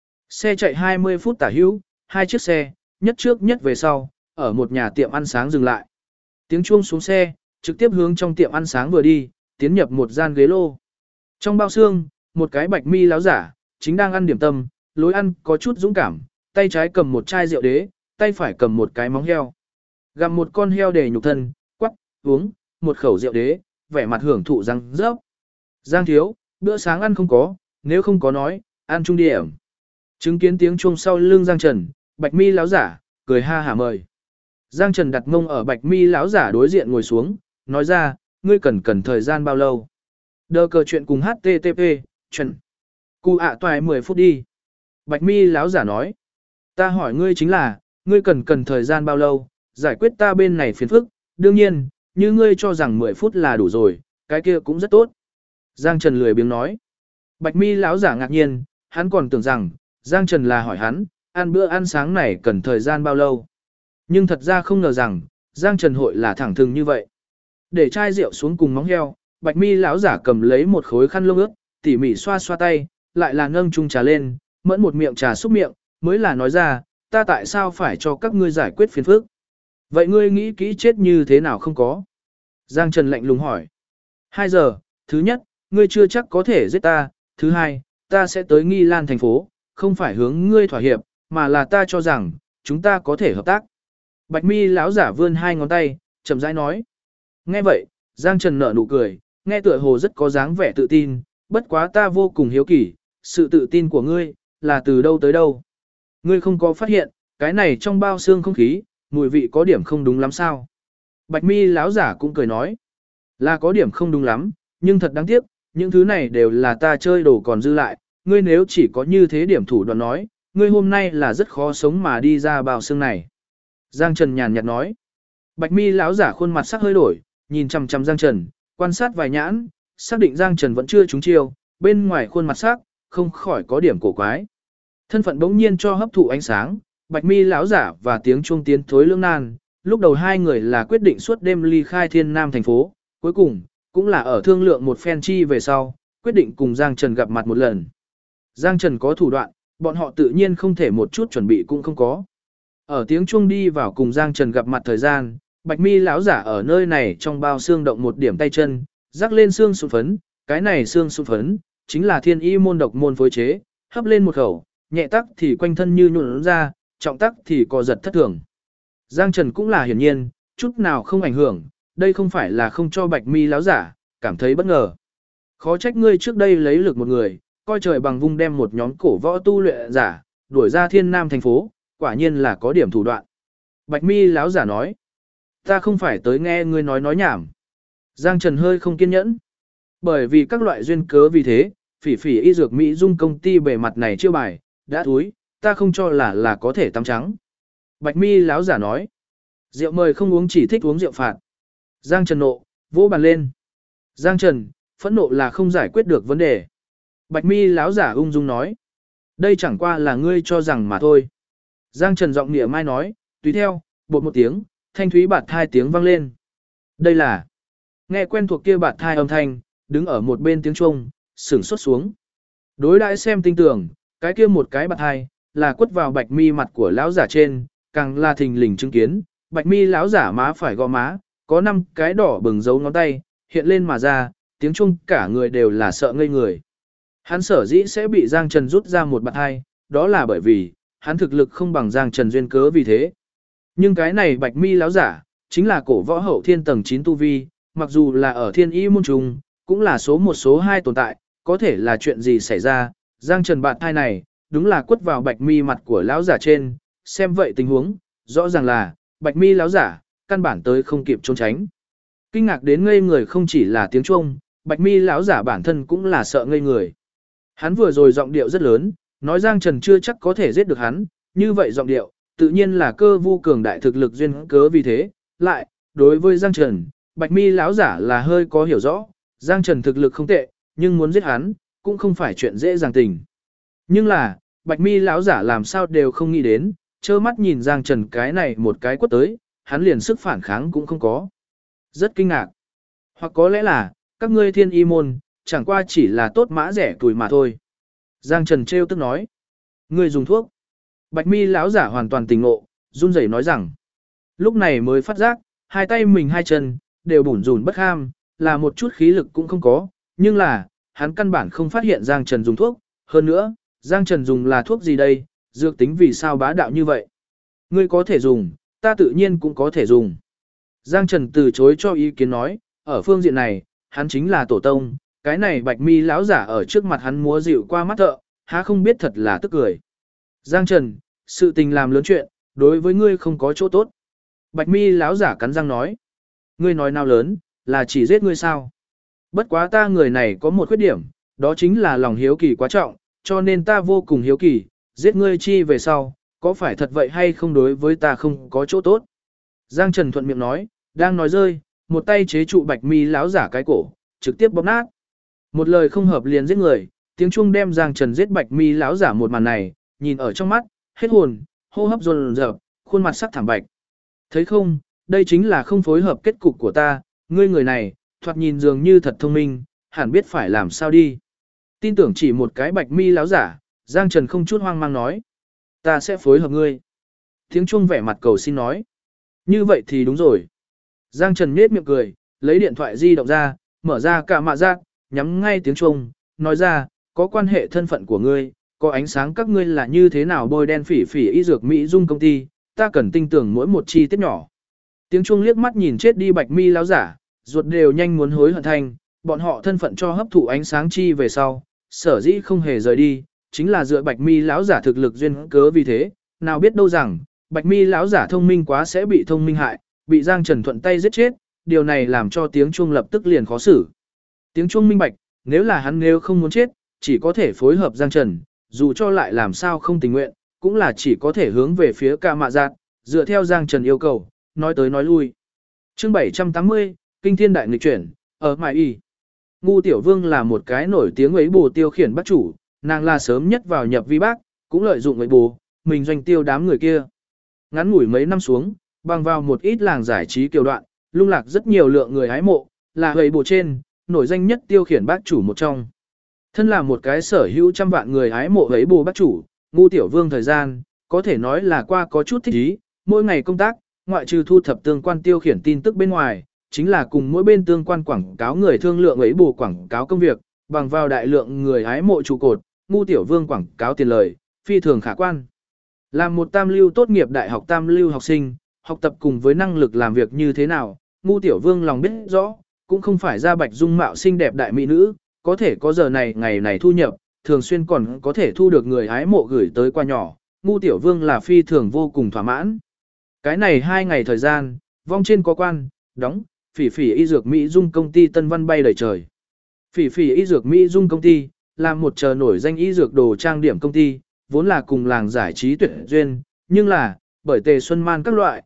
Xe chạy 20 phút tả hữu, hai chiếc xe, nhất trước nhất về sau, ở một nhà tiệm ăn sáng dừng lại. Tiếng chuông xuống xe, trực tiếp hướng trong tiệm ăn sáng vừa đi, tiến nhập một gian ghế lô. Trong bao xương, một cái bạch mi láo giả, chính đang ăn điểm tâm, lối ăn có chút dũng cảm, tay trái cầm một chai rượu đế, tay phải cầm một cái móng heo. Gặm một con heo để nhục thân, quắc, uống, một khẩu rượu đế, vẻ mặt hưởng thụ răng rớp. Giang thiếu, bữa sáng ăn không có, nếu không có nói, ăn chung điểm. Chứng kiến tiếng chuông sau lưng Giang Trần, bạch mi láo giả, cười ha hả mời. Giang Trần đặt mông ở bạch mi láo giả đối diện ngồi xuống, nói ra, ngươi cần thời gian bao lâu? Đờ cờ chuyện cùng HTTP, chuẩn. Cụ ạ toài 10 phút đi. Bạch mi láo giả nói, ta hỏi ngươi chính là, ngươi cần thời gian bao lâu, giải quyết ta bên này phiền phức, đương nhiên, như ngươi cho rằng 10 phút là đủ rồi, cái kia cũng rất tốt. Giang Trần lười biếng nói. Bạch mi láo giả ngạc nhiên, hắn còn tưởng rằng, Giang Trần là hỏi hắn, ăn bữa ăn sáng này cần thời gian bao lâu. Nhưng thật ra không ngờ rằng, Giang Trần hội là thẳng thừng như vậy. Để chai rượu xuống cùng móng heo, bạch mi láo giả cầm lấy một khối khăn lông ướt, tỉ mỉ xoa xoa tay, lại là nâng chung trà lên, mẫn một miệng trà xúc miệng, mới là nói ra, ta tại sao phải cho các ngươi giải quyết phiền phức. Vậy ngươi nghĩ kỹ chết như thế nào không có? Giang Trần lạnh lùng hỏi. 2 giờ, thứ nhất, ngươi chưa chắc có thể giết ta, thứ hai, ta sẽ tới Nghi Lan thành phố, không phải hướng ngươi thỏa hiệp, mà là ta cho rằng, chúng ta có thể hợp tác. Bạch mi lão giả vươn 2 ngón tay, chậm rãi nói. Nghe vậy, Giang Trần nở nụ cười, nghe tựa hồ rất có dáng vẻ tự tin, bất quá ta vô cùng hiếu kỳ, sự tự tin của ngươi, là từ đâu tới đâu. Ngươi không có phát hiện, cái này trong bao xương không khí, mùi vị có điểm không đúng lắm sao. Bạch mi lão giả cũng cười nói, là có điểm không đúng lắm, nhưng thật đáng tiếc, những thứ này đều là ta chơi đồ còn dư lại, ngươi nếu chỉ có như thế điểm thủ đoạn nói, ngươi hôm nay là rất khó sống mà đi ra bao xương này. Giang Trần nhàn nhạt nói, bạch mi lão giả khuôn mặt sắc hơi đổi, nhìn chằm chằm Giang Trần, quan sát vài nhãn, xác định Giang Trần vẫn chưa trúng chiêu, bên ngoài khuôn mặt sắc, không khỏi có điểm cổ quái. Thân phận bỗng nhiên cho hấp thụ ánh sáng, bạch mi lão giả và tiếng chuông tiến thối lưỡng nan, lúc đầu hai người là quyết định suốt đêm ly khai Thiên Nam thành phố, cuối cùng, cũng là ở thương lượng một phen chi về sau, quyết định cùng Giang Trần gặp mặt một lần. Giang Trần có thủ đoạn, bọn họ tự nhiên không thể một chút chuẩn bị cũng không có. Ở tiếng chuông đi vào cùng Giang Trần gặp mặt thời gian, bạch mi lão giả ở nơi này trong bao xương động một điểm tay chân, rắc lên xương sụn phấn, cái này xương sụn phấn, chính là thiên y môn độc môn phối chế, hấp lên một khẩu, nhẹ tắc thì quanh thân như nhuộn ra, trọng tắc thì co giật thất thường. Giang Trần cũng là hiển nhiên, chút nào không ảnh hưởng, đây không phải là không cho bạch mi láo giả, cảm thấy bất ngờ. Khó trách ngươi trước đây lấy lực một người, coi trời bằng vung đem một nhóm cổ võ tu luyện giả, đuổi ra Thiên Nam thành phố, quả nhiên là có điểm thủ đoạn. Bạch mi láo giả nói, ta không phải tới nghe ngươi nói nhảm. Giang Trần hơi không kiên nhẫn. Bởi vì các loại duyên cớ vì thế, phỉ phỉ y dược Mỹ dung công ty bề mặt này chiêu bài, đã thúi, ta không cho là có thể tắm trắng. Bạch mi láo giả nói, rượu mời không uống chỉ thích uống rượu phạt. Giang Trần nộ, vỗ bàn lên. Giang Trần, phẫn nộ là không giải quyết được vấn đề. Bạch mi láo giả ung dung nói, đây chẳng qua là ngươi cho rằng mà thôi. Giang Trần giọng nghĩa mai nói, tùy theo, bột một tiếng, thanh thúy bạt thai tiếng vang lên. Đây là, nghe quen thuộc kia bạt thai âm thanh, đứng ở một bên tiếng Trung, sửng sốt xuống. Đối đãi xem tinh tưởng, cái kia một cái bạt thai, là quất vào bạch mi mặt của lão giả trên, càng là thình lình chứng kiến, bạch mi lão giả má phải gò má, có 5 cái đỏ bừng dấu ngón tay, hiện lên mà ra, tiếng Trung cả người đều là sợ ngây người. Hắn sở dĩ sẽ bị Giang Trần rút ra một bạt hai, đó là bởi vì, hắn thực lực không bằng Giang Trần duyên cớ vì thế. Nhưng cái này bạch mi lão giả, chính là cổ võ hậu thiên tầng 9 tu vi, mặc dù là ở thiên y môn trùng, cũng là số 1 số 2 tồn tại, có thể là chuyện gì xảy ra, Giang Trần bạt thai này, đúng là quất vào bạch mi mặt của lão giả trên, xem vậy tình huống, rõ ràng là, bạch mi lão giả, căn bản tới không kịp trốn tránh. Kinh ngạc đến ngây người không chỉ là tiếng Trung, bạch mi lão giả bản thân cũng là sợ ngây người. Hắn vừa rồi giọng điệu rất lớn, nói Giang Trần chưa chắc có thể giết được hắn, như vậy giọng điệu, tự nhiên là cơ vu cường đại thực lực duyên cớ vì thế, lại, đối với Giang Trần, bạch mi lão giả là hơi có hiểu rõ, Giang Trần thực lực không tệ, nhưng muốn giết hắn, cũng không phải chuyện dễ dàng tình. Nhưng là, Bạch Mi lão giả làm sao đều không nghĩ đến, trơ mắt nhìn Giang Trần cái này một cái quất tới, hắn liền sức phản kháng cũng không có. Rất kinh ngạc. Hoặc có lẽ là, các ngươi thiên y môn, chẳng qua chỉ là tốt mã rẻ tuổi mà thôi. Giang Trần trêu tức nói. Ngươi dùng thuốc. Bạch Mi lão giả hoàn toàn tỉnh ngộ, run rẩy nói rằng. Lúc này mới phát giác, hai tay mình hai chân, đều bủn rủn bất ham, là một chút khí lực cũng không có, nhưng là, hắn căn bản không phát hiện Giang Trần dùng thuốc, hơn nữa, Giang Trần dùng là thuốc gì đây, dược tính vì sao bá đạo như vậy. Ngươi có thể dùng, ta tự nhiên cũng có thể dùng. Giang Trần từ chối cho ý kiến nói, ở phương diện này, hắn chính là tổ tông, cái này Bạch Mi lão giả ở trước mặt hắn múa dịu qua mắt thợ, há không biết thật là tức cười. Giang Trần, sự tình làm lớn chuyện, đối với ngươi không có chỗ tốt. Bạch Mi lão giả cắn răng nói, ngươi nói nào lớn, là chỉ giết ngươi sao? Bất quá ta người này có một khuyết điểm, đó chính là lòng hiếu kỳ quá trọng, cho nên ta vô cùng hiếu kỳ, giết ngươi chi về sau, có phải thật vậy hay không đối với ta không có chỗ tốt? Giang Trần thuận miệng nói, đang nói rơi, một tay chế trụ Bạch Mi lão giả cái cổ, trực tiếp bóp nát. Một lời không hợp liền giết người, tiếng chuông đem Giang Trần giết Bạch Mi lão giả một màn này, nhìn ở trong mắt, hết hồn, hô hấp dồn dập, khuôn mặt sắc thảm bạch. Thấy không, đây chính là không phối hợp kết cục của ta, ngươi người này, thoạt nhìn dường như thật thông minh, hẳn biết phải làm sao đi. Tin tưởng chỉ một cái Bạch Mi lão giả, Giang Trần không chút hoang mang nói, ta sẽ phối hợp ngươi. Tiếng chuông vẻ mặt cầu xin nói, như vậy thì đúng rồi. Giang Trần nhếch miệng cười, lấy điện thoại di động ra, mở ra cả mạ giác, nhắm ngay tiếng chuông, nói ra, có quan hệ thân phận của ngươi, có ánh sáng các ngươi là như thế nào bôi đen phỉ phỉ y dược Mỹ Dung công ty, ta cần tin tưởng mỗi một chi tiết nhỏ. Tiếng chuông liếc mắt nhìn chết đi Bạch Mi lão giả, ruột đều nhanh muốn hối hận thành, bọn họ thân phận cho hấp thụ ánh sáng chi về sau, sở dĩ không hề rời đi, chính là dựa Bạch Mi lão giả thực lực duyên cớ vì thế, nào biết đâu rằng, Bạch Mi lão giả thông minh quá sẽ bị thông minh hại, bị Giang Trần thuận tay giết chết, điều này làm cho tiếng chuông lập tức liền khó xử. Tiếng chuông minh bạch, nếu là hắn nếu không muốn chết, chỉ có thể phối hợp Giang Trần, dù cho lại làm sao không tình nguyện, cũng là chỉ có thể hướng về phía ca mạ giác, dựa theo Giang Trần yêu cầu, nói tới nói lui. Chương 780, Kinh Thiên Đại Nghịch Chuyển, ở Mai Y. Ngu Tiểu Vương là một cái nổi tiếng ấy bù tiêu khiển bác chủ, nàng là sớm nhất vào nhập vi bác, cũng lợi dụng ấy bù, mình doanh tiêu đám người kia. Ngắn ngủi mấy năm xuống, bằng vào một ít làng giải trí kiều đoạn, lung lạc rất nhiều lượng người hái mộ, là ấy bù trên, nổi danh nhất tiêu khiển bác chủ một trong. Thân là một cái sở hữu trăm vạn người hái mộ ấy bù bác chủ, Ngu Tiểu Vương thời gian, có thể nói là qua có chút thích ý, mỗi ngày công tác, ngoại trừ thu thập tương quan tiêu khiển tin tức bên ngoài, chính là cùng mỗi bên tương quan quảng cáo người thương lượng ấy bù quảng cáo công việc, bằng vào đại lượng người hái mộ trụ cột, Ngu Tiểu Vương quảng cáo tiền lời, phi thường khả quan. Làm một tam lưu tốt nghiệp đại học tam lưu học sinh, học tập cùng với năng lực làm việc như thế nào, Ngu Tiểu Vương lòng biết rõ, cũng không phải ra bạch dung mạo xinh đẹp đại mỹ nữ, có thể có giờ này ngày này thu nhập, thường xuyên còn có thể thu được người hái mộ gửi tới qua nhỏ, Ngu Tiểu Vương là phi thường vô cùng thỏa mãn. Cái này 2 ngày thời gian, vong trên có quan, đóng, phỉ phỉ y dược Mỹ Dung công ty Tân Văn bay đầy trời. Phỉ phỉ y dược Mỹ Dung công ty, là một chờ nổi danh y dược đồ trang điểm công ty, vốn là cùng làng giải trí tuyệt duyên, nhưng là, bởi Tề Xuân Man các loại,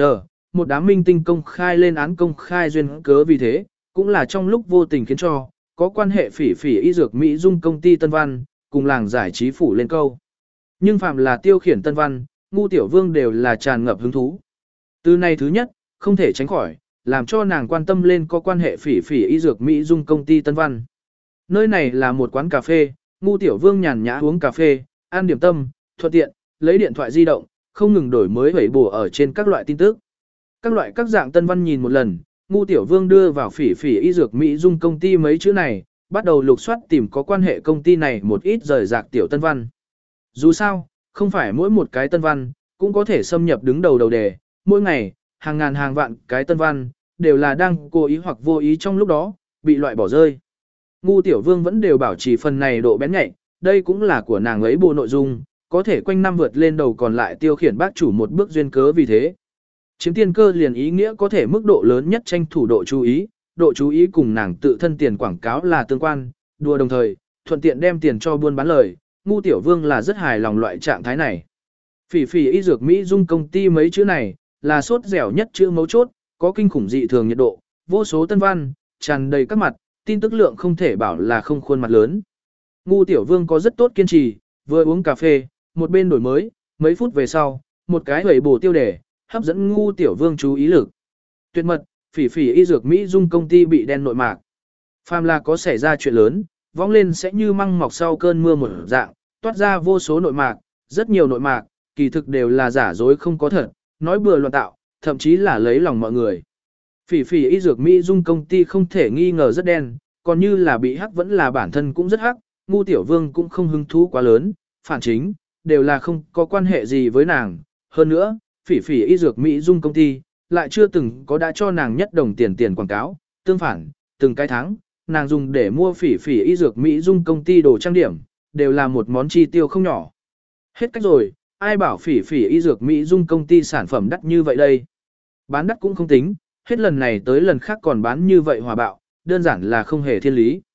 một đám minh tinh công khai lên án công khai duyên cớ vì thế, cũng là trong lúc vô tình khiến cho, có quan hệ phỉ phỉ y dược Mỹ Dung công ty Tân Văn, cùng làng giải trí phủ lên câu. Nhưng phạm là tiêu khiển Tân Văn, Ngu Tiểu Vương đều là tràn ngập hứng thú. Từ này thứ nhất, không thể tránh khỏi, làm cho nàng quan tâm lên có quan hệ phỉ phỉ y dược Mỹ Dung công ty Tân Văn. Nơi này là một quán cà phê, Ngu Tiểu Vương nhàn nhã uống cà phê, ăn điểm tâm, thuận tiện, lấy điện thoại di động, không ngừng đổi mới hủy bổ ở trên các loại tin tức. Các loại các dạng Tân Văn nhìn một lần, Ngu Tiểu Vương đưa vào phỉ phỉ y dược Mỹ Dung công ty mấy chữ này, bắt đầu lục soát tìm có quan hệ công ty này một ít rời rạc tiểu Tân Văn. Dù sao, không phải mỗi một cái Tân Văn, cũng có thể xâm nhập đứng đầu đầu đề, mỗi ngày, hàng ngàn hàng vạn cái Tân Văn, đều là đang cố ý hoặc vô ý trong lúc đó, bị loại bỏ rơi. Ngu Tiểu Vương vẫn đều bảo trì phần này độ bén nhạy, đây cũng là của nàng ấy bộ nội dung, có thể quanh năm vượt lên đầu còn lại tiêu khiển bác chủ một bước duyên cớ vì thế. Chiếm tiên cơ liền ý nghĩa có thể mức độ lớn nhất tranh thủ độ chú ý cùng nàng tự thân tiền quảng cáo là tương quan, đùa đồng thời, thuận tiện đem tiền cho buôn bán lời, Ngu Tiểu Vương là rất hài lòng loại trạng thái này. Phỉ phỉ y dược Mỹ Dung công ty mấy chữ này, là sốt dẻo nhất chữ mấu chốt, có kinh khủng dị thường nhiệt độ, vô số Tân Văn, tràn đầy các mặt, tin tức lượng không thể bảo là không khuôn mặt lớn. Ngu Tiểu Vương có rất tốt kiên trì, vừa uống cà phê, một bên đổi mới, mấy phút về sau, một cái hủy bổ tiêu đề, hấp dẫn ngu tiểu vương chú ý lực. Tuyệt mật, phỉ phỉ y dược Mỹ Dung công ty bị đen nội mạc. Phàm là có xảy ra chuyện lớn, vong lên sẽ như măng mọc sau cơn mưa một dạng, toát ra vô số nội mạc, rất nhiều nội mạc, kỳ thực đều là giả dối không có thật, nói bừa loạn tạo, thậm chí là lấy lòng mọi người. Phỉ phỉ y dược Mỹ Dung công ty không thể nghi ngờ rất đen, còn như là bị hắc vẫn là bản thân cũng rất hắc, ngu tiểu vương cũng không hứng thú quá lớn, phản chính, đều là không có quan hệ gì với nàng. Hơn nữa, phỉ phỉ y dược Mỹ Dung công ty, lại chưa từng có đã cho nàng nhất đồng tiền quảng cáo, tương phản, từng cái tháng, nàng dùng để mua phỉ phỉ y dược Mỹ Dung công ty đồ trang điểm, đều là một món chi tiêu không nhỏ. Hết cách rồi, ai bảo phỉ phỉ y dược Mỹ Dung công ty sản phẩm đắt như vậy đây. Bán đắt cũng không tính, hết lần này tới lần khác còn bán như vậy hòa bạo, đơn giản là không hề thiên lý.